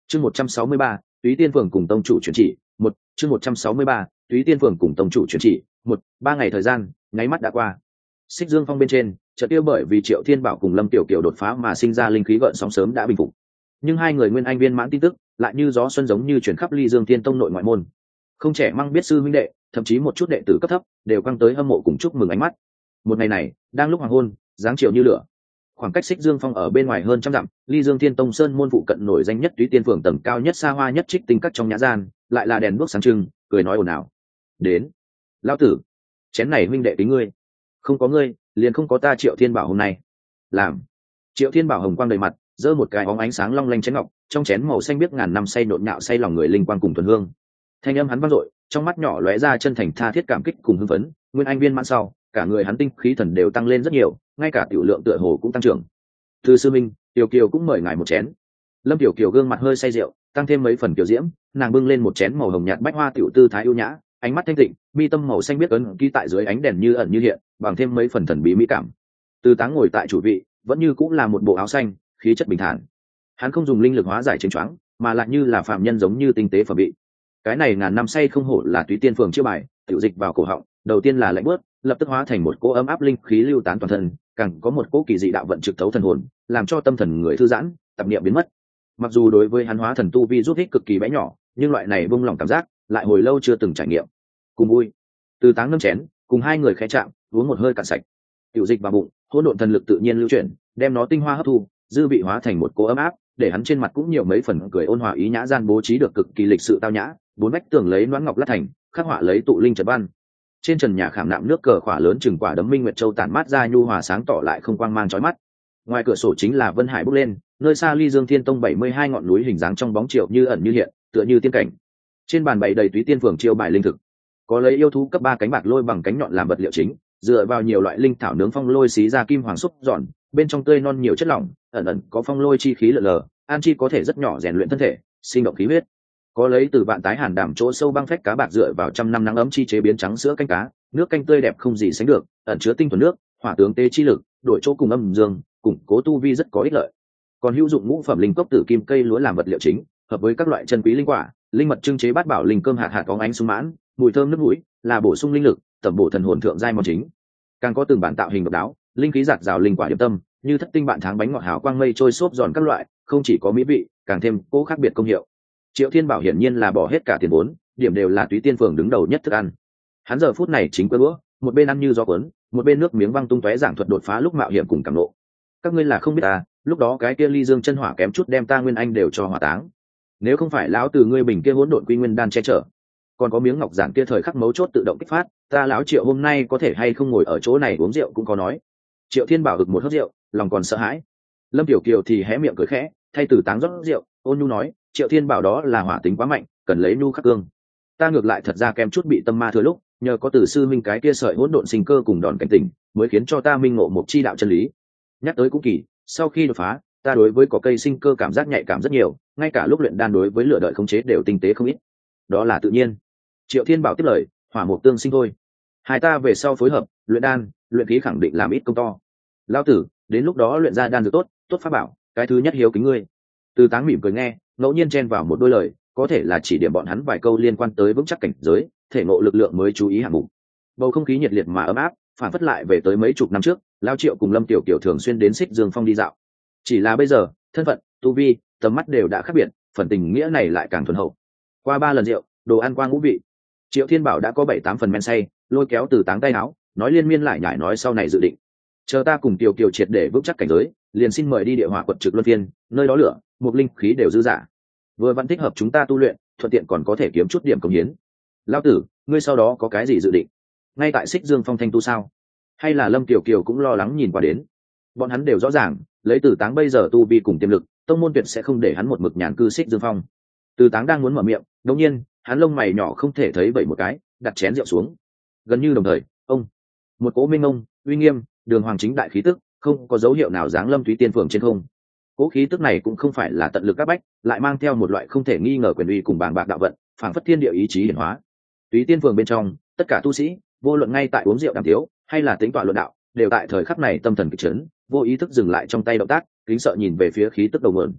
Chương 163, Túy Tiên Phường cùng tông chủ chuyển chỉ, một chương 163, Túy Tiên Phường cùng tông chủ chuyển chỉ, một 3 ngày thời gian, nháy mắt đã qua. Xích Dương Phong bên trên, chợt tiêu bởi vì Triệu Thiên Bảo cùng Lâm Tiểu Kiều đột phá mà sinh ra linh khí gợn sóng sớm đã bình phục. Nhưng hai người nguyên anh viên mãn tin tức, lại như gió xuân giống như chuyển khắp Ly Dương Tiên Tông nội ngoại môn. Không trẻ măng biết sư huynh đệ, thậm chí một chút đệ tử cấp thấp, đều căng tới hâm mộ cùng chúc mừng ánh mắt. Một ngày này, đang lúc hoàng hôn, dáng chiều như lửa. Khoảng cách Xích Dương Phong ở bên ngoài hơn trăm dặm, Ly Dương Thiên Tông sơn môn phụ cận nổi danh nhất Túy Tiên Phường tầng cao nhất xa hoa nhất Trích Tinh Các trong nhã gian, lại là đèn đuốc sáng trưng, cười nói ồn ào. Đến, lão tử, chén này huynh đệ tính ngươi, không có ngươi, liền không có ta Triệu Thiên Bảo hôm nay. Làm. Triệu Thiên Bảo hồng quang đầy mặt, giơ một cái óng ánh sáng long lanh chén ngọc, trong chén màu xanh biếc ngàn năm say nhộn nhạo say lòng người linh quang cùng thuần hương. Thanh âm hắn vang dội, trong mắt nhỏ lóe ra chân thành tha thiết cảm kích cùng hưng phấn, nguyên anh viên mãn sau, cả người hắn tinh khí thần đều tăng lên rất nhiều, ngay cả tiểu lượng tựa hồ cũng tăng trưởng. Thư sư minh, Tiểu Kiều cũng mời ngài một chén. Lâm Tiểu Kiều gương mặt hơi say rượu, tăng thêm mấy phần kiều diễm, nàng bưng lên một chén màu hồng nhạt bách hoa tiểu tư thái ưu nhã, ánh mắt thanh tịnh, mi tâm màu xanh biếc ấn ký tại dưới ánh đèn như ẩn như hiện, bằng thêm mấy phần thần bí mỹ cảm. Từ Táng ngồi tại chủ vị, vẫn như cũng là một bộ áo xanh, khí chất bình thản. Hắn không dùng linh lực hóa giải chênh choáng, mà lại như là phàm nhân giống như tinh tế phẩm vị. Cái này ngàn năm say không hổ là Túy Tiên Phường chiêu bài, tiểu dịch vào cổ họng, đầu tiên là lạnh bớt, lập tức hóa thành một cỗ ấm áp linh khí lưu tán toàn thân, càng có một cỗ kỳ dị đạo vận trực thấu thần hồn, làm cho tâm thần người thư giãn, tập niệm biến mất. Mặc dù đối với hắn hóa thần tu vi rút ích cực kỳ bé nhỏ, nhưng loại này buông lỏng cảm giác, lại hồi lâu chưa từng trải nghiệm. Cùng vui, Từ Táng nâng chén, cùng hai người khẽ chạm, uống một hơi cạn sạch. Tiểu dịch vào bụng, hỗn độn thần lực tự nhiên lưu chuyển, đem nó tinh hoa hấp thu, dư vị hóa thành một cỗ ấm áp, để hắn trên mặt cũng nhiều mấy phần cười ôn hòa ý nhã gian bố trí được cực kỳ lịch sự tao nhã, bốn vách tường lấy loãng ngọc lát thành, khắc họa lấy tụ linh trật văn. Trên trần nhà khảm nạm nước cờ khỏa lớn chừng quả đấm minh nguyệt châu tản mát ra nhu hòa sáng tỏ lại không quang mang chói mắt. Ngoài cửa sổ chính là Vân Hải bốc lên, nơi xa Ly Dương Thiên Tông 72 ngọn núi hình dáng trong bóng chiều như ẩn như hiện, tựa như tiên cảnh. Trên bàn bày đầy Túy Tiên Phường chiêu bài linh thực, có lấy yêu thú cấp 3 cánh bạc lôi bằng cánh nhọn làm vật liệu chính, dựa vào nhiều loại linh thảo nướng phong lôi xí ra kim hoàng xúc giòn, bên trong tươi non nhiều chất lỏng, ẩn ẩn có phong lôi chi khí lờ lờ, an chi có thể rất nhỏ rèn luyện thân thể, sinh động khí huyết. Có lấy từ vạn tái hàn đảm chỗ sâu băng phách cá bạc dựa vào trăm năm nắng ấm chi chế biến trắng sữa canh cá, nước canh tươi đẹp không gì sánh được, ẩn chứa tinh thuần nước, hỏa tướng tế chi lực, đổi chỗ cùng âm dương, củng cố tu vi rất có ích lợi. Còn hữu dụng ngũ phẩm linh cốc tử kim cây lúa làm vật liệu chính, hợp với các loại chân quý linh quả, linh mật trưng chế bát bảo linh cơm hạt hạt có ánh sung mãn, mùi thơm nước mũi, là bổ sung linh lực, tẩm bổ thần hồn thượng giai món chính. Càng có từng bản tạo hình độc đáo, linh khí giạt rào linh quả điểm tâm, như thất tinh bạn tháng bánh ngọt hào quang mây trôi xốp giòn các loại, không chỉ có mỹ vị, càng thêm cố khác biệt công hiệu. Triệu Thiên Bảo hiển nhiên là bỏ hết cả tiền vốn, điểm đều là Túy Tiên Phường đứng đầu nhất thức ăn. Hắn giờ phút này chính quơ bữa, một bên ăn như gió cuốn, một bên nước miếng văng tung tóe giảng thuật đột phá lúc mạo hiểm cùng cảm nộ. Các ngươi là không biết ta, lúc đó cái kia Ly Dương chân hỏa kém chút đem ta nguyên anh đều cho hỏa táng. Nếu không phải lão từ ngươi bình kia hỗn độn quy nguyên đan che chở, còn có miếng ngọc giản kia thời khắc mấu chốt tự động kích phát, ta lão Triệu hôm nay có thể hay không ngồi ở chỗ này uống rượu cũng có nói. Triệu Thiên Bảo ực một hớp rượu, lòng còn sợ hãi. Lâm Tiểu Kiều thì hé miệng cười khẽ, thay Từ Táng rót rượu, ôn nhu nói, Triệu Thiên Bảo đó là hỏa tính quá mạnh, cần lấy nhu khắc cương. Ta ngược lại thật ra kém chút bị tâm ma thừa lúc, nhờ có Từ sư minh cái kia sợi hỗn độn sinh cơ cùng đòn cảnh tỉnh, mới khiến cho ta minh ngộ một chi đạo chân lý. Nhắc tới cũng kỳ, sau khi đột phá, ta đối với có cây sinh cơ cảm giác nhạy cảm rất nhiều, ngay cả lúc luyện đan đối với lửa đợi khống chế đều tinh tế không ít. Đó là tự nhiên. Triệu Thiên Bảo tiếp lời, hỏa mục tương sinh thôi. Hai ta về sau phối hợp, luyện đan, luyện khí khẳng định làm ít công to. Lão tử, đến lúc đó luyện ra đan dược tốt, tốt pháp bảo, cái thứ nhất hiếu kính ngươi. Từ Táng mỉm cười nghe, ngẫu nhiên chen vào một đôi lời, có thể là chỉ điểm bọn hắn vài câu liên quan tới vững chắc cảnh giới, thể ngộ lực lượng mới chú ý hạng mục. Bầu không khí nhiệt liệt mà ấm áp, phản phất lại về tới mấy chục năm trước, Lão Triệu cùng Lâm Tiểu Kiều thường xuyên đến Xích Dương Phong đi dạo. Chỉ là bây giờ, thân phận, tu vi, tầm mắt đều đã khác biệt, phần tình nghĩa này lại càng thuần hậu. Qua 3 lần rượu, đồ ăn qua ngũ vị, Triệu Thiên Bảo đã có 7-8 phần men say, lôi kéo Từ Táng tay áo, nói liên miên lại nhải nói sau này dự định. Chờ ta cùng Tiểu Kiều triệt để vững chắc cảnh giới, liền xin mời đi địa hỏa quận trực luân phiên, nơi đó lửa, một linh khí đều dư dả. Vừa vẫn thích hợp chúng ta tu luyện, thuận tiện còn có thể kiếm chút điểm công hiến. Lão tử, ngươi sau đó có cái gì dự định? Ngay tại Xích Dương Phong thanh tu sao? Hay là Lâm Tiểu Kiều cũng lo lắng nhìn qua đến? Bọn hắn đều rõ ràng, lấy Từ Táng bây giờ tu vi cùng tiềm lực, tông môn tuyệt sẽ không để hắn một mực nhàn cư Xích Dương Phong. Từ Táng đang muốn mở miệng, đột nhiên, hắn lông mày nhỏ không thể thấy vậy một cái, đặt chén rượu xuống. Gần như đồng thời, ông, một cỗ minh ông, uy nghiêm, đường hoàng chính đại khí tức, không có dấu hiệu nào giáng lâm Túy Tiên Phường trên không. Cỗ khí tức này cũng không phải là tận lực các bách, lại mang theo một loại không thể nghi ngờ quyền uy cùng bàng bạc đạo vận, phảng phất thiên địa ý chí hiển hóa. Túy Tiên Phường bên trong, tất cả tu sĩ, vô luận ngay tại uống rượu đàm tiếu, hay là tính tọa luận đạo, đều tại thời khắc này tâm thần kịch chấn, vô ý thức dừng lại trong tay động tác, kính sợ nhìn về phía khí tức đầu nguồn.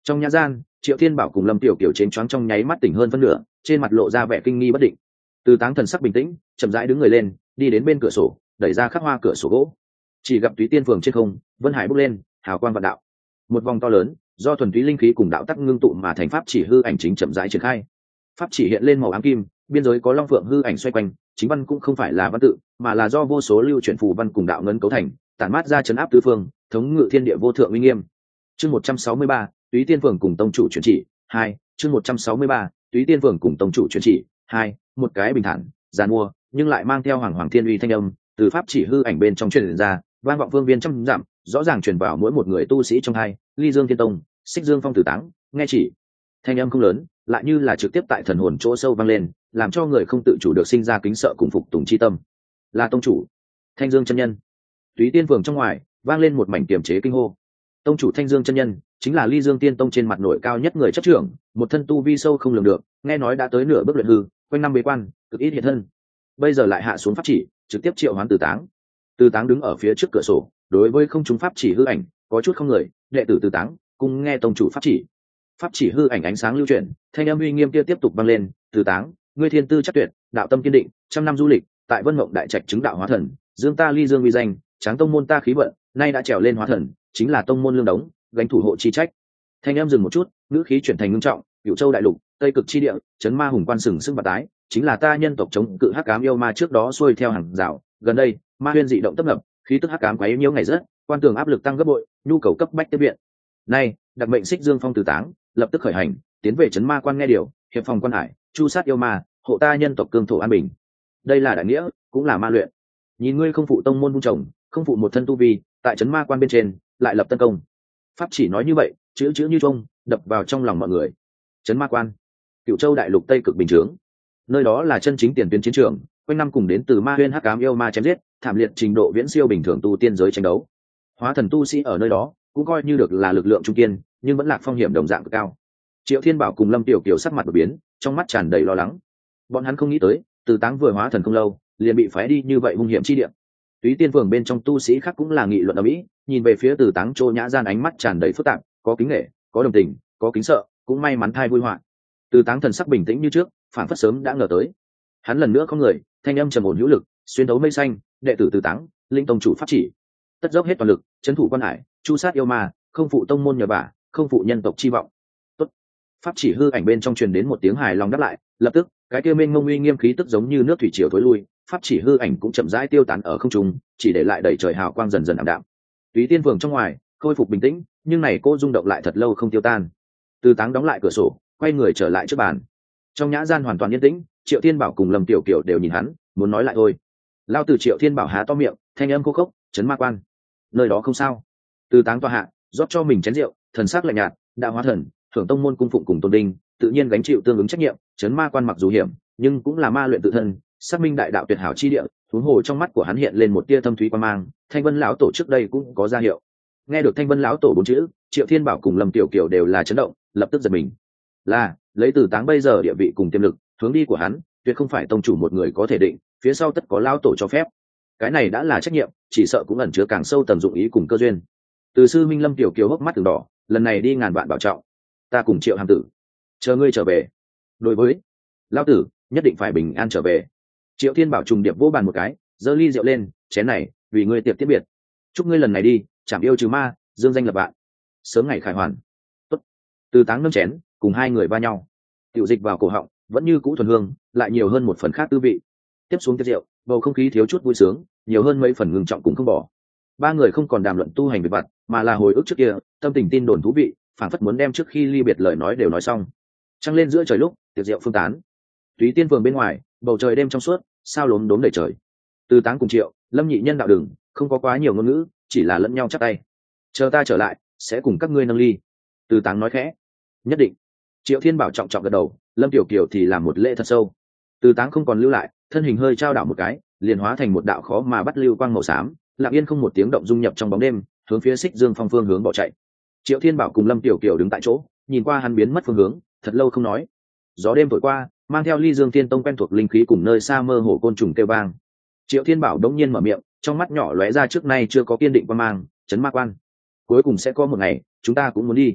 Trong nhã gian, Triệu Thiên Bảo cùng Lâm Tiểu Kiều chến choáng trong nháy mắt tỉnh hơn phân nửa, trên mặt lộ ra vẻ kinh nghi bất định. Từ Táng thần sắc bình tĩnh, chậm rãi đứng người lên, đi đến bên cửa sổ, đẩy ra khắc hoa cửa sổ gỗ. Chỉ gặp Túy Tiên Phường trên không, vân hải bốc lên, hào quang vạn đạo. Một vòng to lớn, do thuần túy linh khí cùng đạo tắc ngưng tụ mà thành pháp chỉ hư ảnh chính chậm rãi triển khai. Pháp chỉ hiện lên màu ám kim, biên giới có long phượng hư ảnh xoay quanh, chính văn cũng không phải là văn tự, mà là do vô số lưu chuyển phù văn cùng đạo ngân cấu thành, tản mát ra chấn áp tứ phương, thống ngự thiên địa vô thượng uy nghiêm. Chương 163, Túy Tiên Phường cùng tông chủ chuyển chỉ 2, chương 163, Túy Tiên Phường cùng tông chủ chuyển chỉ 2, một cái bình thản, giàn mua, nhưng lại mang theo hoàng hoàng thiên uy thanh âm, từ pháp chỉ hư ảnh bên trong truyền ra, vang vọng phương viên trăm dặm, rõ ràng truyền vào mỗi một người tu sĩ trong hai, Ly Dương Thiên Tông, Xích Dương Phong Tử Táng, nghe chỉ. Thanh âm không lớn, lại như là trực tiếp tại thần hồn chỗ sâu vang lên, làm cho người không tự chủ được sinh ra kính sợ cùng phục tùng chi tâm. Là tông chủ, Thanh Dương chân nhân. Túy Tiên Phường trong ngoài, vang lên một mảnh kiềm chế kinh hô. Tông chủ Thanh Dương chân nhân chính là Ly Dương Tiên Tông trên mặt nội cao nhất người chấp trưởng, một thân tu vi sâu không lường được, nghe nói đã tới nửa bước luyện hư, quanh năm bế quan, cực ít hiện thân. Bây giờ lại hạ xuống pháp chỉ, trực tiếp triệu hoán Từ Táng. Từ Táng đứng ở phía trước cửa sổ, đối với không trung pháp chỉ hư ảnh, có chút không người, đệ tử Từ Táng, cùng nghe tông chủ pháp chỉ. Pháp chỉ hư ảnh ánh sáng lưu chuyển, thanh âm uy nghiêm kia tiếp tục vang lên, Từ Táng, ngươi thiên tư chắc tuyệt, đạo tâm kiên định, trăm năm du lịch, tại Vân Mộng đại trạch chứng đạo hóa thần, dương ta Ly Dương uy danh, tráng tông môn ta khí vận, nay đã trèo lên hóa thần, chính là tông môn lương đống, gánh thủ hộ chi trách. Thanh em dừng một chút, ngữ khí chuyển thành ngưng trọng, Cửu Châu đại lục, Tây Cực chi địa, chấn ma hùng quan sừng sững bạt tái, chính là ta nhân tộc chống cự hắc ám yêu ma trước đó xuôi theo hàng rào, gần đây, ma huyên dị động tấp nập, khí tức hắc ám quấy nhiễu ngày rất, quan tường áp lực tăng gấp bội, nhu cầu cấp bách tiếp viện. Nay, đặc mệnh Xích Dương Phong Từ Táng, lập tức khởi hành, tiến về chấn ma quan nghe điều, hiệp phòng quan hải, chu sát yêu ma, hộ ta nhân tộc cương thổ an bình. Đây là đại nghĩa, cũng là ma luyện. Nhìn ngươi không phụ tông môn vun trồng, không phụ một thân tu vi, tại chấn ma quan bên trên lại lập tân công. Pháp chỉ nói như vậy, chữ chữ như chuông, đập vào trong lòng mọi người. Chấn ma quan, Cửu Châu đại lục Tây Cực bình chướng, nơi đó là chân chính tiền tuyến chiến trường, quanh năm cùng đến từ ma huyên hắc ám yêu ma chém giết, thảm liệt trình độ viễn siêu bình thường tu tiên giới tranh đấu. Hóa thần tu sĩ ở nơi đó cũng coi như được là lực lượng trung kiên, nhưng vẫn lạc phong hiểm đồng dạng cực cao. Triệu Thiên Bảo cùng Lâm Tiểu Kiều sắc mặt đổi biến, trong mắt tràn đầy lo lắng. Bọn hắn không nghĩ tới, Từ Táng vừa hóa thần không lâu, liền bị phái đi như vậy hung hiểm chi địa. Túy Tiên Phường bên trong tu sĩ khác cũng là nghị luận ở mỹ, nhìn về phía Từ Táng Trô Nhã gian ánh mắt tràn đầy phức tạp, có kính nể, có đồng tình, có kính sợ, cũng may mắn thai vui họa. Từ Táng thần sắc bình tĩnh như trước, phản phất sớm đã ngờ tới. Hắn lần nữa không người, thanh âm trầm ổn hữu lực, xuyên thấu mây xanh, đệ tử Từ Táng, linh tông chủ pháp chỉ, tất dốc hết toàn lực, trấn thủ quan hải, chu sát yêu ma, không phụ tông môn nhờ vả, không phụ nhân tộc chi vọng. Tốt. Pháp chỉ hư ảnh bên trong truyền đến một tiếng hài lòng đáp lại, lập tức, cái kia mênh mông uy nghiêm khí tức giống như nước thủy triều thối lui, pháp chỉ hư ảnh cũng chậm rãi tiêu tán ở không trung, chỉ để lại đầy trời hào quang dần dần ảm đạm. Túy Tiên Phường trong ngoài khôi phục bình tĩnh, nhưng này cô rung động lại thật lâu không tiêu tan. Từ Táng đóng lại cửa sổ, quay người trở lại trước bàn. Trong nhã gian hoàn toàn yên tĩnh, Triệu Thiên Bảo cùng Lâm Tiểu Kiều đều nhìn hắn, muốn nói lại thôi. Lao từ Triệu Thiên Bảo há to miệng, thanh âm khô khốc, chấn ma quan, nơi đó không sao. Từ Táng tọa hạ, rót cho mình chén rượu, thần sắc lạnh nhạt, đã hóa thần, thưởng tông môn cung phụng cùng tôn đinh, tự nhiên gánh chịu tương ứng trách nhiệm. Chấn ma quan mặc dù hiểm, nhưng cũng là ma luyện tự thân, xác minh đại đạo tuyệt hảo chi địa. Huống hồ trong mắt của hắn hiện lên một tia thâm thúy quan mang. Thanh Vân lão tổ trước đây cũng có ra hiệu. Nghe được Thanh Vân lão tổ bốn chữ, Triệu Thiên Bảo cùng Lâm Tiểu Kiều đều là chấn động, lập tức giật mình. Là lấy Từ Táng bây giờ địa vị cùng tiềm lực, hướng đi của hắn tuyệt không phải tông chủ một người có thể định, phía sau tất có lão tổ cho phép. Cái này đã là trách nhiệm, chỉ sợ cũng ẩn chứa càng sâu tầng dụng ý cùng cơ duyên. Từ sư minh Lâm Tiểu Kiều hốc mắt từng đỏ, lần này đi ngàn vạn bảo trọng, ta cùng Triệu hàm tử chờ ngươi trở về. Đối với lão tử, nhất định phải bình an trở về. Triệu Thiên Bảo trùng điệp vỗ bàn một cái, giơ ly rượu lên, chén này vì ngươi tiệc tiết biệt, chúc ngươi lần này đi chảm yêu trừ ma, dương danh lập vạn, sớm ngày khải hoàn. Tốt. Từ Táng nâng chén, cùng hai người va nhau, tiểu dịch vào cổ họng, vẫn như cũ thuần hương, lại nhiều hơn một phần khác tư vị. Tiếp xuống tiệc rượu, bầu không khí thiếu chút vui sướng, nhiều hơn mấy phần ngưng trọng cũng không bỏ. Ba người không còn đàm luận tu hành về vặt, mà là hồi ức trước kia, tâm tình tin đồn thú vị, phảng phất muốn đem trước khi ly biệt lời nói đều nói xong. Trăng lên giữa trời lúc, tiệc rượu phương tán. Túy Tiên Phường bên ngoài, bầu trời đêm trong suốt, sao lốm đốm đầy trời. Từ Táng cùng Triệu, Lâm nhị nhân đạo đường, không có quá nhiều ngôn ngữ, chỉ là lẫn nhau chắp tay. Chờ ta trở lại, sẽ cùng các ngươi nâng ly. Từ Táng nói khẽ. Nhất định. Triệu Thiên Bảo trọng trọng gật đầu, Lâm Tiểu Kiều thì làm một lễ thật sâu. Từ Táng không còn lưu lại, thân hình hơi trao đảo một cái, liền hóa thành một đạo khó mà bắt lưu quang màu xám, lặng yên không một tiếng động dung nhập trong bóng đêm, hướng phía Xích Dương Phong phương hướng bỏ chạy. Triệu Thiên Bảo cùng Lâm Tiểu Kiều đứng tại chỗ, nhìn qua hắn biến mất phương hướng, thật lâu không nói. Gió đêm thổi qua, mang theo Ly Dương Tiên Tông quen thuộc linh khí cùng nơi xa mơ hồ côn trùng kêu vang. Triệu Thiên Bảo đống nhiên mở miệng, trong mắt nhỏ lóe ra trước nay chưa có kiên định quan mang, chấn ma quan. Cuối cùng sẽ có một ngày, chúng ta cũng muốn đi.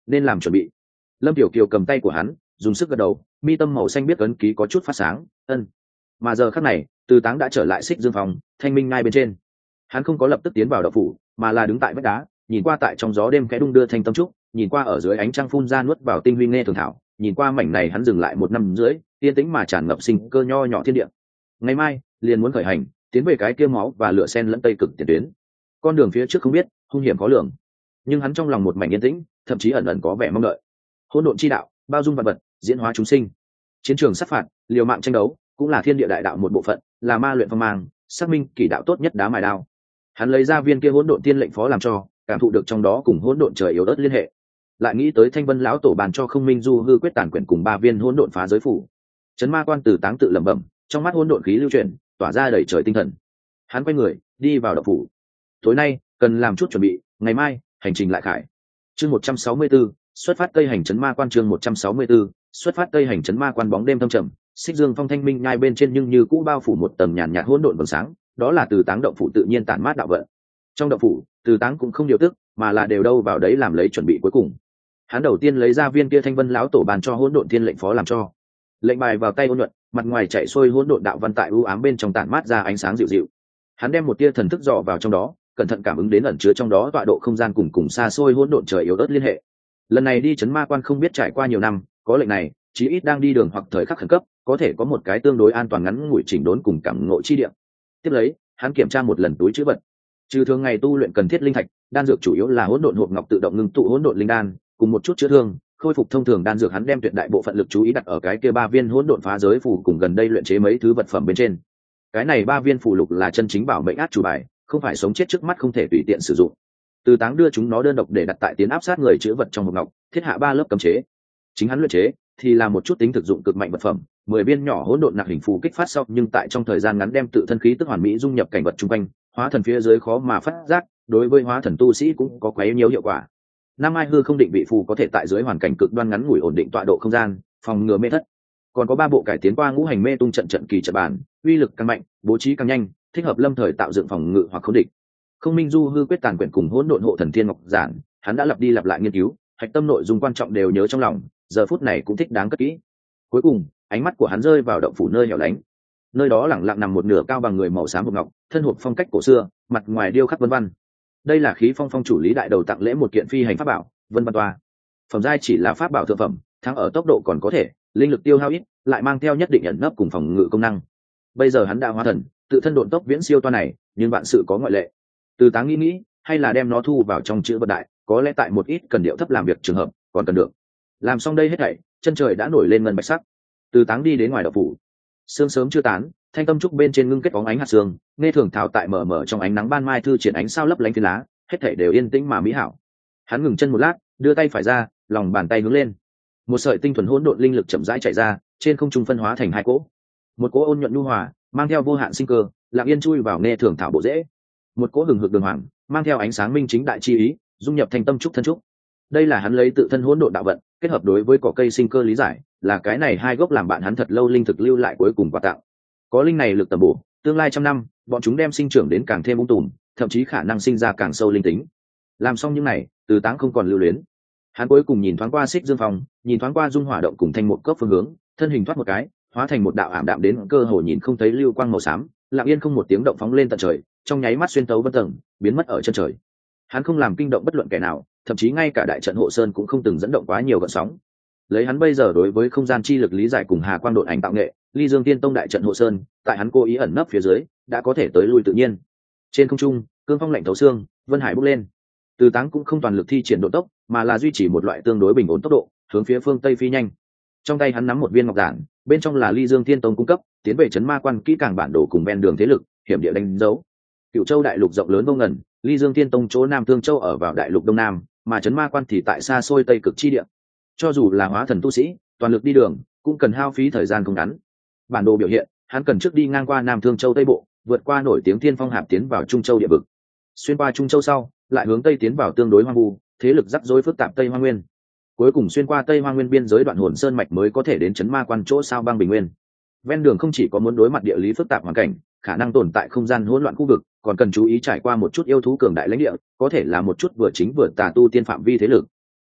nên làm chuẩn bị. Lâm Tiểu Kiều cầm tay của hắn, dùng sức gật đầu, mi tâm màu xanh biết ấn ký có chút phát sáng. Ân. Mà giờ khắc này, Từ Táng đã trở lại Xích Dương phòng, thanh minh ngay bên trên. Hắn không có lập tức tiến vào động phủ, mà là đứng tại vách đá, nhìn qua tại trong gió đêm khẽ đung đưa thanh tâm trúc, nhìn qua ở dưới ánh trăng phun ra nuốt vào tinh huy nghe thường thảo, nhìn qua mảnh này hắn dừng lại 1 năm rưỡi, yên tĩnh mà tràn ngập sinh cơ nho nhỏ thiên địa. Ngày mai liền muốn khởi hành, tiến về cái kia máu và lửa sen lẫn tây cực tiền tuyến. Con đường phía trước không biết, hung hiểm khó lường, nhưng hắn trong lòng một mảnh yên tĩnh, thậm chí ẩn ẩn có vẻ mong đợi. Hỗn độn chi đạo, bao dung vạn vật, diễn hóa chúng sinh. Chiến trường sát phạt, liều mạng tranh đấu, cũng là thiên địa đại đạo một bộ phận, là ma luyện phong mang, xác minh kỷ đạo tốt nhất đá mài đao. Hắn lấy ra viên kia hỗn độn tiên lệnh phó làm cho, cảm thụ được trong đó cùng hỗn độn trời yếu ớt liên hệ. Lại nghĩ tới Thanh Vân lão tổ bàn cho Không Minh Du hư quyết tản quyển cùng 3 viên hỗn độn phá giới phủ. Chấn Ma Quan Từ Táng tự lẩm bẩm, trong mắt hỗn độn khí lưu chuyển, tỏa ra đầy trời tinh thần. Hắn quay người, đi vào động phủ. Tối nay, cần làm chút chuẩn bị, ngày mai, hành trình lại khải. Chương 164, xuất phát Tây hành Chấn Ma Quan. Chương 164, xuất phát Tây hành Chấn Ma Quan. Bóng đêm thâm trầm, Xích Dương phong thanh minh nhai bên trên nhưng như cũ bao phủ một tầng nhàn nhạt hỗn độn vầng sáng, đó là Từ Táng động phủ tự nhiên tản mát đạo vận. Trong động phủ, Từ Táng cũng không điều tức, mà là đều đâu vào đấy làm lấy chuẩn bị cuối cùng. Hắn đầu tiên lấy ra viên kia Thanh Vân lão tổ bàn cho hỗn độn thiên lệnh phó làm cho. Lệnh bài vào tay ôn nhuận, mặt ngoài chạy xuôi hỗn độn đạo văn tại u ám bên trong tản mát ra ánh sáng dịu dịu. Hắn đem một tia thần thức dò vào trong đó, cẩn thận cảm ứng đến ẩn chứa trong đó tọa độ không gian cùng xa xôi hỗn độn trời yếu ớt liên hệ. Lần này đi Chấn Ma Quan không biết trải qua nhiều năm, có lệnh này, chí ít đang đi đường hoặc thời khắc khẩn cấp, có thể có một cái tương đối an toàn ngắn ngủi chỉnh đốn cùng cảm ngộ chi địa. Tiếp lấy, hắn kiểm tra một lần túi trữ vật. Trừ thường ngày tu luyện cần thiết linh thạch, đan dược chủ yếu là hỗn độn hộp ngọc tự động ngưng tụ hỗn độn linh đan, cùng một chút chữa thương, khôi phục thông thường đan dược hắn đem tuyệt đại bộ phận lực chú ý đặt ở cái kia 3 viên hỗn độn phá giới phù cùng gần đây luyện chế mấy thứ vật phẩm bên trên. Cái này 3 viên phù lục là chân chính bảo mệnh át chủ bài, không phải sống chết trước mắt không thể tùy tiện sử dụng. Từ Táng đưa chúng nó đơn độc để đặt tại tiến áp sát người chữ vật trong hộp ngọc, thiết hạ 3 lớp cấm chế. Chính hắn luyện chế thì là một chút tính thực dụng cực mạnh vật phẩm, 10 viên nhỏ hỗn độn nặc hình phù kích phát sau, nhưng tại trong thời gian ngắn đem tự thân khí tức hoàn mỹ dung nhập cảnh vật xung quanh, hóa thần phía dưới khó mà phát giác, đối với hóa thần tu sĩ cũng có quấy nhiều hiệu quả. Nam Ai hư không định vị phù có thể tại dưới hoàn cảnh cực đoan ngắn ngủi ổn định tọa độ không gian, phòng ngừa mê thất. Còn có 3 bộ cải tiến qua ngũ hành mê tung trận kỳ trận bản, uy lực càng mạnh, bố trí càng nhanh, thích hợp lâm thời tạo dựng phòng ngự hoặc khống địch. Không Minh Du hư quyết tàn quyển cùng hỗn độn hộ thần thiên ngọc giản, hắn đã lặp đi lặp lại nghiên cứu, hạch tâm nội dung quan trọng đều nhớ trong lòng, giờ phút này cũng thích đáng cất kỹ. Cuối cùng, ánh mắt của hắn rơi vào động phủ nơi hẻo lánh. Nơi đó lẳng lặng nằm một nửa cao bằng người màu xám hộp ngọc, thân hộp phong cách cổ xưa, mặt ngoài điêu khắc vân văn. Đây là Khí Phong phong chủ lý đại đầu tặng lễ một kiện phi hành pháp bảo, vân văn toa. Phẩm giai chỉ là pháp bảo thượng phẩm, thắng ở tốc độ còn có thể, linh lực tiêu hao ít, lại mang theo nhất định ẩn nấp cùng phòng ngự công năng. Bây giờ hắn đã hóa thần, tự thân độn tốc viễn siêu toa này, nhưng vạn sự có ngoại lệ. Từ Táng nghĩ, hay là đem nó thu vào trong chữ vật đại, có lẽ tại một ít cần điệu thấp làm việc trường hợp, còn cần được. Làm xong đây hết thảy, chân trời đã nổi lên ngân bạch sắc. Từ Táng đi đến ngoài động phủ. Sương sớm chưa tán, thanh tâm trúc bên trên ngưng kết bóng ánh hạt sương, nghe thường thảo tại mở mở trong ánh nắng ban mai thư triển ánh sao lấp lánh phiến lá, hết thảy đều yên tĩnh mà mỹ hảo. Hắn ngừng chân một lát, đưa tay phải ra, lòng bàn tay hướng lên. Một sợi tinh thuần hỗn độn linh lực chậm rãi chạy ra, trên không trung phân hóa thành 2 cỗ. Một cỗ ôn nhuận nhu hòa, mang theo vô hạn sinh cơ, lặng yên chui vào nghe thường thảo bộ rễ. Một cỗ hừng hực đường hoàng, mang theo ánh sáng minh chính đại chi ý, dung nhập thành tâm trúc thân trúc. Đây là hắn lấy tự thân hỗn độn đạo vận, kết hợp đối với cỏ cây sinh cơ lý giải, là cái này 2 gốc làm bạn hắn thật lâu linh thực lưu lại cuối cùng quà tặng. Có linh này lực tầm bổ, tương lai trăm năm, bọn chúng đem sinh trưởng đến càng thêm ung tùm, thậm chí khả năng sinh ra càng sâu linh tính. Làm xong những này, Từ Táng không còn lưu luyến. Hắn cuối cùng nhìn thoáng qua Xích Dương phòng, nhìn thoáng qua dung hỏa động cùng thanh một cốc phương hướng, thân hình thoát một cái, hóa thành một đạo ảm đạm đến cơ hồ nhìn không thấy lưu quang màu xám, lặng yên không một tiếng động phóng lên tận trời, trong nháy mắt xuyên tấu vân tầng, biến mất ở chân trời. Hắn không làm kinh động bất luận kẻ nào, thậm chí ngay cả đại trận hộ sơn cũng không từng dẫn động quá nhiều gợn sóng. Lấy hắn bây giờ đối với không gian chi lực lý giải cùng hà quang độn ảnh tạo nghệ, Ly Dương Tiên Tông đại trận hộ sơn, tại hắn cố ý ẩn nấp phía dưới, đã có thể tới lui tự nhiên. Trên không trung, cương phong lạnh thấu xương, vân hải bốc lên. Từ Táng cũng không toàn lực thi triển độ tốc, mà là duy trì một loại tương đối bình ổn tốc độ, hướng phía phương tây phi nhanh. Trong tay hắn nắm một viên ngọc giản, bên trong là Ly Dương Tiên Tông cung cấp, tiến về Chấn Ma Quan kỹ càng bản đồ cùng ven đường thế lực, hiểm địa đánh dấu. Cửu Châu đại lục rộng lớn vô ngần, Ly Dương Tiên Tông chỗ Nam Thương Châu ở vào đại lục đông nam, mà Chấn Ma Quan thì tại xa xôi tây cực chi địa. Cho dù là hóa thần tu sĩ, toàn lực đi đường cũng cần hao phí thời gian không ngắn. Bản đồ biểu hiện, hắn cần trước đi ngang qua Nam Thương Châu Tây Bộ, vượt qua nổi tiếng Thiên Phong Hạp tiến vào Trung Châu địa vực. Xuyên qua Trung Châu sau, lại hướng tây tiến vào tương đối hoang vu, thế lực rắc rối phức tạp Tây Hoang Nguyên. Cuối cùng xuyên qua Tây Hoang Nguyên biên giới đoạn hồn sơn mạch mới có thể đến Chấn Ma Quan chỗ Sao Băng Bình Nguyên. Ven đường không chỉ có muốn đối mặt địa lý phức tạp hoàn cảnh, khả năng tồn tại không gian hỗn loạn khu vực, còn cần chú ý trải qua một chút yêu thú cường đại lãnh địa, có thể là một chút vừa chính vừa tà tu tiên phạm vi thế lực.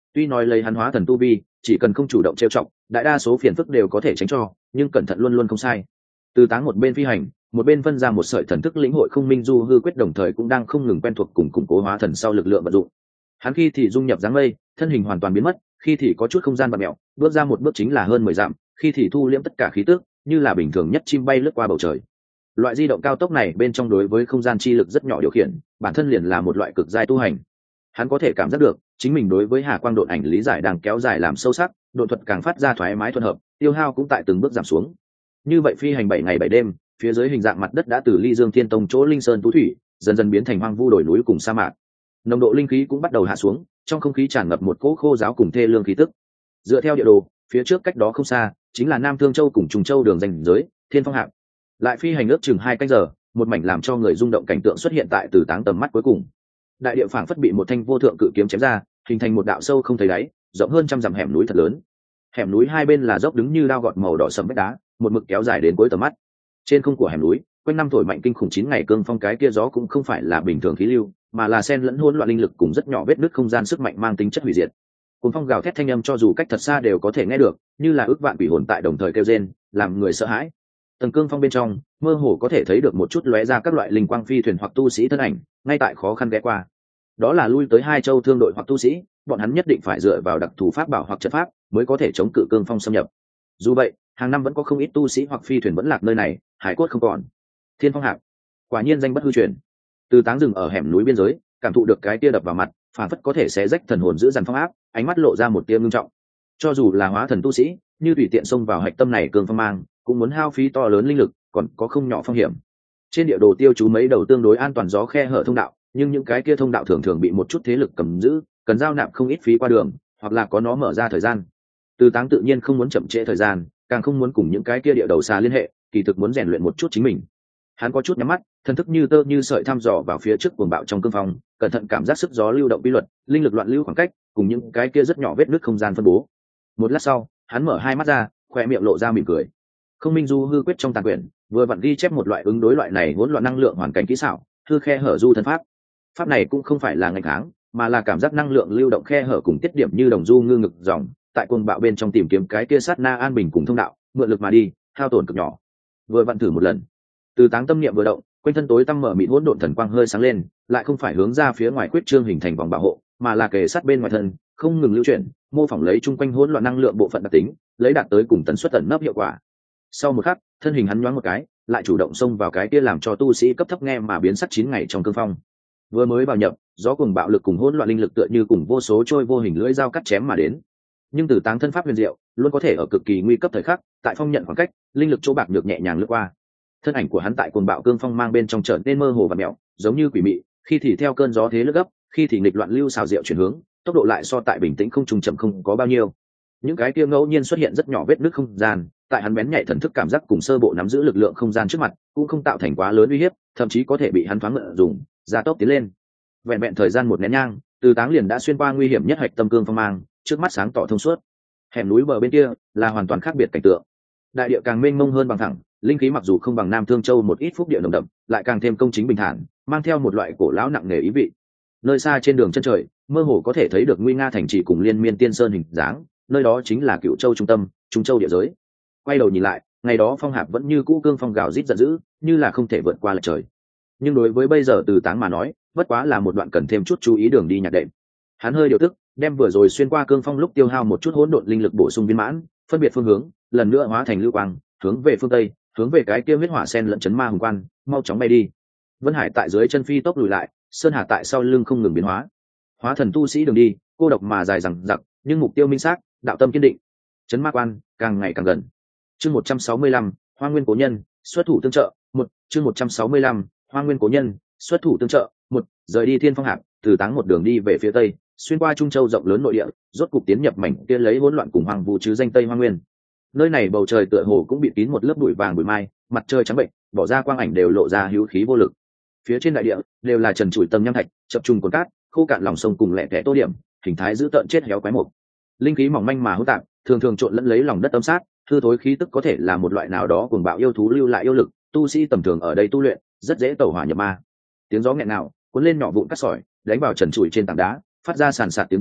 Tuy nói lấy hắn hóa thần tu vi, chỉ cần không chủ động trêu chọc, đại đa số phiền phức đều có thể tránh cho, nhưng cẩn thận luôn luôn không sai. Từ Táng một bên phi hành, một bên phân ra một sợi thần thức lĩnh hội không minh du hư quyết, đồng thời cũng đang không ngừng quen thuộc cùng củng cố hóa thần sau lực lượng vận dụng. Hắn khi thì dung nhập dáng mây, thân hình hoàn toàn biến mất, khi thì có chút không gian bạt mẹo, bước ra một bước chính là hơn 10 dặm, khi thì thu liễm tất cả khí tức, như là bình thường nhất chim bay lướt qua bầu trời. Loại di động cao tốc này bên trong đối với không gian chi lực rất nhỏ điều khiển, bản thân liền là một loại cực giai tu hành. Hắn có thể cảm giác được, chính mình đối với hà quang độn ảnh lý giải đang kéo dài làm sâu sắc, độ thuật càng phát ra thoải mái thuận hợp, tiêu hao cũng tại từng bước giảm xuống. Như vậy phi hành 7 ngày 7 đêm, phía dưới hình dạng mặt đất đã từ Ly Dương Thiên Tông chỗ linh sơn tú thủy, dần dần biến thành hoang vu đồi núi cùng sa mạc. Nồng độ linh khí cũng bắt đầu hạ xuống, trong không khí tràn ngập một cỗ khô giáo cùng thê lương khí tức. Dựa theo địa đồ, phía trước cách đó không xa chính là Nam Thương Châu cùng Trùng Châu đường ranh giới, Thiên Phong Hạp. Lại phi hành ước chừng 2 canh giờ, một mảnh làm cho người rung động cảnh tượng xuất hiện tại Từ Táng tầm mắt cuối cùng. Đại địa phảng phất bị một thanh vô thượng cự kiếm chém ra, hình thành một đạo sâu không thấy đáy, rộng hơn trăm dặm hẻm núi thật lớn. Hẻm núi hai bên là dốc đứng như dao gọt màu đỏ sẫm vách đá, một mực kéo dài đến cuối tầm mắt. Trên không của hẻm núi, quanh năm thổi mạnh kinh khủng 9 ngày cương phong, cái kia gió cũng không phải là bình thường khí lưu, mà là xen lẫn hỗn loạn linh lực cùng rất nhỏ vết nứt không gian sức mạnh mang tính chất hủy diệt. Cuồng phong gào thét thanh âm cho dù cách thật xa đều có thể nghe được, như là ước vạn quỷ hồn tại đồng thời kêu rên, làm người sợ hãi. Tầng cương phong bên trong, mơ hồ có thể thấy được một chút lóe ra các loại linh quang phi thuyền hoặc tu sĩ thân ảnh, ngay tại khó khăn ghé qua. Đó là lui tới 2 châu thương đội hoặc tu sĩ, bọn hắn nhất định phải dựa vào đặc thù pháp bảo hoặc trận pháp mới có thể chống cự cương phong xâm nhập. Dù vậy, hàng năm vẫn có không ít tu sĩ hoặc phi thuyền vẫn lạc nơi này, hải cốt không còn. Thiên Phong Hạp, quả nhiên danh bất hư truyền. Từ Táng dừng ở hẻm núi biên giới, cảm thụ được cái tia đập vào mặt, phản phất có thể xé rách thần hồn giữ dằn phong áp, ánh mắt lộ ra một tia ngưng trọng. Cho dù là hóa thần tu sĩ, như tùy tiện xông vào hạch tâm này cường phong mang, cũng muốn hao phí to lớn linh lực, còn có không nhỏ phong hiểm. Trên địa đồ tiêu chú mấy đầu tương đối an toàn gió khe hở thông đạo, nhưng những cái kia thông đạo thường thường bị một chút thế lực cầm giữ, cần giao nạp không ít phí qua đường, hoặc là có nó mở ra thời gian. Từ Táng tự nhiên không muốn chậm trễ thời gian, càng không muốn cùng những cái kia địa đầu xa liên hệ, kỳ thực muốn rèn luyện một chút chính mình. Hắn có chút nhắm mắt, thần thức như tơ như sợi thăm dò vào phía trước cuồng bạo trong cương phong, cẩn thận cảm giác sức gió lưu động quy luật, linh lực loạn lưu khoảng cách, cùng những cái kia rất nhỏ vết nứt không gian phân bố. Một lát sau, hắn mở hai mắt ra, khóe miệng lộ ra mỉm cười. Không minh du hư quyết trong tàn quyển, vừa vặn ghi chép một loại ứng đối loại này hỗn loạn năng lượng hoàn cảnh kỹ xảo, hư khe hở du thân pháp. Pháp này cũng không phải là ngành kháng, mà là cảm giác năng lượng lưu động khe hở cùng tiết điểm như đồng du ngư ngực dòng, tại cuồng bạo bên trong tìm kiếm cái kia sát na an bình cùng thông đạo, mượn lực mà đi, hao tổn cực nhỏ. Vừa vặn thử một lần. Từ Táng tâm niệm vừa động, quanh thân tối tăm mở mịt hỗn độn thần quang hơi sáng lên, lại không phải hướng ra phía ngoài quyết trương hình thành vòng bảo hộ, mà là kề sát bên ngoài thân, không ngừng lưu chuyển, mô phỏng lấy chung quanh hỗn loạn năng lượng bộ phận đặc tính, lấy đạt tới cùng tần suất tận nấp hiệu quả. Sau một khắc, thân hình hắn nhoáng một cái, lại chủ động xông vào cái kia làm cho tu sĩ cấp thấp nghe mà biến sắc 9 ngày trong cương phong. Vừa mới vào nhập, gió cùng bạo lực cùng hỗn loạn linh lực tựa như cùng vô số trôi vô hình lưỡi dao cắt chém mà đến. Nhưng Từ Táng thân pháp huyền diệu, luôn có thể ở cực kỳ nguy cấp thời khắc, tại phong nhận khoảng cách, linh lực chỗ bạc được nhẹ nhàng lướt qua. Thân ảnh của hắn tại cuồng bạo cương phong mang bên trong trở nên mơ hồ và mèo, giống như quỷ mị, khi thì theo cơn gió thế lướt gấp, khi thì nghịch loạn lưu xào diệu chuyển hướng, tốc độ lại so tại bình tĩnh không trùng chậm không có bao nhiêu. Những cái kia ngẫu nhiên xuất hiện rất nhỏ vết nứt không gian, tại hắn bén nhạy thần thức cảm giác cùng sơ bộ nắm giữ lực lượng không gian trước mặt, cũng không tạo thành quá lớn uy hiếp, thậm chí có thể bị hắn thoáng mượn dùng, gia tốc tiến lên. Vẹn vẹn thời gian một nén nhang, Từ Táng liền đã xuyên qua nguy hiểm nhất hạch tâm cương phong mang, trước mắt sáng tỏ thông suốt. Hẻm núi bờ bên kia là hoàn toàn khác biệt cảnh tượng. Đại địa càng mênh mông hơn bằng thẳng, linh khí mặc dù không bằng Nam Thương Châu một ít phúc địa nồng đậm, lại càng thêm công chính bình thản, mang theo một loại cổ lão nặng nề ý vị. Nơi xa trên đường chân trời, mơ hồ có thể thấy được nguy nga thành trì cùng liên miên tiên sơn hình dáng, nơi đó chính là Cựu Châu trung tâm, Trung Châu địa giới. Quay đầu nhìn lại, ngày đó phong hạp vẫn như cũ cương phong gào rít giận dữ, như là không thể vượt qua lệch trời. Nhưng đối với bây giờ Từ Táng mà nói, bất quá là một đoạn cần thêm chút chú ý đường đi nhạc đệm. Hắn hơi điều tức, đem vừa rồi xuyên qua cương phong lúc tiêu hao một chút hỗn độn linh lực bổ sung viên mãn, phân biệt phương hướng, lần nữa hóa thành lưu quang, hướng về phương tây, hướng về cái kia huyết hỏa sen lẫn chấn ma hùng quan, mau chóng bay đi. Vân Hải tại dưới chân phi tốc lùi lại, Sơn Hà tại sau lưng không ngừng biến hóa. Hóa thần tu sĩ đường đi, cô độc mà dài dằng dặc, nhưng mục tiêu minh xác, đạo tâm kiên định. Chấn ma quan càng ngày càng gần. Chương 165, Hoa Nguyên cố nhân, xuất thủ tương trợ, chương 165, Hoa Nguyên cố nhân, xuất thủ tương trợ, rời đi Thiên Phong Hạp, Từ Táng một đường đi về phía tây, xuyên qua Trung Châu rộng lớn nội địa, rốt cục tiến nhập mảnh kia lấy hỗn loạn cùng hoàng vu chứ danh Tây Hoa Nguyên. Nơi này bầu trời tựa hồ cũng bị kín một lớp bụi vàng bụi mai, mặt trời trắng bệnh, bỏ ra quang ảnh đều lộ ra hữu khí vô lực. Phía trên đại địa đều là trần trụi tầng nham thạch, chập trùng cuồn cát, khô cạn lòng sông cùng lẻ tẻ tô điểm, hình thái dữ tợn chết héo quái mục. Linh khí mỏng manh mà hỗn tạp, thường thường trộn lẫn lấy lòng đất âm sát, hư thối khí tức có thể là một loại nào đó cuồng bạo yêu thú lưu lại yêu lực, tu sĩ tầm thường ở đây tu luyện, rất dễ tẩu hỏa nhập ma. Tiếng gió nghẹn nào, cuốn lên nhỏ vụn cát sỏi, đánh vào trần trụi trên tảng đá, phát ra sàn sạt tiếng vang,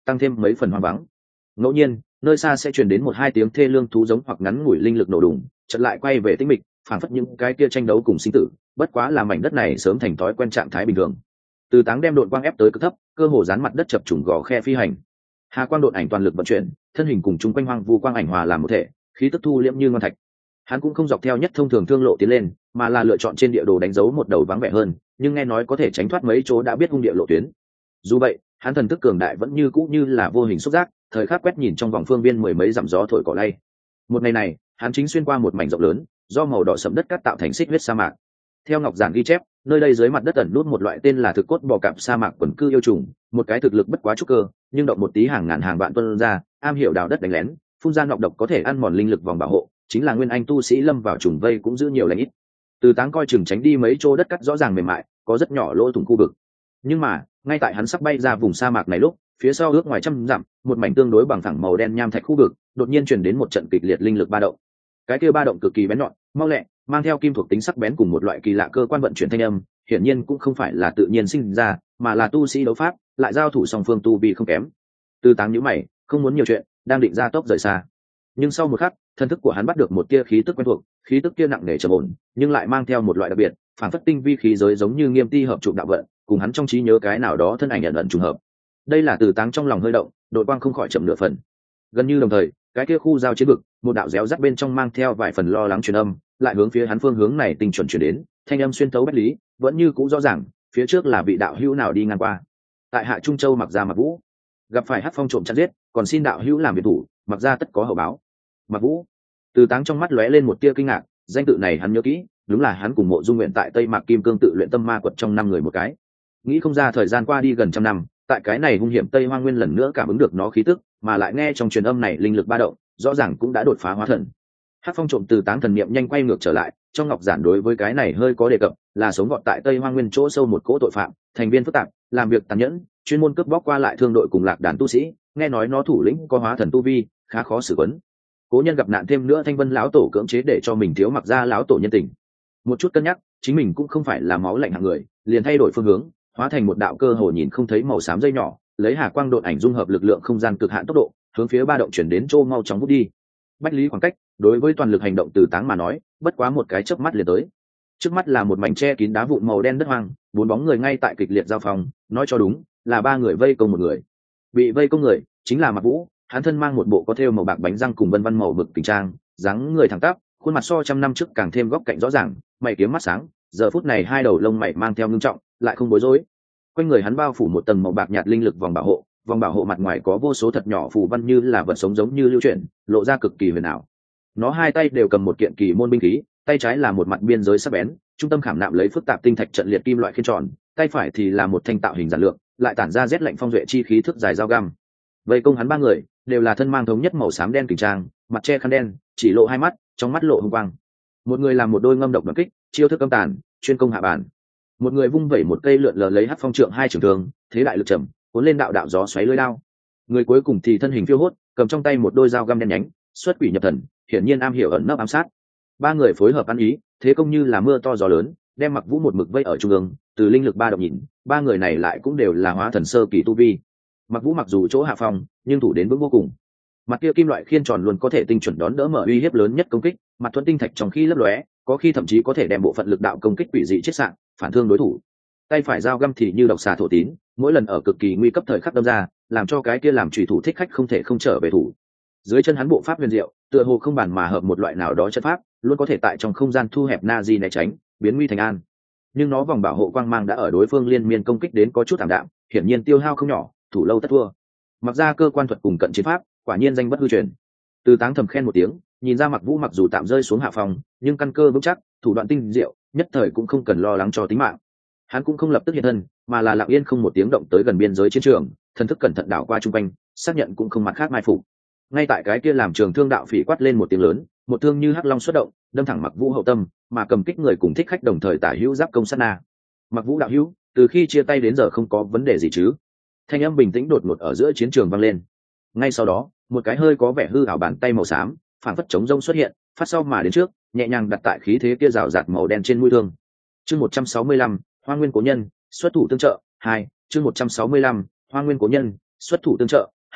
tăng thêm mấy phần hoang vắng. Ngẫu nhiên nơi xa sẽ truyền đến một hai tiếng thê lương thú giống hoặc ngắn ngủi linh lực nổ đùng, chợt lại quay về tĩnh mịch, phảng phất những cái kia tranh đấu cùng sinh tử, bất quá là mảnh đất này sớm thành thói quen trạng thái bình thường. Từ Táng đem đội quang ép tới cực thấp, cơ hồ dán mặt đất chập trùng gò khe phi hành. Hà quang độn ảnh toàn lực vận chuyển, thân hình cùng chung quanh hoang vu quang ảnh hòa làm một thể, khí tức thu liễm như ngon thạch. Hắn cũng không dọc theo nhất thông thường thương lộ tiến lên, mà là lựa chọn trên địa đồ đánh dấu một đầu vắng vẻ hơn, nhưng nghe nói có thể tránh thoát mấy chỗ đã biết hung địa lộ tuyến. Dù vậy, hắn thần thức cường đại vẫn như cũ như là vô hình xúc giác, thời khắc quét nhìn trong vòng phương viên mười mấy dặm gió thổi cỏ lay. Một ngày này, hắn chính xuyên qua một mảnh rộng lớn, do màu đỏ sẫm đất cát tạo thành xích huyết sa mạc. Theo ngọc giản ghi chép, nơi đây dưới mặt đất ẩn nút một loại tên là thực cốt bò cạp sa mạc quần cư yêu trùng, một cái thực lực bất quá trúc cơ, nhưng động một tí hàng ngàn hàng vạn tuân ra, am hiểu đào đất đánh lén, phun ra nọc độc có thể ăn mòn linh lực vòng bảo hộ, chính là nguyên anh tu sĩ lâm vào trùng vây cũng giữ nhiều lãnh ít. Từ Táng coi chừng tránh đi mấy chỗ đất cắt rõ ràng mềm mại, có rất nhỏ lỗ thủng khu vực. Nhưng mà, ngay tại hắn sắp bay ra vùng sa mạc này lúc, phía sau ước ngoài trăm dặm, một mảnh tương đối bằng phẳng màu đen nham thạch khu vực, đột nhiên truyền đến một trận kịch liệt linh lực ba động. Cái kia ba động cực kỳ bén nhọn, mau lẹ, mang theo kim thuộc tính sắc bén cùng một loại kỳ lạ cơ quan vận chuyển thanh âm, hiển nhiên cũng không phải là tự nhiên sinh ra, mà là tu sĩ đấu pháp, lại giao thủ song phương tu vi không kém. Từ Táng nhíu mày, không muốn nhiều chuyện, đang định ra tốc rời xa. Nhưng sau một khắc, thân thức của hắn bắt được một tia khí tức quen thuộc, khí tức kia nặng nề trầm ổn, nhưng lại mang theo một loại đặc biệt, phản phất tinh vi khí giới giống như nghiêm ti hợp trụ đạo vận, cùng hắn trong trí nhớ cái nào đó thân ảnh ẩn ẩn trùng hợp. Đây là Từ Táng trong lòng hơi động, đội quang không khỏi chậm nửa phần. Gần như đồng thời, cái kia khu giao chiến vực, một đạo réo rắt bên trong mang theo vài phần lo lắng truyền âm, lại hướng phía hắn phương hướng này tình chuẩn truyền đến, thanh âm xuyên thấu bách lý, vẫn như cũ rõ ràng, phía trước là vị đạo hữu nào đi ngang qua. Tại Hạ Trung Châu Mặc Gia Mặc Vũ, gặp phải Hắc Phong trộm chặn giết, còn xin đạo hữu làm việc thủ, Mặc Gia tất có hậu báo. Mặc Vũ. Từ Táng trong mắt lóe lên một tia kinh ngạc, danh tự này hắn nhớ kỹ, đúng là hắn cùng Mộ Dung Nguyện tại Tây Mạc Kim Cương tự luyện tâm ma quật trong 5 người một cái. Nghĩ không ra thời gian qua đi gần trăm năm, tại cái này hung hiểm Tây Hoang Nguyên lần nữa cảm ứng được nó khí tức, mà lại nghe trong truyền âm này linh lực ba động, rõ ràng cũng đã đột phá hóa thần. Hắc Phong trộm Từ Táng thần niệm nhanh quay ngược trở lại, trong ngọc giản đối với cái này hơi có đề cập, là sống gọt tại Tây Hoang Nguyên chỗ sâu một cỗ tội phạm, thành viên phức tạp, làm việc tàn nhẫn, chuyên môn cướp bóc qua lại thương đội cùng lạc đàn tu sĩ, nghe nói nó thủ lĩnh có hóa thần tu vi, khá khó xử vấn. Cố nhân gặp nạn thêm nữa, Thanh Vân lão tổ cưỡng chế để cho mình thiếu Mặc Gia lão tổ nhân tình. Một chút cân nhắc, chính mình cũng không phải là máu lạnh hạng người, liền thay đổi phương hướng, hóa thành một đạo cơ hồ nhìn không thấy màu xám dây nhỏ, lấy hà quang độn ảnh dung hợp lực lượng không gian cực hạn tốc độ, hướng phía ba động chuyển đến chỗ mau chóng vút đi. Bách lý khoảng cách, đối với toàn lực hành động Từ Táng mà nói, bất quá một cái chớp mắt liền tới. Trước mắt là một mảnh che kín đá vụn màu đen đất hoang, 4 bóng người ngay tại kịch liệt giao phòng, nói cho đúng, là 3 người vây công một người. Bị vây công người chính là Mặc Vũ, hắn thân mang một bộ có thêu màu bạc bánh răng cùng vân vân màu mực kính trang, dáng người thẳng tắp, khuôn mặt so trăm năm trước càng thêm góc cạnh rõ ràng, mày kiếm mắt sáng, giờ phút này hai đầu lông mày mang theo ngưng trọng, lại không bối rối. Quanh người hắn bao phủ một tầng màu bạc nhạt linh lực vòng bảo hộ mặt ngoài có vô số thật nhỏ phù văn như là vật sống giống như lưu chuyển, lộ ra cực kỳ huyền ảo. Nó hai tay đều cầm một kiện kỳ môn binh khí, tay trái là một mặt biên giới sắc bén, trung tâm khảm nạm lấy phức tạp tinh thạch trận liệt kim loại khiên tròn, tay phải thì là một thanh tạo hình giản lược, lại tản ra rét lạnh phong duệ chi khí thức dài dao găm. Vây công hắn 3 người đều là thân mang thống nhất màu xám đen kình trang, mặt che khăn đen, chỉ lộ hai mắt, trong mắt lộ hung quang. Một người làm một đôi ngâm độc đoạt kích, chiêu thức âm tàn, chuyên công hạ bản. Một người vung vẩy một cây lượn lờ lấy Hắc Phong trượng hai trường thường, thế đại lực trầm, cuốn lên đạo đạo gió xoáy lưỡi đao. Người cuối cùng thì thân hình phiêu hốt, cầm trong tay một đôi dao găm đen nhánh, xuất quỷ nhập thần, hiển nhiên am hiểu ẩn nấp ám sát. 3 người phối hợp ăn ý, thế công như là mưa to gió lớn, đem Mặc Vũ một mực vây ở trung ương. Từ linh lực ba động nhìn, 3 người này lại cũng đều là hóa thần sơ kỳ tu vi. Mặc Vũ mặc dù chỗ hạ phong, nhưng thủ đến vững vô cùng. Mặt kia kim loại khiên tròn luôn có thể tinh chuẩn đón đỡ mở uy hiếp lớn nhất công kích, mặt thuẫn tinh thạch trong khi lấp lóe, có khi thậm chí có thể đem bộ phận lực đạo công kích quỷ dị chết sạn, phản thương đối thủ. Tay phải dao găm thì như độc xà thổ tín, mỗi lần ở cực kỳ nguy cấp thời khắc đâm ra, làm cho cái kia làm chủy thủ thích khách không thể không trở về thủ. Dưới chân hắn bộ pháp huyền diệu, tựa hồ không bàn mà hợp một loại nào đó chất pháp, luôn có thể tại trong không gian thu hẹp na di né tránh, biến nguy thành an. Nhưng nó vòng bảo hộ quang mang đã ở đối phương liên miên công kích đến có chút thảm đạm, hiển nhiên tiêu hao không nhỏ, thủ lâu tất thua. Mặc ra cơ quan thuật cùng cận chiến pháp, quả nhiên danh bất hư truyền. Từ Táng thầm khen một tiếng, nhìn ra Mặc Vũ mặc dù tạm rơi xuống hạ phòng, nhưng căn cơ vững chắc, thủ đoạn tinh diệu, nhất thời cũng không cần lo lắng cho tính mạng. Hắn cũng không lập tức hiện thân, mà là lặng yên không một tiếng động tới gần biên giới chiến trường, thần thức cẩn thận đảo qua trung quanh, xác nhận cũng không mặt khác mai phục. Ngay tại cái kia làm trường thương đạo phỉ quát lên một tiếng lớn, một thương như hắc long xuất động, đâm thẳng Mặc Vũ hậu tâm, mà cầm kích người cùng thích khách đồng thời tả hữu giáp công sát na. Mặc Vũ đạo hữu, từ khi chia tay đến giờ không có vấn đề gì chứ? Thanh âm bình tĩnh đột ngột ở giữa chiến trường vang lên. Ngay sau đó, một cái hơi có vẻ hư ảo bàn tay màu xám, phảng phất trống rông xuất hiện, phát sau mà đến trước, nhẹ nhàng đặt tại khí thế kia rào rạt màu đen trên mũi thương. Chương 165, Hoa Nguyên cố nhân, xuất thủ tương trợ 2, chương 165, Hoa Nguyên cố nhân, xuất thủ tương trợ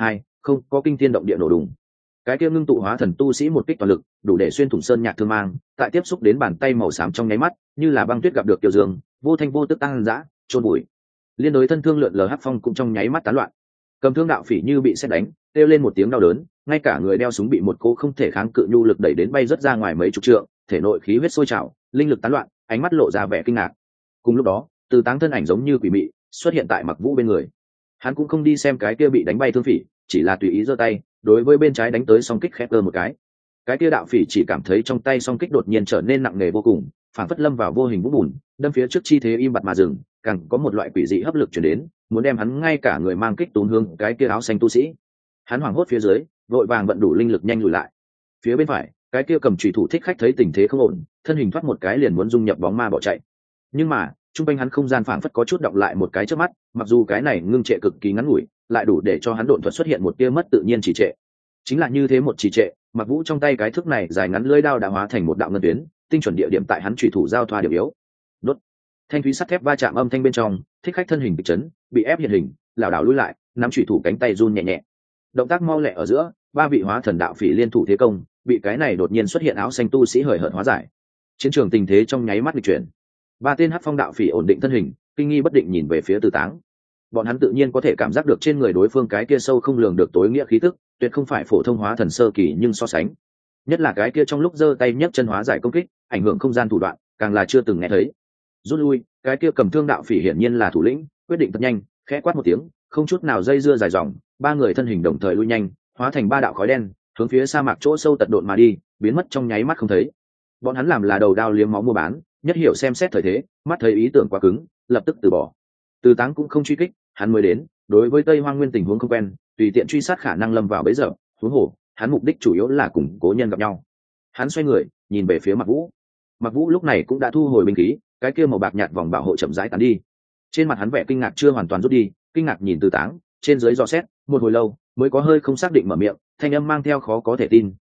2. Không có kinh thiên động địa nổ đùng. Cái kia ngưng tụ hóa thần tu sĩ một kích toàn lực, đủ để xuyên thủng sơn nhạc thương mang, tại tiếp xúc đến bàn tay màu xám trong nháy mắt, như là băng tuyết gặp được tiểu dương, vô thanh vô tức tăng dã, chôn bụi. Liên đối thân thương lượn lờ hắc phong cũng trong nháy mắt tán loạn. Cầm thương đạo phỉ như bị sét đánh, kêu lên một tiếng đau đớn, ngay cả người đeo súng bị một cô không thể kháng cự nhu lực đẩy đến bay rất ra ngoài mấy chục trượng, thể nội khí huyết sôi trào, linh lực tán loạn, ánh mắt lộ ra vẻ kinh ngạc. Cùng lúc đó, Từ Táng thân ảnh giống như quỷ mị xuất hiện tại Mặc Vũ bên người. Hắn cũng không đi xem cái kia bị đánh bay thương phỉ, chỉ là tùy ý giơ tay, đối với bên trái đánh tới song kích khép cơ một cái kia đạo phỉ chỉ cảm thấy trong tay song kích đột nhiên trở nên nặng nề vô cùng, phản phất lâm vào vô hình vũng bùn, đâm phía trước chi thế im bặt mà dừng, càng có một loại quỷ dị hấp lực truyền đến, muốn đem hắn ngay cả người mang kích tốn hướng cái kia áo xanh tu sĩ. Hắn hoảng hốt phía dưới, vội vàng vận đủ linh lực nhanh lùi lại. Phía bên phải, cái kia cầm chủy thủ thích khách thấy tình thế không ổn, thân hình thoát một cái liền muốn dung nhập bóng ma bỏ chạy. Nhưng mà, trung quanh hắn không gian phảng phất có chút động lại một cái trước mắt, mặc dù cái này ngưng trệ cực kỳ ngắn ngủi, lại đủ để cho hắn độn thuật xuất hiện một tia mất tự nhiên trì trệ. Chính là như thế một trì trệ, Mặc Vũ trong tay cái thước này dài ngắn lưỡi đao đã hóa thành một đạo ngân tuyến, tinh chuẩn địa điểm tại hắn chủy thủ giao thoa điểm yếu. Đốt. Thanh thúy sắt thép va chạm âm thanh bên trong, thích khách thân hình bị chấn, bị ép hiện hình, lảo đảo lùi lại, nắm chủy thủ cánh tay run nhẹ nhẹ. Động tác mau lẹ ở giữa, ba vị hóa thần đạo phỉ liên thủ thế công, bị cái này đột nhiên xuất hiện áo xanh tu sĩ hời hợt hóa giải. Chiến trường tình thế trong nháy mắt nghịch chuyển. Ba tên hắc phong đạo phỉ ổn định thân hình, kinh nghi bất định nhìn về phía Từ Táng. Bọn hắn tự nhiên có thể cảm giác được trên người đối phương cái kia sâu không lường được tối nghĩa khí tức, tuyệt không phải phổ thông hóa thần sơ kỳ, nhưng so sánh, nhất là cái kia trong lúc giơ tay nhấc chân hóa giải công kích, ảnh hưởng không gian thủ đoạn, càng là chưa từng nghe thấy. Rút lui, cái kia cầm thương đạo phỉ hiển nhiên là thủ lĩnh, quyết định thật nhanh, khẽ quát một tiếng, không chút nào dây dưa dài dòng, ba người thân hình đồng thời lui nhanh, hóa thành ba đạo khói đen, hướng phía sa mạc chỗ sâu tận độn mà đi, biến mất trong nháy mắt không thấy. Bọn hắn làm là đầu đao liếm máu mua bán, nhất hiểu xem xét thời thế, mắt thấy ý tưởng quá cứng, lập tức từ bỏ. Từ Táng cũng không truy kích, hắn mới đến, đối với Tây Hoang Nguyên tình huống không quen, tùy tiện truy sát khả năng lâm vào bẫy dập, huống hồ, hắn mục đích chủ yếu là cùng cố nhân gặp nhau. Hắn xoay người, nhìn về phía Mặc Vũ. Mặc Vũ lúc này cũng đã thu hồi binh khí, cái kia màu bạc nhạt vòng bảo hộ chậm rãi tán đi. Trên mặt hắn vẻ kinh ngạc chưa hoàn toàn rút đi, kinh ngạc nhìn Từ Táng, trên dưới dò xét, một hồi lâu, mới có hơi không xác định mở miệng, thanh âm mang theo khó có thể tin,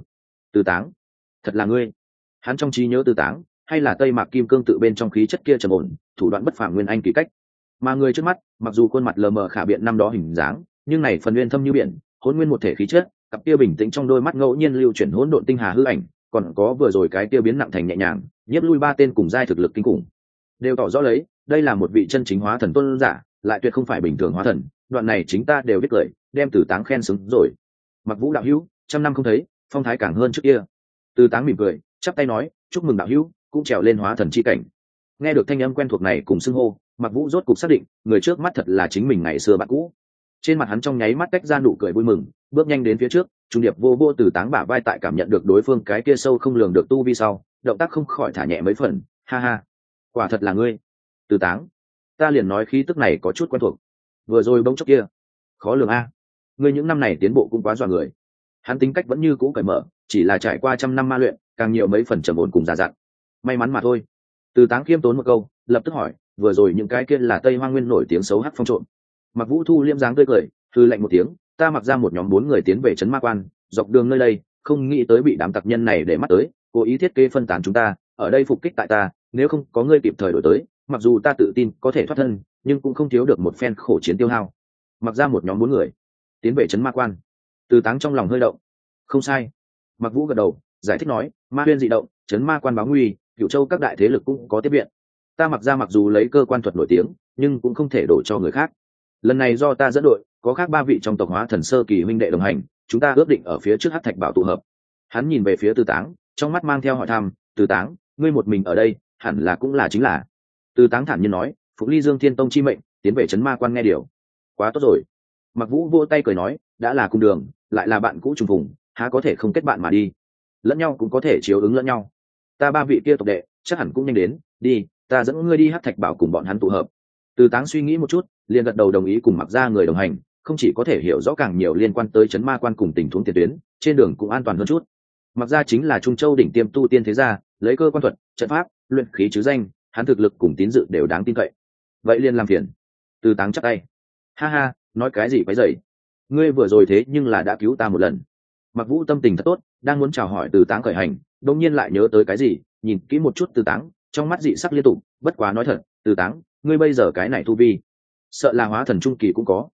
"Từ Táng, thật là ngươi?" Hắn trong trí nhớ Từ Táng, hay là Tây Mạc Kim Cương tự bên trong khí chất kia trầm ổn, thủ đoạn bất phàm nguyên anh kỳ cách. Mà người trước mắt, mặc dù khuôn mặt lờ mờ khả biện năm đó hình dáng, nhưng này phần nguyên thâm như biển, hỗn nguyên một thể khí chất, cặp kia bình tĩnh trong đôi mắt ngẫu nhiên lưu chuyển hỗn độn tinh hà hư ảnh, còn có vừa rồi cái kia biến nặng thành nhẹ nhàng, nhiếp lui ba tên cùng giai thực lực kinh khủng, đều tỏ rõ lấy, đây là một vị chân chính hóa thần tôn giả, lại tuyệt không phải bình thường hóa thần. Đoạn này chính ta đều biết cười, đem Từ Táng khen xứng rồi. Mặc Vũ đạo hữu, trăm năm không thấy, phong thái càng hơn trước kia. Từ Táng mỉm cười, chắp tay nói, chúc mừng đạo hữu, cũng trèo lên hóa thần chi cảnh. Nghe được thanh âm quen thuộc này cùng xưng hô, Mặc Vũ rốt cục xác định, người trước mắt thật là chính mình ngày xưa bạn cũ. Trên mặt hắn trong nháy mắt tách ra nụ cười vui mừng, bước nhanh đến phía trước, trung điệp vô vô Từ Táng bả vai, tại cảm nhận được đối phương cái kia sâu không lường được tu vi sau, động tác không khỏi thả nhẹ mấy phần, ha ha, quả thật là ngươi, Từ Táng, ta liền nói khí tức này có chút quen thuộc, vừa rồi bỗng chốc kia, khó lường a, ngươi những năm này tiến bộ cũng quá dọa người. Hắn tính cách vẫn như cũ cởi mở, chỉ là trải qua trăm năm ma luyện, càng nhiều mấy phần trầm ổn cùng già dặn, may mắn mà thôi. Từ Táng khiêm tốn một câu, lập tức hỏi, vừa rồi những cái kia là Tây Hoang Nguyên nổi tiếng xấu hắc phong trộm? Mặc Vũ thu liêm dáng tươi cười, hư lạnh một tiếng, ta mặc ra một nhóm 4 người tiến về trấn Ma Quan, dọc đường nơi đây, không nghĩ tới bị đám tặc nhân này để mắt tới, cố ý thiết kế phân tán chúng ta, ở đây phục kích tại ta, nếu không có ngươi kịp thời đổi tới, mặc dù ta tự tin có thể thoát thân, nhưng cũng không thiếu được một phen khổ chiến tiêu hao. Mặc ra một nhóm 4 người tiến về trấn Ma Quan. Từ Táng trong lòng hơi động. Không sai. Mặc Vũ gật đầu, giải thích nói, ma huyên dị động, trấn Ma Quan báo nguy, Cửu Châu các đại thế lực cũng có tiếp viện. Ta mặc ra mặc dù lấy cơ quan thuật nổi tiếng, nhưng cũng không thể đổ cho người khác. Lần này do ta dẫn đội, có khác 3 vị trong tộc hóa thần sơ kỳ huynh đệ đồng hành, chúng ta ước định ở phía trước Hắc Thạch Bảo tụ hợp. Hắn nhìn về phía Từ Táng, trong mắt mang theo hỏi thăm, Từ Táng, ngươi một mình ở đây, hẳn là cũng là chính là. Từ Táng thản nhiên nói, Phục Ly Dương Thiên Tông chi mệnh, tiến về trấn Ma Quan nghe điều. Quá tốt rồi. Mặc Vũ vỗ tay cười nói, đã là cùng đường, lại là bạn cũ trùng phùng, há có thể không kết bạn mà đi. Lẫn nhau cũng có thể chiếu ứng lẫn nhau. Ta 3 vị kia tộc đệ, chắc hẳn cũng nhanh đến, đi, ta dẫn ngươi đi Hắc Thạch Bảo cùng bọn hắn tụ hợp. Từ Táng suy nghĩ một chút, liền gật đầu đồng ý cùng Mặc ra người đồng hành, không chỉ có thể hiểu rõ càng nhiều liên quan tới trấn Ma Quan cùng tình huống tiền tuyến, trên đường cũng an toàn hơn chút. Mặc ra chính là Trung Châu đỉnh tiêm tu tiên thế gia, lấy cơ quan thuật, trận pháp, luyện khí chứ danh, hắn thực lực cùng tín dự đều đáng tin cậy. Vậy liền làm phiền. Từ Táng chắp tay. Ha ha, nói cái gì quấy rầy? Ngươi vừa rồi thế nhưng là đã cứu ta một lần. Mặc Vũ tâm tình thật tốt, đang muốn chào hỏi Từ Táng khởi hành, đột nhiên lại nhớ tới cái gì, nhìn kỹ một chút Từ Táng, trong mắt dị sắc liên tục, bất quá nói thật, Từ Táng, ngươi bây giờ cái này tu vi, sợ là hóa thần trung kỳ cũng có.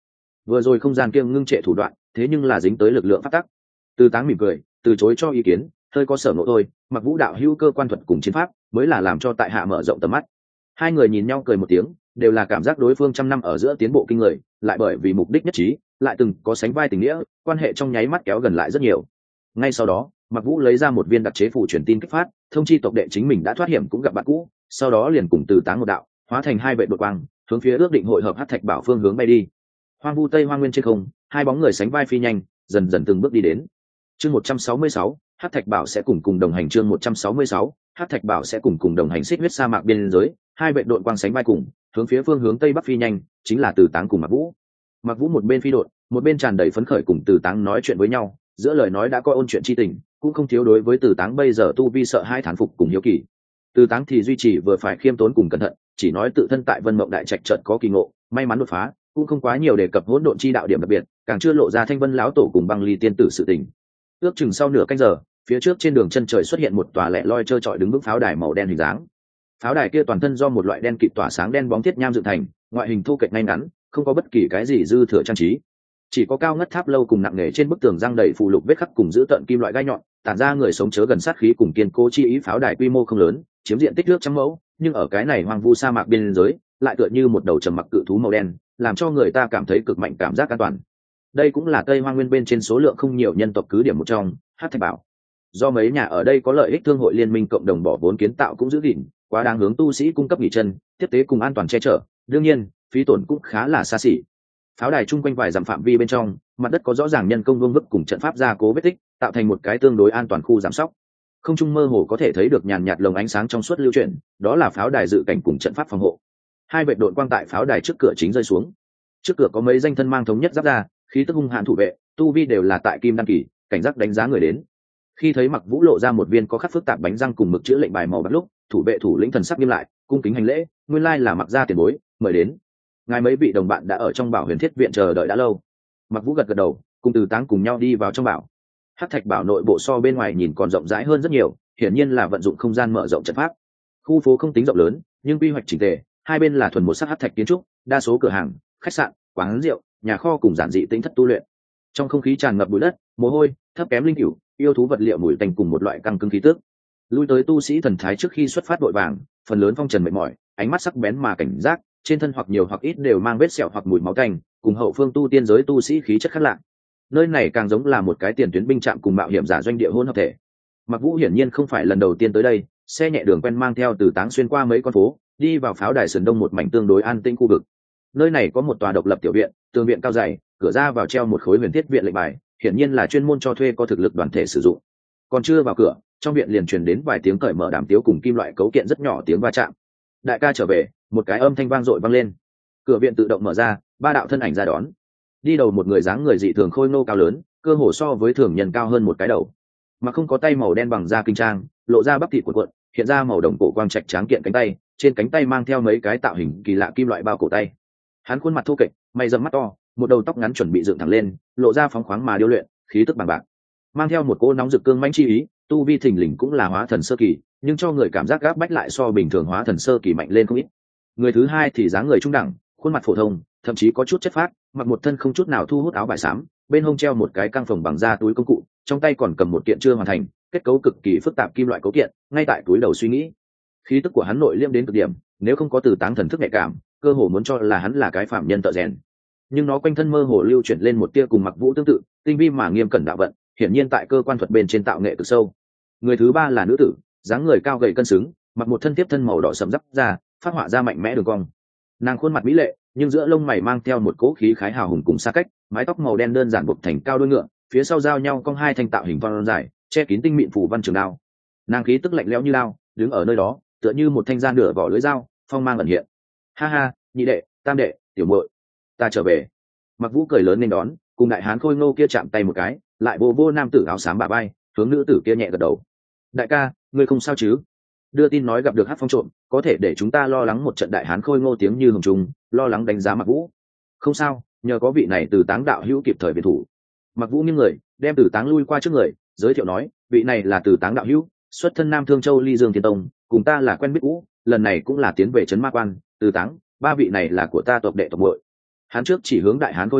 vừa rồi không gian kiêng ngưng trệ thủ đoạn thế nhưng là dính tới lực lượng phát tắc. Từ Táng mỉm cười từ chối cho ý kiến, hơi có sở ngộ thôi, Mặc Vũ đạo hữu cơ quan thuật cùng chiến pháp mới là làm cho tại hạ mở rộng tầm mắt. Hai người nhìn nhau cười một tiếng, đều là cảm giác đối phương trăm năm ở giữa tiến bộ kinh người, lại bởi vì mục đích nhất trí, lại từng có sánh vai tình nghĩa, quan hệ trong nháy mắt kéo gần lại rất nhiều. Ngay sau đó, Mặc Vũ lấy ra một viên đặc chế phù truyền tin kích phát, thông chi tộc đệ chính mình đã thoát hiểm cũng gặp bạn cũ, sau đó liền cùng Từ Táng một đạo, hóa thành hai vệ đột quang, hướng phía ước định hội hợp Hắc Thạch Bảo phương hướng bay đi. Hoang vu Tây Hoang Nguyên trên không, hai bóng người sánh vai phi nhanh, dần dần từng bước đi đến. Chương 166, Hắc Thạch Bảo sẽ cùng đồng hành. Chương 166, Hắc Thạch Bảo sẽ cùng đồng hành. Xích huyết sa mạc biên giới, hai vệ đội quang sánh vai cùng, hướng phía phương hướng tây bắc phi nhanh, chính là Từ Táng cùng Mặc Vũ. Mặc Vũ một bên phi đột, một bên tràn đầy phấn khởi cùng Từ Táng nói chuyện với nhau, giữa lời nói đã có ôn chuyện chi tình, cũng không thiếu đối với Từ Táng bây giờ tu vi sợ hai thán phục cùng hiếu kỳ. Từ Táng thì duy trì vừa phải khiêm tốn cùng cẩn thận, chỉ nói tự thân tại Vân Mộng Đại Trạch chợt có kỳ ngộ, may mắn đột phá, cũng không quá nhiều đề cập hỗn độn chi đạo điểm đặc biệt, càng chưa lộ ra Thanh Vân lão tổ cùng Băng Ly tiên tử sự tình. Ước chừng sau nửa canh giờ, phía trước trên đường chân trời xuất hiện một tòa lẻ loi trơ trọi đứng vững pháo đài màu đen hình dáng. Pháo đài kia toàn thân do một loại đen kịt tỏa sáng đen bóng thiết nham dựng thành, ngoại hình thô kệch ngay ngắn, không có bất kỳ cái gì dư thừa trang trí, chỉ có cao ngất tháp lâu cùng nặng nề trên bức tường răng đầy phù lục vết khắc cùng giữ tận kim loại gai nhọn, tản ra người sống chớ gần sát khí cùng kiên cố chi ý. Pháo đài quy mô không lớn, chiếm diện tích nước trăm mẫu, nhưng ở cái này hoang vu sa mạc biên giới, lại tựa như một đầu trầm mặc cự thú màu đen, làm cho người ta cảm thấy cực mạnh cảm giác an toàn. Đây cũng là Tây Hoang Nguyên bên trên số lượng không nhiều nhân tộc cứ điểm một trong, Hắc Thạch Bảo. Do mấy nhà ở đây có lợi ích thương hội liên minh cộng đồng bỏ vốn kiến tạo cũng giữ gìn, quá đáng hướng tu sĩ cung cấp nghỉ chân, tiếp tế cùng an toàn che chở, đương nhiên, phí tổn cũng khá là xa xỉ. Pháo đài chung quanh vài dặm phạm vi bên trong, mặt đất có rõ ràng nhân công vương vức cùng trận pháp gia cố vết tích, tạo thành một cái tương đối an toàn khu giảm sóc. Không trung mơ hồ có thể thấy được nhàn nhạt lồng ánh sáng trong suốt lưu chuyển, đó là pháo đài dự cảnh cùng trận pháp phòng hộ. Hai vệt đội quang tại pháo đài trước cửa chính rơi xuống. Trước cửa có mấy danh thân mang thống nhất giáp ra, khí tức hung hãn thủ vệ, tu vi đều là tại kim đăng kỳ, cảnh giác đánh giá người đến. Khi thấy Mặc Vũ lộ ra một viên có khắc phức tạp bánh răng cùng mực chữ lệnh bài màu bạc lúc, thủ vệ thủ lĩnh thần sắc nghiêm lại, cung kính hành lễ, nguyên lai là Mặc gia tiền bối, mời đến. Ngài mấy vị đồng bạn đã ở trong Bảo Huyền Thiết viện chờ đợi đã lâu. Mặc Vũ gật gật đầu, cùng Từ Táng cùng nhau đi vào trong bảo. Hắc Thạch Bảo nội bộ so bên ngoài nhìn còn rộng rãi hơn rất nhiều, hiển nhiên là vận dụng không gian mở rộng trận pháp. Khu phố không tính rộng lớn, nhưng quy hoạch chỉnh tề, hai bên là thuần một sắc hắc thạch kiến trúc, đa số cửa hàng, khách sạn, quán rượu, nhà kho cùng giản dị tĩnh thất tu luyện. Trong không khí tràn ngập bụi đất, mồ hôi, thấp kém linh cửu, yêu thú vật liệu mùi tanh cùng một loại căng cứng khí tức. Lui tới tu sĩ thần thái trước khi xuất phát vội vàng, phần lớn phong trần mệt mỏi, ánh mắt sắc bén mà cảnh giác, trên thân hoặc nhiều hoặc ít đều mang vết sẹo hoặc mùi máu tanh, cùng hậu phương tu tiên giới tu sĩ khí chất khác lạ. Nơi này càng giống là một cái tiền tuyến binh trạm cùng mạo hiểm giả doanh địa hỗn hợp thể. Mặc Vũ hiển nhiên không phải lần đầu tiên tới đây, xe nhẹ đường quen mang theo Từ Táng xuyên qua mấy con phố, đi vào pháo đài sườn đông một mảnh tương đối an tĩnh khu vực. Nơi này có một tòa độc lập tiểu viện, tường viện cao dày, cửa ra vào treo một khối huyền thiết viện lệnh bài, hiển nhiên là chuyên môn cho thuê có thực lực đoàn thể sử dụng. Còn chưa vào cửa, trong viện liền truyền đến vài tiếng cởi mở đàm tiếu cùng kim loại cấu kiện rất nhỏ tiếng va chạm. Đại ca trở về, một cái âm thanh vang dội vang lên. Cửa viện tự động mở ra, ba đạo thân ảnh ra đón. Đi đầu một người dáng người dị thường khôi ngô cao lớn, cơ hồ so với thường nhân cao hơn một cái đầu, mà không có tay màu đen bằng da kinh trang, lộ ra bắp thịt của cuộn, hiện ra màu đồng cổ quang trạch tráng kiện cánh tay, trên cánh tay mang theo mấy cái tạo hình kỳ lạ kim loại bao cổ tay. Hắn khuôn mặt thô kệch, mày rậm mắt to, một đầu tóc ngắn chuẩn bị dựng thẳng lên, lộ ra phóng khoáng mà điêu luyện, khí tức bằng bạc, mang theo một cỗ nóng rực cương mãnh chi ý. Tu vi thình lình cũng là hóa thần sơ kỳ, nhưng cho người cảm giác gáp bách lại so bình thường hóa thần sơ kỳ mạnh lên không ít. Người thứ hai thì dáng người trung đẳng, khuôn mặt phổ thông, thậm chí có chút chất phác, mặc một thân không chút nào thu hút áo vải xám, bên hông treo một cái căng phồng bằng da túi công cụ, trong tay còn cầm một kiện chưa hoàn thành, kết cấu cực kỳ phức tạp kim loại cấu kiện, ngay tại túi đầu suy nghĩ. Khí tức của hắn nội liêm đến cực điểm, nếu không có Từ Táng thần thức nhạy cảm, cơ hồ muốn cho là hắn là cái phạm nhân thợ rèn. Nhưng nó quanh thân mơ hồ lưu chuyển lên một tia cùng Mặc Vũ tương tự, tinh vi mà nghiêm cẩn đạo vận, hiển nhiên tại cơ quan thuật bên trên tạo nghệ cực sâu. Người thứ ba là nữ tử, dáng người cao gầy cân xứng, mặc một thân tiếp thân màu đỏ sẫm giáp da, phát họa ra mạnh mẽ đường cong. Nàng khuôn mặt mỹ lệ, nhưng giữa lông mày mang theo một cỗ khí khái hào hùng cùng xa cách, mái tóc màu đen đơn giản buộc thành cao đuôi ngựa, phía sau giao nhau cong hai thanh tạo hình vân dài, che kín tinh mịn phủ văn trường đao. Nàng khí tức lạnh lẽo như lao, đứng ở nơi đó, tựa như một thanh gian nửa vỏ lưỡi dao, phong mang ẩn hiện. Ha ha, nhị đệ, tam đệ, tiểu muội, ta trở về. Mặc Vũ cười lớn nên đón, cùng đại hán khôi ngô kia chạm tay một cái, lại vô vô nam tử áo xám bả vai, hướng nữ tử kia nhẹ gật đầu. Đại ca, ngươi không sao chứ? Đưa tin nói gặp được Hắc Phong trộm, có thể để chúng ta lo lắng một trận. Đại hán khôi ngô tiếng như hồng trùng, lo lắng đánh giá Mặc Vũ. Không sao, nhờ có vị này Từ Táng đạo hữu kịp thời viện thủ. Mặc Vũ nghiêng người, đem Từ Táng lui qua trước người, giới thiệu nói, vị này là Từ Táng đạo hữu, xuất thân Nam Thương Châu Ly Dương Thiên Tông, cùng ta là quen biết cũ, lần này cũng là tiến về trấn Ma Quan. Từ Táng, ba vị này là của ta tộc đệ tộc muội. Hắn trước chỉ hướng đại hán khôi ngô,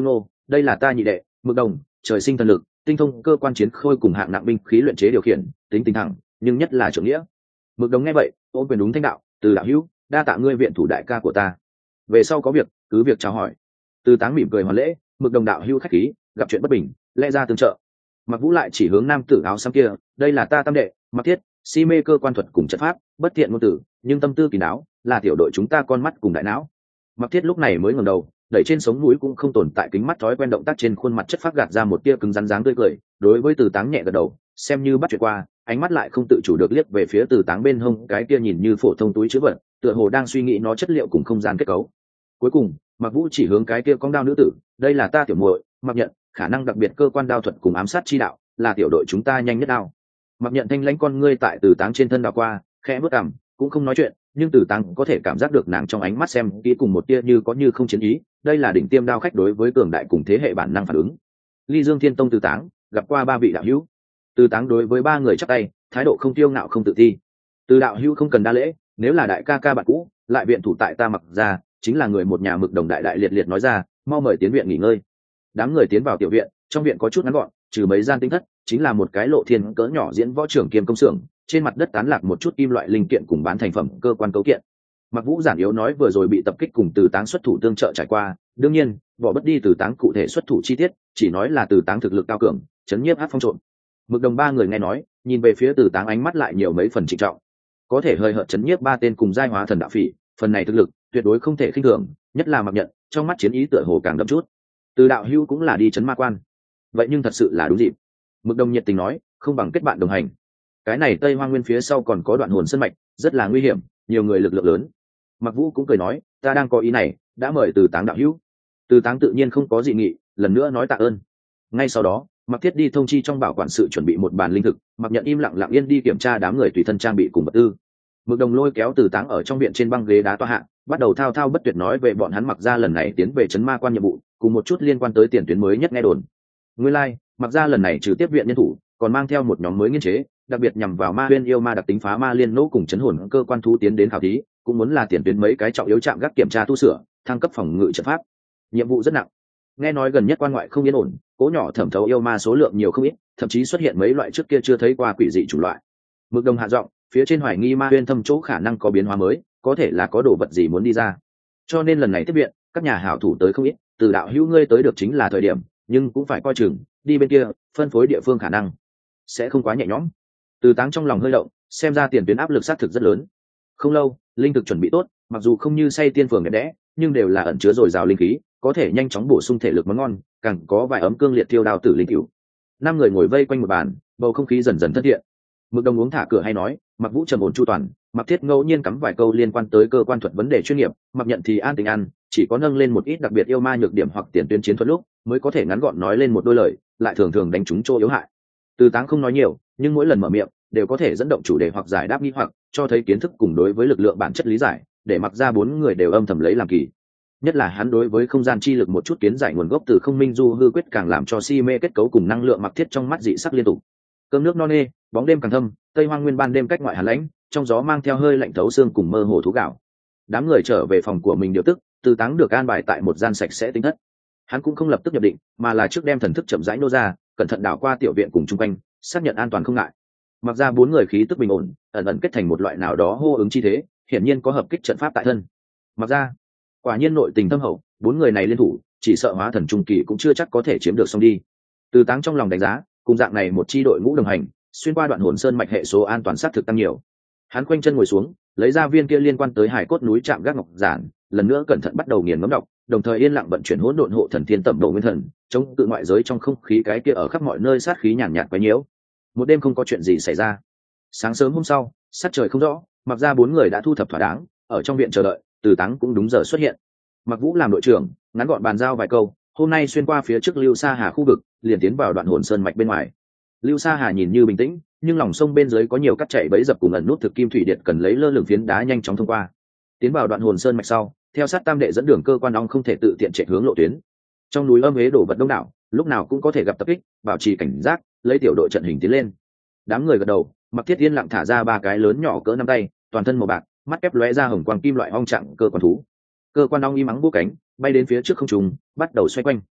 đây là ta nhị đệ Mực Đồng, trời sinh thần lực, tinh thông cơ quan chiến khôi cùng hạng nặng binh khí luyện chế điều khiển, tính tình thẳng nhưng nhất là trưởng nghĩa. Mực Đồng nghe vậy ôm quyền đúng thanh đạo, Từ đạo hữu, đa tạ ngươi viện thủ đại ca của ta, về sau có việc cứ việc chào hỏi. Từ Táng mỉm cười hoàn lễ, Mực Đồng đạo hữu khách khí, gặp chuyện bất bình lẽ ra tương trợ. Mặc Vũ lại chỉ hướng nam tử áo xám kia, đây là ta tam đệ Mặc Thiết, si mê cơ quan thuật cùng trận pháp, bất tiện ngôn tử nhưng tâm tư kỳ đáo, là tiểu đội chúng ta con mắt cùng đại não. Mặc Thiết lúc này mới ngẩng đầu, đẩy trên sống mũi cũng không tồn tại kính mắt thói quen động tác trên khuôn mặt chất phát gạt ra một tia cứng rắn dáng tươi cười, đối với Từ Táng nhẹ gật đầu, xem như bắt chuyện qua, ánh mắt lại không tự chủ được liếc về phía Từ Táng bên hông cái kia nhìn như phổ thông túi chữ vật, tựa hồ đang suy nghĩ nó chất liệu cùng không gian kết cấu. Cuối cùng Mặc Vũ chỉ hướng cái kia cong đao nữ tử, đây là ta tiểu muội Mặc Nhận, khả năng đặc biệt cơ quan đao thuật cùng ám sát chi đạo, là tiểu đội chúng ta nhanh nhất đao. Mặc Nhận thanh lãnh con ngươi tại Từ Táng trên thân đảo qua, khẽ bước cằm, cũng không nói chuyện, nhưng Từ Táng có thể cảm giác được nàng trong ánh mắt xem kỹ cùng một tia như có như không chiến ý, đây là đỉnh tiêm đao khách đối với cường đại cùng thế hệ bản năng phản ứng. Ly Dương Thiên Tông Từ Táng gặp qua ba vị đạo hữu. Từ Táng đối với ba người chắp tay, thái độ không tiêu ngạo không tự ti. Từ đạo hữu không cần đa lễ, nếu là đại ca ca bạn cũ, lại viện thủ tại ta Mặc gia, chính là người một nhà Mực Đồng đại đại liệt liệt nói ra, mau mời tiến viện nghỉ ngơi. Đám người tiến vào tiểu viện, trong viện có chút ngắn gọn, trừ mấy gian tinh thất, chính là một cái lộ thiên cỡ nhỏ diễn võ trưởng kiêm công xưởng, trên mặt đất tán lạc một chút kim loại linh kiện cùng bán thành phẩm cơ quan cấu kiện. Mặc Vũ giản yếu nói vừa rồi bị tập kích cùng Từ Táng xuất thủ tương trợ trải qua, đương nhiên bỏ bất đi Từ Táng cụ thể xuất thủ chi tiết, chỉ nói là Từ Táng thực lực cao cường, chấn nhiếp áp phong trộn. Mực Đồng ba người nghe nói, nhìn về phía Từ Táng ánh mắt lại nhiều mấy phần trịnh trọng. Có thể hơi hợt chấn nhiếp ba tên cùng giai hóa thần đạo phỉ, phần này thực lực tuyệt đối không thể khinh thường, nhất là Mặc Nhận, trong mắt chiến ý tựa hồ càng đậm chút. Từ đạo hữu cũng là đi chấn ma quan, vậy nhưng thật sự là đúng dịp. Mực Đồng nhiệt tình nói, không bằng kết bạn đồng hành. Cái này Tây Hoang Nguyên phía sau còn có đoạn hồn sơn mạch, rất là nguy hiểm, nhiều người lực lượng lớn. Mặc Vũ cũng cười nói, ta đang có ý này, đã mời Từ Táng đạo hữu. Từ Táng tự nhiên không có dị nghị, lần nữa nói tạ ơn. Ngay sau đó Mặc Thiết đi thông chi trong bảo quản sự chuẩn bị một bàn linh thực, Mặc Nhận im lặng lặng yên đi kiểm tra đám người tùy thân trang bị cùng vật tư. Mực Đồng lôi kéo Từ Táng ở trong viện trên băng ghế đá tọa hạ, bắt đầu thao thao bất tuyệt nói về bọn hắn Mặc gia lần này tiến về trấn ma quan nhiệm vụ, cùng một chút liên quan tới tiền tuyến mới nhất nghe đồn. Nguyên lai, Mặc gia lần này trừ tiếp viện nhân thủ, còn mang theo một nhóm mới nghiên chế, đặc biệt nhằm vào ma huyên yêu ma đặc tính phá ma liên nỗ cùng chấn hồn cơ quan thú tiến đến khảo thí, cũng muốn là tiền tuyến mấy cái trọng yếu trạm gác kiểm tra tu sửa, thăng cấp phòng ngự trận pháp. Nhiệm vụ rất nặng. Nghe nói gần nhất quan ngoại không yên ổn, cố nhỏ thẩm thấu yêu ma số lượng nhiều không ít, thậm chí xuất hiện mấy loại trước kia chưa thấy qua quỷ dị chủng loại. Mực Đồng hạ giọng, phía trên hoài nghi ma huyên thâm chỗ khả năng có biến hóa mới, có thể là có đồ vật gì muốn đi ra. Cho nên lần này tiếp viện, các nhà hảo thủ tới không ít, Từ đạo hữu ngươi tới được chính là thời điểm, nhưng cũng phải coi chừng, đi bên kia, phân phối địa phương khả năng sẽ không quá nhẹ nhõm. Từ Táng trong lòng hơi động, xem ra tiền tuyến áp lực sát thực rất lớn. Không lâu, linh thực chuẩn bị tốt, mặc dù không như say tiên phường đẹp đẽ, nhưng đều là ẩn chứa dồi dào linh khí, có thể nhanh chóng bổ sung thể lực món ngon, càng có vài ấm cương liệt tiêu đao tử linh cửu. Năm người ngồi vây quanh một bàn, bầu không khí dần dần thân thiện. Mực Đồng uống thả cửa hay nói, Mặc Vũ trầm ổn chu toàn, Mặc Thiết ngẫu nhiên cắm vài câu liên quan tới cơ quan thuật vấn đề chuyên nghiệp, Mặc Nhận thì an tình ăn, chỉ có nâng lên một ít đặc biệt yêu ma nhược điểm hoặc tiền tuyến chiến thuật lúc mới có thể ngắn gọn nói lên một đôi lời, lại thường thường đánh trúng chỗ yếu hại. Từ Táng không nói nhiều, nhưng mỗi lần mở miệng đều có thể dẫn động chủ đề hoặc giải đáp nghi hoặc, cho thấy kiến thức cùng đối với lực lượng bản chất lý giải, để Mặc ra bốn người đều âm thầm lấy làm kỳ. Nhất là hắn đối với không gian chi lực một chút kiến giải nguồn gốc từ không minh du hư quyết càng làm cho si mê kết cấu cùng năng lượng Mặc Thiết trong mắt dị sắc liên tục. Cơm nước no nê, bóng đêm càng thâm, Tây Hoang Nguyên ban đêm cách ngoại hàn lãnh, trong gió mang theo hơi lạnh thấu xương cùng mơ hồ thú gạo. Đám người trở về phòng của mình điều tức, Từ Táng được an bài tại một gian sạch sẽ tinh thất. Hắn cũng không lập tức nhập định, mà là trước đem thần thức chậm rãi nô ra, cẩn thận đảo qua tiểu viện cùng chung quanh, xác nhận an toàn không ngại. Mặc ra bốn người khí tức bình ổn, ẩn ẩn kết thành một loại nào đó hô ứng chi thế, hiển nhiên có hợp kích trận pháp tại thân. Mặc ra, quả nhiên nội tình thâm hậu, bốn người này liên thủ, chỉ sợ hóa thần trung kỳ cũng chưa chắc có thể chiếm được xong đi. Từ Táng trong lòng đánh giá, cùng dạng này một chi đội ngũ đồng hành, xuyên qua đoạn hồn sơn mạch hệ số an toàn sát thực tăng nhiều. Hắn khoanh chân ngồi xuống, lấy ra viên kia liên quan tới hải cốt núi Trạm Gác Ngọc Giản, lần nữa cẩn thận bắt đầu nghiền ngẫm đọc, đồng thời yên lặng vận chuyển hỗn độn hộ thần thiên tẩm độ nguyên thần, chống cự ngoại giới trong không khí cái kia ở khắp mọi nơi sát khí nhàn nhạt quấy nhiễu. Một đêm không có chuyện gì xảy ra. Sáng sớm hôm sau, sắc trời không rõ, Mặc ra bốn người đã thu thập thỏa đáng, ở trong viện chờ đợi, Từ Táng cũng đúng giờ xuất hiện. Mặc Vũ làm đội trưởng, ngắn gọn bàn giao vài câu, hôm nay xuyên qua phía trước Lưu Sa Hà khu vực, liền tiến vào đoạn hồn sơn mạch bên ngoài. Lưu Sa Hà nhìn như bình tĩnh, nhưng lòng sông bên dưới có nhiều cắt chảy bẫy dập cùng ẩn nút thực kim thủy điện cần lấy lơ lửng phiến đá nhanh chóng thông qua. Tiến vào đoạn hồn sơn mạch sau, theo sát tam đệ dẫn đường cơ quan ong không thể tự tiện chạy hướng lộ tuyến. Trong núi âm ế đổ vật đông đảo, lúc nào cũng có thể gặp tập kích, bảo trì cảnh giác, lấy tiểu đội trận hình tiến lên. Đám người gật đầu, Mặc Thiết yên lặng thả ra ba cái lớn nhỏ cỡ nắm tay, toàn thân màu bạc, mắt ép lóe ra hồng quang kim loại ong chặng cơ quan thú. Cơ quan ong im mắng bố cánh, bay đến phía trước không trung, bắt đầu xoay quanh.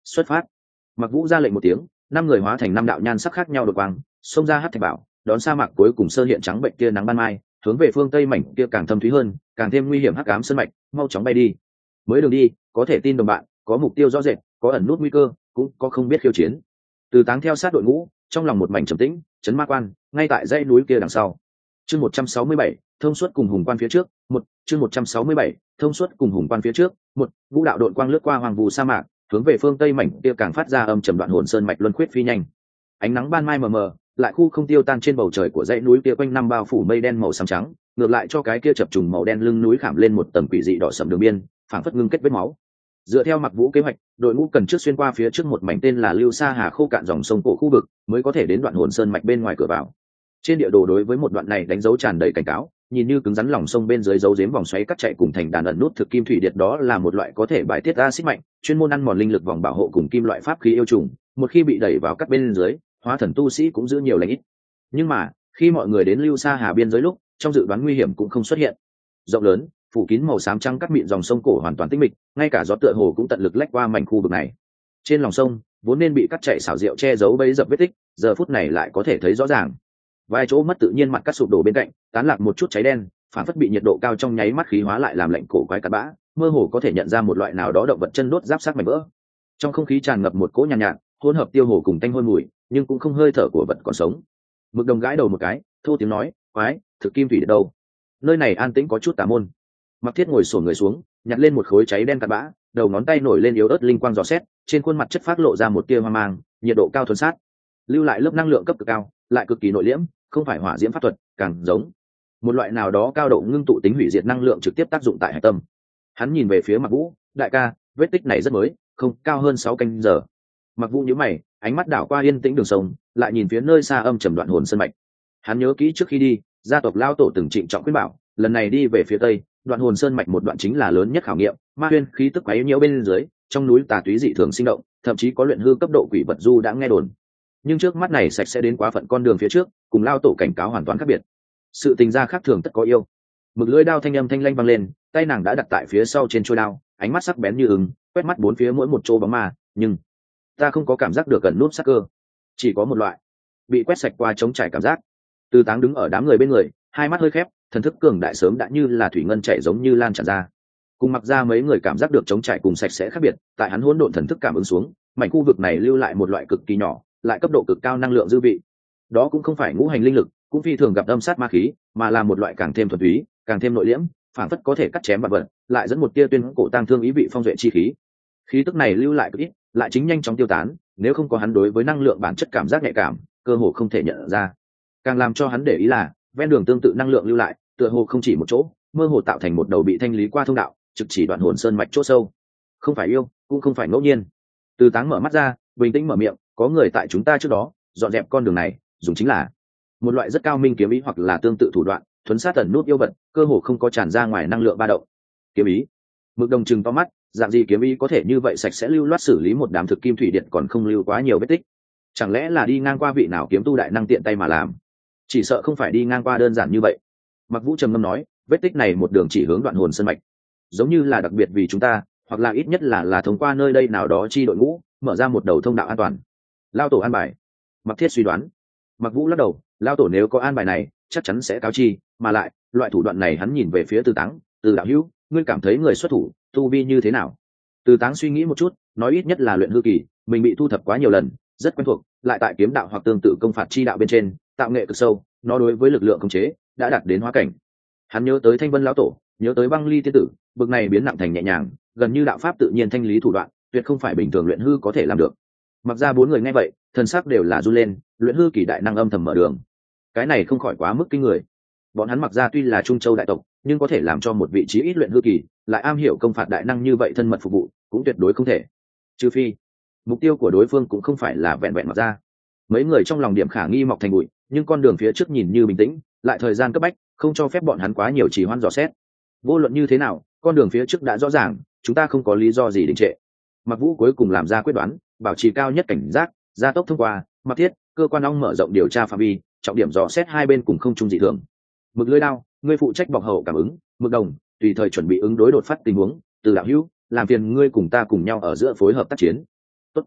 xuất phát. Mặc Vũ ra lệnh một tiếng, 5 người hóa thành 5 đạo nhan sắc khác nhau đột quang, xông ra hắc thạch bảo, đón sa mạc cuối cùng sơ hiện trắng bệnh kia nắng ban mai, hướng về phương tây mảnh kia càng thâm thúy hơn, càng thêm nguy hiểm hắc ám sơn mạch, mau chóng bay đi. Mới đường đi, có thể tin đồng bạn, có mục tiêu rõ rệt, có ẩn nút nguy cơ, cũng có không biết khiêu chiến. Từ Táng theo sát đội ngũ, trong lòng một mảnh trầm tĩnh, trấn ma quan, ngay tại dãy núi kia đằng sau. Chương 167, thông suốt cùng hùng quan phía trước, chương 167, thông suốt cùng hùng quan phía trước, ngũ đạo đội quang lướt qua hoàng vu sa mạc, hướng về phương tây mảnh kia càng phát ra âm trầm đoạn hồn sơn mạch luân khuyết phi nhanh. Ánh nắng ban mai mờ mờ, lại khu không tiêu tan trên bầu trời của dãy núi kia quanh năm bao phủ mây đen màu xám trắng, ngược lại cho cái kia chập trùng màu đen lưng núi khảm lên một tầng quỷ dị đỏ sẫm đường biên, phảng phất ngưng kết vết máu. Dựa theo Mặc Vũ kế hoạch, đội ngũ cần trước xuyên qua phía trước một mảnh tên là Lưu Sa Hà khô cạn dòng sông cổ khu vực, mới có thể đến đoạn hồn sơn mạch bên ngoài cửa vào. Trên địa đồ đối với một đoạn này đánh dấu tràn đầy cảnh cáo, nhìn như cứng rắn lòng sông bên dưới dấu giếm vòng xoáy cắt chạy cùng thành đàn ẩn nút thực kim thủy điệt, đó là một loại có thể bài tiết axit mạnh, chuyên môn ăn mòn linh lực vòng bảo hộ cùng kim loại pháp khí yêu trùng, một khi bị đẩy vào cắt bên dưới, hóa thần tu sĩ cũng giữ nhiều lành ít. Nhưng mà, khi mọi người đến Lưu Sa Hà biên giới lúc, trong dự đoán nguy hiểm cũng không xuất hiện. Rộng lớn, phủ kín màu xám trắng cắt mịn dòng sông cổ hoàn toàn tĩnh mịch, ngay cả gió tựa hồ cũng tận lực lách qua mảnh khu vực này. Trên lòng sông, vốn nên bị cắt chạy xảo diệu che giấu bấy dập vết tích, giờ phút này lại có thể thấy rõ ràng. Vài chỗ mất tự nhiên mặt cắt sụp đổ bên cạnh, tán lạc một chút cháy đen, phản phất bị nhiệt độ cao trong nháy mắt khí hóa lại làm lạnh cổ quái cát bã, mơ hồ có thể nhận ra một loại nào đó động vật chân đốt giáp sát mảnh vỡ. Trong không khí tràn ngập một cỗ nhàn nhạt, hỗn hợp tiêu hồ cùng tanh hôi mùi, nhưng cũng không hơi thở của vật còn sống. Mực Đồng gãi đầu một cái, thô tiếng nói, "Quái, thực kim thủy ở đâu?" Nơi này an tĩnh có chút tà môn. Mặc Thiết ngồi xổm người xuống, nhặt lên một khối cháy đen cát bã, đầu ngón tay nổi lên yếu ớt linh quang dò xét, trên khuôn mặt chất phát lộ ra một tia hoang mang, nhiệt độ cao thuần sát, lưu lại lớp năng lượng cấp cực cao, lại cực kỳ nội liễm, không phải hỏa diễm pháp thuật, càng giống một loại nào đó cao độ ngưng tụ tính hủy diệt năng lượng trực tiếp tác dụng tại hải tâm. Hắn nhìn về phía Mặc Vũ, "Đại ca, vết tích này rất mới, không cao hơn 6 canh giờ." Mặc Vũ nhíu mày, ánh mắt đảo qua yên tĩnh đường sông, lại nhìn phía nơi xa âm trầm đoạn hồn sơn mạch. Hắn nhớ kỹ trước khi đi, gia tộc lao tổ từng trịnh trọng khuyên bảo, lần này đi về phía tây, đoạn hồn sơn mạch một đoạn chính là lớn nhất khảo nghiệm, ma huyên khí tức quấy nhiễu bên dưới, trong núi tà túy dị thường sinh động, thậm chí có luyện hư cấp độ quỷ vật du đã nghe đồn. Nhưng trước mắt này sạch sẽ đến quá phận con đường phía trước, cùng lao tổ cảnh cáo hoàn toàn khác biệt. Sự tình gia khác thường tất có yêu. Mực lưỡi đao thanh âm thanh lanh vang lên, tay nàng đã đặt tại phía sau trên chuôi đao, ánh mắt sắc bén như ưng, quét mắt bốn phía mỗi một chỗ bóng ma, nhưng ta không có cảm giác được gần nút sắc cơ, chỉ có một loại bị quét sạch qua trống trải cảm giác. Từ Táng đứng ở đám người bên người, hai mắt hơi khép, thần thức cường đại sớm đã như là thủy ngân chảy giống như lan tràn ra. Cùng Mặc ra mấy người cảm giác được trống trải cùng sạch sẽ khác biệt, tại hắn hỗn độn thần thức cảm ứng xuống, mảnh khu vực này lưu lại một loại cực kỳ nhỏ, lại cấp độ cực cao năng lượng dư vị. Đó cũng không phải ngũ hành linh lực, cũng phi thường gặp âm sát ma khí, mà là một loại càng thêm thuần túy, càng thêm nội liễm, phản phất có thể cắt chém vật vật, lại dẫn một tia tuyên cổ tang thương ý vị phong duệ chi khí. Khí tức này lưu lại cực ít, lại chính nhanh chóng tiêu tán, nếu không có hắn đối với năng lượng bản chất cảm giác nhạy cảm, cơ hồ không thể nhận ra. Càng làm cho hắn để ý là, ven đường tương tự năng lượng lưu lại, tựa hồ không chỉ một chỗ, mơ hồ tạo thành một đầu bị thanh lý qua thông đạo, trực chỉ đoạn hồn sơn mạch chỗ sâu. Không phải yêu, cũng không phải ngẫu nhiên. Từ Táng mở mắt ra, bình tĩnh mở miệng, "Có người tại chúng ta trước đó dọn dẹp con đường này, dùng chính là một loại rất cao minh kiếm ý hoặc là tương tự thủ đoạn, thuấn sát ẩn nút yêu vật, cơ hồ không có tràn ra ngoài năng lượng ba động." Kiếm ý? Mực Đồng trừng to mắt, dạng gì kiếm ý có thể như vậy sạch sẽ lưu loát xử lý một đám thực kim thủy điện còn không lưu quá nhiều vết tích? Chẳng lẽ là đi ngang qua vị nào kiếm tu đại năng tiện tay mà làm? Chỉ sợ không phải đi ngang qua đơn giản như vậy. Mặc Vũ trầm ngâm nói, vết tích này một đường chỉ hướng đoạn hồn sơn mạch, giống như là đặc biệt vì chúng ta, hoặc là ít nhất là thông qua nơi đây nào đó chi đội ngũ, mở ra một đầu thông đạo an toàn. Lao tổ an bài? Mặc Thiết suy đoán. Mặc Vũ lắc đầu, lao tổ nếu có an bài này, chắc chắn sẽ cáo chi, mà lại, loại thủ đoạn này hắn nhìn về phía Từ Táng, "Từ đạo hữu, ngươi cảm thấy người xuất thủ, tu vi như thế nào?" Từ Táng suy nghĩ một chút, nói, "Ít nhất là luyện hư kỳ, mình bị thu thập quá nhiều lần, rất quen thuộc, lại tại kiếm đạo hoặc tương tự công phạt chi đạo bên trên, tạo nghệ cực sâu, nó đối với lực lượng khống chế đã đạt đến hóa cảnh." Hắn nhớ tới Thanh Vân lão tổ, nhớ tới Băng Ly tiên tử, bực này biến nặng thành nhẹ nhàng, gần như đạo pháp tự nhiên thanh lý thủ đoạn, tuyệt không phải bình thường luyện hư có thể làm được. Mặc ra 4 người nghe vậy, thần sắc đều là run lên, luyện hư kỳ đại năng âm thầm mở đường, cái này không khỏi quá mức kinh người. Bọn hắn Mặc ra tuy là Trung Châu đại tộc, nhưng có thể làm cho một vị trí ít luyện hư kỳ lại am hiểu công phạt đại năng như vậy thân mật phục vụ, cũng tuyệt đối không thể. Trừ phi mục tiêu của đối phương cũng không phải là vẹn vẹn Mặc ra. Mấy người trong lòng điểm khả nghi mọc thành bụi, nhưng con đường phía trước nhìn như bình tĩnh, lại thời gian cấp bách, không cho phép bọn hắn quá nhiều trì hoãn dò xét. Vô luận như thế nào, con đường phía trước đã rõ ràng, chúng ta không có lý do gì đình trệ. Mặc Vũ cuối cùng làm ra quyết đoán, bảo trì cao nhất cảnh giác, gia tốc thông qua. Mặc Thiết, cơ quan ong mở rộng điều tra phạm vi, trọng điểm dò xét hai bên cùng không chung dị thường. Mực lưỡi đao, ngươi phụ trách bọc hậu cảm ứng. Mực Đồng, tùy thời chuẩn bị ứng đối đột phát tình huống. Từ đạo hữu, làm phiền ngươi cùng ta cùng nhau ở giữa phối hợp tác chiến. Tốt.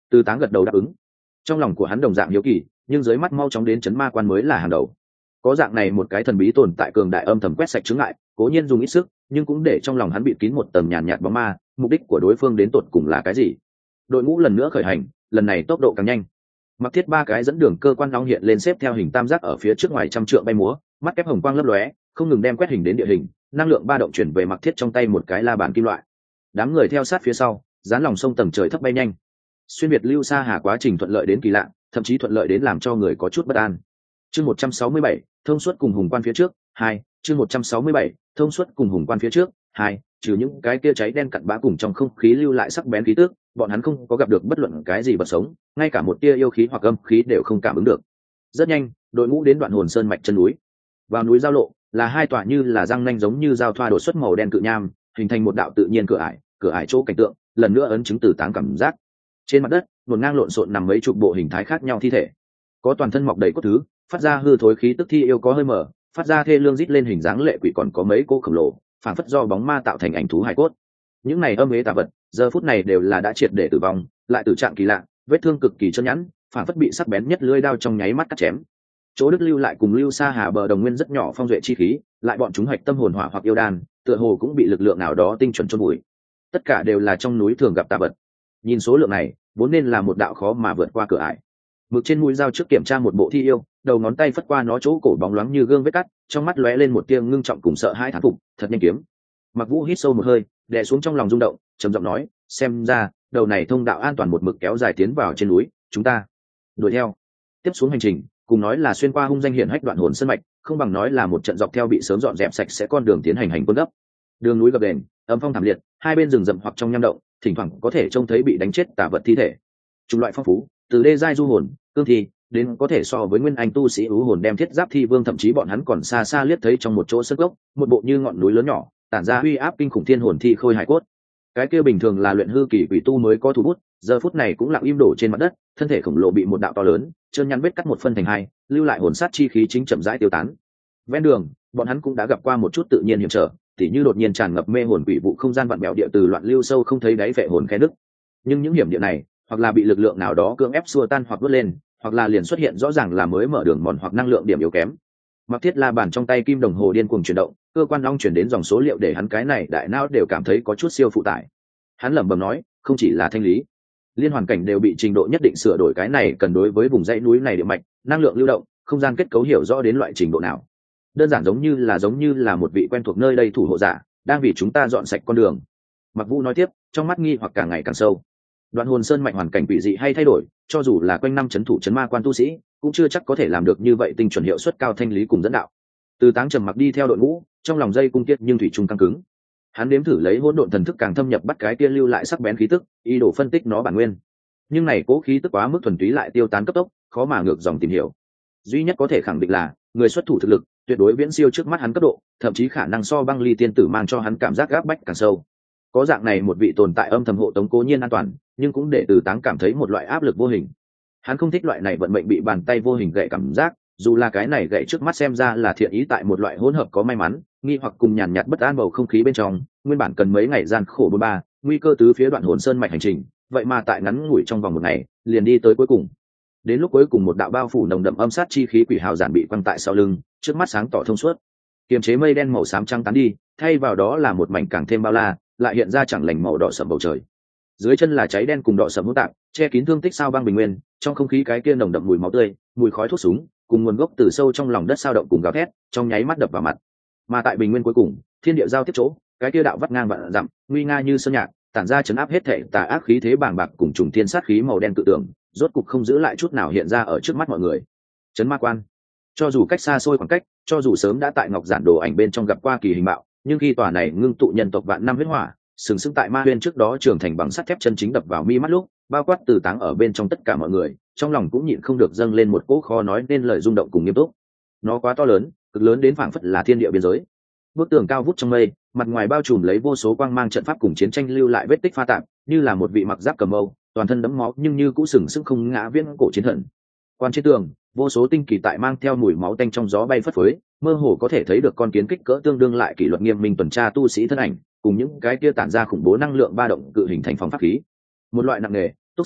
Từ Táng gật đầu đáp ứng. Trong lòng của hắn đồng dạng hiếu kỳ, nhưng dưới mắt mau chóng đến chấn ma quan mới là hàng đầu. Có dạng này một cái thần bí tồn tại cường đại âm thầm quét sạch chướng ngại, cố nhiên dùng ít sức, nhưng cũng để trong lòng hắn bị kín một tầng nhàn nhạt bóng ma. Mục đích của đối phương đến tột cùng là cái gì? Đội ngũ lần nữa khởi hành, lần này tốc độ càng nhanh. Mặc Thiết ba cái dẫn đường cơ quan nóng hiện lên xếp theo hình tam giác ở phía trước ngoài trăm trượng bay múa, mắt kép hồng quang lấp lóe, không ngừng đem quét hình đến địa hình, năng lượng ba động chuyển về Mặc Thiết trong tay một cái la bàn kim loại. Đám người theo sát phía sau, dán lòng sông tầng trời thấp bay nhanh. Xuyên biệt lưu xa hà quá trình thuận lợi đến kỳ lạ, thậm chí thuận lợi đến làm cho người có chút bất an. Chương 167, thông suốt cùng hùng quan phía trước, 2, chương 167, thông suốt cùng hùng quan phía trước, 2, trừ những cái kia cháy đen cặn bã cùng trong không khí lưu lại sắc bén khí tức, bọn hắn không có gặp được bất luận cái gì vật sống, ngay cả một tia yêu khí hoặc âm khí đều không cảm ứng được. Rất nhanh, đội ngũ đến Đoạn Hồn Sơn mạch chân núi. Vào núi giao lộ, là hai tòa như là răng nanh giống như dao thoa đột xuất màu đen cự nham, hình thành một đạo tự nhiên cửa ải chỗ cảnh tượng, lần nữa ấn chứng Từ Táng cảm giác. Trên mặt đất, luồn ngang lộn xộn nằm mấy chục bộ hình thái khác nhau thi thể, có toàn thân mọc đầy cốt thứ, phát ra hư thối khí tức thi yêu có hơi mở, phát ra thê lương rít lên hình dáng lệ quỷ, còn có mấy cô khổng lồ phản phất do bóng ma tạo thành ảnh thú hài cốt. Những này âm ế tà vật giờ phút này đều là đã triệt để tử vong, lại tử trạng kỳ lạ, vết thương cực kỳ chân nhẵn, phản phất bị sắc bén nhất lưỡi đao trong nháy mắt cắt chém. Chỗ đức lưu lại cùng lưu xa hà bờ đồng nguyên rất nhỏ phong duệ chi khí, lại bọn chúng hoạch tâm hồn hỏa hoặc yêu đan, tựa hồ cũng bị lực lượng nào đó tinh chuẩn chôn vùi. Tất cả đều là trong núi thường gặp tà vật. Nhìn số lượng này, vốn nên là một đạo khó mà vượt qua cửa ải. Mực trên mũi dao trước kiểm tra một bộ thi yêu, đầu ngón tay phất qua nó chỗ cổ bóng loáng như gương vết cắt, trong mắt lóe lên một tia ngưng trọng cùng sợ hãi thán phục, thật nhanh kiếm. Mặc Vũ hít sâu một hơi, đè xuống trong lòng rung động, trầm giọng nói, xem ra đầu này thông đạo an toàn một mực kéo dài tiến vào trên núi, chúng ta đuổi theo. Tiếp xuống hành trình, cùng nói là xuyên qua hung danh hiển hách Đoạn Hồn Sơn mạch, không bằng nói là một trận dọc theo bị sớm dọn dẹp sạch sẽ con đường tiến hành quân gấp. Đường núi gập ghềnh, âm phong thảm liệt, hai bên rừng rậm hoặc trong nham động, thỉnh thoảng có thể trông thấy bị đánh chết tà vật thi thể. Chủng loại phong phú, từ đê giai du hồn, cương thi, đến có thể so với nguyên anh tu sĩ ưu hồn đem thiết giáp thi vương, thậm chí bọn hắn còn xa xa liếc thấy trong một chỗ sơn gốc, một bộ như ngọn núi lớn nhỏ, tản ra uy áp kinh khủng thiên hồn thi khôi hải cốt. Cái kia bình thường là luyện hư kỳ quỷ tu mới có thủ bút, giờ phút này cũng lặng im đổ trên mặt đất, thân thể khổng lồ bị một đạo to lớn trơn nhăn vết cắt một phân thành hai, lưu lại hồn sát chi khí chính chậm rãi tiêu tán. Ven đường, bọn hắn cũng đã gặp qua một chút tự nhiên hiểm trở, tỉ như đột nhiên tràn ngập mê hồn quỷ vụ không gian vặn bèo địa từ loạn lưu sâu không thấy đáy vệ hồn khe nứt. Nhưng những hiểm địa này, hoặc là bị lực lượng nào đó cưỡng ép xua tan hoặc vớt lên, hoặc là liền xuất hiện rõ ràng là mới mở đường mòn hoặc năng lượng điểm yếu kém. Mặc Thiết la bàn trong tay kim đồng hồ điên cuồng chuyển động, cơ quan long chuyển đến dòng số liệu để hắn cái này đại não đều cảm thấy có chút siêu phụ tải. Hắn lẩm bẩm nói, không chỉ là thanh lý, liên hoàn cảnh đều bị trình độ nhất định sửa đổi, cái này cần đối với vùng dãy núi này địa mạch, năng lượng lưu động, không gian kết cấu hiểu rõ đến loại trình độ nào. Đơn giản giống như là một vị quen thuộc nơi đây thủ hộ giả đang vì chúng ta dọn sạch con đường. Mặc Vũ nói tiếp, trong mắt nghi hoặc càng ngày càng sâu. Đoạn Hồn Sơn mạch hoàn cảnh quỷ dị hay thay đổi, cho dù là quanh năm trấn thủ trấn ma quan tu sĩ, cũng chưa chắc có thể làm được như vậy tinh chuẩn hiệu suất cao thanh lý cùng dẫn đạo. Từ Táng trầm mặc đi theo đội ngũ, trong lòng dây cung tiết nhưng thủy chung căng cứng. Hắn đếm thử lấy hỗn độn thần thức càng thâm nhập bắt cái kia lưu lại sắc bén khí tức, ý đồ phân tích nó bản nguyên. Nhưng này cố khí tức quá mức thuần túy lại tiêu tán cấp tốc, khó mà ngược dòng tìm hiểu. Duy nhất có thể khẳng định là, người xuất thủ thực lực tuyệt đối viễn siêu trước mắt hắn cấp độ, thậm chí khả năng so Băng Ly tiên tử mang cho hắn cảm giác gáp bách càng sâu. Có dạng này một vị tồn tại âm thầm hộ tống cố nhiên an toàn, nhưng cũng để Từ Táng cảm thấy một loại áp lực vô hình. Hắn không thích loại này vận mệnh bị bàn tay vô hình gậy cảm giác, dù là cái này gậy trước mắt xem ra là thiện ý, tại một loại hỗn hợp có may mắn, nghi hoặc cùng nhàn nhạt bất an bầu không khí bên trong, nguyên bản cần mấy ngày gian khổ bôn ba, nguy cơ tứ phía Đoạn Hồn Sơn mạch hành trình, vậy mà tại ngắn ngủi trong vòng một ngày, liền đi tới cuối cùng. Đến lúc cuối cùng một đạo bao phủ nồng đậm âm sát chi khí quỷ hào giản bị quăng tại sau lưng, trước mắt sáng tỏ thông suốt. Kiềm chế mây đen màu xám trắng tán đi, thay vào đó là một mảnh càng thêm bao la, lại hiện ra chẳng lành màu đỏ sẫm bầu trời. Dưới chân là cháy đen cùng đỏ sẫm hỗn tạp, che kín thương tích sao băng bình nguyên, trong không khí cái kia nồng đậm mùi máu tươi, mùi khói thuốc súng, cùng nguồn gốc từ sâu trong lòng đất sao động cùng gào thét, trong nháy mắt đập vào mặt. Mà tại bình nguyên cuối cùng, thiên địa giao tiếp chỗ, cái kia đạo vắt ngang vạn dặm, nguy nga như sơn nhạc, tản ra chấn áp hết thảy tà ác khí thế bàng bạc cùng trùng thiên sát khí màu đen tự tưởng, rốt cục không giữ lại chút nào hiện ra ở trước mắt mọi người. Trấn ma quan. Cho dù cách xa xôi khoảng cách, cho dù sớm đã tại ngọc giản đồ ảnh bên trong gặp qua kỳ hình mạo, nhưng khi tòa này ngưng tụ nhân tộc vạn năm huyết hỏa, sừng sững tại ma huyên trước đó trưởng thành bằng sắt thép chân chính đập vào mi mắt lúc, bao quát Từ Táng ở bên trong tất cả mọi người, trong lòng cũng nhịn không được dâng lên một cỗ khó nói nên lời rung động cùng nghiêm túc. Nó quá to lớn, cực lớn đến phảng phất là thiên địa biên giới. Bức tường cao vút trong mây, mặt ngoài bao trùm lấy vô số quang mang trận pháp cùng chiến tranh lưu lại vết tích pha tạp, như là một vị mặc giáp cầm âu, toàn thân đẫm máu nhưng như cũ sừng sững không ngã viễn cổ chiến thần. Quan trên tường, vô số tinh kỳ tại mang theo mùi máu tanh trong gió bay phất phới, mơ hồ có thể thấy được con kiến kích cỡ tương đương lại kỷ luật nghiêm minh tuần tra tu sĩ thân ảnh, cùng những cái kia tản ra khủng bố năng lượng ba động cự hình thành phòng pháp khí. Một loại nặng nề, túc sát,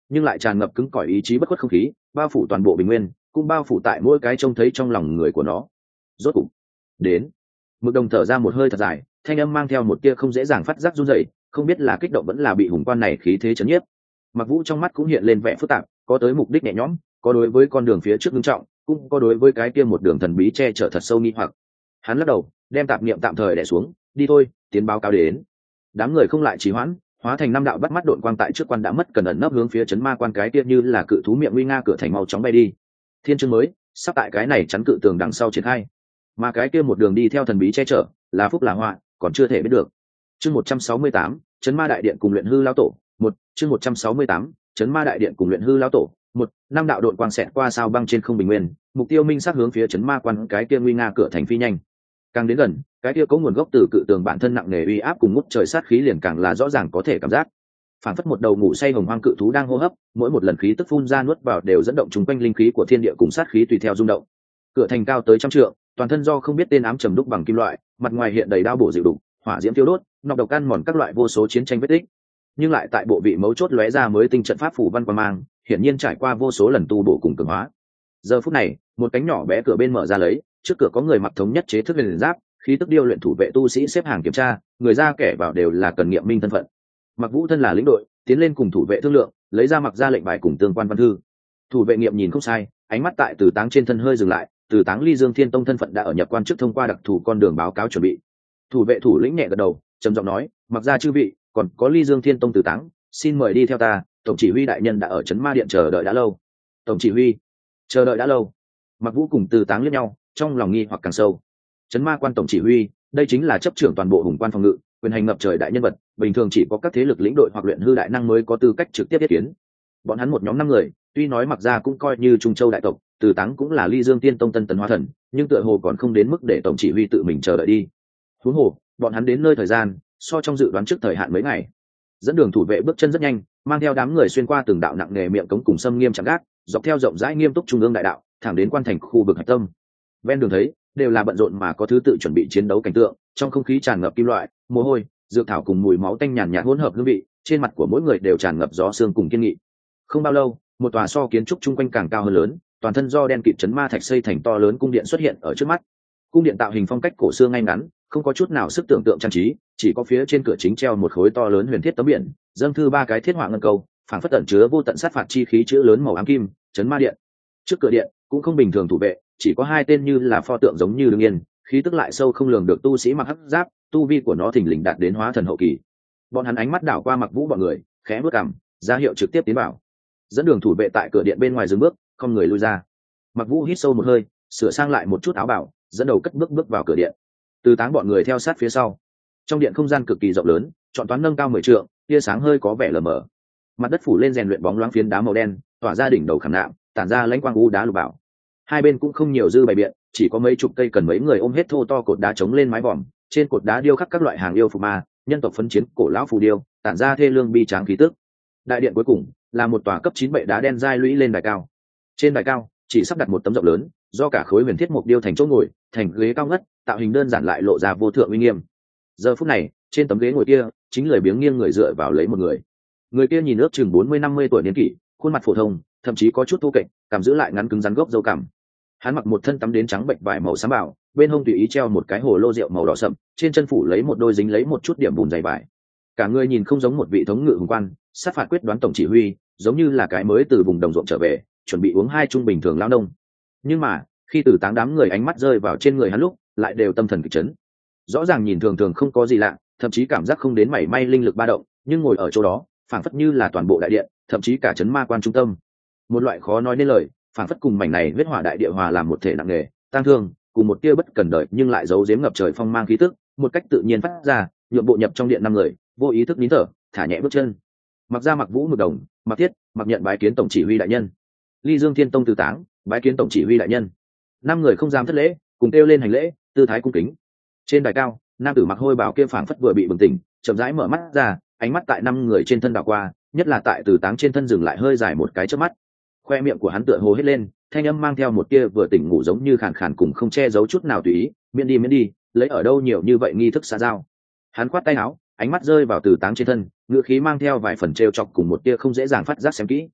nhưng lại tràn ngập cứng cỏi ý chí bất khuất không khí, bao phủ toàn bộ bình nguyên, cũng bao phủ tại mỗi cái trông thấy trong lòng người của nó. Rốt cục đến. Mực Đồng thở ra một hơi thật dài, thanh âm mang theo một tia không dễ dàng phát giác run rẩy, không biết là kích động vẫn là bị hùng quan này khí thế chấn nhiếp. Mặc Vũ trong mắt cũng hiện lên vẻ phức tạp, có tới mục đích nhẹ nhõm, có đối với con đường phía trước nghiêm trọng, cũng có đối với cái kia một đường thần bí che chở thật sâu nghi hoặc. Hắn lắc đầu, đem tạp niệm tạm thời đè xuống, đi thôi, tiến báo cáo đến. Đám người không lại trì hoãn, hóa thành năm đạo bắt mắt độn quang tại trước quan đã mất cần ẩn nấp hướng phía chấn ma quan cái kia như là cự thú miệng nguy nga cửa thành mau chóng bay đi. Thiên chương mới sắp tại cái này chắn cự tường đằng sau triển khai, mà cái kia một đường đi theo thần bí che chở, là phúc là họa, còn chưa thể biết được. Chương 168, chấn ma đại điện cùng luyện hư lão tổ. Chương 168, chấn ma đại điện cùng luyện hư lão tổ. Năm đạo độn quang xẹt qua sao băng trên không bình nguyên, mục tiêu minh sát hướng phía chấn ma quan cái kia nguy nga cửa thành phi nhanh. Càng đến gần, cái kia có nguồn gốc từ cự tường bản thân nặng nề uy áp cùng ngút trời sát khí liền càng là rõ ràng có thể cảm giác. Phản phất một đầu ngủ say hồng hoang cự thú đang hô hấp, mỗi một lần khí tức phun ra nuốt vào đều dẫn động chúng quanh linh khí của thiên địa cùng sát khí tùy theo rung động. Cửa thành cao tới trăm trượng, toàn thân do không biết tên ám trầm đúc bằng kim loại, mặt ngoài hiện đầy đao bổ dịu đục, hỏa diễm thiêu đốt, nọc độc ăn mòn các loại vô số chiến tranh vết tích. Nhưng lại tại bộ vị mấu chốt lóe ra mới tinh trận pháp phủ văn quang mang, hiển nhiên trải qua vô số lần tu bổ cùng cường hóa. Giờ phút này, một cánh nhỏ bé cửa bên mở ra lấy, trước cửa có người mặc thống nhất chế thức huyền giáp, khí tức điêu luyện thủ vệ tu sĩ xếp hàng kiểm tra, người ra kẻ vào đều là cần nghiệm minh thân phận. Mặc Vũ thân là lĩnh đội, tiến lên cùng thủ vệ thương lượng, lấy ra mặc ra lệnh bài cùng tương quan văn thư. Thủ vệ nghiệm nhìn không sai, ánh mắt tại Từ Táng trên thân hơi dừng lại, Từ Táng Ly Dương Thiên Tông thân phận đã ở nhập quan trước thông qua đặc thù con đường báo cáo chuẩn bị. Thủ vệ thủ lĩnh nhẹ gật đầu, trầm giọng nói, mặc ra chư vị, còn có Ly Dương Thiên Tông Từ Táng, xin mời đi theo ta, tổng chỉ huy đại nhân đã ở trấn ma điện chờ đợi đã lâu. Tổng chỉ huy chờ đợi đã lâu. Mặc Vũ cùng Từ Táng liếc nhau, trong lòng nghi hoặc càng sâu. Trấn ma quan tổng chỉ huy, đây chính là chấp trưởng toàn bộ hùng quan phòng ngự, quyền hành ngập trời đại nhân vật, bình thường chỉ có các thế lực lĩnh đội hoặc luyện hư đại năng mới có tư cách trực tiếp ý kiến. Bọn hắn một nhóm 5 người, tuy nói mặc ra cũng coi như Trung Châu đại tộc, Từ Táng cũng là Ly Dương Tiên Tông tân tấn hóa thần, nhưng tựa hồ còn không đến mức để tổng chỉ huy tự mình chờ đợi đi. Huống hồ, bọn hắn đến nơi thời gian, so trong dự đoán trước thời hạn mấy ngày. Dẫn đường thủ vệ bước chân rất nhanh, mang theo đám người xuyên qua từng đạo nặng nề miệng cống cùng xâm nghiêm chạm gác, dọc theo rộng rãi nghiêm túc trung ương đại đạo, thẳng đến quan thành khu vực hạch tâm. Ven đường thấy, đều là bận rộn mà có thứ tự chuẩn bị chiến đấu cảnh tượng, trong không khí tràn ngập kim loại, mồ hôi, dược thảo cùng mùi máu tanh nhàn nhạt hỗn hợp hương vị, trên mặt của mỗi người đều tràn ngập gió sương cùng kiên nghị. Không bao lâu, một tòa so kiến trúc chung quanh càng cao hơn lớn, toàn thân do đen kịt chấn ma thạch xây thành to lớn cung điện xuất hiện ở trước mắt. Cung điện tạo hình phong cách cổ xưa ngay ngắn, không có chút nào sức tưởng tượng trang trí, chỉ có phía trên cửa chính treo một khối to lớn huyền thiết tấm biển, dâng thư 3 cái thiết họa ngân câu, phảng phất ẩn chứa vô tận sát phạt chi khí chữ lớn màu ám kim, chấn ma điện. Trước cửa điện cũng không bình thường thủ vệ, chỉ có 2 tên như là pho tượng giống như đương yên, khí tức lại sâu không lường được tu sĩ mặc hắc giáp, tu vi của nó thình lình đạt đến hóa thần hậu kỳ. Bọn hắn ánh mắt đảo qua Mặc Vũ bọn người, khẽ bước cằm, ra hiệu trực tiếp tiến vào. Dẫn đường thủ vệ tại cửa điện bên ngoài dừng bước, không người lui ra. Mặc Vũ hít sâu một hơi, sửa sang lại một chút áo bào, dẫn đầu cất bước vào cửa điện. Từ Táng bọn người theo sát phía sau. Trong điện không gian cực kỳ rộng lớn, trọn toán nâng cao 10 trượng, tia sáng hơi có vẻ lờ mờ. Mặt đất phủ lên rèn luyện bóng loáng phiến đá màu đen, tỏa ra đỉnh đầu khảm nạm, tản ra lãnh quang u đá lục bảo. Hai bên cũng không nhiều dư bày biện, chỉ có mấy chục cây cần mấy người ôm hết thô to cột đá chống lên mái vòm, trên cột đá điêu khắc các loại hàng yêu phù ma, nhân tộc phấn chiến cổ lão phù điêu, tản ra thê lương bi tráng khí tức. Đại điện cuối cùng là một tòa cấp 9 bệ đá đen dai lũy lên đài cao. Trên đài cao chỉ sắp đặt một tấm rộng lớn, do cả khối huyền thiết mục điêu thành chỗ ngồi, thành ghế cao ngất, tạo hình đơn giản lại lộ ra vô thượng uy nghiêm. Giờ phút này, trên tấm ghế ngồi kia, chính lười biếng nghiêng người dựa vào lấy một người. Người kia nhìn ước chừng 40-50 tuổi niên kỷ, khuôn mặt phổ thông, thậm chí có chút thô kệch, cảm giữ lại ngắn cứng rắn gốc râu cằm. Hắn mặc một thân tắm đến trắng bệnh vải màu xám bảo, bên hông tùy ý treo một cái hồ lô rượu màu đỏ sậm, trên chân phủ lấy một đôi dính lấy một chút điểm bùn dày vải. Cả người nhìn không giống một vị thống ngự hùng quan, sát phạt quyết đoán tổng chỉ huy, giống như là cái mới từ vùng đồng ruộng trở về, chuẩn bị uống 2 chung bình thường lao nông. Nhưng mà, khi Từ Táng đám người ánh mắt rơi vào trên người hắn lúc, lại đều tâm thần kịch chấn. Rõ ràng nhìn thường thường không có gì lạ, thậm chí cảm giác không đến mảy may linh lực ba động, nhưng ngồi ở chỗ đó, phảng phất như là toàn bộ đại điện, thậm chí cả trấn ma quan trung tâm. Một loại khó nói nên lời, phảng phất cùng mảnh này huyết hỏa đại địa hòa làm một thể nặng nề, tang thương, cùng một tia bất cần đời nhưng lại giấu giếm ngập trời phong mang khí tức, một cách tự nhiên phát ra, nhượng bộ nhập trong điện 5 người, vô ý thức nín thở, thả nhẹ bước chân. Mặc ra Mặc Vũ Mực Đồng, Mặc Thiết, Mặc Nhận bái kiến tổng chỉ huy đại nhân. Ly Dương Thiên Tông Từ Táng, bái kiến tổng chỉ huy đại nhân. 5 người không dám thất lễ, cùng kêu lên hành lễ, tư thái cung kính. Trên đài cao, nam tử mặc hôi bào kia phảng phất vừa bị bừng tỉnh, chậm rãi mở mắt ra, ánh mắt tại 5 người trên thân đảo qua, nhất là tại Từ Táng trên thân dừng lại hơi dài một cái chớp mắt. Khoe miệng của hắn tựa hồ hết lên, thanh âm mang theo một tia vừa tỉnh ngủ giống như khàn khàn cùng không che giấu chút nào tùy ý, miễn đi, lấy ở đâu nhiều như vậy nghi thức xã giao. Hắn khoát tay áo, ánh mắt rơi vào Từ Táng trên thân, ngữ khí mang theo vài phần trêu chọc cùng một tia không dễ dàng phát giác xem kỹ,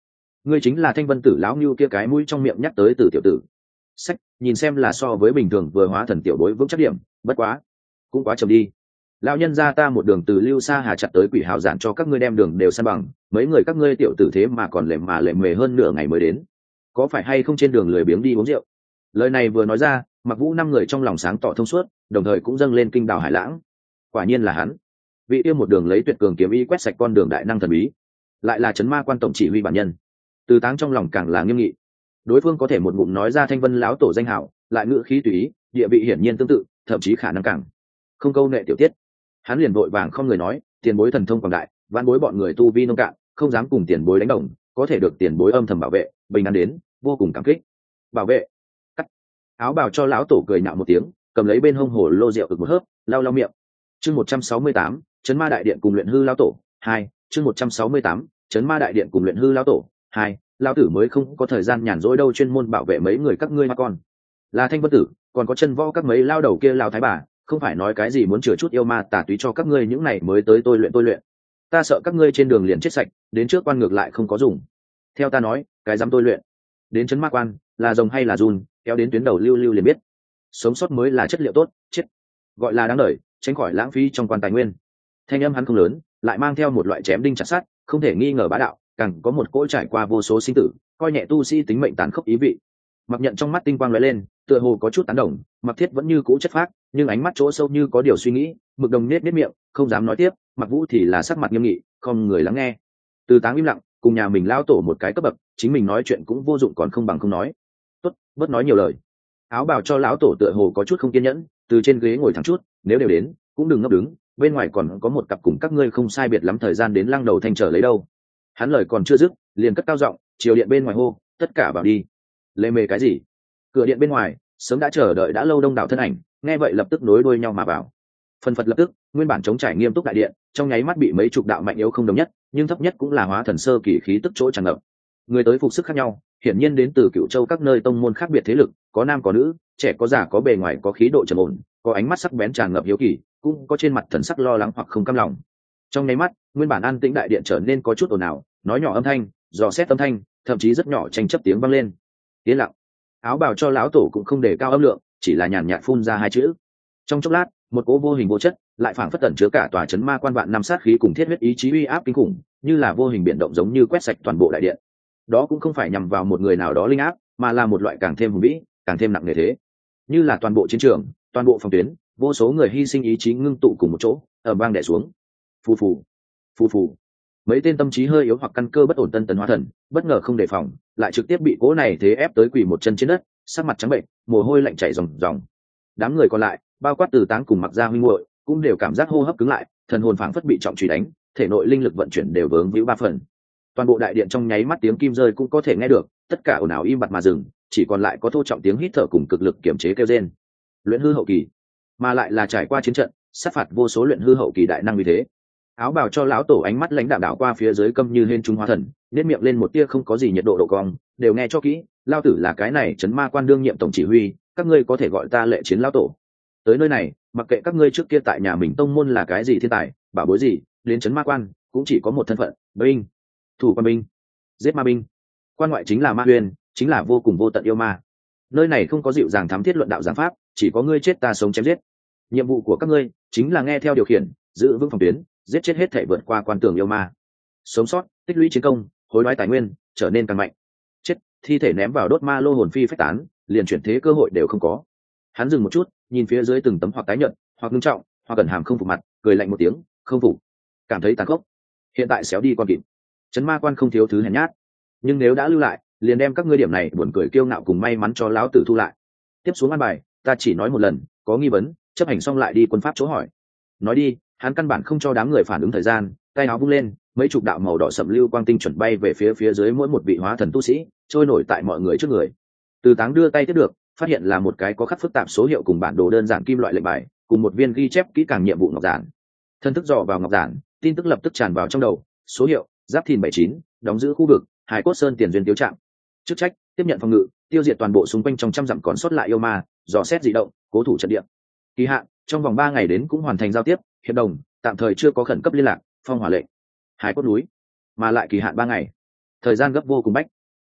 ngươi chính là Thanh Vân Tử lão Nưu kia cái mũi trong miệng nhắc tới từ tiểu tử. Sách, nhìn xem là so với bình thường vừa hóa thần tiểu bối vững chắc điểm, bất quá, cũng quá chậm đi. Lão nhân gia ta một đường từ Lưu Sa Hà chặt tới Quỷ Hào giản cho các ngươi đem đường đều san bằng, mấy người các ngươi tiểu tử thế mà còn lệm mề hơn nửa ngày mới đến. Có phải hay không trên đường lười biếng đi uống rượu? Lời này vừa nói ra, Mặc Vũ năm người trong lòng sáng tỏ thông suốt, đồng thời cũng dâng lên kinh đào hải lãng. Quả nhiên là hắn, vị yêu một đường lấy tuyệt cường kiếm ý quét sạch con đường đại năng thần bí, lại là Chấn Ma Quan tổng chỉ huy bản nhân. Từ Táng trong lòng càng là nghiêm nghị, đối phương có thể một ngụm nói ra Thanh Vân lão tổ danh hào, lại ngữ khí tùy ý, địa vị hiển nhiên tương tự, thậm chí khả năng càng không câu nệ tiểu tiết. Hắn liền vội vàng không người nói, tiền bối thần thông quảng đại, vãn bối bọn người tu vi nông cạn, không dám cùng tiền bối đánh đồng, có thể được tiền bối âm thầm bảo vệ, bình an đến, vô cùng cảm kích. Bảo vệ. Cắt. Áo bào cho lão tổ cười nhạo một tiếng, cầm lấy bên hông hồ lô rượu ực một hớp, lau lau miệng. Chương 168, Chấn Ma đại điện cùng luyện hư lão tổ 2, chương 168, Chấn Ma đại điện cùng luyện hư lão tổ 2, lão tử mới không có thời gian nhàn rỗi đâu chuyên môn bảo vệ mấy người các ngươi mà con. Là Thanh Vân Tử, còn có chân võ các mấy lao đầu kia lao thái bà, không phải nói cái gì muốn chữa chút yêu ma tà túy cho các ngươi những này mới tới tôi luyện. Ta sợ các ngươi trên đường liền chết sạch, đến trước quan ngược lại không có dùng. Theo ta nói, cái dám tôi luyện. Đến Chấn Ma Quan, là rồng hay là giun, kéo đến tuyến đầu lưu liền biết. Sống sót mới là chất liệu tốt, chết. Gọi là đáng đời, tránh khỏi lãng phí trong quan tài nguyên. Thanh âm hắn không lớn, lại mang theo một loại chém đinh chặt sắt, không thể nghi ngờ bá đạo, càng có một cỗ trải qua vô số sinh tử, coi nhẹ tu sĩ tính mệnh tàn khốc ý vị. Mặc Nhận trong mắt tinh quang lóe lên, tựa hồ có chút tán đồng, Mặc Thiết vẫn như cũ chất phác, nhưng ánh mắt chỗ sâu như có điều suy nghĩ, Mực Đồng nết miệng, không dám nói tiếp, Mặc Vũ thì là sắc mặt nghiêm nghị, không người lắng nghe. Từ Táng im lặng, cùng nhà mình lao tổ một cái cấp bậc, chính mình nói chuyện cũng vô dụng còn không bằng không nói. Tốt, bớt nói nhiều lời. Áo bào cho lão tổ tựa hồ có chút không kiên nhẫn, từ trên ghế ngồi thẳng chút, nếu đều đến, cũng đừng ngấp đứng, bên ngoài còn có một cặp cùng các ngươi không sai biệt lắm thời gian đến Lăng Đầu Thanh trở lấy đâu. Hắn lời còn chưa dứt, liền cất cao giọng, chiều điện bên ngoài hô, tất cả vào đi. Lê mề cái gì? Cửa điện bên ngoài sớm đã chờ đợi đã lâu đông đảo thân ảnh, nghe vậy lập tức nối đuôi nhau mà vào. Phần phật lập tức, nguyên bản chống trải nghiêm túc đại điện, trong nháy mắt bị mấy chục đạo mạnh yếu không đồng nhất, nhưng thấp nhất cũng là hóa thần sơ kỳ khí tức chỗ tràn ngập. Người tới phục sức khác nhau, hiển nhiên đến từ Cửu Châu các nơi tông môn khác biệt thế lực, có nam có nữ, trẻ có già, có bề ngoài có khí độ trầm ổn, có ánh mắt sắc bén tràn ngập hiếu kỳ, cũng có trên mặt thần sắc lo lắng hoặc không cam lòng. Trong nháy mắt, nguyên bản an tĩnh đại điện trở nên có chút ồn ào, nói nhỏ âm thanh, dò xét âm thanh, thậm chí rất nhỏ tranh chấp tiếng vang lên. Yên lặng. Áo bào cho lão tổ cũng không đề cao âm lượng, chỉ là nhàn nhạt phun ra hai chữ. Trong chốc lát, một cỗ vô hình vô chất lại phảng phất tẩn chứa cả tòa Chấn Ma Quan vạn năm sát khí cùng thiết huyết ý chí uy áp kinh khủng, như là vô hình biển động giống như quét sạch toàn bộ đại điện. Đó cũng không phải nhằm vào một người nào đó linh áp, mà là một loại càng thêm hùng vĩ, càng thêm nặng nề thế. Như là toàn bộ chiến trường, toàn bộ phòng tuyến, vô số người hy sinh ý chí ngưng tụ cùng một chỗ, ở bang đè xuống. Phù phù, phù phù. Mấy tên tâm trí hơi yếu hoặc căn cơ bất ổn tân tấn hóa thần, bất ngờ không đề phòng, lại trực tiếp bị cỗ này thế ép tới quỳ một chân trên đất, sắc mặt trắng bệnh, mồ hôi lạnh chảy ròng ròng. Đám người còn lại, bao quát Từ Táng cùng Mặc Gia huynh muội, cũng đều cảm giác hô hấp cứng lại, thần hồn phảng phất bị trọng truy đánh, thể nội linh lực vận chuyển đều vướng víu ba phần. Toàn bộ đại điện trong nháy mắt tiếng kim rơi cũng có thể nghe được, tất cả ồn ào im bặt mà dừng, chỉ còn lại có thô trọng tiếng hít thở cùng cực lực kiểm chế kêu rên. Luyện hư hậu kỳ, mà lại là trải qua chiến trận, sát phạt vô số luyện hư hậu kỳ đại năng như thế. Áo bào cho lão tổ ánh mắt lãnh đạm đảo qua phía dưới câm như hên trung hóa thần, nét miệng lên một tia không có gì nhiệt độ độ cong, đều nghe cho kỹ, lao tử là cái này Chấn Ma Quan đương nhiệm tổng chỉ huy, các ngươi có thể gọi ta Lệ Chiến lão tổ. Tới nơi này, mặc kệ các ngươi trước kia tại nhà mình tông môn là cái gì thiên tài, bảo bối gì, đến Chấn Ma Quan cũng chỉ có một thân phận, binh, thủ quan binh, giết ma binh. Quan ngoại chính là ma huyền, chính là vô cùng vô tận yêu ma. Nơi này không có dịu dàng thám thiết luận đạo giảng pháp, chỉ có ngươi chết ta sống chém giết. Nhiệm vụ của các ngươi chính là nghe theo điều khiển, giữ vững phòng tuyến, giết chết hết thể vượt qua quan tường yêu ma, sống sót, tích lũy chiến công, hối đoái tài nguyên, trở nên càng mạnh. Chết, thi thể ném vào đốt ma lô hồn phi phách tán, liền chuyển thế cơ hội đều không có. Hắn dừng một chút, nhìn phía dưới từng tấm hoặc tái nhợt, hoặc nghiêm trọng, hoặc cẩn hàm không phục mặt, cười lạnh một tiếng, không phục, cảm thấy tàn khốc. Hiện tại xéo đi con kịp. Chấn Ma Quan không thiếu thứ hèn nhát, nhưng nếu đã lưu lại, liền đem các ngươi điểm này buồn cười kiêu ngạo cùng may mắn cho lão tử thu lại. Tiếp xuống an bài, ta chỉ nói một lần, có nghi vấn, chấp hành xong lại đi quân pháp chỗ hỏi. Nói đi. Hắn căn bản không cho đám người phản ứng thời gian, tay áo vung lên, mấy chục đạo màu đỏ sậm lưu quang tinh chuẩn bay về phía dưới mỗi một vị hóa thần tu sĩ, trôi nổi tại mọi người trước người. Từ Táng đưa tay tiếp được, phát hiện là một cái có khắc phức tạp số hiệu cùng bản đồ đơn giản kim loại lệnh bài, cùng một viên ghi chép kỹ càng nhiệm vụ ngọc giản. Thân thức dò vào ngọc giản, tin tức lập tức tràn vào trong đầu, số hiệu: Giáp Thìn 79, đóng giữ khu vực Hải Cốt Sơn Tiền Duyên Tiếu Trạm. Chức trách: tiếp nhận phòng ngự, tiêu diệt toàn bộ xung quanh trong trăm dặm còn sót lại yêu ma, dò xét dị động, cố thủ trận địa. Kỳ hạn: trong vòng 3 ngày đến cũng hoàn thành giao tiếp, hiệp đồng, tạm thời chưa có khẩn cấp liên lạc, phong hỏa lệnh. Hải Cốt núi, mà lại kỳ hạn 3 ngày, thời gian gấp vô cùng bách.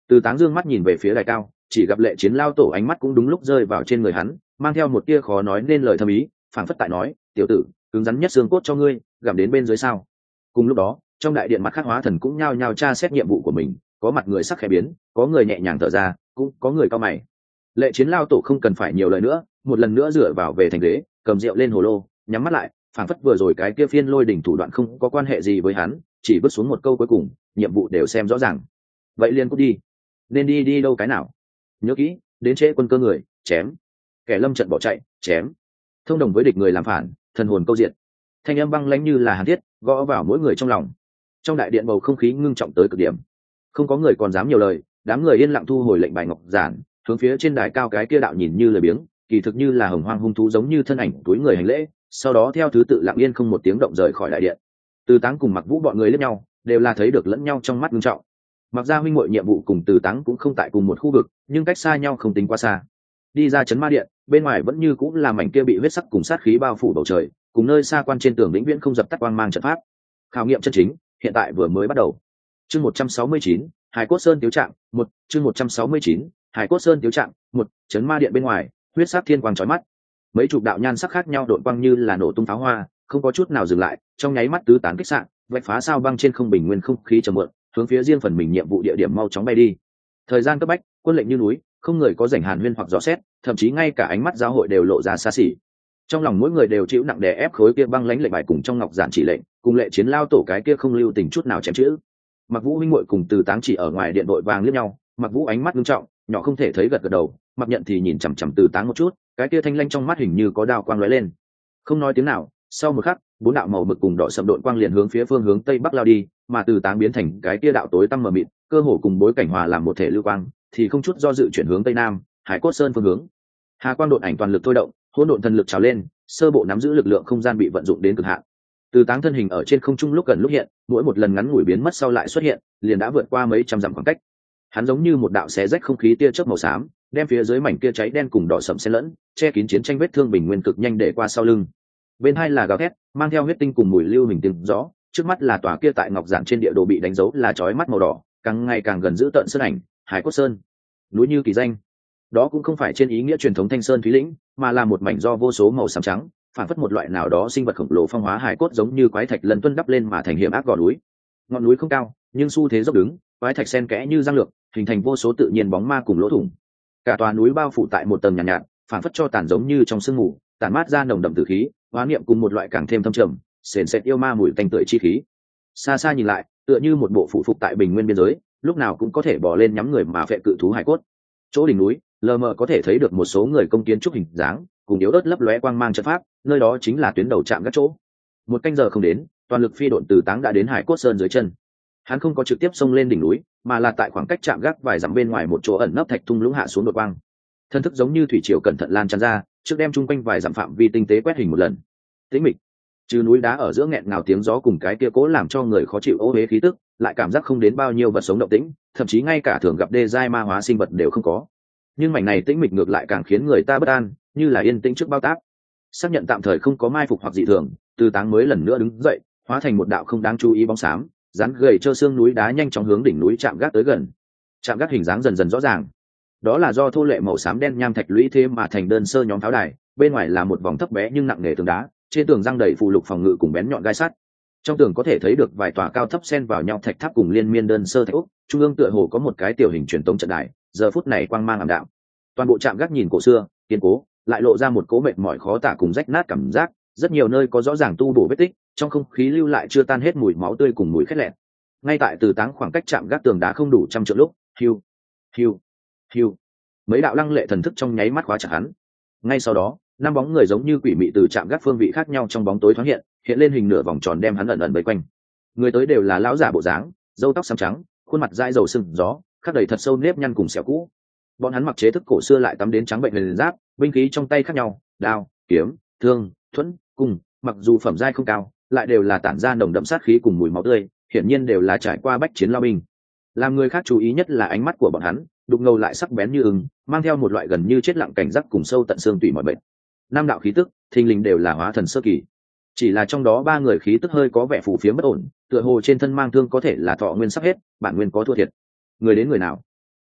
Từ Táng dương mắt nhìn về phía đài cao, chỉ gặp Lệ Chiến lao tổ ánh mắt cũng đúng lúc rơi vào trên người hắn, mang theo một tia khó nói nên lời thâm ý, phảng phất tại nói, tiểu tử, cứng rắn nhất xương cốt cho ngươi, gặm đến bên dưới sao. Cùng lúc đó, trong đại điện mặt khác hóa thần cũng nhao nhao tra xét nhiệm vụ của mình, có mặt người sắc khẽ biến, có người nhẹ nhàng thở ra, cũng có người cau mày. Lệ Chiến lao tổ không cần phải nhiều lời nữa, một lần nữa dựa vào về thành ghế, cầm rượu lên hồ lô, nhắm mắt lại, phảng phất vừa rồi cái kia phiên lôi đỉnh thủ đoạn không có quan hệ gì với hắn, chỉ vứt xuống một câu cuối cùng, nhiệm vụ đều xem rõ ràng. Vậy liền cút đi. Nên đi đi đâu cái nào? Nhớ kỹ, đến trễ quân cơ người, chém. Kẻ lâm trận bỏ chạy, chém. Thông đồng với địch người làm phản, thần hồn câu diện. Thanh âm băng lãnh như là hàn thiết, gõ vào mỗi người trong lòng. Trong đại điện bầu không khí ngưng trọng tới cực điểm. Không có người còn dám nhiều lời, đám người yên lặng thu hồi lệnh bài ngọc giản, hướng phía trên đài cao cái kia đạo nhìn như lười biếng, kỳ thực như là hồng hoang hung thú giống như thân ảnh túi người hành lễ, sau đó theo thứ tự lặng yên không một tiếng động rời khỏi đại điện. Từ Táng cùng Mặc Vũ bọn người liếc nhau, đều là thấy được lẫn nhau trong mắt ngưng trọng. Mặc ra huynh muội nhiệm vụ cùng Từ Táng cũng không tại cùng một khu vực, nhưng cách xa nhau không tính quá xa. Đi ra chấn ma điện, bên ngoài vẫn như cũng là mảnh kia bị huyết sắc cùng sát khí bao phủ bầu trời, cùng nơi xa quan trên tường vĩnh viễn không dập tắt quang mang trận pháp. Khảo nghiệm chân chính, hiện tại vừa mới bắt đầu. Chương 169, Hải Cốt Sơn Tiếu Trạm, chương 169, Hải Cốt Sơn Tiếu Trạm, chấn ma điện bên ngoài, huyết sắc thiên quang chói mắt. Mấy chục đạo nhan sắc khác nhau độn quang như là nổ tung pháo hoa, không có chút nào dừng lại, trong nháy mắt tứ tán kích sạn, vạch phá sao băng trên không bình nguyên không khí trầm mượn, hướng phía riêng phần mình nhiệm vụ địa điểm mau chóng bay đi. Thời gian cấp bách, quân lệnh như núi, không người có rảnh hàn huyên hoặc dò xét, thậm chí ngay cả ánh mắt giáo hội đều lộ ra xa xỉ. Trong lòng mỗi người đều chịu nặng đè ép khối kia băng lãnh lệnh bài cùng trong ngọc giản chỉ lệnh, cùng Lệ Chiến lao tổ cái kia không lưu tình chút nào chém chữ. Mặc Vũ huynh muội cùng Từ Táng chỉ ở ngoài điện đội vàng liếc nhau, Mặc Vũ ánh mắt nghiêm trọng, nhỏ không thể thấy gật gật đầu, Mặc Nhận thì nhìn chằm chằm Từ Táng một chút, cái kia thanh lanh trong mắt hình như có đao quang lóe lên. Không nói tiếng nào, sau một khắc, bốn đạo màu mực cùng đỏ sậm độn quang liền hướng phía phương hướng tây bắc lao đi, mà Từ Táng biến thành cái kia đạo tối tăm mờ mịt, cơ hồ cùng bối cảnh hòa làm một thể lưu quang, thì không chút do dự chuyển hướng tây nam, Hải Cốt Sơn phương hướng. Hà quang độn ảnh toàn lực thôi động, hỗn độn thần lực trào lên, sơ bộ nắm giữ lực lượng không gian bị vận dụng đến cực hạn. Từ Táng thân hình ở trên không trung lúc gần lúc hiện, mỗi một lần ngắn ngủi biến mất sau lại xuất hiện, liền đã vượt qua mấy trăm dặm khoảng cách. Hắn giống như một đạo xé rách không khí tia chớp màu xám, đem phía dưới mảnh kia cháy đen cùng đỏ sẫm xen lẫn, che kín chiến tranh vết thương bình nguyên cực nhanh để qua sau lưng. Bên hai là gào thét, mang theo huyết tinh cùng mùi lưu hình tiếng rõ, trước mắt là tòa kia tại ngọc giản trên địa đồ bị đánh dấu là chói mắt màu đỏ, càng ngày càng gần giữ tận sơn ảnh, Hải Cốt Sơn. Núi như kỳ danh. Đó cũng không phải trên ý nghĩa truyền thống Thanh Sơn Thúy Lĩnh, mà là một mảnh do vô số màu xám trắng, phản phất một loại nào đó sinh vật khổng lồ phong hóa hải cốt giống như quái thạch lần tuân đắp lên mà thành hiểm ác gò núi. Ngọn núi không cao, nhưng xu thế dốc đứng, quái thạch xen kẽ như răng lược, hình thành vô số tự nhiên bóng ma cùng lỗ thủng. Cả tòa núi bao phủ tại một tầng nhàn nhạt, phản phất cho tàn giống như trong sương mù, tản mát ra nồng đậm tử khí, hóa niệm cùng một loại càng thêm thâm trầm, sền sệt yêu ma mùi tanh tưởi chi khí. Xa xa nhìn lại, tựa như một bộ phụ phục tại bình nguyên biên giới, lúc nào cũng có thể bò lên nhắm người mà phệ cự thú hải cốt. Chỗ đỉnh núi, lờ mờ có thể thấy được một số người công kiến trúc hình dáng, cùng yếu ớt lấp lóe quang mang trận pháp, nơi đó chính là tuyến đầu chạm các chỗ. Một canh giờ không đến, toàn lực phi độn Từ Táng đã đến Hải Cốt Sơn dưới chân. Hắn không có trực tiếp xông lên đỉnh núi, mà là tại khoảng cách chạm gác vài dặm bên ngoài một chỗ ẩn nấp thạch thung lũng hạ xuống đột quang. Thân thức giống như thủy triều cẩn thận lan tràn ra, trước đem chung quanh vài dặm phạm vi tinh tế quét hình một lần. Tĩnh mịch, trừ núi đá ở giữa nghẹn ngào tiếng gió cùng cái kia cố làm cho người khó chịu ô uế khí tức, lại cảm giác không đến bao nhiêu vật sống động tĩnh, thậm chí ngay cả thường gặp đê giai ma hóa sinh vật đều không có. Nhưng mảnh này tĩnh mịch ngược lại càng khiến người ta bất an, như là yên tĩnh trước bao táp. Xác nhận tạm thời không có mai phục hoặc dị thường, Từ Táng mới lần nữa đứng dậy, hóa thành một đạo không đáng chú ý bóng xám, rắn gầy trơ xương núi đá nhanh chóng hướng đỉnh núi chạm gác tới gần. Chạm gác hình dáng dần dần rõ ràng, đó là do thô lệ màu xám đen nham thạch lũy thêm mà thành đơn sơ nhóm pháo đài, bên ngoài là một vòng thấp bé nhưng nặng nề tường đá, trên tường răng đầy phù lục phòng ngự cùng bén nhọn gai sắt. Trong tường có thể thấy được vài tòa cao thấp xen vào nhau thạch tháp cùng liên miên đơn sơ thạch ốc, trung ương tựa hồ có một cái tiểu hình truyền tống trận đài, giờ phút này quang mang ảm đạm. Toàn bộ trạm gác nhìn cổ xưa, kiên cố, lại lộ ra một cố mệt mỏi khó tả cùng rách nát cảm giác, rất nhiều nơi có rõ ràng tu bổ vết tích, trong không khí lưu lại chưa tan hết mùi máu tươi cùng mùi khét lẹt. Ngay tại Từ Táng khoảng cách trạm gác tường đá không đủ trăm trượng lúc, hiu, hiu, hiu, mấy đạo lăng lệ thần thức trong nháy mắt khóa chặt hắn. Ngay sau đó, năm bóng người giống như quỷ mị từ trạm gác phương vị khác nhau trong bóng tối thoáng hiện lên hình nửa vòng tròn đem hắn ẩn ẩn vây quanh. Người tới đều là lão giả bộ dáng, râu tóc xám trắng, khuôn mặt dãi dầu sưng gió, khắc đầy thật sâu nếp nhăn cùng sẹo cũ. Bọn hắn mặc chế thức cổ xưa lại tắm đến trắng bệnh liền giáp, binh khí trong tay khác nhau, đao, kiếm, thương, thuẫn, cung, mặc dù phẩm giai không cao, lại đều là tản ra nồng đậm sát khí cùng mùi máu tươi, hiển nhiên đều là trải qua bách chiến lao binh. Làm người khác chú ý nhất là ánh mắt của bọn hắn, đục ngầu lại sắc bén như ưng, mang theo một loại gần như chết lặng cảnh giác cùng sâu tận xương tủy mọi bệnh. Năm đạo khí tức, thình lình đều là hóa thần sơ kỳ. Chỉ là trong đó ba người khí tức hơi có vẻ phù phiếm bất ổn, tựa hồ trên thân mang thương có thể là thọ nguyên sắp hết, bản nguyên có thua thiệt. Người đến người nào?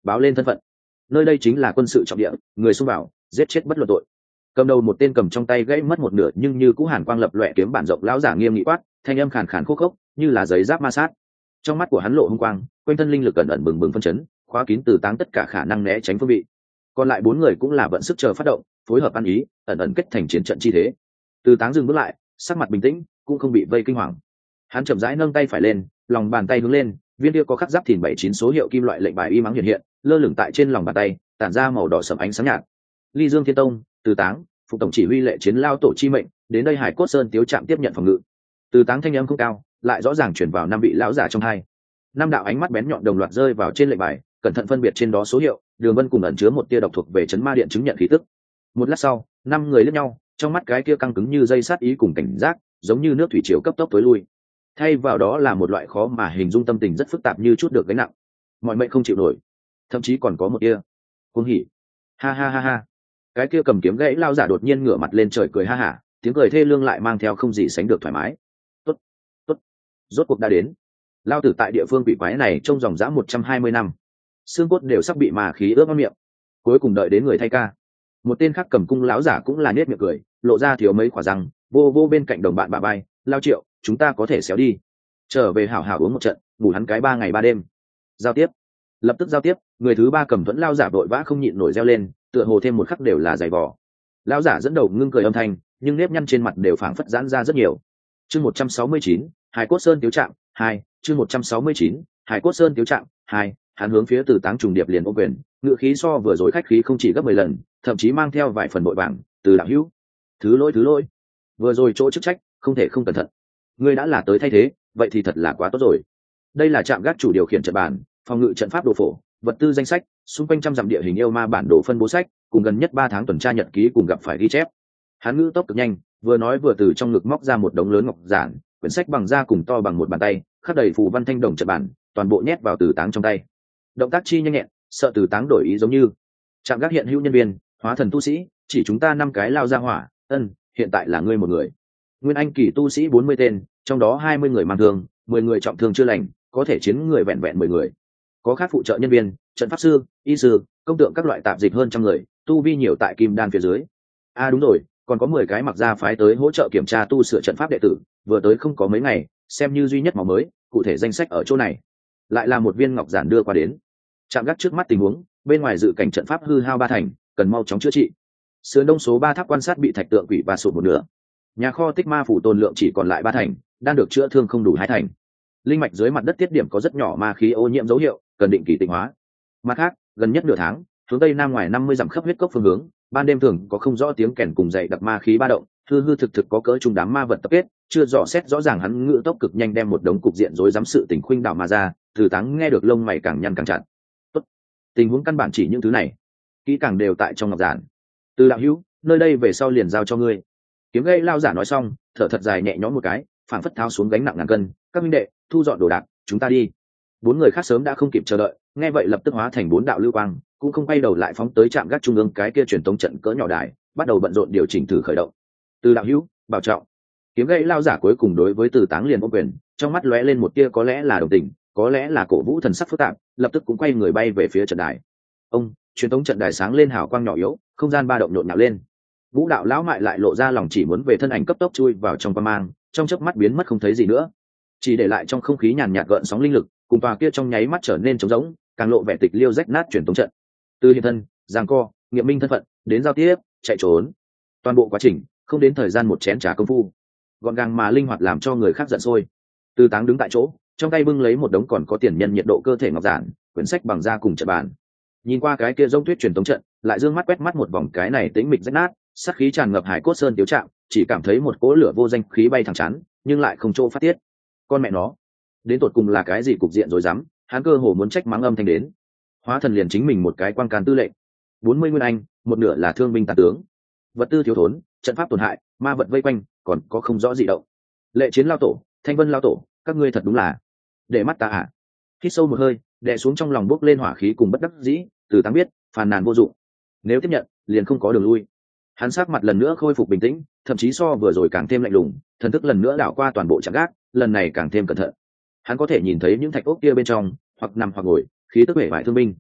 báo lên thân phận. Nơi đây chính là quân sự trọng địa, người xông vào giết chết bất luận tội. Cầm đầu một tên cầm trong tay gãy mất một nửa nhưng như cũ hàn quang lập loè kiếm bản rộng lão giả nghiêm nghị quát, thanh âm khàn khàn khô khốc như là giấy giáp ma sát. Trong mắt của hắn lộ hung quang, quanh thân linh lực ẩn ẩn bừng bừng phân chấn, khóa kín Từ Táng tất cả khả năng né tránh phương vị. Còn lại 4 người cũng là vận sức chờ phát động, phối hợp ăn ý, ẩn ẩn kết thành chiến trận chi thế. Từ Táng dừng bước lại, sắc mặt bình tĩnh, cũng không bị vây kinh hoàng. Hắn chậm rãi nâng tay phải lên, lòng bàn tay hướng lên, viên kia có khắc giáp thìn 79 số hiệu kim loại lệnh bài y mắng hiện hiện, lơ lửng tại trên lòng bàn tay, tản ra màu đỏ sẫm ánh sáng nhạt. Ly Dương Thiên Tông, Từ Táng, phụ tổng chỉ huy lệ chiến lao tổ chi mệnh, đến đây Hải Cốt Sơn tiếu trạm tiếp nhận phòng ngự. Từ Táng thanh âm không cao, lại rõ ràng truyền vào 5 vị lão giả trong hai. 5 đạo ánh mắt bén nhọn đồng loạt rơi vào trên lệnh bài, cẩn thận phân biệt trên đó số hiệu, đường vân cùng ẩn chứa một tia độc thuộc về chấn ma điện chứng nhận khí tức. Một lát sau, 5 người liếc nhau, trong mắt cái kia căng cứng như dây sát ý cùng cảnh giác, giống như nước thủy triều cấp tốc tối lui. Thay vào đó là một loại khó mà hình dung tâm tình rất phức tạp như chút được gánh nặng. Mọi mệnh không chịu nổi, thậm chí còn có một tia cuồng hỉ. Ha ha ha ha. Cái kia cầm kiếm gãy lao giả đột nhiên ngửa mặt lên trời cười ha hả, tiếng cười thê lương lại mang theo không gì sánh được thoải mái. Tốt, tốt, rốt cuộc đã đến. Lao tử tại địa phương quỷ quái này trong dòng dã 120 năm, xương cốt đều sắp bị ma khí ướt miệng, cuối cùng đợi đến người thay ca. Một tên khác cầm cung lão giả cũng là nết miệng cười, lộ ra thiếu mấy khỏa răng, vô vô bên cạnh đồng bạn bà bay, Lao Triệu, chúng ta có thể xéo đi, trở về hảo hảo uống một trận, ngủ hắn cái 3 ngày 3 đêm. Giao tiếp, lập tức giao tiếp. Người thứ 3 cầm thuẫn lao giả vội vã không nhịn nổi reo lên, tựa hồ thêm một khắc đều là giày vò. Lão giả dẫn đầu ngưng cười âm thanh, nhưng nếp nhăn trên mặt đều phảng phất giãn ra rất nhiều. Chương 169, Hải Cốt Sơn tiếu trạm 2, chương 169, Hải Cốt Sơn tiếu trạm 2, hắn hướng phía Từ Táng trùng điệp liền ôm quyền, ngựa khí so vừa rồi khách khí không chỉ gấp 10 lần, thậm chí mang theo vài phần bội vàng. Từ đạo hữu, thứ lỗi, vừa rồi chỗ chức trách không thể không cẩn thận. Ngươi đã là tới thay thế, vậy thì thật là quá tốt rồi. Đây là trạm gác chủ điều khiển trận bàn, phòng ngự trận pháp đồ phổ, vật tư danh sách, xung quanh trăm dặm địa hình yêu ma bản đồ phân bố sách, cùng gần nhất 3 tháng tuần tra nhật ký cùng gặp phải ghi chép. Hắn ngữ tốc cực nhanh, vừa nói vừa từ trong ngực móc ra một đống lớn ngọc giản, quyển sách bằng da cùng to bằng một bàn tay, khắc đầy phù văn thanh đồng trận bản, toàn bộ nhét vào Từ Táng trong tay. Động tác chi nhanh nhẹn, sợ Từ Táng đổi ý giống như. Trạm gác hiện hữu nhân viên, hóa thần tu sĩ, chỉ chúng ta 5 cái lao ra hỏa, hiện tại là ngươi một người. Nguyên Anh kỳ tu sĩ 40 tên, trong đó 20 người mang thương, 10 người trọng thương chưa lành, có thể chiến người vẹn vẹn 10 người. Có khác phụ trợ nhân viên, trận pháp sư, y sư, công tượng các loại tạp dịch hơn trăm người, tu vi nhiều tại kim đan phía dưới. Đúng rồi, còn có 10 cái mặc ra phái tới hỗ trợ kiểm tra tu sửa trận pháp đệ tử, vừa tới không có mấy ngày, xem như duy nhất máu mới, cụ thể danh sách ở chỗ này. Lại là một viên ngọc giản đưa qua đến. Chạm gác trước mắt tình huống, bên ngoài dự cảnh trận pháp hư hao 3 thành, cần mau chóng chữa trị. Sườn đông số 3 tháp quan sát bị thạch tượng quỷ và sụp một nửa. Nhà kho tích ma phủ tồn lượng chỉ còn lại 3 thành, đang được chữa thương không đủ 2 thành. Linh mạch dưới mặt đất tiết điểm có rất nhỏ ma khí ô nhiễm dấu hiệu, cần định kỳ tịnh hóa. Mặt khác, gần nhất nửa tháng, hướng tây nam ngoài 50 dặm khắp huyết cốc phương hướng, ban đêm thường có không rõ tiếng kèn cùng dậy đặc ma khí ba động, hư thực có cỡ trung đám ma vật tập kết, chưa rõ xét rõ ràng hắn ngự tốc cực nhanh đem một đống cục diện rối rắm sự tình khuynh đảo mà ra. Từ Táng nghe được lông mày càng nhăn càng chặt. Tốt, tình huống căn bản chỉ những thứ này, kỹ càng đều tại trong ngọc giản. Từ đạo hữu, nơi đây về sau liền giao cho ngươi. Kiếm gây lao giả nói xong, thở thật dài nhẹ nhõm một cái, phảng phất tháo xuống gánh nặng ngàn cân. Các minh đệ, thu dọn đồ đạc, chúng ta đi. 4 người khác sớm đã không kịp chờ đợi, nghe vậy lập tức hóa thành 4 đạo lưu quang, cũng không quay đầu lại phóng tới trạm gác trung ương cái kia truyền tống trận cỡ nhỏ đài, bắt đầu bận rộn điều chỉnh thử khởi động. Từ đạo hữu, bảo trọng. Kiếm gãy lao giả cuối cùng đối với Từ Táng liền ôm quyền, trong mắt lóe lên một tia có lẽ là đồng tình, có lẽ là cổ vũ thần sắc phức tạp, lập tức cũng quay người bay về phía trận đài. Ông, truyền tống trận đài sáng lên hào quang nhỏ yếu, không gian ba động nhộn nhạo lên. Vũ đạo lão mại lại lộ ra lòng chỉ muốn về thân ảnh cấp tốc chui vào trong quang mang, trong chớp mắt biến mất không thấy gì nữa, chỉ để lại trong không khí nhàn nhạt gợn sóng linh lực, cùng tòa kia trong nháy mắt trở nên trống rỗng, càng lộ vẻ tịch liêu rách nát truyền tống trận. Từ hiện thân, giằng co, nghiệm minh thân phận, đến giao tiếp, chạy trốn, toàn bộ quá trình không đến thời gian một chén trà công phu, gọn gàng mà linh hoạt làm cho người khác giận sôi. Từ Táng đứng tại chỗ, trong tay bưng lấy một đống còn có tiền nhân nhiệt độ cơ thể ngọc giản, quyển sách bằng da cùng trận bàn. Nhìn qua cái kia giống tuyết truyền tống trận, lại dương mắt quét mắt một vòng cái này tĩnh mịch rách nát, sát khí tràn ngập Hải Cốt Sơn tiếu trạm, chỉ cảm thấy một cỗ lửa vô danh khí bay thẳng chán, nhưng lại không chỗ phát tiết. Con mẹ nó, đến tột cùng là cái gì cục diện rồi dám, hắn cơ hồ muốn trách mắng âm thanh đến. Hóa thần liền chính mình một cái quan can tư lệnh, 40 nguyên anh, một nửa là thương binh tàn tướng, vật tư thiếu thốn, trận pháp tổn hại, ma vật vây quanh, còn có không rõ gì động. Lệ Chiến lao tổ, Thanh Vân lao tổ, các ngươi thật đúng là để mắt ta à? Hít sâu một hơi, đè xuống trong lòng bốc lên hỏa khí cùng bất đắc dĩ. Từ Táng biết phàn nàn vô dụng, nếu tiếp nhận liền không có đường lui. Hắn sắc mặt lần nữa khôi phục bình tĩnh, thậm chí so vừa rồi càng thêm lạnh lùng, thần thức lần nữa đảo qua toàn bộ trạm gác, lần này càng thêm cẩn thận. Hắn có thể nhìn thấy những thạch ốc kia bên trong, hoặc nằm hoặc ngồi, khí tức vẻ vải thương binh.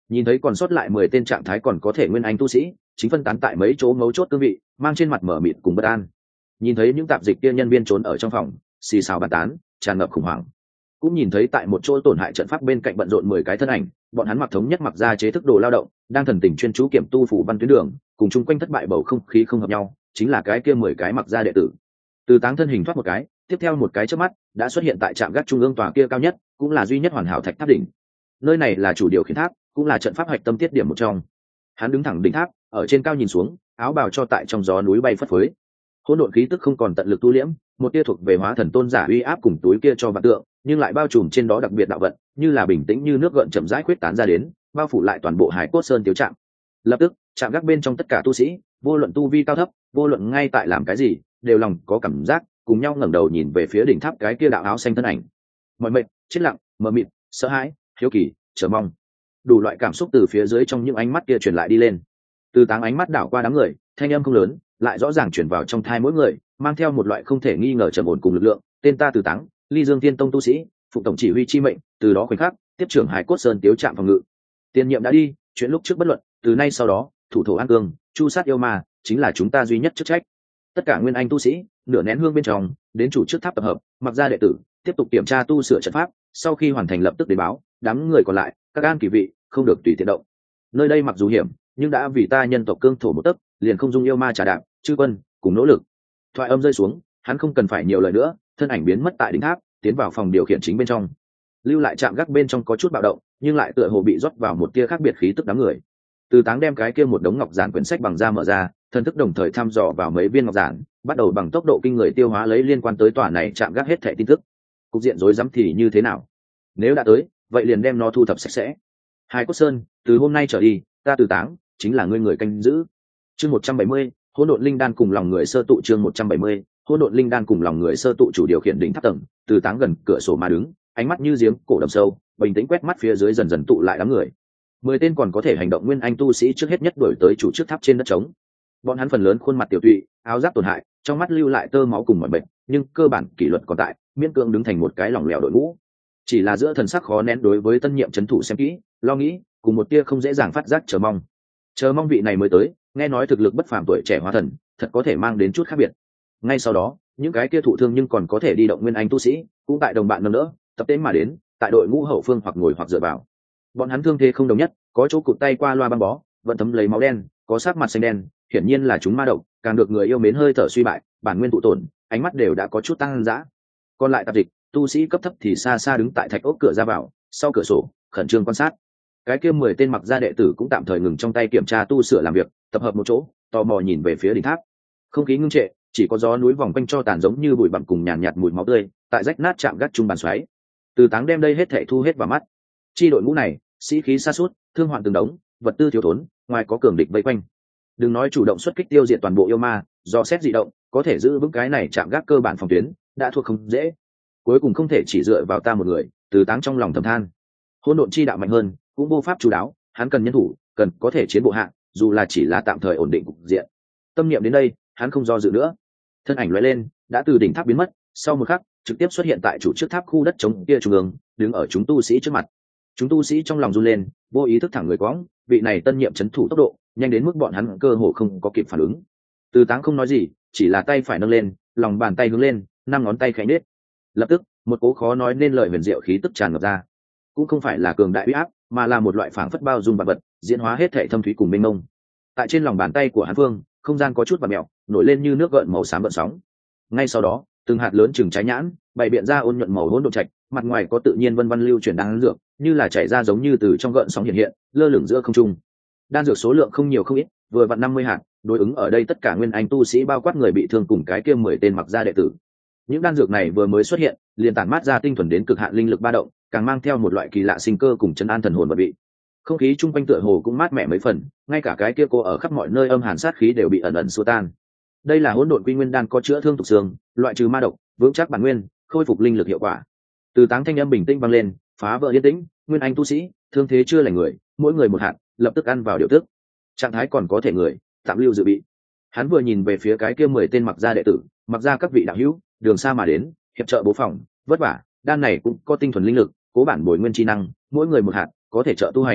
Nhìn thấy còn sót lại 10 tên trạng thái còn có thể nguyên anh tu sĩ chính phân tán tại mấy chỗ mấu chốt cương vị, mang trên mặt mở mịt cùng bất an. Nhìn thấy những tạp dịch kia nhân viên trốn ở trong phòng xì xào bàn tán, tràn ngập khủng hoảng. Cũng nhìn thấy tại một chỗ tổn hại trận pháp bên cạnh bận rộn 10 cái thân ảnh, bọn hắn mặc thống nhất, mặc ra chế thức đồ lao động, đang thần tình chuyên chú kiểm tu phủ văn tuyến đường, cùng chung quanh thất bại bầu không khí không hợp nhau, chính là cái kia 10 cái mặc ra đệ tử. Từ Táng thân hình thoát một cái, tiếp theo một cái chớp mắt đã xuất hiện tại trạm gác trung ương tòa kia cao nhất, cũng là duy nhất hoàn hảo thạch tháp đỉnh. Nơi này là chủ điều khiển tháp, cũng là trận pháp hạch tâm tiết điểm một trong. Hắn đứng thẳng đỉnh tháp, ở trên cao nhìn xuống, áo bào cho tại trong gió núi bay phất phới. Hỗn độn khí tức không còn tận lực tu liễm, một tia thuộc về hóa thần tôn giả uy áp cùng túi kia cho vạn tượng, nhưng lại bao trùm trên đó đặc biệt đạo vận, như là bình tĩnh như nước gợn chậm rãi khuyết tán ra đến, bao phủ lại toàn bộ Hải Cốt Sơn tiểu trạm. Lập tức, trạm gác bên trong tất cả tu sĩ, vô luận tu vi cao thấp, vô luận ngay tại làm cái gì, đều lòng có cảm giác, cùng nhau ngẩng đầu nhìn về phía đỉnh tháp cái kia đạo áo xanh thân ảnh. Mọi mệt, chết lặng, mờ mịt, sợ hãi, hiếu kỳ, chờ mong, đủ loại cảm xúc từ phía dưới trong những ánh mắt kia truyền lại đi lên. Từ Táng ánh mắt đảo qua đám người, thanh âm không lớn, lại rõ ràng truyền vào trong thai mỗi người, mang theo một loại không thể nghi ngờ trầm ổn cùng lực lượng. Tên ta Từ Táng, Ly Dương Tiên Tông tu sĩ, phụ tổng chỉ huy chi mệnh, từ đó khoảnh khắc tiếp trưởng Hải Cốt Sơn tiếu trạm phòng ngự. Tiền nhiệm đã đi, chuyện lúc trước bất luận, từ nay sau đó, thủ thổ an cương, chu sát yêu ma, chính là chúng ta duy nhất chức trách. Tất cả nguyên anh tu sĩ, nửa nén hương bên trong, đến chủ trước tháp tập hợp, mặc ra đệ tử, tiếp tục kiểm tra tu sửa trận pháp, sau khi hoàn thành lập tức đến báo, đám người còn lại, các an kỳ vị, không được tùy tiện động. Nơi đây mặc dù hiểm, nhưng đã vì ta nhân tộc cương thổ một tấc, liền không dung yêu ma trả đạp, chư quân cùng nỗ lực. Thoại âm rơi xuống, hắn không cần phải nhiều lời nữa, thân ảnh biến mất tại đỉnh tháp, tiến vào phòng điều khiển chính bên trong. Lưu lại trạm gác bên trong có chút bạo động, nhưng lại tựa hồ bị rót vào một tia khác biệt khí tức đám người. Từ Táng đem cái kia một đống ngọc giản quyển sách bằng da mở ra, thần thức đồng thời thăm dò vào mấy viên ngọc giản, bắt đầu bằng tốc độ kinh người tiêu hóa lấy liên quan tới tòa này trạm gác hết thảy tin tức. Cục diện rối rắm thì như thế nào? Nếu đã tới, vậy liền đem nó thu thập sạch sẽ. Hải Cốt Sơn, từ hôm nay trở đi, ta Từ Táng chính là ngươi người canh giữ. Chương 170, hỗn độn linh đan cùng lòng người sơ tụ. Chương 170, hỗn độn linh đan cùng lòng người sơ tụ. Chủ điều khiển đỉnh tháp tầng, Từ Táng gần cửa sổ mà đứng, ánh mắt như giếng cổ đầm sâu, bình tĩnh quét mắt phía dưới dần dần tụ lại đám người. 10 tên còn có thể hành động nguyên anh tu sĩ trước hết nhất đuổi tới chủ trước tháp trên đất trống. Bọn hắn phần lớn khuôn mặt tiểu tụy, áo giáp tổn hại, trong mắt lưu lại tơ máu cùng mọi bệnh, nhưng cơ bản kỷ luật còn tại, miễn cưỡng đứng thành một cái lỏng lẻo đội ngũ. Chỉ là giữa thần sắc khó nén đối với tân nhiệm trấn thủ xem kỹ, lo nghĩ, cùng một tia không dễ dàng phát giác chờ mong vị này mới tới, nghe nói thực lực bất phàm tuổi trẻ hóa thần, thật có thể mang đến chút khác biệt. Ngay sau đó, những cái kia thụ thương nhưng còn có thể đi động nguyên anh tu sĩ, cũng tại đồng bạn nâng đỡ, tập tễnh mà đến, tại đội ngũ hậu phương hoặc ngồi hoặc dựa vào. Bọn hắn thương thế không đồng nhất, có chỗ cụt tay qua loa băng bó, vẫn thấm lấy máu đen, có sắc mặt xanh đen, hiển nhiên là chúng ma độc, càng được người yêu mến hơi thở suy bại, bản nguyên tụ tổn, ánh mắt đều đã có chút tăng dã. Còn lại tạp dịch, tu sĩ cấp thấp thì xa xa đứng tại thạch ốc cửa ra vào, sau cửa sổ, khẩn trương quan sát. Cái kia 10 tên mặc gia đệ tử cũng tạm thời ngừng trong tay kiểm tra tu sửa làm việc, tập hợp một chỗ, tò mò nhìn về phía đỉnh tháp. Không khí ngưng trệ, chỉ có gió núi vòng quanh cho tàn giống như bụi bặm cùng nhàn nhạt mùi máu tươi, tại rách nát chạm gác trung bàn xoáy. Từ Táng đem đây hết thảy thu hết vào mắt. Chi đội ngũ này, sĩ khí sa sút, thương hoạn từng đống, vật tư thiếu thốn, ngoài có cường địch vây quanh. Đừng nói chủ động xuất kích tiêu diệt toàn bộ yêu ma, do xét dị động, có thể giữ vững cái này chạm gác cơ bản phòng tuyến, đã thuộc không dễ. Cuối cùng không thể chỉ dựa vào ta một người, Từ Táng trong lòng thầm than. Hỗn độn chi đạo mạnh hơn, cũng vô pháp chủ đáo, hắn cần nhân thủ, cần có thể chiến bộ hạ, dù là chỉ là tạm thời ổn định cục diện. Tâm niệm đến đây, hắn không do dự nữa, thân ảnh lóe lên, đã từ đỉnh tháp biến mất, sau một khắc, trực tiếp xuất hiện tại chủ trước tháp khu đất trống kia trung ương, đứng ở chúng tu sĩ trước mặt. Chúng tu sĩ trong lòng run lên, vô ý thức thẳng người quõng, vị này tân nhiệm trấn thủ tốc độ nhanh đến mức bọn hắn cơ hồ không có kịp phản ứng. Từ Táng không nói gì, chỉ là tay phải nâng lên, lòng bàn tay hướng lên, 5 ngón tay khẽ nhếch. Lập tức, một cỗ khó nói nên lời huyền diệu khí tức tràn ngập ra. Cũng không phải là cường đại uy áp, mà là một loại phảng phất bao dung vạn vật, diễn hóa hết thảy thâm thúy cùng mênh mông. Tại trên lòng bàn tay của hắn Phương, không gian có chút vặn mèo, nổi lên như nước gợn màu xám gợn sóng. Ngay sau đó, từng hạt lớn chừng trái nhãn, bày biện ra ôn nhuận màu hỗn độn trạch, mặt ngoài có tự nhiên vân vân lưu chuyển đan dược, như là chảy ra giống như từ trong gợn sóng hiện hiện, lơ lửng giữa không trung. Đan dược số lượng không nhiều không ít, vừa vặn 50 hạt, đối ứng ở đây tất cả nguyên anh tu sĩ bao quát người bị thương cùng cái kia 10 tên mặc gia đệ tử. Những đan dược này vừa mới xuất hiện, liền tản mát ra tinh thuần đến cực hạn linh lực ba động, càng mang theo một loại kỳ lạ sinh cơ cùng chân an thần hồn vật vị. Không khí chung quanh tựa hồ cũng mát mẻ mấy phần, ngay cả cái kia cô ở khắp mọi nơi âm hàn sát khí đều bị ẩn ẩn xua tan. Đây là hỗn độn quy nguyên đan, có chữa thương tục xương, loại trừ ma độc, vững chắc bản nguyên, khôi phục linh lực hiệu quả. Từ Táng thanh âm bình tĩnh vang lên, phá vỡ yên tĩnh, nguyên anh tu sĩ, thương thế chưa lành người, mỗi người một hạt, lập tức ăn vào điều tức. Trạng thái còn có thể người, tạm lưu dự bị. Hắn vừa nhìn về phía cái kia 10 tên mặc gia đệ tử, mặc gia các vị đạo hữu, đường xa mà đến, hiệp trợ bố phòng, vất vả, đan này cũng có tinh thuần linh lực, cố bản bồi nguyên chi năng, mỗi người một hạt, có thể trợ tu hành,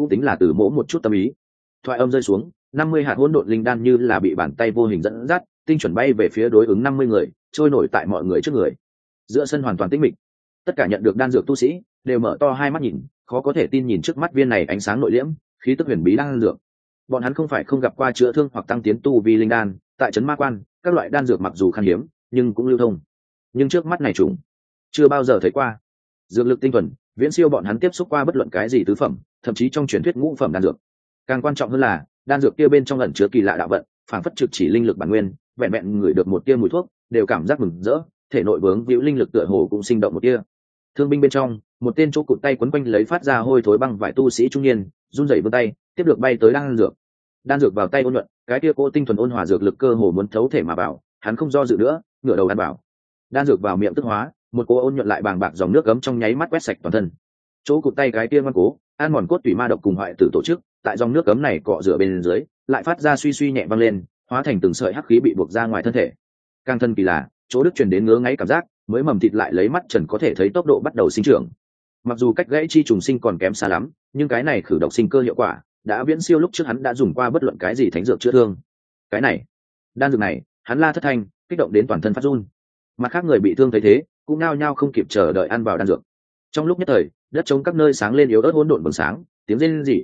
cũng tính là từ mỗ một chút tâm ý. Thoại âm rơi xuống, 50 hạt hỗn độn linh đan như là bị bàn tay vô hình dẫn dắt, tinh chuẩn bay về phía đối ứng 50 người, trôi nổi tại mọi người trước người. Giữa sân hoàn toàn tĩnh mịch, tất cả nhận được đan dược tu sĩ đều mở to hai mắt nhìn, khó có thể tin nhìn trước mắt viên này ánh sáng nội liễm, khí tức huyền bí đan dược. Bọn hắn không phải không gặp qua chữa thương hoặc tăng tiến tu vi linh đan, tại trấn Ma Quan, các loại đan dược mặc dù khan hiếm, nhưng cũng lưu thông. Nhưng trước mắt này trùng, chưa bao giờ thấy qua. Dược lực tinh thuần, viễn siêu bọn hắn tiếp xúc qua bất luận cái gì tứ phẩm, thậm chí trong truyền thuyết ngũ phẩm đan dược. Càng quan trọng hơn là, đan dược kia bên trong ẩn chứa kỳ lạ đạo vận, phảng phất trực chỉ linh lực bản nguyên, vẹn vẹn ngửi được một tia mùi thuốc, đều cảm giác mừng rỡ, thể nội vướng víu linh lực tựa hồ cũng sinh động một tia. Thương binh bên trong, một tên chỗ cụt tay quấn quanh lấy phát ra hôi thối băng vải tu sĩ trung niên, run rẩy vươn tay, tiếp được bay tới đan dược. Đan dược vào tay ôn nhuận, cái kia cô tinh thuần ôn hòa dược lực cơ hồ muốn thấu thể mà vào, hắn không do dự nữa, ngửa đầu đan bảo. Đan dược vào miệng tức hóa, một cô ôn nhuận lại bàng bạc dòng nước gấm trong nháy mắt quét sạch toàn thân. Chỗ cụt tay cái kia ngoan cố, an mòn cốt tủy ma độc cùng hoại tử tổ chức, tại dòng nước gấm này cọ rửa bên dưới, lại phát ra suy suy nhẹ vang lên, hóa thành từng sợi hắc khí bị buộc ra ngoài thân thể. Càng thân kỳ lạ, chỗ đức truyền đến ngứa ngáy cảm giác, mới mầm thịt lại lấy mắt trần có thể thấy tốc độ bắt đầu sinh trưởng. Mặc dù cách gãy chi trùng sinh còn kém xa lắm, nhưng cái này khử độc sinh cơ hiệu quả đã viễn siêu lúc trước hắn đã dùng qua bất luận cái gì thánh dược chữa thương. Cái này, đan dược này, hắn la thất thanh, kích động đến toàn thân phát run. Mặt khác người bị thương thấy thế, cũng nao nhao không kịp chờ đợi ăn vào đan dược. Trong lúc nhất thời, đất trống các nơi sáng lên yếu ớt hỗn độn bừng sáng, tiếng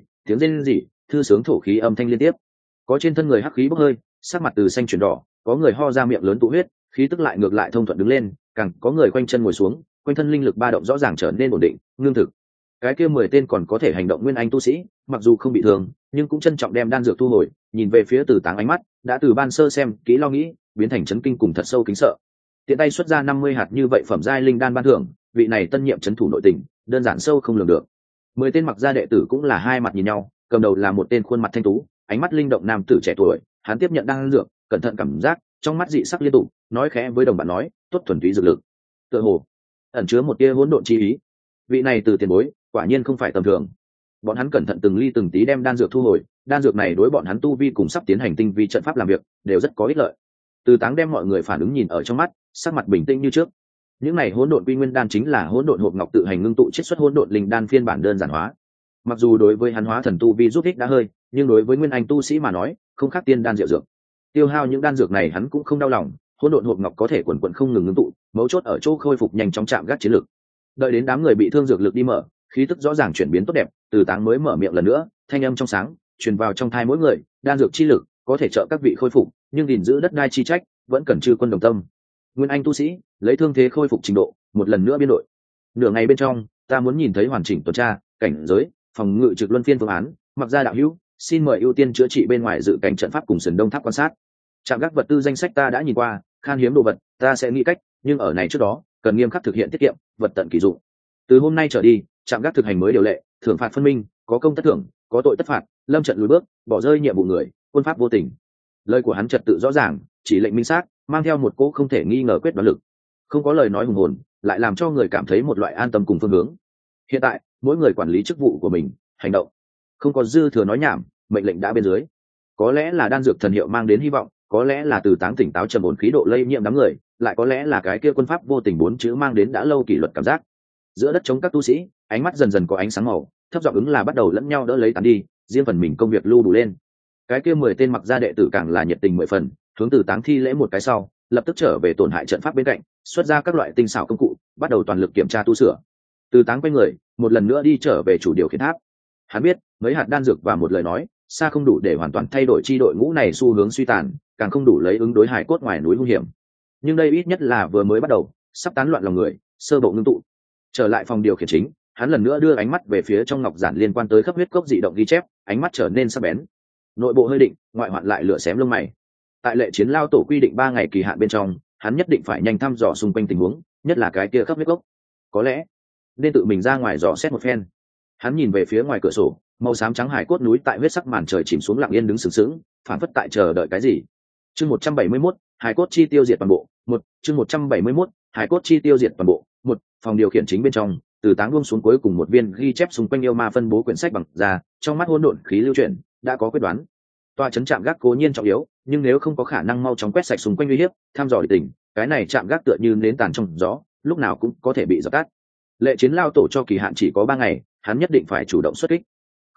rên rỉ, thư sướng thổ khí âm thanh liên tiếp. Có trên thân người hắc khí bốc hơi, sắc mặt từ xanh chuyển đỏ, có người ho ra miệng lớn tụ huyết, khí tức lại ngược lại thông thuận đứng lên, càng có người quanh chân ngồi xuống, quanh thân linh lực ba động rõ ràng trở nên ổn định, ngưng thực. Cái kia 10 tên còn có thể hành động nguyên anh tu sĩ, mặc dù không bị thương, nhưng cũng trân trọng đem đan dược thu hồi, nhìn về phía Từ Táng ánh mắt, đã từ ban sơ xem kỹ lo nghĩ, biến thành chấn kinh cùng thật sâu kính sợ. Tiện tay xuất ra 50 hạt như vậy phẩm giai linh đan ban thưởng, vị này tân nhiệm trấn thủ nội tình, đơn giản sâu không lường được. 10 tên mặc gia đệ tử cũng là hai mặt nhìn nhau, cầm đầu là một tên khuôn mặt thanh tú, ánh mắt linh động nam tử trẻ tuổi, hắn tiếp nhận đan dược, cẩn thận cảm giác, trong mắt dị sắc liên tục, nói khẽ với đồng bạn nói, tốt thuần túy dược lực. Tựa hồ ẩn chứa một tia hỗn độn chi ý. Vị này từ tiền bối, quả nhiên không phải tầm thường. Bọn hắn cẩn thận từng ly từng tí đem đan dược thu hồi, đan dược này đối bọn hắn tu vi cùng sắp tiến hành tinh vi trận pháp làm việc, đều rất có ích lợi. Từ Táng đem mọi người phản ứng nhìn ở trong mắt, sắc mặt bình tĩnh như trước. Những này hỗn độn quy nguyên đan chính là hỗn độn hộp ngọc tự hành ngưng tụ chiết xuất hỗn độn linh đan phiên bản đơn giản hóa. Mặc dù đối với hắn hóa thần tu vi giúp ích đã hơi, nhưng đối với nguyên anh tu sĩ mà nói, không khác tiên đan diệu dược. Tiêu hao những đan dược này hắn cũng không đau lòng, hỗn độn hộp ngọc có thể quần quần không ngừng ngưng tụ, mấu chốt ở chỗ khôi phục nhanh chóng chạm gác chiến lực. Đợi đến đám người bị thương dược lực đi mở, khí tức rõ ràng chuyển biến tốt đẹp, Từ Táng mới mở miệng lần nữa, thanh âm trong sáng truyền vào trong tai mỗi người, đan dược chi lực có thể trợ các vị khôi phục, nhưng gìn giữ đất đai chi trách vẫn cần chư quân đồng tâm. Nguyên anh tu sĩ lấy thương thế khôi phục trình độ, một lần nữa biên đội. Nửa ngày bên trong, ta muốn nhìn thấy hoàn chỉnh tuần tra, cảnh giới, phòng ngự trực luân phiên phương án, mặc ra đạo hữu, xin mời ưu tiên chữa trị bên ngoài dự cảnh trận pháp cùng sườn đông tháp quan sát. Trạm gác vật tư danh sách ta đã nhìn qua, khan hiếm đồ vật, ta sẽ nghĩ cách, nhưng ở này trước đó, cần nghiêm khắc thực hiện tiết kiệm, vật tận kỳ dụng. Từ hôm nay trở đi, trạm gác thực hành mới điều lệ, thưởng phạt phân minh, có công tất thưởng, có tội tất phạt, lâm trận lùi bước, bỏ rơi nhiệm vụ người, quân pháp vô tình. Lời của hắn trật tự rõ ràng, chỉ lệnh minh xác, mang theo một cỗ không thể nghi ngờ quyết đoán lực. Không có lời nói hùng hồn, lại làm cho người cảm thấy một loại an tâm cùng phương hướng. Hiện tại, mỗi người quản lý chức vụ của mình, hành động, không có dư thừa nói nhảm, mệnh lệnh đã bên dưới. Có lẽ là đan dược thần hiệu mang đến hy vọng, có lẽ là Từ Táng tỉnh táo trầm ổn khí độ lây nhiễm đám người, lại có lẽ là cái kia quân pháp vô tình 4 chữ mang đến đã lâu kỷ luật cảm giác. Giữa đất chống các tu sĩ, ánh mắt dần dần có ánh sáng màu, thấp giọng ứng là bắt đầu lẫn nhau đỡ lấy tán đi, riêng phần mình công việc lưu đủ lên. Cái kia 10 tên mặc gia đệ tử càng là nhiệt tình 10 phần, hướng Từ Táng thi lễ một cái sau, lập tức trở về tổn hại trận pháp bên cạnh, xuất ra các loại tinh xảo công cụ, bắt đầu toàn lực kiểm tra tu sửa. Từ Táng quay người, một lần nữa đi trở về chủ điều khiển tháp. Hắn biết, mấy hạt đan dược và một lời nói, xa không đủ để hoàn toàn thay đổi chi đội ngũ này xu hướng suy tàn, càng không đủ lấy ứng đối hải cốt ngoài núi hung hiểm. Nhưng đây ít nhất là vừa mới bắt đầu, sắp tán loạn lòng người, sơ bộ ngưng tụ. Trở lại phòng điều khiển chính, hắn lần nữa đưa ánh mắt về phía trong ngọc giản liên quan tới khắp huyết cốc dị động ghi chép, ánh mắt trở nên sắc bén. Nội bộ hơi định, ngoại hoạn lại lửa xém lông mày. Tại lệ chiến lao tổ quy định 3 ngày kỳ hạn bên trong, hắn nhất định phải nhanh thăm dò xung quanh tình huống, nhất là cái kia khắp huyết cốc. Có lẽ nên tự mình ra ngoài dò xét một phen. Hắn nhìn về phía ngoài cửa sổ, màu xám trắng hải cốt núi tại huyết sắc màn trời chìm xuống lặng yên đứng sừng sững, phản phất tại chờ đợi cái gì. Chương 171, hải cốt chi tiêu diệt toàn bộ. Chương 171, hải cốt chi tiêu diệt toàn bộ. Phòng điều khiển chính bên trong, Từ Táng buông xuống cuối cùng một viên ghi chép xung quanh yêu ma phân bố quyển sách bằng ra, trong mắt hỗn độn khí lưu chuyển, đã có quyết đoán. Tòa trấn trạm gác cố nhiên trọng yếu, nhưng nếu không có khả năng mau chóng quét sạch xung quanh uy hiếp, thăm dò địch tình, cái này trạm gác tựa như nến tàn trong gió, lúc nào cũng có thể bị dập tắt. Lệ chiến lao tổ cho kỳ hạn chỉ có 3 ngày, hắn nhất định phải chủ động xuất kích.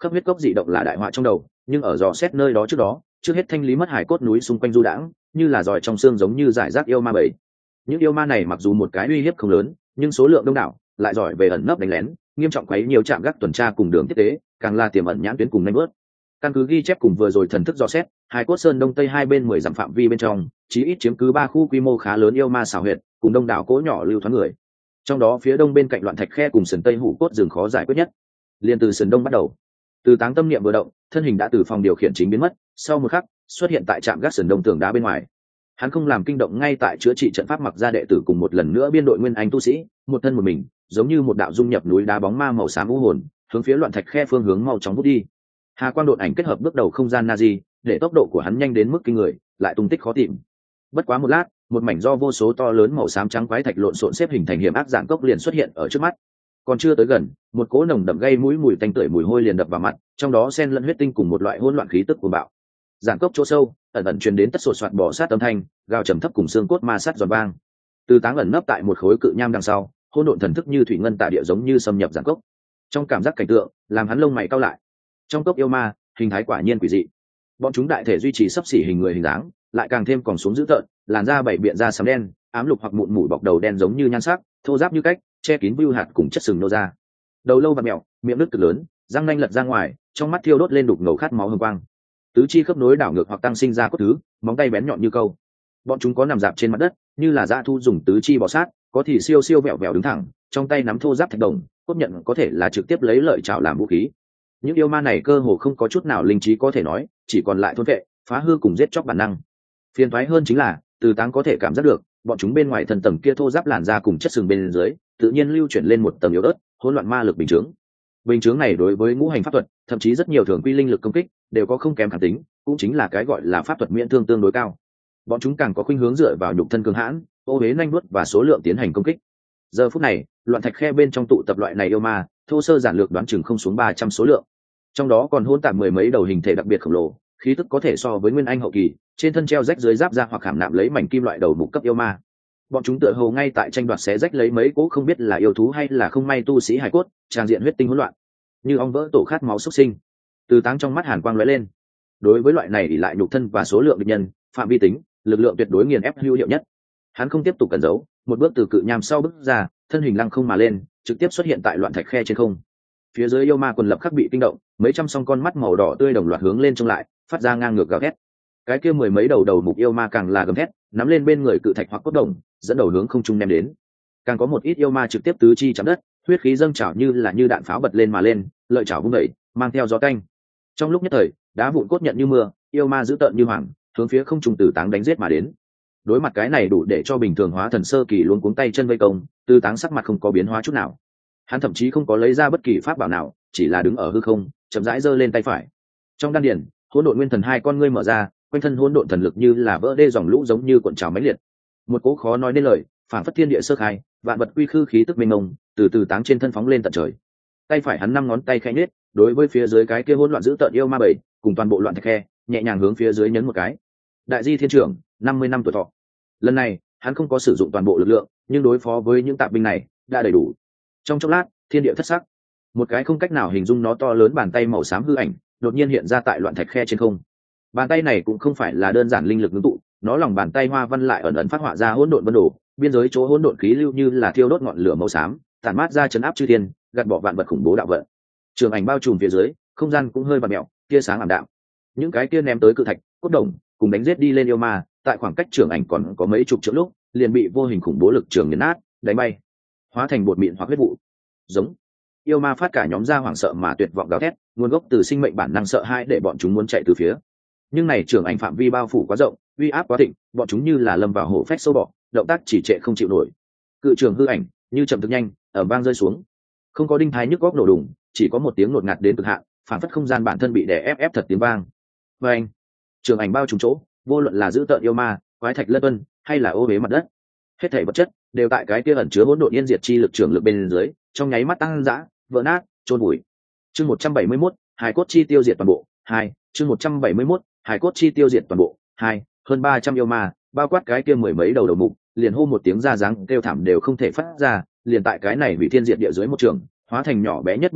Khắp huyết cốc dị động là đại họa trong đầu, nhưng ở dò xét nơi đó trước hết thanh lý mất hải cốt núi xung quanh du đãng, như là giỏi trong xương giống như giải rác yêu ma bầy. Những yêu ma này mặc dù một cái uy hiếp không lớn, nhưng số lượng đông đảo, lại giỏi về ẩn nấp đánh lén, nghiêm trọng quấy nhiều trạm gác tuần tra cùng đường tiếp tế, càng là tiềm ẩn nhãn tuyến cùng nanh bớt. Căn cứ ghi chép cùng vừa rồi thần thức dò xét, hải cốt sơn đông tây hai bên 10 dặm phạm vi bên trong, chí ít chiếm cứ 3 khu quy mô khá lớn yêu ma xảo huyệt, cùng đông đảo cỗ nhỏ lưu thoáng người. Trong đó phía đông bên cạnh loạn thạch khe cùng sườn tây hủ cốt rừng khó giải quyết nhất. Liên từ sườn đông bắt đầu, Từ Táng tâm niệm vừa động, thân hình đã từ phòng điều khiển chính biến mất, sau một khắc xuất hiện tại trạm gác sườn đông tường đá bên ngoài. Hắn không làm kinh động ngay tại chữa trị trận pháp mặc ra đệ tử cùng một lần nữa biên đội nguyên anh tu sĩ, một thân một mình, giống như một đạo dung nhập núi đá bóng ma màu xám u hồn, hướng phía loạn thạch khe phương hướng mau chóng vút đi. Hà quang độn ảnh kết hợp bước đầu không gian Nazi, để tốc độ của hắn nhanh đến mức kinh người, lại tung tích khó tìm. Bất quá một lát, một mảnh do vô số to lớn màu xám trắng quái thạch lộn xộn xếp hình thành hiểm ác dạng cốc liền xuất hiện ở trước mắt. Còn chưa tới gần, một cỗ nồng đậm gây mũi mùi tanh tưởi mùi hôi liền đập vào mặt, trong đó xen lẫn huyết tinh cùng một loại hỗn loạn khí tức cuồng bạo. Dạng cốc chỗ sâu, ẩn ẩn truyền đến tất sột soạt bò sát âm thanh, gào trầm thấp cùng xương cốt ma sát giòn vang. Từ Táng ẩn nấp tại một khối cự nham đằng sau, hỗn độn thần thức như thủy ngân tạ địa giống như xâm nhập dạng cốc. Trong cảm giác cảnh tượng, làm hắn lông mày cau lại. Trong cốc yêu ma, hình thái quả nhiên quỷ dị. Bọn chúng đại thể duy trì sấp xỉ hình người hình dáng, lại càng thêm còn xuống dữ tợn, làn da bảy biện da sẫm đen, ám lục hoặc mụn mủi bọc đầu đen giống như nhan sắc, thô ráp như cách, che kín bưu hạt cùng chất sừng nô ra. Đầu lâu và mèo, miệng đứt cực lớn, răng nanh lật ra ngoài, trong mắt thiêu đốt lên đục ngầu khát máu hừng quang. Tứ chi khớp nối đảo ngược hoặc tăng sinh ra cốt thứ, móng tay bén nhọn như câu. Bọn chúng có nằm dạp trên mặt đất, như là dã thu dùng tứ chi bò sát, có thì siêu siêu vẹo vẹo đứng thẳng, trong tay nắm thô giáp thạch đồng, cốt nhận có thể là trực tiếp lấy lợi chảo làm vũ khí. Những yêu ma này cơ hồ không có chút nào linh trí có thể nói, chỉ còn lại thôn vệ, phá hư cùng giết chóc bản năng. Phiền toái hơn chính là, Từ Táng có thể cảm giác được, bọn chúng bên ngoài thân tầng kia thô giáp làn da cùng chất sừng bên dưới, tự nhiên lưu chuyển lên một tầng yếu ớt, hỗn loạn ma lực bình chứng. Bình chứng này đối với ngũ hành pháp thuật, thậm chí rất nhiều thường quy linh lực công kích, đều có không kém kháng tính, cũng chính là cái gọi là pháp thuật miễn thương tương đối cao. Bọn chúng càng có khuynh hướng dựa vào nhục thân cường hãn, ô uế nhanh nuốt và số lượng tiến hành công kích. Giờ phút này, loạn thạch khe bên trong tụ tập loại này yêu ma, thô sơ giản lược đoán chừng không xuống 300 số lượng. Trong đó còn hỗn tạp mười mấy đầu hình thể đặc biệt khổng lồ, khí tức có thể so với nguyên anh hậu kỳ, trên thân treo rách dưới giáp ra hoặc khảm nạm lấy mảnh kim loại đầu mục cấp yêu ma. Bọn chúng tựa hồ ngay tại tranh đoạt xé rách lấy mấy cỗ không biết là yêu thú hay là không may tu sĩ hải cốt, tràn diện huyết tinh hỗn loạn, như ong vỡ tổ khát máu xuất sinh. Từ Táng trong mắt hàn quang lóe lên. Đối với loại này ỷ lại nhục thân và số lượng địch nhân, phạm vi tính, lực lượng tuyệt đối nghiền ép hữu hiệu nhất. Hắn không tiếp tục cẩn giấu, một bước từ cự nham sau bước ra, thân hình lăng không mà lên, trực tiếp xuất hiện tại loạn thạch khe trên không. Phía dưới yêu ma quần lập khắc bị kinh động, mấy trăm song con mắt màu đỏ tươi đồng loạt hướng lên trông lại, phát ra ngang ngược gào thét. Cái kia mười mấy đầu mục yêu ma càng là gầm thét, nắm lên bên người cự thạch hoặc cốt đồng, dẫn đầu hướng không trung ném đến. Càng có một ít yêu ma trực tiếp tứ chi chạm đất, huyết khí dâng trào như đạn pháo bật lên mà lên, lợi chảo vung đẩy, mang theo gió canh. Trong lúc nhất thời, đá vụn cốt nhận như mưa, yêu ma dữ tợn như hoàng, hướng phía không trung Từ Táng đánh giết mà đến. Đối mặt cái này đủ để cho bình thường hóa thần sơ kỳ luống cuống tay chân vây công, Từ Táng sắc mặt không có biến hóa chút nào. Hắn thậm chí không có lấy ra bất kỳ pháp bảo nào, chỉ là đứng ở hư không, chậm rãi giơ lên tay phải. Trong đan điền, hỗn độn nguyên thần hai con ngươi mở ra, quanh thân hỗn độn thần lực như là vỡ đê dòng lũ giống như cuộn trào mãnh liệt. Một cỗ khó nói nên lời, phản phất thiên địa sơ khai, vạn vật quy khư khí tức mênh mông, từ từ Táng trên thân phóng lên tận trời. Tay phải hắn năm ngón tay khẽ nhếch, đối với phía dưới cái kia hỗn loạn dữ tợn yêu ma bảy, cùng toàn bộ loạn thạch khe, nhẹ nhàng hướng phía dưới nhấn một cái. Đại di thiên trưởng, 50 năm tuổi thọ. Lần này, hắn không có sử dụng toàn bộ lực lượng, nhưng đối phó với những tạp binh này, đã đầy đủ. Trong chốc lát, thiên địa thất sắc, một cái không cách nào hình dung nó to lớn bàn tay màu xám hư ảnh, đột nhiên hiện ra tại loạn thạch khe trên không. Bàn tay này cũng không phải là đơn giản linh lực ngưng tụ, nó lòng bàn tay hoa văn lại ẩn ẩn phát họa ra hỗn độn vân đồ, biên giới chỗ hỗn độn khí lưu như là thiêu đốt ngọn lửa màu xám, tản mát ra chấn áp chư thiên, gạt bỏ vạn vật khủng bố đạo vận. Trường ảnh bao trùm phía dưới, không gian cũng hơi bạt mèo, tia sáng ảm đạm. Những cái kia ném tới cự thạch, cốt đồng, cùng đánh giết đi lên yêu ma, tại khoảng cách trường ảnh còn có mấy chục trượng lúc, liền bị vô hình khủng bố lực trường nghiền nát, đánh bay, hóa thành bột mịn hoặc huyết vụ. Giống yêu ma phát cả nhóm ra hoảng sợ mà tuyệt vọng gào thét, nguồn gốc từ sinh mệnh bản năng sợ hãi để bọn chúng muốn chạy từ phía. Nhưng này trường ảnh phạm vi bao phủ quá rộng, uy áp quá thịnh, bọn chúng như là lâm vào hổ phách sâu bọ, động tác chỉ trệ không chịu nổi. Cự trường hư ảnh như chậm thực nhanh, ở vang rơi xuống, không có đinh thái nhức góc nổ đùng, chỉ có một tiếng ngột ngạt đến cực hạn, phản phất không gian bản thân bị đè ép thật tiếng vang. Và anh, trường ảnh bao trùm chỗ, vô luận là giữ tợn yêu ma, quái thạch lân vân, hay là ô uế mặt đất, hết thảy vật chất đều tại cái kia ẩn chứa hỗn độn yên diệt chi lực trường lực bên dưới, trong nháy mắt tăng dã, vỡ nát, chôn vùi. Chương 171, hài cốt chi tiêu diệt toàn bộ. 2, chương 171, hài cốt chi tiêu diệt toàn bộ. 2, hơn 300 yêu ma, bao quát cái kia mười mấy đầu mục, liền hô một tiếng ra dáng kêu thảm đều không thể phát ra, liền tại cái này hủy thiên diệt địa dưới một trường, hóa thành nhỏ bé nhất bụi bặm,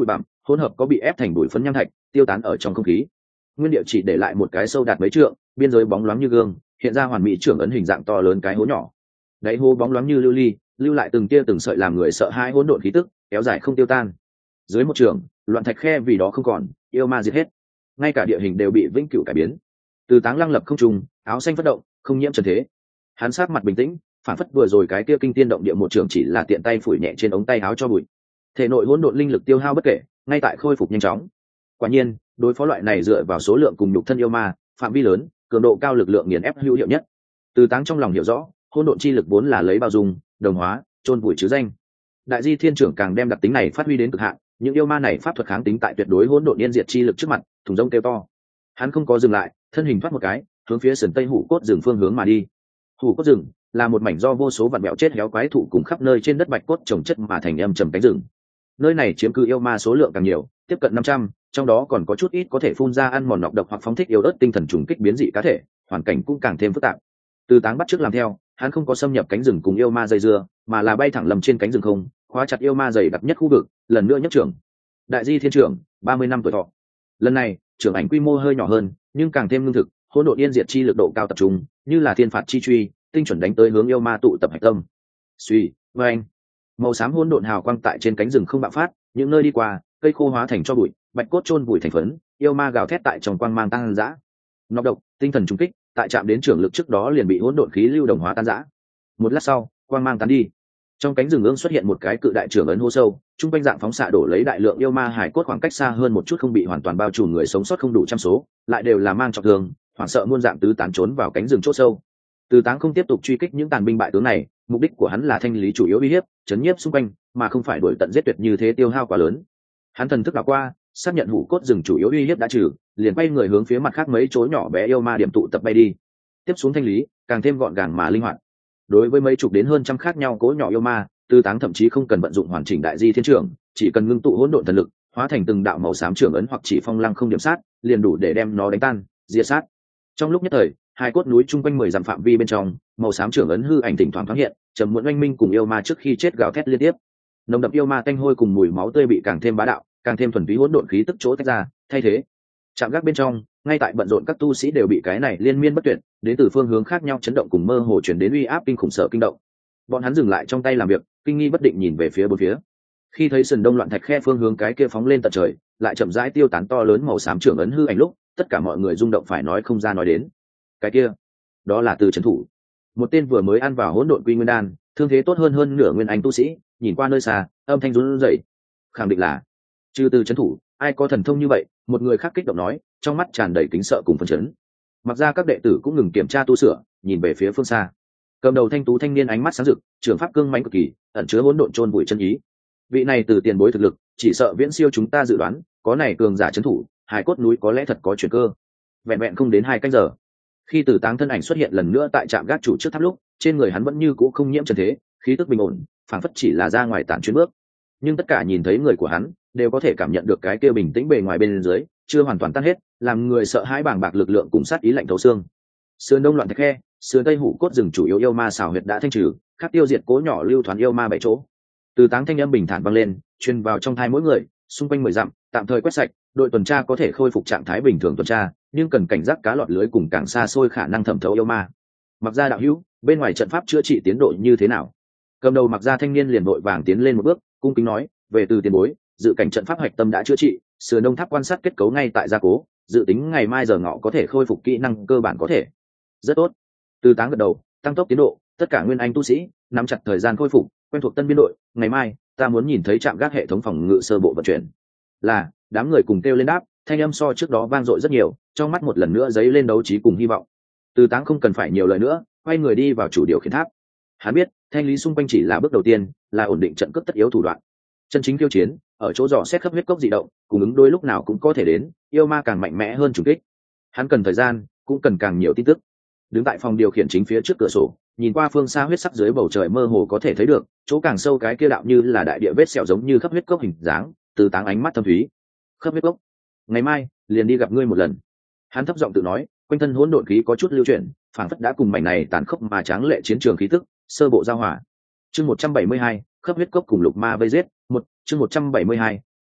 hỗn hợp có bị ép thành bụi phấn nham thạch tiêu tán ở trong không khí. Nguyên địa chỉ để lại một cái sâu đạt mấy trượng, biên giới bóng loáng như gương, hiện ra hoàn mỹ trưởng ấn hình dạng to lớn cái hố nhỏ. Đáy hố bóng loáng như lưu ly, lưu lại từng tia từng sợi làm người sợ hãi hỗn độn khí tức, kéo dài không tiêu tan. Dưới một trường, loạn thạch khe vì đó không còn, yêu ma diệt hết, ngay cả địa hình đều bị vĩnh cửu cải biến. Từ Táng lăng lập không trùng, áo xanh phất động, không nhiễm trần thế. Hắn sát mặt bình tĩnh, phản phất vừa rồi cái kia kinh tiên động địa một trường chỉ là tiện tay phủi nhẹ trên ống tay áo cho bụi. Thể nội hỗn độn linh lực tiêu hao bất kể, ngay tại khôi phục nhanh chóng. Quả nhiên, đối phó loại này dựa vào số lượng cùng nhục thân yêu ma, phạm vi lớn, cường độ cao lực lượng nghiền ép hữu hiệu nhất. Từ Táng trong lòng hiểu rõ, hỗn độn chi lực vốn là lấy bao dung, đồng hóa, chôn vùi chứ danh. Đại Di Thiên trưởng càng đem đặc tính này phát huy đến cực hạn, những yêu ma này pháp thuật kháng tính tại tuyệt đối hỗn độn yên diệt chi lực trước mặt, thùng rông kêu to. Hắn không có dừng lại, thân hình thoát một cái, hướng phía sườn tây hủ cốt rừng phương hướng mà đi. Hủ cốt rừng là một mảnh do vô số vạn mẹo chết héo quái thụ cùng khắp nơi trên đất bạch cốt trồng chất mà thành âm trầm cánh rừng. Nơi này chiếm cư yêu ma số lượng càng nhiều, tiếp cận 500, trong đó còn có chút ít có thể phun ra ăn mòn nọc độc hoặc phóng thích yêu ớt tinh thần trùng kích biến dị cá thể, hoàn cảnh cũng càng thêm phức tạp. Từ Táng bắt chước làm theo, hắn không có xâm nhập cánh rừng cùng yêu ma dây dưa, mà là bay thẳng lầm trên cánh rừng không, khóa chặt yêu ma dày đặc nhất khu vực, lần nữa nhất trưởng. Đại Di Thiên trưởng, 30 năm tuổi thọ. Lần này, trưởng ảnh quy mô hơi nhỏ hơn, nhưng càng thêm lương thực, hỗn độn yên diệt chi lực độ cao tập trung, như là thiên phạt chi truy, tinh chuẩn đánh tới hướng yêu ma tụ tập hạch tâm. Suy, anh, màu xám hỗn độn hào quang tại trên cánh rừng không bạo phát, những nơi đi qua, cây khô hóa thành cho bụi, bạch cốt chôn bụi thành phấn, yêu ma gào thét tại trong quang mang tăng dã. Nọc độc, tinh thần trùng kích, tại chạm đến trưởng lực trước đó liền bị hỗn độn khí lưu đồng hóa tan rã. Một lát sau, quang mang tán đi. Trong cánh rừng ương xuất hiện một cái cự đại trưởng ấn hô sâu, trung quanh dạng phóng xạ đổ lấy đại lượng yêu ma hải cốt khoảng cách xa hơn một chút không bị hoàn toàn bao trùm, người sống sót không đủ trăm số, lại đều là mang trọng thương, hoảng sợ muôn dạng tứ tán trốn vào cánh rừng chỗ sâu. Từ Táng không tiếp tục truy kích những tàn binh bại tướng này, mục đích của hắn là thanh lý chủ yếu uy hiếp, chấn nhiếp xung quanh, mà không phải đuổi tận giết tuyệt như thế tiêu hao quá lớn. Hắn thần thức đảo qua, xác nhận hủ cốt rừng chủ yếu uy hiếp đã trừ, liền quay người hướng phía mặt khác mấy chỗ nhỏ bé yêu ma điểm tụ tập bay đi. Tiếp xuống thanh lý, càng thêm gọn gàng mà linh hoạt. Đối với mấy chục đến hơn trăm khác nhau cỗ nhỏ yêu ma, Từ Táng thậm chí không cần vận dụng hoàn chỉnh Đại Di Thiên trưởng, chỉ cần ngưng tụ hỗn độn thần lực, hóa thành từng đạo màu xám trưởng ấn hoặc chỉ phong lăng không điểm sát, liền đủ để đem nó đánh tan, diệt sát. Trong lúc nhất thời, hai cốt núi chung quanh 10 dặm phạm vi bên trong, màu xám trưởng ấn hư ảnh thỉnh thoảng thoáng hiện, trầm muộn oanh minh cùng yêu ma trước khi chết gào thét liên tiếp. Nồng đậm yêu ma tanh hôi cùng mùi máu tươi bị càng thêm bá đạo, càng thêm thuần túy hỗn độn khí tức chỗ tách ra, thay thế. Trạm gác bên trong, ngay tại bận rộn các tu sĩ đều bị cái này liên miên bất tuyệt, đến từ phương hướng khác nhau chấn động cùng mơ hồ truyền đến uy áp kinh khủng sợ kinh động. Bọn hắn dừng lại trong tay làm việc, kinh nghi bất định nhìn về phía bốn phía. Khi thấy sườn đông loạn thạch khe phương hướng cái kia phóng lên tận trời, lại chậm rãi tiêu tán to lớn màu xám trưởng ấn hư ảnh lúc, tất cả mọi người rung động phải nói không ra nói đến. Cái kia, đó là Từ trấn thủ, một tên vừa mới ăn vào hỗn độn quy nguyên đan, thương thế tốt hơn nửa nguyên anh tu sĩ, nhìn qua nơi xa, âm thanh run rẩy, khẳng định là trừ Từ trấn thủ, ai có thần thông như vậy. Một người khác kích động nói, trong mắt tràn đầy kính sợ cùng phấn chấn. Mặc ra các đệ tử cũng ngừng kiểm tra tu sửa, nhìn về phía phương xa. Cầm đầu thanh tú thanh niên ánh mắt sáng rực, trường pháp cương mãnh cực kỳ, ẩn chứa hỗn độn chôn vùi chân ý. Vị này từ tiền bối thực lực, chỉ sợ viễn siêu chúng ta dự đoán, có này cường giả trấn thủ, hải cốt núi có lẽ thật có chuyển cơ. Vẹn vẹn không đến 2 canh giờ, khi Từ Táng thân ảnh xuất hiện lần nữa tại trạm gác chủ trước tháp lúc, trên người hắn vẫn như cũ không nhiễm trần thế, khí tức bình ổn, phảng phất chỉ là ra ngoài tản chuyến bước. Nhưng tất cả nhìn thấy người của hắn, đều có thể cảm nhận được cái kia bình tĩnh bề ngoài bên dưới, chưa hoàn toàn tan hết, làm người sợ hãi bàng bạc lực lượng cùng sát ý lạnh thấu xương. Sườn đông loạn thạch khe, sườn tây hủ cốt rừng chủ yếu yêu ma xào huyệt đã thanh trừ, khác tiêu diệt cố nhỏ lưu thoán yêu ma 7 chỗ. Từ Táng thanh âm bình thản vang lên, truyền vào trong tai mỗi người, xung quanh 10 dặm, tạm thời quét sạch, đội tuần tra có thể khôi phục trạng thái bình thường tuần tra, nhưng cần cảnh giác cá lọt lưới cùng càng xa xôi khả năng thẩm thấu yêu ma. Mặc ra đạo hữu, bên ngoài trận pháp chữa trị tiến độ như thế nào? Cầm đầu Mặc ra thanh niên liền vội vàng tiến lên một bước, cung kính nói, về Từ tiền bối, dự cảnh trận pháp hoạch tâm đã chữa trị, sườn đông tháp quan sát kết cấu ngay tại gia cố, dự tính ngày mai giờ ngọ có thể khôi phục kỹ năng cơ bản có thể. Rất tốt. Từ Táng gật đầu, tăng tốc tiến độ, tất cả nguyên anh tu sĩ nắm chặt thời gian khôi phục, quen thuộc tân biên đội, ngày mai ta muốn nhìn thấy trạm gác hệ thống phòng ngự sơ bộ vận chuyển. Là, đám người cùng kêu lên đáp, thanh âm so trước đó vang dội rất nhiều, trong mắt một lần nữa dấy lên đấu trí cùng hy vọng. Từ Táng không cần phải nhiều lời nữa, quay người đi vào chủ điều khiển tháp. Hắn biết, thanh lý xung quanh chỉ là bước đầu tiên, là ổn định trận cướp tất yếu thủ đoạn. Chân chính tiêu chiến, ở chỗ dò xét khắp huyết cốc dị động, cùng ứng đối lúc nào cũng có thể đến, yêu ma càng mạnh mẽ hơn trùng kích. Hắn cần thời gian, cũng cần càng nhiều tin tức. Đứng tại phòng điều khiển chính phía trước cửa sổ, nhìn qua phương xa huyết sắc dưới bầu trời mơ hồ có thể thấy được, chỗ càng sâu cái kia đạo như là đại địa vết sẹo giống như khắp huyết cốc hình dáng. Từ Táng ánh mắt thâm thúy. Khắp huyết cốc, ngày mai liền đi gặp ngươi một lần. Hắn thấp giọng tự nói, quanh thân hỗn độn khí có chút lưu chuyển, phảng phất đã cùng mảnh này tàn khốc mà tráng lệ chiến trường khí tức sơ bộ giao hòa. Chương 172, khắp huyết cốc cùng lục ma vây giết. Chương 172,